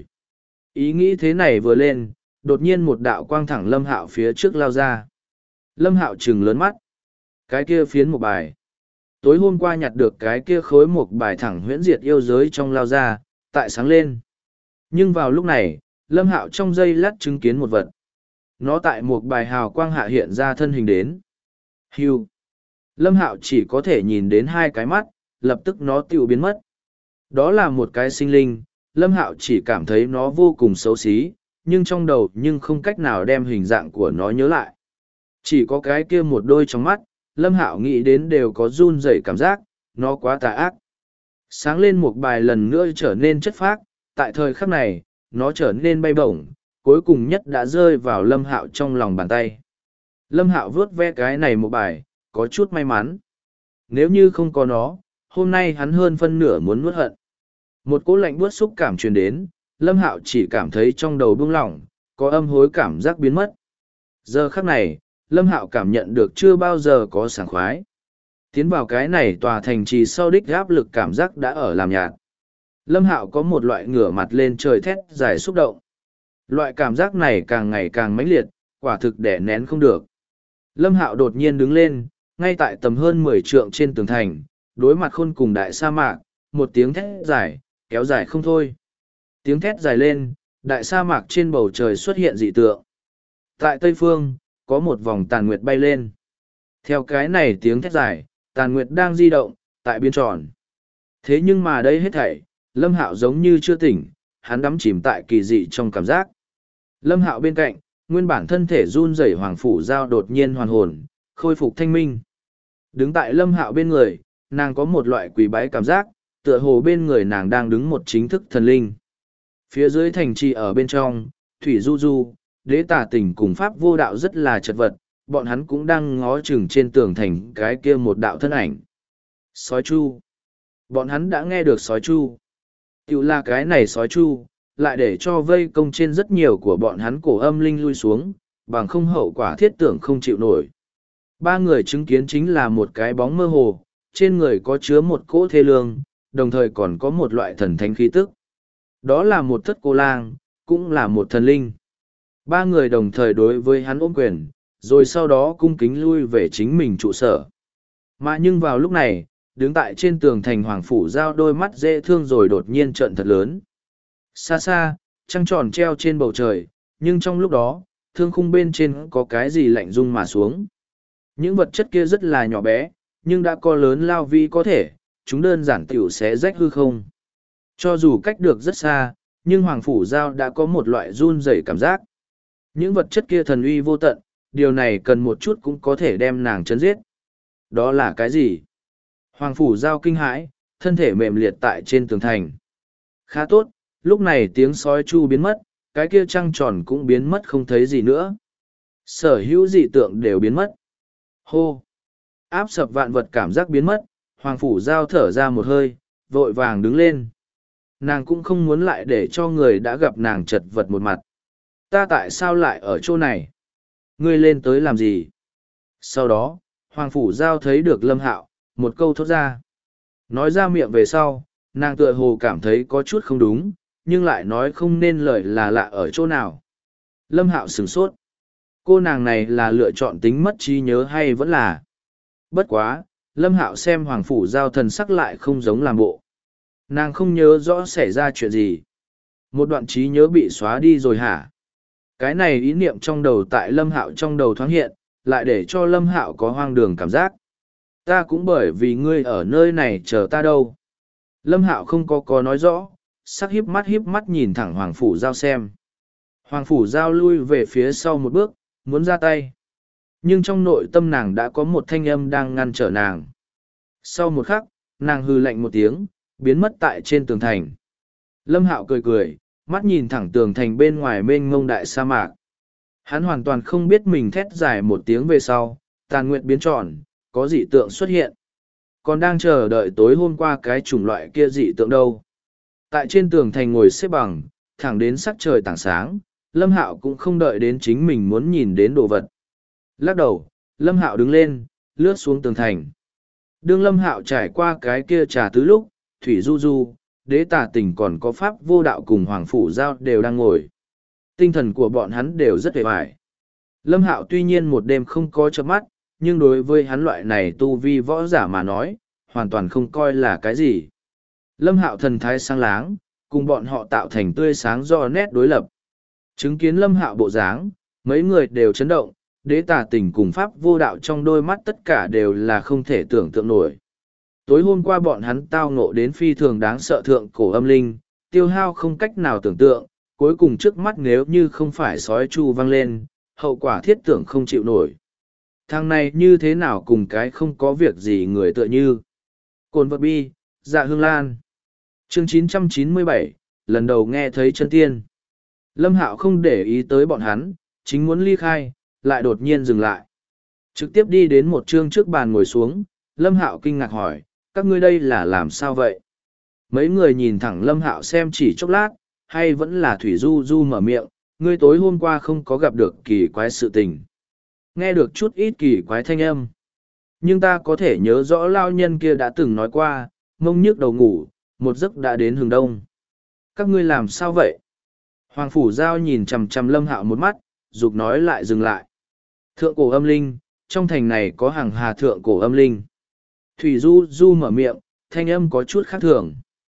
Ý nghĩ thế này vừa lên, đột nhiên một đạo quang thẳng Lâm Hạo phía trước lao ra. Lâm Hạo trừng lớn mắt. Cái kia phiến một bài. Tối hôm qua nhặt được cái kia khối một bài thẳng huyễn diệt yêu giới trong lao ra, tại sáng lên. Nhưng vào lúc này, Lâm Hạo trong giây lát chứng kiến một vật. Nó tại một bài hào quang hạ hiện ra thân hình đến. Hưu. Lâm Hạo chỉ có thể nhìn đến hai cái mắt, lập tức nó tiêu biến mất. Đó là một cái sinh linh, Lâm Hạo chỉ cảm thấy nó vô cùng xấu xí, nhưng trong đầu nhưng không cách nào đem hình dạng của nó nhớ lại. Chỉ có cái kia một đôi trong mắt, Lâm Hạo nghĩ đến đều có run rẩy cảm giác, nó quá tà ác. Sáng lên một bài lần nữa trở nên chất phác, tại thời khắc này, nó trở nên bay bổng, cuối cùng nhất đã rơi vào Lâm Hạo trong lòng bàn tay. Lâm Hạo vớt ve cái này một bài, có chút may mắn. Nếu như không có nó, hôm nay hắn hơn phân nửa muốn nuốt hận. Một cỗ lạnh buốt xúc cảm truyền đến, Lâm Hạo chỉ cảm thấy trong đầu buông lỏng, có âm hối cảm giác biến mất. Giờ khắc này, Lâm Hạo cảm nhận được chưa bao giờ có sảng khoái. Tiến vào cái này tòa thành trì sau đích áp lực cảm giác đã ở làm nhạt. Lâm Hạo có một loại ngửa mặt lên trời thét dài xúc động. Loại cảm giác này càng ngày càng mãnh liệt, quả thực đè nén không được. Lâm Hạo đột nhiên đứng lên, ngay tại tầm hơn 10 trượng trên tường thành, đối mặt khôn cùng đại sa mạc, một tiếng thét dài, kéo dài không thôi. Tiếng thét dài lên, đại sa mạc trên bầu trời xuất hiện dị tượng. Tại Tây Phương, có một vòng tàn nguyệt bay lên. Theo cái này tiếng thét dài, tàn nguyệt đang di động, tại biên tròn. Thế nhưng mà đây hết thảy, Lâm Hạo giống như chưa tỉnh, hắn đắm chìm tại kỳ dị trong cảm giác. Lâm Hạo bên cạnh, nguyên bản thân thể run rẩy Hoàng Phủ Giao đột nhiên hoàn hồn, khôi phục thanh minh. Đứng tại Lâm Hạo bên người, nàng có một loại quỳ bái cảm giác, tựa hồ bên người nàng đang đứng một chính thức thần linh. Phía dưới thành trì ở bên trong, Thủy Du Du, Đế Tà Tình cùng Pháp Vô Đạo rất là chật vật, bọn hắn cũng đang ngó chừng trên tường thành cái kia một đạo thân ảnh. Sói Chu. Bọn hắn đã nghe được sói Chu. Tiểu là cái này sói Chu, lại để cho vây công trên rất nhiều của bọn hắn cổ âm linh lui xuống, bằng không hậu quả thiết tưởng không chịu nổi. Ba người chứng kiến chính là một cái bóng mơ hồ, trên người có chứa một cỗ thê lương, đồng thời còn có một loại thần thánh khí tức. Đó là một thất cô lang, cũng là một thần linh. Ba người đồng thời đối với hắn ôm quyền, rồi sau đó cung kính lui về chính mình trụ sở. Mà nhưng vào lúc này, đứng tại trên tường thành Hoàng Phủ Giao đôi mắt dễ thương rồi đột nhiên trợn thật lớn. Xa xa, trăng tròn treo trên bầu trời, nhưng trong lúc đó, thương khung bên trên có cái gì lạnh rung mà xuống. Những vật chất kia rất là nhỏ bé, nhưng đã có lớn lao vi có thể, chúng đơn giản tiểu xé rách hư không. Cho dù cách được rất xa, nhưng Hoàng Phủ Giao đã có một loại run rẩy cảm giác. Những vật chất kia thần uy vô tận, điều này cần một chút cũng có thể đem nàng chấn giết. Đó là cái gì? Hoàng Phủ Giao kinh hãi, thân thể mềm liệt tại trên tường thành. Khá tốt, lúc này tiếng sói chu biến mất, cái kia trăng tròn cũng biến mất không thấy gì nữa. Sở hữu dị tượng đều biến mất. Hô! Áp sập vạn vật cảm giác biến mất, Hoàng Phủ Giao thở ra một hơi, vội vàng đứng lên. Nàng cũng không muốn lại để cho người đã gặp nàng chật vật một mặt. Ta tại sao lại ở chỗ này? Ngươi lên tới làm gì? Sau đó, Hoàng Phủ Giao thấy được Lâm Hạo, một câu thốt ra. Nói ra miệng về sau, nàng tựa hồ cảm thấy có chút không đúng, nhưng lại nói không nên lời là lạ ở chỗ nào. Lâm Hạo sửng sốt. Cô nàng này là lựa chọn tính mất trí nhớ hay vẫn là? Bất quá, Lâm Hạo xem Hoàng Phủ Giao thần sắc lại không giống làm bộ. Nàng không nhớ rõ xảy ra chuyện gì. Một đoạn trí nhớ bị xóa đi rồi hả? Cái này ý niệm trong đầu tại Lâm Hạo trong đầu thoáng hiện, lại để cho Lâm Hạo có hoang đường cảm giác. Ta cũng bởi vì ngươi ở nơi này chờ ta đâu. Lâm Hạo không có nói rõ, sắc híp mắt nhìn thẳng Hoàng Phủ Giao xem. Hoàng Phủ Giao lui về phía sau một bước, muốn ra tay. Nhưng trong nội tâm nàng đã có một thanh âm đang ngăn trở nàng. Sau một khắc, nàng hừ lạnh một tiếng, biến mất tại trên tường thành. Lâm Hạo cười cười, mắt nhìn thẳng tường thành bên ngoài mênh mông đại sa mạc. Hắn hoàn toàn không biết mình thét dài một tiếng về sau, tàn nguyệt biến tròn, có dị tượng xuất hiện. Còn đang chờ đợi tối hôm qua cái chủng loại kia dị tượng đâu. Tại trên tường thành ngồi xếp bằng, thẳng đến sắc trời tảng sáng, Lâm Hạo cũng không đợi đến chính mình muốn nhìn đến đồ vật. Lắc đầu, Lâm Hạo đứng lên, lướt xuống tường thành. Đương Lâm Hạo trải qua cái kia trà tứ lúc, Thủy Du Du, Đế Tà Tình còn có Pháp Vô Đạo cùng Hoàng Phủ Giao đều đang ngồi. Tinh thần của bọn hắn đều rất hề vải. Lâm Hạo tuy nhiên một đêm không có chớp mắt, nhưng đối với hắn loại này tu vi võ giả mà nói, hoàn toàn không coi là cái gì. Lâm Hạo thần thái sáng láng, cùng bọn họ tạo thành tươi sáng do nét đối lập. Chứng kiến Lâm Hạo bộ dáng, mấy người đều chấn động, Đế Tà Tình cùng Pháp Vô Đạo trong đôi mắt tất cả đều là không thể tưởng tượng nổi. Tối hôm qua bọn hắn tao ngộ đến phi thường đáng sợ thượng cổ âm linh, tiêu hao không cách nào tưởng tượng, cuối cùng trước mắt nếu như không phải sói chu vang lên, hậu quả thiết tưởng không chịu nổi. Thằng này như thế nào cùng cái không có việc gì người tựa như. Cồn vật bi, dạ hương lan. Chương 997, lần đầu nghe thấy chân tiên. Lâm Hạo không để ý tới bọn hắn, chính muốn ly khai, lại đột nhiên dừng lại. Trực tiếp đi đến một chương trước bàn ngồi xuống, Lâm Hạo kinh ngạc hỏi, các ngươi đây là làm sao vậy? Mấy người nhìn thẳng Lâm Hạo xem chỉ chốc lát, hay vẫn là Thủy Du Du mở miệng, ngươi tối hôm qua không có gặp được kỳ quái sự tình. Nghe được chút ít kỳ quái thanh âm. Nhưng ta có thể nhớ rõ lao nhân kia đã từng nói qua, mông nhức đầu ngủ, một giấc đã đến hướng đông. Các ngươi làm sao vậy? Hoàng Phủ Giao nhìn chằm chằm Lâm Hạo một mắt, dục nói lại dừng lại. Thượng cổ âm linh, trong thành này có hàng hà thượng cổ âm linh. Thủy Du Du mở miệng, thanh âm có chút khác thường.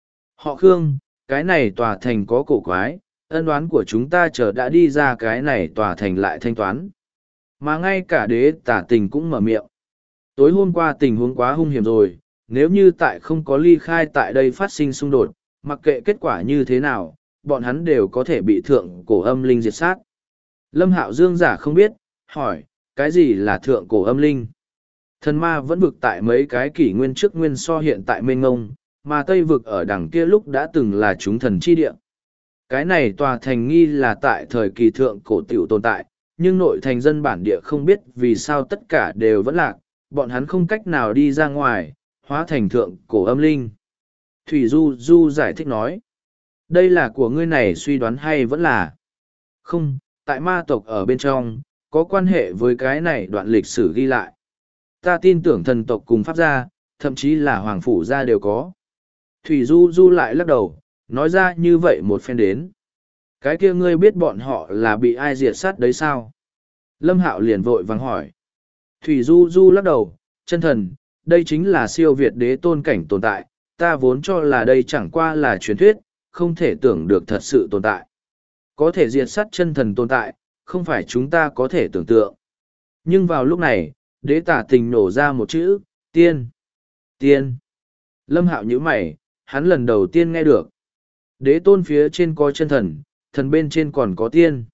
Họ Khương, cái này tòa thành có cổ quái, ân oán của chúng ta chờ đã đi ra cái này tòa thành lại thanh toán. Mà ngay cả Đế Tả Tình cũng mở miệng. Tối hôm qua tình huống quá hung hiểm rồi, nếu như tại không có ly khai tại đây phát sinh xung đột, mặc kệ kết quả như thế nào, bọn hắn đều có thể bị thượng cổ âm linh diệt sát. Lâm Hạo Dương giả không biết, hỏi, cái gì là thượng cổ âm linh? Thần ma vẫn vực tại mấy cái kỷ nguyên trước nguyên so hiện tại mênh ngông, mà Tây vực ở đằng kia lúc đã từng là chúng thần chi địa. Cái này tòa thành nghi là tại thời kỳ thượng cổ tiểu tồn tại, nhưng nội thành dân bản địa không biết vì sao tất cả đều vẫn lạc, bọn hắn không cách nào đi ra ngoài, hóa thành thượng cổ âm linh. Thủy Du Du giải thích nói, đây là của ngươi này suy đoán hay vẫn là không, tại ma tộc ở bên trong, có quan hệ với cái này đoạn lịch sử ghi lại. Ta tin tưởng thần tộc cùng pháp gia, thậm chí là hoàng phủ gia đều có. Thủy Du Du lại lắc đầu, nói ra như vậy một phen đến. Cái kia ngươi biết bọn họ là bị ai diệt sát đấy sao? Lâm Hạo liền vội vàng hỏi. Thủy Du Du lắc đầu, chân thần, đây chính là siêu việt đế tôn cảnh tồn tại, ta vốn cho là đây chẳng qua là truyền thuyết, không thể tưởng được thật sự tồn tại. Có thể diệt sát chân thần tồn tại, không phải chúng ta có thể tưởng tượng. Nhưng vào lúc này, Đế Tả Tình nổ ra một chữ, tiên. Tiên. Lâm Hạo nhíu mày, hắn lần đầu tiên nghe được. Đế tôn phía trên có chân thần, thần bên trên còn có tiên.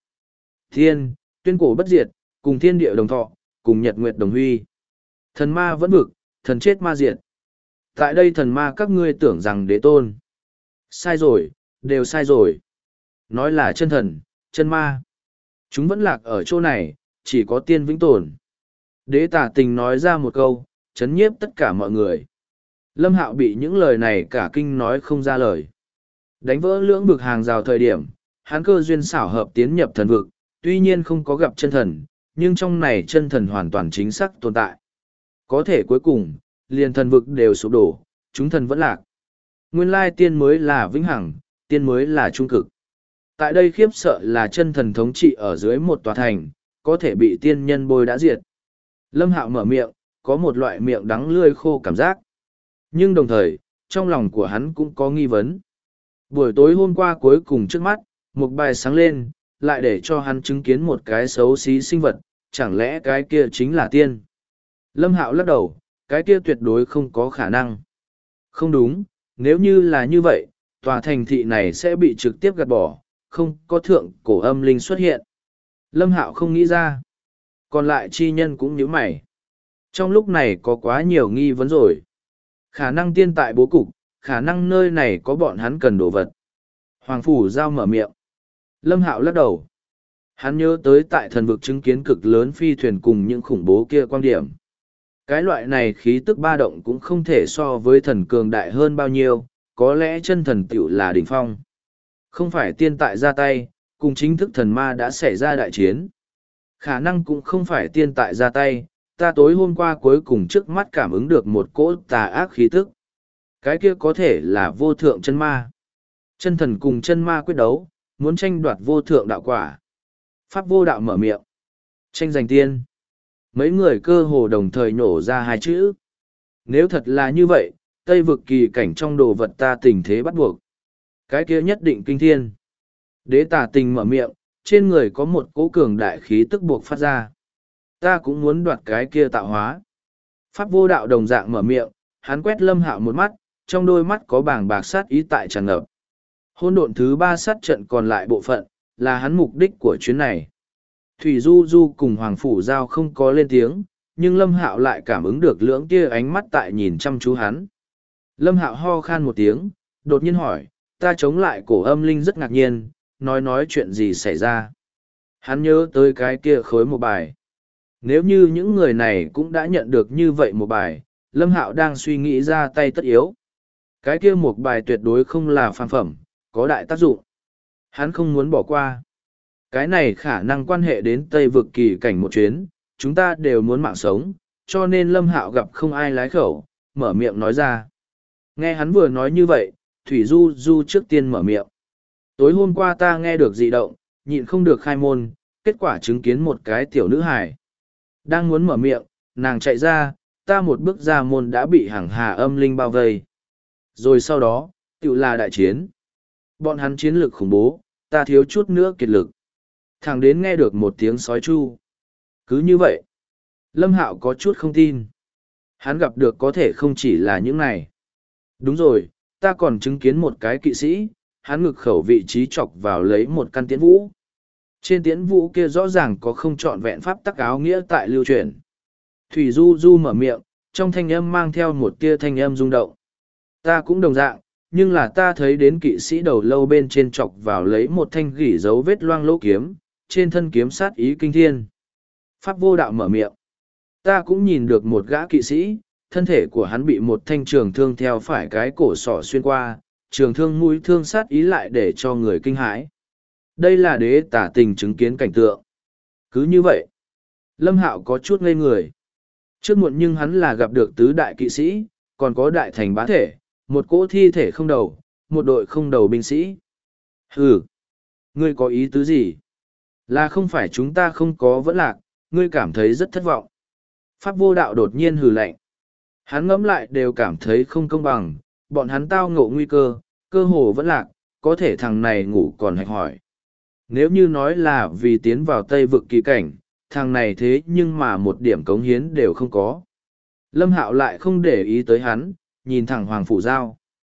Tiên, tuyên cổ bất diệt, cùng thiên địa đồng thọ, cùng nhật nguyệt đồng huy. Thần ma vẫn vực, thần chết ma diệt. Tại đây thần ma các ngươi tưởng rằng đế tôn. Sai rồi, đều sai rồi. Nói là chân thần, chân ma. Chúng vẫn lạc ở chỗ này, chỉ có tiên vĩnh tồn. Đế Tả Tình nói ra một câu, chấn nhiếp tất cả mọi người. Lâm Hạo bị những lời này cả kinh nói không ra lời. Đánh vỡ lưỡng vực hàng rào thời điểm, hắn cơ duyên xảo hợp tiến nhập thần vực, tuy nhiên không có gặp chân thần, nhưng trong này chân thần hoàn toàn chính xác tồn tại. Có thể cuối cùng, liền thần vực đều sụp đổ, chúng thần vẫn lạc. Nguyên lai tiên mới là vĩnh hằng, tiên mới là trung cực. Tại đây khiếp sợ là chân thần thống trị ở dưới một tòa thành, có thể bị tiên nhân bôi đã diệt. Lâm Hạo mở miệng, có một loại miệng đắng lưỡi khô cảm giác. Nhưng đồng thời, trong lòng của hắn cũng có nghi vấn. Buổi tối hôm qua cuối cùng trước mắt, một bài sáng lên, lại để cho hắn chứng kiến một cái xấu xí sinh vật, chẳng lẽ cái kia chính là tiên? Lâm Hạo lắc đầu, cái kia tuyệt đối không có khả năng. Không đúng, nếu như là như vậy, tòa thành thị này sẽ bị trực tiếp gạt bỏ, không có thượng cổ âm linh xuất hiện. Lâm Hạo không nghĩ ra. Còn lại chi nhân cũng nhíu mày. Trong lúc này có quá nhiều nghi vấn rồi. Khả năng tiên tại bố cục, khả năng nơi này có bọn hắn cần đồ vật. Hoàng Phủ Giao mở miệng. Lâm Hạo lắc đầu. Hắn nhớ tới tại thần vực chứng kiến cực lớn phi thuyền cùng những khủng bố kia quan điểm. Cái loại này khí tức ba động cũng không thể so với thần cường đại hơn bao nhiêu, có lẽ chân thần tiểu là đỉnh phong. Không phải tiên tại ra tay, cùng chính thức thần ma đã xảy ra đại chiến. Khả năng cũng không phải tiên tại ra tay, ta tối hôm qua cuối cùng trước mắt cảm ứng được một cỗ tà ác khí tức. Cái kia có thể là vô thượng chân ma. Chân thần cùng chân ma quyết đấu, muốn tranh đoạt vô thượng đạo quả. Pháp vô đạo mở miệng. Tranh giành tiên. Mấy người cơ hồ đồng thời nổ ra hai chữ. Nếu thật là như vậy, Tây vực kỳ cảnh trong đồ vật ta tình thế bắt buộc. Cái kia nhất định kinh thiên. Đế tà tình mở miệng, trên người có một cỗ cường đại khí tức buộc phát ra. Ta cũng muốn đoạt cái kia tạo hóa. Pháp vô đạo đồng dạng mở miệng, hắn quét Lâm Hạo một mắt, trong đôi mắt có bảng bạc sát ý tại tràn ngập. Hôn độn thứ 3 sát trận còn lại bộ phận, là hắn mục đích của chuyến này. Thủy Du Du cùng Hoàng Phủ Giao không có lên tiếng, nhưng Lâm Hạo lại cảm ứng được lưỡng kia ánh mắt tại nhìn chăm chú hắn. Lâm Hạo ho khan một tiếng, đột nhiên hỏi, ta chống lại cổ âm linh rất ngạc nhiên, nói chuyện gì xảy ra. Hắn nhớ tới cái kia khối một bài. Nếu như những người này cũng đã nhận được như vậy một bài, Lâm Hạo đang suy nghĩ ra tay tất yếu. Cái kia một bài tuyệt đối không là phàm phẩm, có đại tác dụng. Hắn không muốn bỏ qua. Cái này khả năng quan hệ đến Tây vực kỳ cảnh một chuyến, chúng ta đều muốn mạng sống, cho nên Lâm Hạo gặp không ai lái khẩu, mở miệng nói ra. Nghe hắn vừa nói như vậy, Thủy Du Du trước tiên mở miệng. Tối hôm qua ta nghe được dị động, nhịn không được khai môn, kết quả chứng kiến một cái tiểu nữ hài. Đang muốn mở miệng, nàng chạy ra, ta một bước ra môn đã bị hàng hà âm linh bao vây. Rồi sau đó, tự là đại chiến. Bọn hắn chiến lực khủng bố, ta thiếu chút nữa kiệt lực. Thằng đến nghe được một tiếng sói chu. Cứ như vậy, Lâm Hạo có chút không tin. Hắn gặp được có thể không chỉ là những này. Đúng rồi, ta còn chứng kiến một cái kỵ sĩ, hắn ngực khẩu vị trí chọc vào lấy một căn tiễn vũ. Trên tiễn vũ kia rõ ràng có không trọn vẹn pháp tắc áo nghĩa tại lưu truyền. Thủy Du Du mở miệng, trong thanh âm mang theo một tia thanh âm rung động. Ta cũng đồng dạng, nhưng là ta thấy đến kỵ sĩ đầu lâu bên trên chọc vào lấy một thanh gỉ dấu vết loang lỗ kiếm, trên thân kiếm sát ý kinh thiên. Pháp vô đạo mở miệng. Ta cũng nhìn được một gã kỵ sĩ, thân thể của hắn bị một thanh trường thương theo phải cái cổ sỏ xuyên qua, trường thương mũi thương sát ý lại để cho người kinh hãi. Đây là đế tả tình chứng kiến cảnh tượng. Cứ như vậy, Lâm Hạo có chút ngây người. Trước muộn nhưng hắn là gặp được tứ đại kỵ sĩ, còn có đại thành bá thể, một cỗ thi thể không đầu, một đội không đầu binh sĩ. Hừ, ngươi có ý tứ gì? Là không phải chúng ta không có vẫn lạc, ngươi cảm thấy rất thất vọng. Pháp vô đạo đột nhiên hừ lạnh. Hắn ngẫm lại đều cảm thấy không công bằng, bọn hắn tao ngộ nguy cơ, cơ hồ vẫn lạc, có thể thằng này ngủ còn hạch hỏi. Nếu như nói là vì tiến vào Tây vực kỳ cảnh, thằng này thế nhưng mà một điểm cống hiến đều không có. Lâm Hạo lại không để ý tới hắn, nhìn thẳng Hoàng Phủ Giao.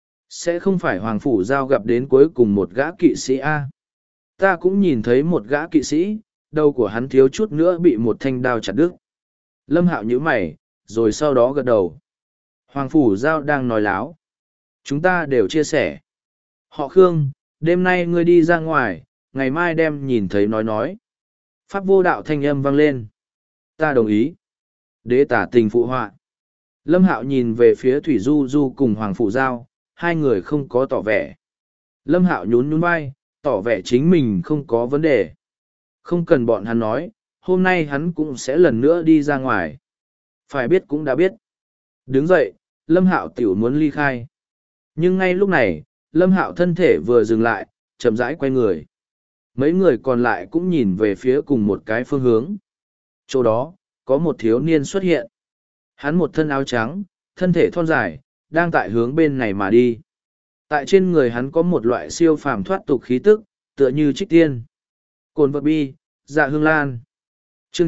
Sẽ không phải Hoàng Phủ Giao gặp đến cuối cùng một gã kỵ sĩ A. Ta cũng nhìn thấy một gã kỵ sĩ, đầu của hắn thiếu chút nữa bị một thanh đao chặt đứt. Lâm Hạo nhíu mày, rồi sau đó gật đầu. Hoàng Phủ Giao đang nói láo. Chúng ta đều chia sẻ. Họ Khương, đêm nay ngươi đi ra ngoài, ngày mai đem nhìn thấy nói. Pháp vô đạo thanh âm vang lên. Ta đồng ý. Đế tả tình phụ họa. Lâm Hạo nhìn về phía Thủy Du Du cùng Hoàng Phủ Giao, hai người không có tỏ vẻ. Lâm Hạo nhún nhún vai, tỏ vẻ chính mình không có vấn đề. Không cần bọn hắn nói, hôm nay hắn cũng sẽ lần nữa đi ra ngoài. Phải biết cũng đã biết. Đứng dậy, Lâm Hạo tiểu muốn ly khai. Nhưng ngay lúc này, Lâm Hạo thân thể vừa dừng lại, chậm rãi quay người. Mấy người còn lại cũng nhìn về phía cùng một cái phương hướng. Chỗ đó, có một thiếu niên xuất hiện. Hắn một thân áo trắng, thân thể thon dài, đang tại hướng bên này mà đi. Tại trên người hắn có một loại siêu phàm thoát tục khí tức, tựa như trích tiên. Cồn vật bi, dạ hương lan. Chương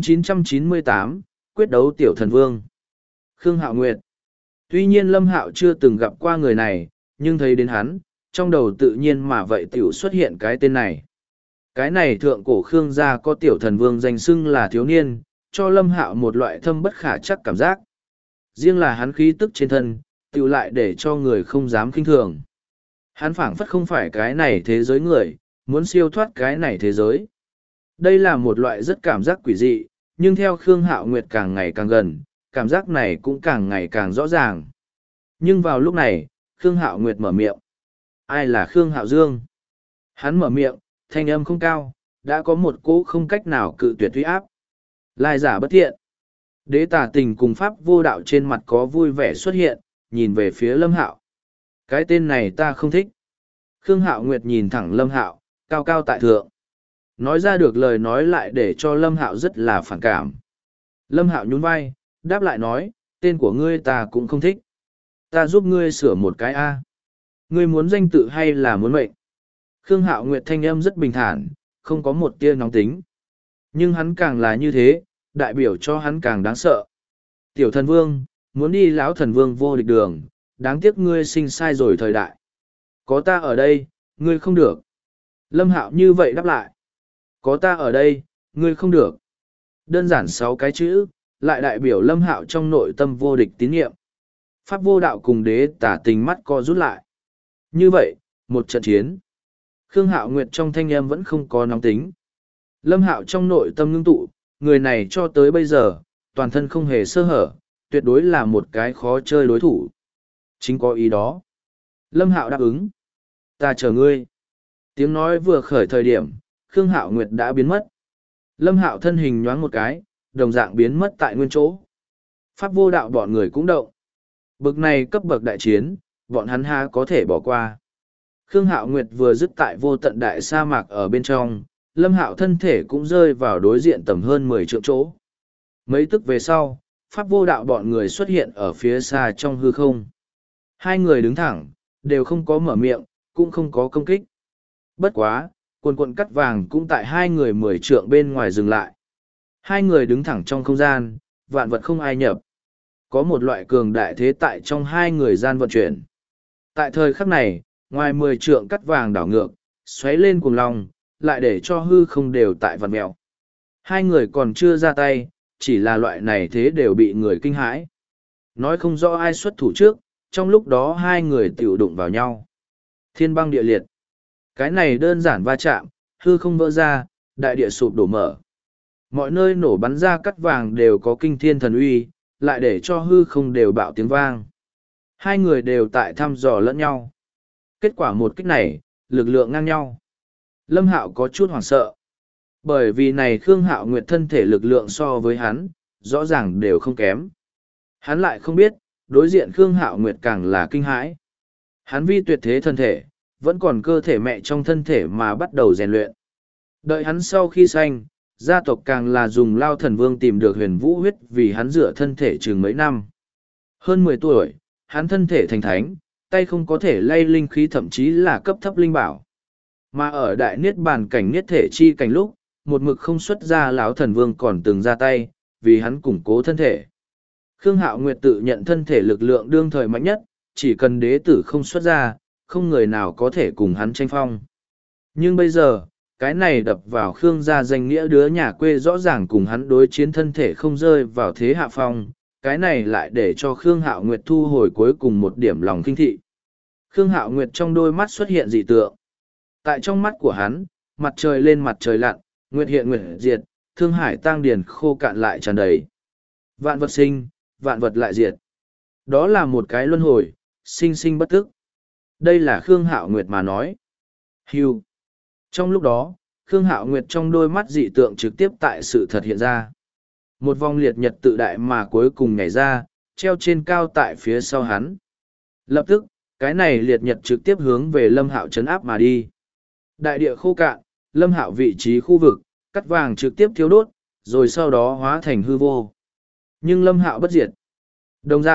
998, quyết đấu tiểu thần vương. Khương Hạo Nguyệt. Tuy nhiên Lâm Hạo chưa từng gặp qua người này, nhưng thấy đến hắn, trong đầu tự nhiên mà vậy tiểu xuất hiện cái tên này. Cái này thượng cổ Khương gia có tiểu thần vương danh xưng là thiếu niên, cho Lâm Hạo một loại thâm bất khả chắc cảm giác. Riêng là hắn khí tức trên thân, tiểu lại để cho người không dám khinh thường. Hắn phảng phất không phải cái này thế giới người, muốn siêu thoát cái này thế giới. Đây là một loại rất cảm giác quỷ dị, nhưng theo Khương Hạo Nguyệt càng ngày càng gần, cảm giác này cũng càng ngày càng rõ ràng. Nhưng vào lúc này, Khương Hạo Nguyệt mở miệng. Ai là Khương Hạo Dương? Hắn mở miệng, thanh âm không cao, đã có một cỗ không cách nào cự tuyệt uy áp. Lai giả bất thiện. Đế Tà Tình cùng Pháp Vô Đạo trên mặt có vui vẻ xuất hiện, nhìn về phía Lâm Hạo. Cái tên này ta không thích. Khương Hạo Nguyệt nhìn thẳng Lâm Hạo, cao cao tại thượng. Nói ra được lời nói lại để cho Lâm Hạo rất là phản cảm. Lâm Hạo nhún vai, đáp lại nói, tên của ngươi ta cũng không thích. Ta giúp ngươi sửa một cái A. Ngươi muốn danh tự hay là muốn mệnh? Khương Hạo Nguyệt thanh âm rất bình thản, không có một tia nóng tính. Nhưng hắn càng là như thế, đại biểu cho hắn càng đáng sợ. Tiểu thần vương, muốn đi lão thần vương vô địch đường, đáng tiếc ngươi sinh sai rồi thời đại. Có ta ở đây, ngươi không được. Lâm Hạo như vậy đáp lại. Có ta ở đây, ngươi không được. Đơn giản 6 cái chữ, lại đại biểu Lâm Hạo trong nội tâm vô địch tín nhiệm. Pháp Vô Đạo cùng Đế Tả Tình mắt co rút lại. Như vậy, một trận chiến. Khương Hạo Nguyệt trong thanh âm vẫn không có nóng tính. Lâm Hạo trong nội tâm ngưng tụ, người này cho tới bây giờ, toàn thân không hề sơ hở, tuyệt đối là một cái khó chơi đối thủ. Chính có ý đó. Lâm Hạo đáp ứng. Ta chờ ngươi. Tiếng nói vừa khởi thời điểm, Khương Hạo Nguyệt đã biến mất. Lâm Hạo thân hình nhoáng một cái, đồng dạng biến mất tại nguyên chỗ. Pháp Vô Đạo bọn người cũng động. Bực này cấp bậc đại chiến, bọn hắn há có thể bỏ qua. Khương Hạo Nguyệt vừa dứt tại vô tận đại sa mạc ở bên trong, Lâm Hạo thân thể cũng rơi vào đối diện tầm hơn 10 trượng chỗ. Mấy tức về sau, Pháp Vô Đạo bọn người xuất hiện ở phía xa trong hư không. Hai người đứng thẳng, đều không có mở miệng, cũng không có công kích. Bất quá, quần quận cắt vàng cũng tại hai người 10 trượng bên ngoài dừng lại. Hai người đứng thẳng trong không gian, vạn vật không ai nhập. Có một loại cường đại thế tại trong hai người gian vận chuyển. Tại thời khắc này, ngoài 10 trượng cắt vàng đảo ngược, xoáy lên cuồng long, lại để cho hư không đều tại vặn mèo. Hai người còn chưa ra tay, chỉ là loại này thế đều bị người kinh hãi. Nói không rõ ai xuất thủ trước, trong lúc đó hai người tiểu đụng vào nhau. Thiên băng địa liệt. Cái này đơn giản va chạm, hư không vỡ ra, đại địa sụp đổ mở. Mọi nơi nổ bắn ra cắt vàng đều có kinh thiên thần uy, lại để cho hư không đều bạo tiếng vang. Hai người đều tại thăm dò lẫn nhau. Kết quả một kích này, lực lượng ngang nhau. Lâm Hạo có chút hoảng sợ. Bởi vì này Khương Hạo Nguyệt thân thể lực lượng so với hắn, rõ ràng đều không kém. Hắn lại không biết, đối diện Khương Hạo Nguyệt càng là kinh hãi. Hắn vi tuyệt thế thân thể, vẫn còn cơ thể mẹ trong thân thể mà bắt đầu rèn luyện. Đợi hắn sau khi sanh, gia tộc càng là dùng Lao Thần Vương tìm được huyền vũ huyết vì hắn rửa thân thể chừng mấy năm. Hơn 10 tuổi, hắn thân thể thành thánh, tay không có thể lay linh khí thậm chí là cấp thấp linh bảo. Mà ở đại niết bàn cảnh niết thể chi cảnh lúc, một mực không xuất ra lão thần vương còn từng ra tay, vì hắn củng cố thân thể. Khương Hạo Nguyệt tự nhận thân thể lực lượng đương thời mạnh nhất, chỉ cần đế tử không xuất ra, không người nào có thể cùng hắn tranh phong. Nhưng bây giờ, cái này đập vào Khương gia danh nghĩa đứa nhà quê rõ ràng cùng hắn đối chiến thân thể không rơi vào thế hạ phong, cái này lại để cho Khương Hạo Nguyệt thu hồi cuối cùng một điểm lòng kinh thị. Khương Hạo Nguyệt trong đôi mắt xuất hiện dị tượng. Tại trong mắt của hắn, mặt trời lên mặt trời lặn, nguyệt hiện nguyệt diệt, thương hải tang điền khô cạn lại tràn đầy. Vạn vật sinh, vạn vật lại diệt. Đó là một cái luân hồi, sinh sinh bất tức. Đây là Khương Hạo Nguyệt mà nói. Hưu. Trong lúc đó, Khương Hạo Nguyệt trong đôi mắt dị tượng trực tiếp tại sự thật hiện ra. Một vòng liệt nhật tự đại mà cuối cùng nhảy ra, treo trên cao tại phía sau hắn. Lập tức, cái này liệt nhật trực tiếp hướng về Lâm Hạo trấn áp mà đi. Đại địa khô cạn, Lâm Hạo vị trí khu vực, cắt vàng trực tiếp thiêu đốt, rồi sau đó hóa thành hư vô. Nhưng Lâm Hạo bất diệt. Đồng dạng,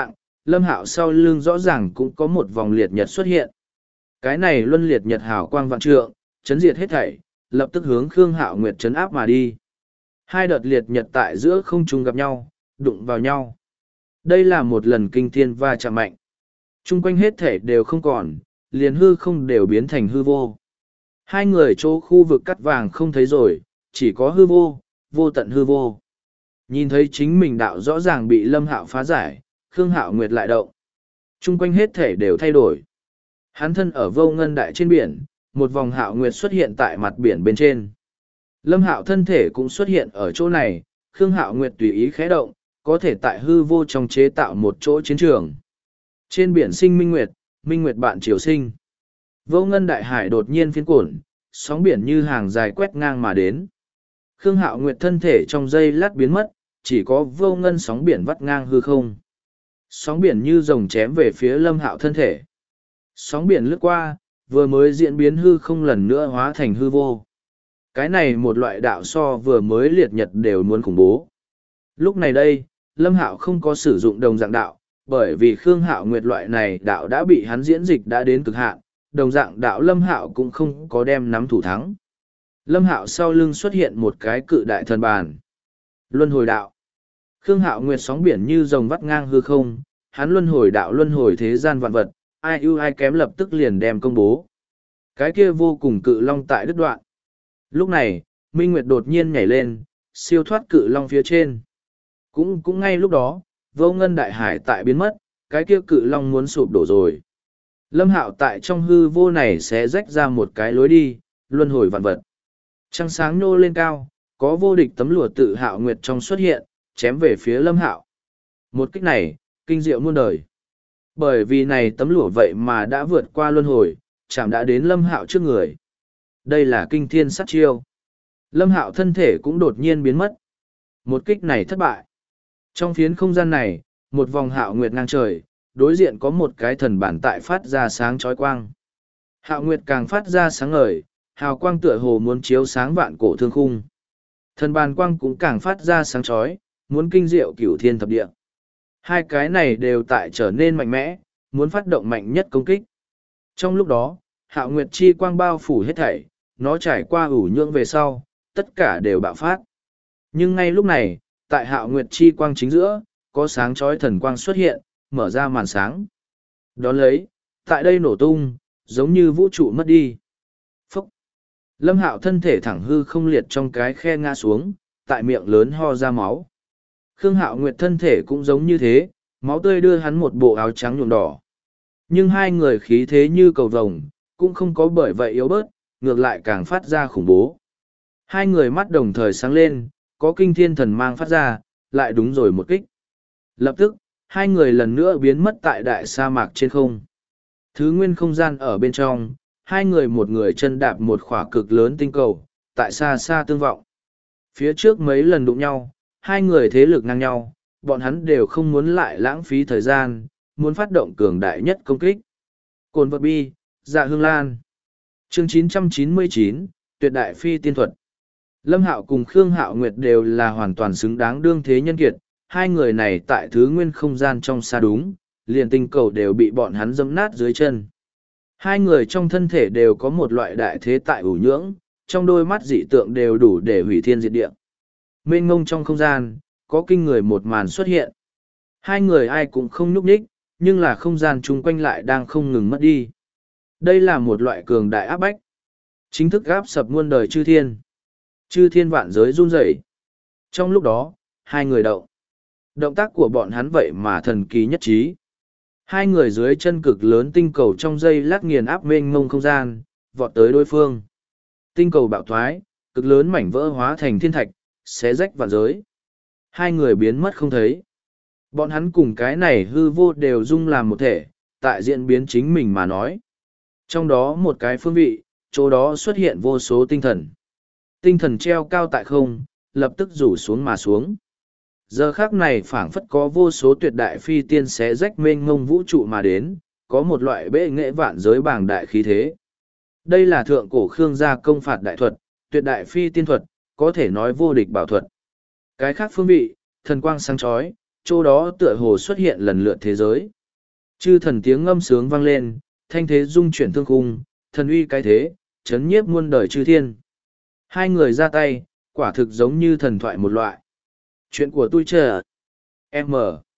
Lâm Hạo sau lưng rõ ràng cũng có một vòng liệt nhật xuất hiện. Cái này luân liệt nhật hào quang vạn trượng, chấn diệt hết thảy, lập tức hướng Khương Hạo Nguyệt chấn áp mà đi. Hai đợt liệt nhật tại giữa không trung gặp nhau, đụng vào nhau. Đây là một lần kinh thiên va chạm mạnh. Trung quanh hết thảy đều không còn, liền hư không đều biến thành hư vô. Hai người chỗ khu vực cắt vàng không thấy rồi, chỉ có hư vô, vô tận hư vô. Nhìn thấy chính mình đạo rõ ràng bị Lâm Hạo phá giải, Khương Hạo Nguyệt lại động. Trung quanh hết thể đều thay đổi. Hắn thân ở vô ngân đại trên biển, một vòng Hạo Nguyệt xuất hiện tại mặt biển bên trên. Lâm Hạo thân thể cũng xuất hiện ở chỗ này, Khương Hạo Nguyệt tùy ý khẽ động, có thể tại hư vô trong chế tạo một chỗ chiến trường. Trên biển sinh minh nguyệt bạn triều sinh. Vô ngân đại hải đột nhiên phiến cuộn, sóng biển như hàng dài quét ngang mà đến. Khương Hạo Nguyệt thân thể trong giây lát biến mất, chỉ có vô ngân sóng biển vắt ngang hư không. Sóng biển như rồng chém về phía Lâm Hạo thân thể. Sóng biển lướt qua, vừa mới diễn biến hư không lần nữa hóa thành hư vô. Cái này một loại đạo so vừa mới liệt nhật đều muốn khủng bố. Lúc này đây, Lâm Hạo không có sử dụng đồng dạng đạo, bởi vì Khương Hạo Nguyệt loại này đạo đã bị hắn diễn dịch đã đến cực hạn, đồng dạng đạo Lâm Hạo cũng không có đem nắm thủ thắng. Lâm Hạo sau lưng xuất hiện một cái cự đại thần bàn. Luân hồi đạo. Khương Hạo Nguyệt sóng biển như rồng vắt ngang hư không, hắn luân hồi đạo luân hồi thế gian vạn vật, ai ưu ai kém lập tức liền đem công bố. Cái kia vô cùng cự long tại đứt đoạn. Lúc này, Minh Nguyệt đột nhiên nhảy lên, siêu thoát cự long phía trên. Cũng ngay lúc đó, vô ngân đại hải tại biến mất, cái kia cự long muốn sụp đổ rồi. Lâm Hạo tại trong hư vô này sẽ rách ra một cái lối đi, luân hồi vạn vật. Trăng sáng nô lên cao, có vô địch tấm lụa tự Hạo Nguyệt trong xuất hiện, chém về phía Lâm Hạo. Một kích này, kinh diệu muôn đời. Bởi vì này tấm lụa vậy mà đã vượt qua luân hồi, chạm đã đến Lâm Hạo trước người. Đây là kinh thiên sát chiêu. Lâm Hạo thân thể cũng đột nhiên biến mất. Một kích này thất bại. Trong phiến không gian này, một vòng Hạo Nguyệt ngang trời, đối diện có một cái thần bản tại phát ra sáng chói quang. Hạo Nguyệt càng phát ra sáng ngời, hào quang tựa hồ muốn chiếu sáng vạn cổ thương khung. Thần bàn quang cũng càng phát ra sáng chói, muốn kinh diệu cửu thiên thập địa. Hai cái này đều tại trở nên mạnh mẽ, muốn phát động mạnh nhất công kích. Trong lúc đó, Hạo Nguyệt chi quang bao phủ hết thảy, nó trải qua ủ nhưỡng về sau, tất cả đều bạo phát. Nhưng ngay lúc này, tại Hạo Nguyệt chi quang chính giữa, có sáng chói thần quang xuất hiện, mở ra màn sáng. Đón lấy, tại đây nổ tung, giống như vũ trụ mất đi. Phúc! Lâm Hạo thân thể thẳng hư không liệt trong cái khe ngã xuống, tại miệng lớn ho ra máu. Khương Hạo Nguyệt thân thể cũng giống như thế, máu tươi đưa hắn một bộ áo trắng nhuộm đỏ. Nhưng hai người khí thế như cầu vồng, cũng không có bởi vậy yếu bớt, ngược lại càng phát ra khủng bố. Hai người mắt đồng thời sáng lên, có kinh thiên thần mang phát ra, lại đúng rồi một kích. Lập tức, hai người lần nữa biến mất tại đại sa mạc trên không. Thứ nguyên không gian ở bên trong, hai người một người chân đạp một khỏa cực lớn tinh cầu, tại xa xa tương vọng. Phía trước mấy lần đụng nhau, hai người thế lực ngang nhau, bọn hắn đều không muốn lại lãng phí thời gian, muốn phát động cường đại nhất công kích. Cồn vật bi, dạ hương lan. Chương 999, tuyệt đại phi tiên thuật. Lâm Hạo cùng Khương Hạo Nguyệt đều là hoàn toàn xứng đáng đương thế nhân kiệt, hai người này tại thứ nguyên không gian trong xa đúng, liền tinh cầu đều bị bọn hắn dẫm nát dưới chân. Hai người trong thân thể đều có một loại đại thế tại ủ nhưỡng, trong đôi mắt dị tượng đều đủ để hủy thiên diệt địa. Mênh ngông trong không gian, có kinh người một màn xuất hiện. Hai người ai cũng không nhúc nhích, nhưng là không gian chung quanh lại đang không ngừng mất đi. Đây là một loại cường đại áp bách. Chính thức gáp sập muôn đời chư thiên. Chư thiên vạn giới run rẩy. Trong lúc đó, hai người động. Động tác của bọn hắn vậy mà thần kỳ nhất trí. Hai người dưới chân cực lớn tinh cầu trong giây lát nghiền áp mênh mông không gian, vọt tới đối phương. Tinh cầu bạo thoái, cực lớn mảnh vỡ hóa thành thiên thạch, xé rách vạn giới. Hai người biến mất không thấy. Bọn hắn cùng cái này hư vô đều dung làm một thể, tại diễn biến chính mình mà nói. Trong đó một cái phương vị, chỗ đó xuất hiện vô số tinh thần. Tinh thần treo cao tại không, lập tức rủ xuống mà xuống. Giờ khác này phảng phất có vô số tuyệt đại phi tiên xé rách mênh mông vũ trụ mà đến, có một loại bệ nghệ vạn giới bảng đại khí thế. Đây là thượng cổ Khương gia công phạt đại thuật, tuyệt đại phi tiên thuật, có thể nói vô địch bảo thuật. Cái khác phương vị, thần quang sáng chói, chỗ đó tựa hồ xuất hiện lần lượt thế giới. Chư thần tiếng ngâm sướng vang lên, thanh thế dung chuyển thương khung, thần uy cái thế, chấn nhiếp muôn đời chư thiên. Hai người ra tay, quả thực giống như thần thoại một loại. Chuyện của tôi chờ. M.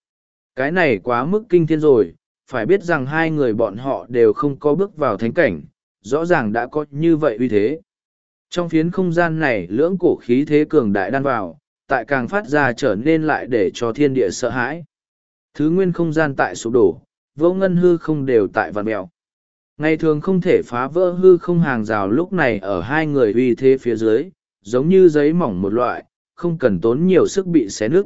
Cái này quá mức kinh thiên rồi, phải biết rằng hai người bọn họ đều không có bước vào thánh cảnh, rõ ràng đã có như vậy uy thế. Trong phiến không gian này lưỡng cổ khí thế cường đại đan vào, tại càng phát ra trở nên lại để cho thiên địa sợ hãi. Thứ nguyên không gian tại sụp đổ, vô ngân hư không đều tại vạn mèo. Ngày thường không thể phá vỡ hư không hàng rào lúc này ở hai người uy thế phía dưới, giống như giấy mỏng một loại, không cần tốn nhiều sức bị xé nứt.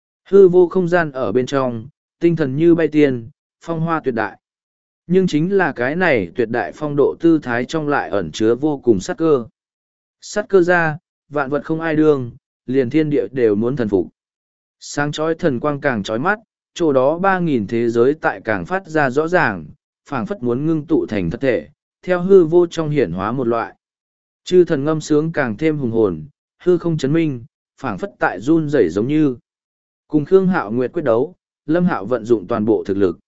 Hư vô không gian ở bên trong, tinh thần như bay tiên, phong hoa tuyệt đại. Nhưng chính là cái này tuyệt đại phong độ tư thái trong lại ẩn chứa vô cùng sát cơ. Sát cơ ra, vạn vật không ai đương, liền thiên địa đều muốn thần phục. Sáng chói thần quang càng chói mắt, chỗ đó 3.000 thế giới tại càng phát ra rõ ràng, phảng phất muốn ngưng tụ thành thật thể, theo hư vô trong hiển hóa một loại. Chư thần ngâm sướng càng thêm hùng hồn, hư không chấn minh, phảng phất tại run rẩy giống như. Cùng Khương Hạo Nguyệt quyết đấu, Lâm Hạo vận dụng toàn bộ thực lực.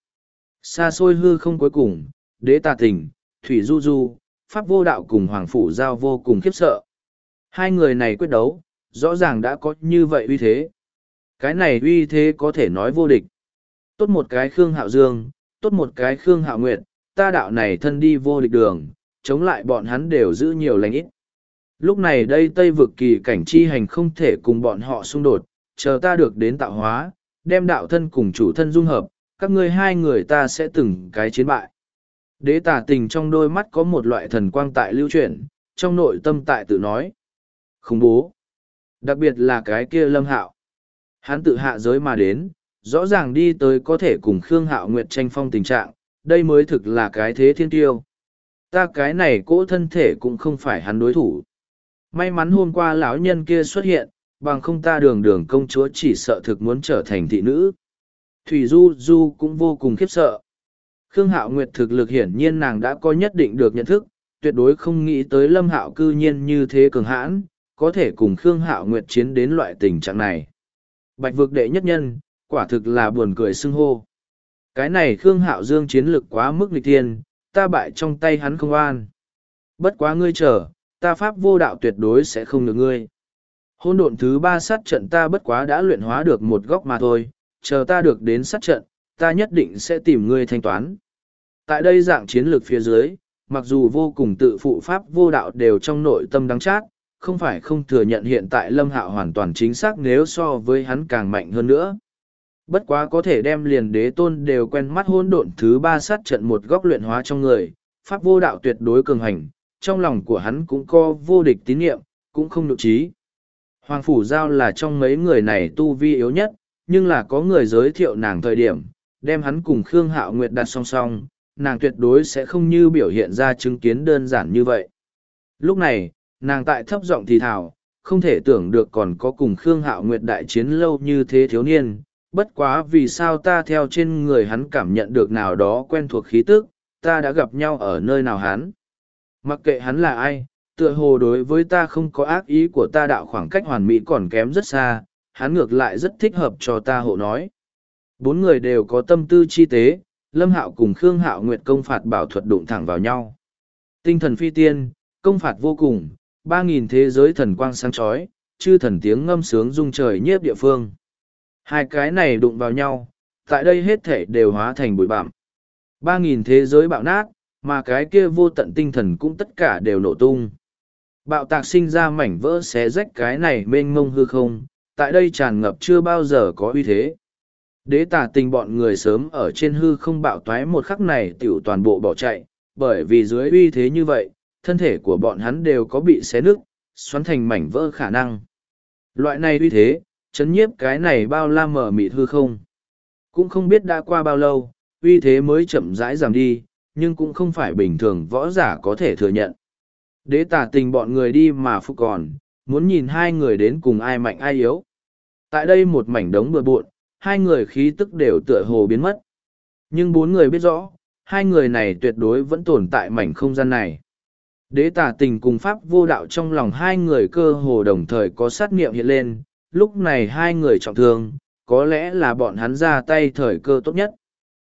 Xa xôi hư không cuối cùng, Đế Tà Tình, Thủy Du Du, Pháp Vô Đạo cùng Hoàng Phủ Giao vô cùng khiếp sợ. Hai người này quyết đấu, rõ ràng đã có như vậy uy thế. Cái này uy thế có thể nói vô địch. Tốt một cái Khương Hạo Dương, tốt một cái Khương Hạo Nguyệt, ta đạo này thân đi vô địch đường, chống lại bọn hắn đều giữ nhiều lành ít. Lúc này đây Tây vực kỳ cảnh chi hành không thể cùng bọn họ xung đột, chờ ta được đến tạo hóa, đem đạo thân cùng chủ thân dung hợp, các ngươi hai người ta sẽ từng cái chiến bại. Đế Tà Tình trong đôi mắt có một loại thần quang tại lưu chuyển, trong nội tâm tại tự nói. Khủng bố. Đặc biệt là cái kia Lâm Hạo. Hắn tự hạ giới mà đến, rõ ràng đi tới có thể cùng Khương Hạo Nguyệt tranh phong tình trạng, đây mới thực là cái thế thiên tiêu. Ta cái này cỗ thân thể cũng không phải hắn đối thủ. May mắn hôm qua lão nhân kia xuất hiện, bằng không ta đường đường công chúa chỉ sợ thực muốn trở thành thị nữ. Thủy Du Du cũng vô cùng khiếp sợ. Khương Hạo Nguyệt thực lực hiển nhiên nàng đã có nhất định được nhận thức, tuyệt đối không nghĩ tới Lâm Hạo cư nhiên như thế cường hãn, có thể cùng Khương Hạo Nguyệt chiến đến loại tình trạng này. Bạch vực đệ nhất nhân, quả thực là buồn cười xưng hô. Cái này Khương Hạo Dương chiến lực quá mức nghịch thiên, ta bại trong tay hắn không an. Bất quá ngươi chờ, ta pháp vô đạo tuyệt đối sẽ không được ngươi. Hôn độn thứ 3 sát trận ta bất quá đã luyện hóa được một góc mà thôi, chờ ta được đến sát trận, ta nhất định sẽ tìm ngươi thanh toán. Tại đây dạng chiến lược phía dưới, mặc dù vô cùng tự phụ pháp vô đạo đều trong nội tâm đắng chát, không phải không thừa nhận hiện tại Lâm Hạo hoàn toàn chính xác nếu so với hắn càng mạnh hơn nữa. Bất quá có thể đem liền đế tôn đều quen mắt hôn độn thứ 3 sát trận một góc luyện hóa trong người, pháp vô đạo tuyệt đối cường hành, trong lòng của hắn cũng có vô địch tín nhiệm, cũng không nhục trí. Hoàng Phủ Giao là trong mấy người này tu vi yếu nhất, nhưng là có người giới thiệu nàng thời điểm, đem hắn cùng Khương Hạo Nguyệt đặt song song, nàng tuyệt đối sẽ không như biểu hiện ra chứng kiến đơn giản như vậy. Lúc này, nàng tại thấp giọng thì thào, không thể tưởng được còn có cùng Khương Hạo Nguyệt đại chiến lâu như thế thiếu niên, bất quá vì sao ta theo trên người hắn cảm nhận được nào đó quen thuộc khí tức, ta đã gặp nhau ở nơi nào hắn. Mặc kệ hắn là ai, tựa hồ đối với ta không có ác ý của ta đạo khoảng cách hoàn mỹ còn kém rất xa, hắn ngược lại rất thích hợp cho ta hộ nói. Bốn người đều có tâm tư chi tế, Lâm Hạo cùng Khương Hạo Nguyệt công phạt bảo thuật đụng thẳng vào nhau. Tinh thần phi tiên, công phạt vô cùng, 3.000 thế giới thần quang sáng chói, chư thần tiếng ngâm sướng rung trời nhiếp địa phương. Hai cái này đụng vào nhau, tại đây hết thể đều hóa thành bụi bặm. 3.000 thế giới bạo nát, mà cái kia vô tận tinh thần cũng tất cả đều nổ tung. Bạo tạc sinh ra mảnh vỡ xé rách cái này mênh mông hư không, tại đây tràn ngập chưa bao giờ có uy thế. Đế Tà Tình bọn người sớm ở trên hư không bạo toái một khắc này tiểu toàn bộ bỏ chạy, bởi vì dưới uy thế như vậy, thân thể của bọn hắn đều có bị xé nứt, xoắn thành mảnh vỡ khả năng. Loại này uy thế, chấn nhiếp cái này bao la mở mịt hư không. Cũng không biết đã qua bao lâu, uy thế mới chậm rãi giảm đi, nhưng cũng không phải bình thường võ giả có thể thừa nhận. Đế Tà Tình bọn người đi mà phục còn, muốn nhìn hai người đến cùng ai mạnh ai yếu. Tại đây một mảnh đống bừa bộn, hai người khí tức đều tựa hồ biến mất. Nhưng bốn người biết rõ, hai người này tuyệt đối vẫn tồn tại mảnh không gian này. Đế Tà Tình cùng Pháp Vô Đạo trong lòng hai người cơ hồ đồng thời có sát niệm hiện lên, lúc này hai người trọng thương, có lẽ là bọn hắn ra tay thời cơ tốt nhất.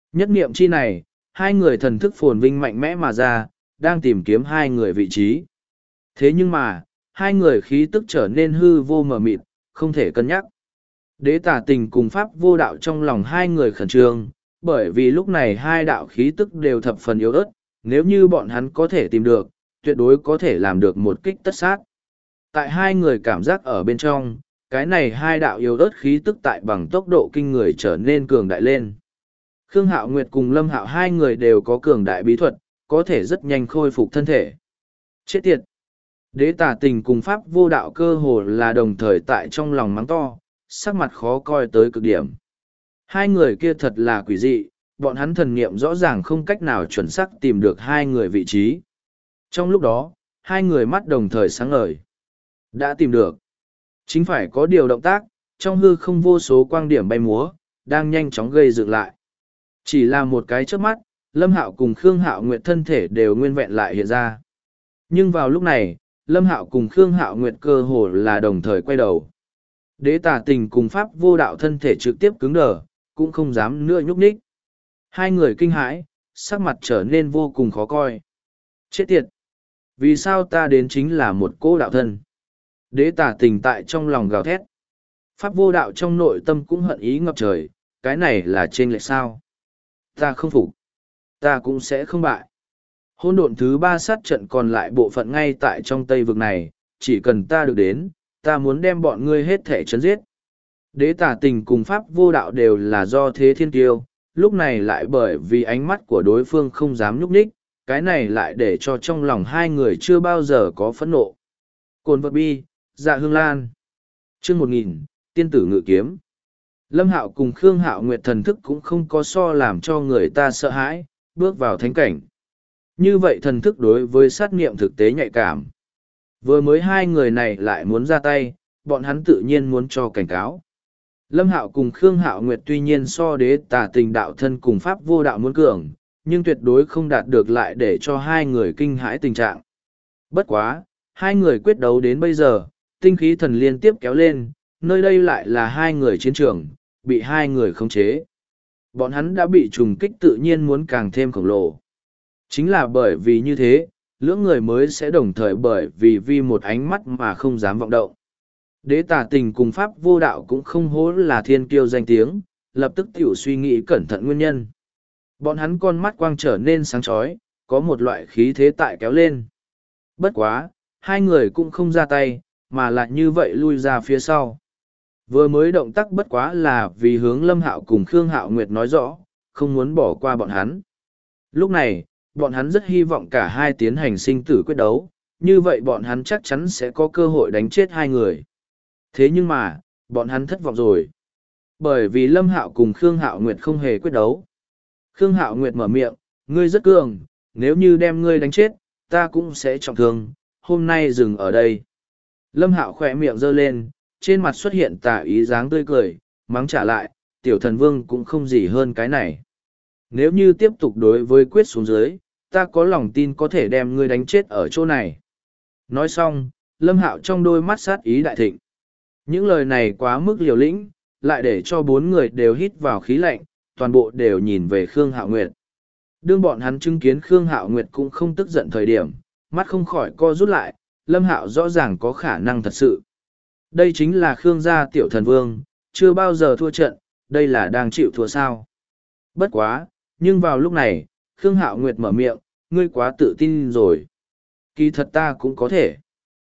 Nhất niệm chi này, hai người thần thức phồn vinh mạnh mẽ mà ra, đang tìm kiếm hai người vị trí. Thế nhưng mà, hai người khí tức trở nên hư vô mờ mịt, không thể cân nhắc. Đế tả tình cùng pháp vô đạo trong lòng hai người khẩn trương, bởi vì lúc này hai đạo khí tức đều thập phần yếu ớt, nếu như bọn hắn có thể tìm được, tuyệt đối có thể làm được một kích tất sát. Tại hai người cảm giác ở bên trong, cái này hai đạo yếu ớt khí tức tại bằng tốc độ kinh người trở nên cường đại lên. Khương Hạo Nguyệt cùng Lâm Hạo hai người đều có cường đại bí thuật, có thể rất nhanh khôi phục thân thể. Chết tiệt! Đế tả tình cùng pháp vô đạo cơ hồ là đồng thời tại trong lòng mắng to, sắc mặt khó coi tới cực điểm. Hai người kia thật là quỷ dị, bọn hắn thần niệm rõ ràng không cách nào chuẩn xác tìm được hai người vị trí. Trong lúc đó, hai người mắt đồng thời sáng ngời. Đã tìm được. Chính phải có điều động tác, trong hư không vô số quang điểm bay múa, đang nhanh chóng gây dựng lại. Chỉ là một cái chớp mắt, Lâm Hạo cùng Khương Hạo Nguyệt thân thể đều nguyên vẹn lại hiện ra. Nhưng vào lúc này, Lâm Hạo cùng Khương Hạo Nguyệt cơ hồ là đồng thời quay đầu. Đế tả tình cùng pháp vô đạo thân thể trực tiếp cứng đờ, cũng không dám nữa nhúc nhích. Hai người kinh hãi, sắc mặt trở nên vô cùng khó coi. Chết tiệt! Vì sao ta đến chính là một cô đạo thân? Đế tả tình tại trong lòng gào thét. Pháp vô đạo trong nội tâm cũng hận ý ngập trời, cái này là trên lệch sao? Ta không phục. Ta cũng sẽ không bại. Hôn độn thứ 3 sát trận còn lại bộ phận ngay tại trong Tây vực này, chỉ cần ta được đến, ta muốn đem bọn ngươi hết thể chấn giết. Đế tả tình cùng pháp vô đạo đều là do thế thiên tiêu, lúc này lại bởi vì ánh mắt của đối phương không dám nhúc nhích, cái này lại để cho trong lòng hai người chưa bao giờ có phẫn nộ. Cồn vật bi, dạ hương lan. Chương 1000, tiên tử ngự kiếm. Lâm Hạo cùng Khương Hạo Nguyệt thần thức cũng không có so làm cho người ta sợ hãi, bước vào thánh cảnh. Như vậy thần thức đối với sát nghiệm thực tế nhạy cảm. Vừa mới hai người này lại muốn ra tay, bọn hắn tự nhiên muốn cho cảnh cáo. Lâm Hạo cùng Khương Hạo Nguyệt tuy nhiên so đế tả tình đạo thân cùng pháp vô đạo muốn cường, nhưng tuyệt đối không đạt được lại để cho hai người kinh hãi tình trạng. Bất quá, hai người quyết đấu đến bây giờ, tinh khí thần liên tiếp kéo lên, nơi đây lại là hai người chiến trường, bị hai người khống chế. Bọn hắn đã bị trùng kích tự nhiên muốn càng thêm khổng lồ. Chính là bởi vì như thế, lưỡng người mới sẽ đồng thời bởi vì một ánh mắt mà không dám vọng động. Đế tả tình cùng pháp vô đạo cũng không hố là thiên kiêu danh tiếng, lập tức tiểu suy nghĩ cẩn thận nguyên nhân. Bọn hắn con mắt quang trở nên sáng chói, có một loại khí thế tại kéo lên. Bất quá, hai người cũng không ra tay, mà lại như vậy lui ra phía sau. Vừa mới động tác bất quá là vì hướng Lâm Hạo cùng Khương Hạo Nguyệt nói rõ, không muốn bỏ qua bọn hắn. Lúc này, bọn hắn rất hy vọng cả hai tiến hành sinh tử quyết đấu, như vậy bọn hắn chắc chắn sẽ có cơ hội đánh chết hai người. Thế nhưng mà, bọn hắn thất vọng rồi. Bởi vì Lâm Hạo cùng Khương Hạo Nguyệt không hề quyết đấu. Khương Hạo Nguyệt mở miệng, ngươi rất cường, nếu như đem ngươi đánh chết, ta cũng sẽ trọng thương, hôm nay dừng ở đây. Lâm Hạo khỏe miệng giơ lên, trên mặt xuất hiện tà ý dáng tươi cười, mắng trả lại, tiểu thần vương cũng không gì hơn cái này. Nếu như tiếp tục đối với quyết xuống dưới, ta có lòng tin có thể đem ngươi đánh chết ở chỗ này. Nói xong, Lâm Hạo trong đôi mắt sát ý đại thịnh. Những lời này quá mức liều lĩnh, lại để cho bốn người đều hít vào khí lạnh, toàn bộ đều nhìn về Khương Hạo Nguyệt. Đương bọn hắn chứng kiến Khương Hạo Nguyệt cũng không tức giận thời điểm, mắt không khỏi co rút lại, Lâm Hạo rõ ràng có khả năng thật sự. Đây chính là Khương gia tiểu thần vương, chưa bao giờ thua trận, đây là đang chịu thua sao. Bất quá, nhưng vào lúc này, Khương Hạo Nguyệt mở miệng, ngươi quá tự tin rồi. Kỳ thật ta cũng có thể.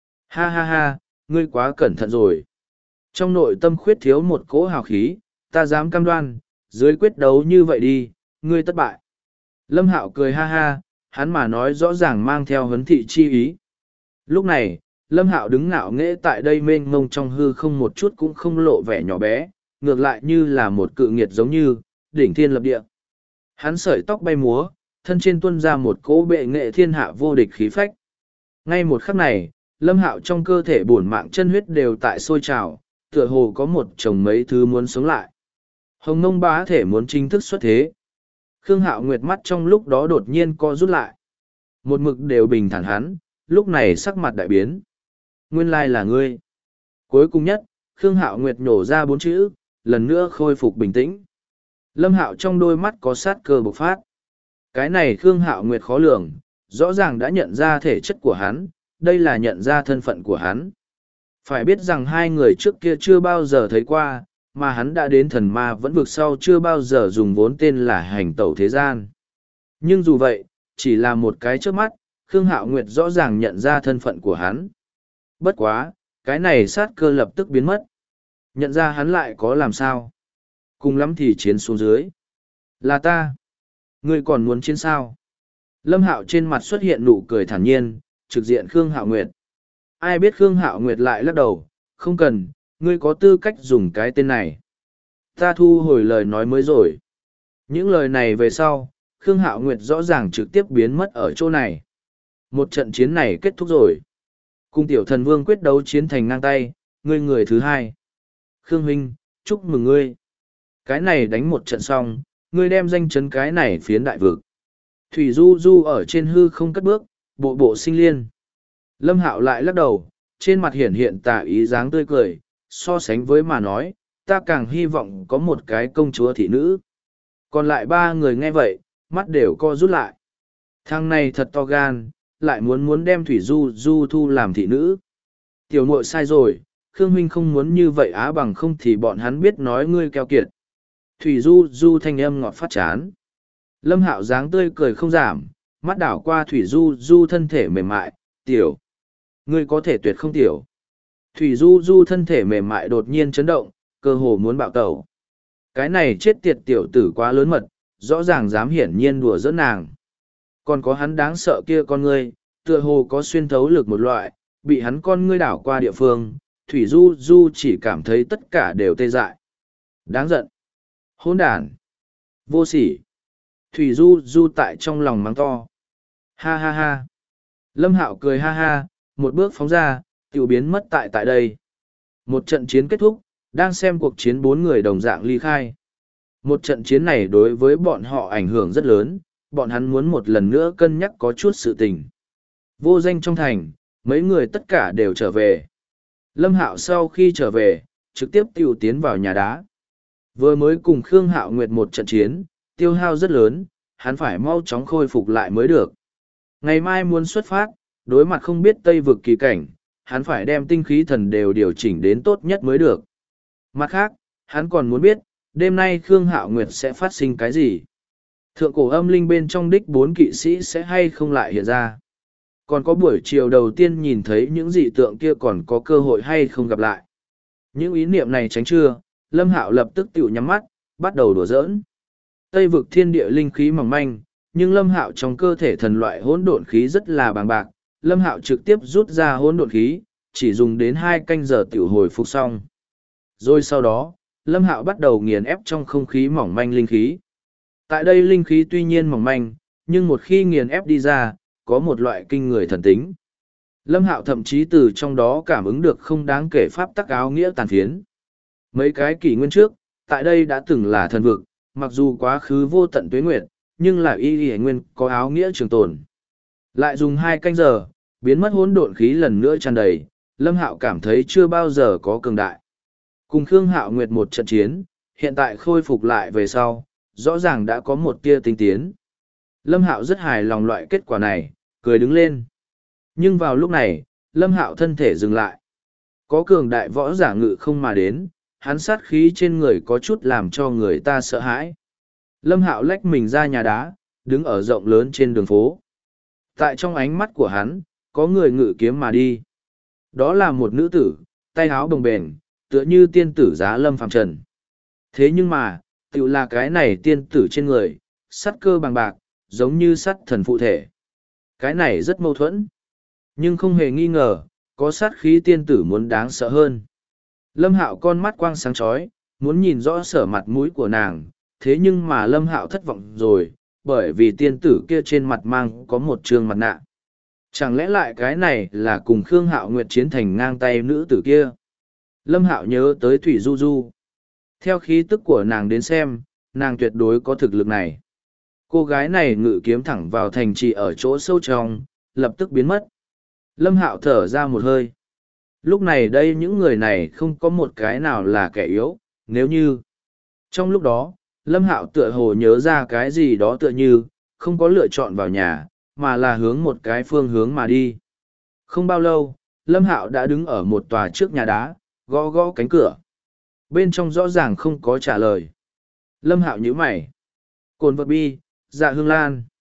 Ha ha ha, ngươi quá cẩn thận rồi. Trong nội tâm khuyết thiếu một cỗ hào khí, ta dám cam đoan, dưới quyết đấu như vậy đi, ngươi thất bại. Lâm Hạo cười ha ha, hắn mà nói rõ ràng mang theo huấn thị chi ý. Lúc này, Lâm Hạo đứng ngạo nghễ tại đây mênh mông trong hư không một chút cũng không lộ vẻ nhỏ bé, ngược lại như là một cự nghiệt giống như, đỉnh thiên lập địa. Hắn sợi tóc bay múa, thân trên tuôn ra một cỗ bệ nghệ thiên hạ vô địch khí phách. Ngay một khắc này, Lâm Hạo trong cơ thể bổn mạng chân huyết đều tại sôi trào, tựa hồ có một chồng mấy thứ muốn sống lại. Hồng Nông bá thể muốn chính thức xuất thế. Khương Hạo Nguyệt mắt trong lúc đó đột nhiên co rút lại. Một mực đều bình thản hắn, lúc này sắc mặt đại biến. Nguyên lai là ngươi. Cuối cùng nhất, Khương Hạo Nguyệt nhổ ra 4 chữ, lần nữa khôi phục bình tĩnh. Lâm Hạo trong đôi mắt có sát cơ bộc phát. Cái này Khương Hạo Nguyệt khó lường, rõ ràng đã nhận ra thể chất của hắn, đây là nhận ra thân phận của hắn. Phải biết rằng hai người trước kia chưa bao giờ thấy qua, mà hắn đã đến thần ma vẫn vực sau chưa bao giờ dùng vốn tên là hành tẩu thế gian. Nhưng dù vậy, chỉ là một cái trước mắt, Khương Hạo Nguyệt rõ ràng nhận ra thân phận của hắn. Bất quá, cái này sát cơ lập tức biến mất. Nhận ra hắn lại có làm sao? Cùng lắm thì chiến xuống dưới. Là ta. Ngươi còn muốn chiến sao? Lâm Hạo trên mặt xuất hiện nụ cười thản nhiên, trực diện Khương Hạo Nguyệt. Ai biết Khương Hạo Nguyệt lại lắc đầu, không cần, ngươi có tư cách dùng cái tên này. Ta thu hồi lời nói mới rồi. Những lời này về sau, Khương Hạo Nguyệt rõ ràng trực tiếp biến mất ở chỗ này. Một trận chiến này kết thúc rồi. Cùng tiểu thần vương quyết đấu chiến thành ngang tay, ngươi người thứ hai. Khương huynh, chúc mừng ngươi. Cái này đánh một trận xong, ngươi đem danh chấn cái này phiến đại vực. Thủy Du Du ở trên hư không cất bước, bộ bộ sinh liên. Lâm Hạo lại lắc đầu, trên mặt hiển hiện tà ý dáng tươi cười, so sánh với mà nói, ta càng hy vọng có một cái công chúa thị nữ. Còn lại ba người nghe vậy, mắt đều co rút lại. Thằng này thật to gan, lại muốn đem Thủy Du Du thu làm thị nữ. Tiểu muội sai rồi, Khương huynh không muốn như vậy á, bằng không thì bọn hắn biết nói ngươi keo kiệt. Thủy Du Du thanh âm ngọt phát chán. Lâm Hạo dáng tươi cười không giảm, mắt đảo qua Thủy Du Du thân thể mềm mại, tiểu. Ngươi có thể tuyệt không tiểu. Thủy Du Du thân thể mềm mại đột nhiên chấn động, cơ hồ muốn bạo tẩu. Cái này chết tiệt tiểu tử quá lớn mật, rõ ràng dám hiển nhiên đùa giỡn nàng. Còn có hắn đáng sợ kia con ngươi, tựa hồ có xuyên thấu lực một loại, bị hắn con ngươi đảo qua địa phương, Thủy Du Du chỉ cảm thấy tất cả đều tê dại. Đáng giận. Hỗn đản. Vô sỉ. Thủy Du Du tại trong lòng mắng to. Ha ha ha. Lâm Hạo cười ha ha, một bước phóng ra, tiểu biến mất tại đây. Một trận chiến kết thúc, đang xem cuộc chiến bốn người đồng dạng ly khai. Một trận chiến này đối với bọn họ ảnh hưởng rất lớn, bọn hắn muốn một lần nữa cân nhắc có chút sự tình. Vô danh trong thành, mấy người tất cả đều trở về. Lâm Hạo sau khi trở về, trực tiếp tiêu tiến vào nhà đá. Vừa mới cùng Khương Hạo Nguyệt một trận chiến, tiêu hao rất lớn, hắn phải mau chóng khôi phục lại mới được. Ngày mai muốn xuất phát, đối mặt không biết Tây vực kỳ cảnh, hắn phải đem tinh khí thần đều điều chỉnh đến tốt nhất mới được. Mặt khác, hắn còn muốn biết, đêm nay Khương Hạo Nguyệt sẽ phát sinh cái gì. Thượng cổ âm linh bên trong đích 4 kỵ sĩ sẽ hay không lại hiện ra. Còn có buổi chiều đầu tiên nhìn thấy những dị tượng kia còn có cơ hội hay không gặp lại. Những ý niệm này tránh chưa, Lâm Hạo lập tức tiểu nhắm mắt, bắt đầu đùa giỡn. Tây vực thiên địa linh khí mỏng manh, nhưng Lâm Hạo trong cơ thể thần loại hỗn độn khí rất là bàng bạc. Lâm Hạo trực tiếp rút ra hỗn độn khí, chỉ dùng đến 2 canh giờ tiểu hồi phục xong. Rồi sau đó, Lâm Hạo bắt đầu nghiền ép trong không khí mỏng manh linh khí. Tại đây linh khí tuy nhiên mỏng manh, nhưng một khi nghiền ép đi ra, có một loại kinh người thần tính. Lâm Hạo thậm chí từ trong đó cảm ứng được không đáng kể pháp tắc áo nghĩa tàn phiến. Mấy cái kỷ nguyên trước, tại đây đã từng là thần vực, mặc dù quá khứ vô tận tuế nguyệt, nhưng là y nguyên có áo nghĩa trường tồn. Lại dùng 2 canh giờ, biến mất hỗn độn khí lần nữa tràn đầy, Lâm Hạo cảm thấy chưa bao giờ có cường đại. Cùng Khương Hạo Nguyệt một trận chiến, hiện tại khôi phục lại về sau, rõ ràng đã có một tia tinh tiến. Lâm Hạo rất hài lòng loại kết quả này, cười đứng lên. Nhưng vào lúc này, Lâm Hạo thân thể dừng lại. Có cường đại võ giả ngự không mà đến, hắn sát khí trên người có chút làm cho người ta sợ hãi. Lâm Hạo lách mình ra nhà đá, đứng ở rộng lớn trên đường phố. Tại trong ánh mắt của hắn, có người ngự kiếm mà đi. Đó là một nữ tử, tay áo bồng bềnh, tựa như tiên tử giá lâm phàm trần. Thế nhưng mà, tự là cái này tiên tử trên người, sắt cơ bằng bạc, giống như sắt thần phụ thể. Cái này rất mâu thuẫn. Nhưng không hề nghi ngờ, có sát khí tiên tử muốn đáng sợ hơn. Lâm Hạo con mắt quang sáng chói, muốn nhìn rõ sở mặt mũi của nàng, thế nhưng mà Lâm Hạo thất vọng rồi, bởi vì tiên tử kia trên mặt mang có một trương mặt nạ. Chẳng lẽ lại cái này là cùng Khương Hạo Nguyệt chiến thành ngang tay nữ tử kia? Lâm Hạo nhớ tới Thủy Du Du. Theo khí tức của nàng đến xem, nàng tuyệt đối có thực lực này. Cô gái này ngự kiếm thẳng vào thành trì ở chỗ sâu trong, lập tức biến mất. Lâm Hạo thở ra một hơi. Lúc này đây những người này không có một cái nào là kẻ yếu, nếu như... Trong lúc đó, Lâm Hạo tựa hồ nhớ ra cái gì đó tựa như, không có lựa chọn vào nhà, mà là hướng một cái phương hướng mà đi. Không bao lâu, Lâm Hạo đã đứng ở một tòa trước nhà đá, gõ gõ cánh cửa. Bên trong rõ ràng không có trả lời. Lâm Hạo nhíu mày. Cồn vật bi, Dạ Hương Lan.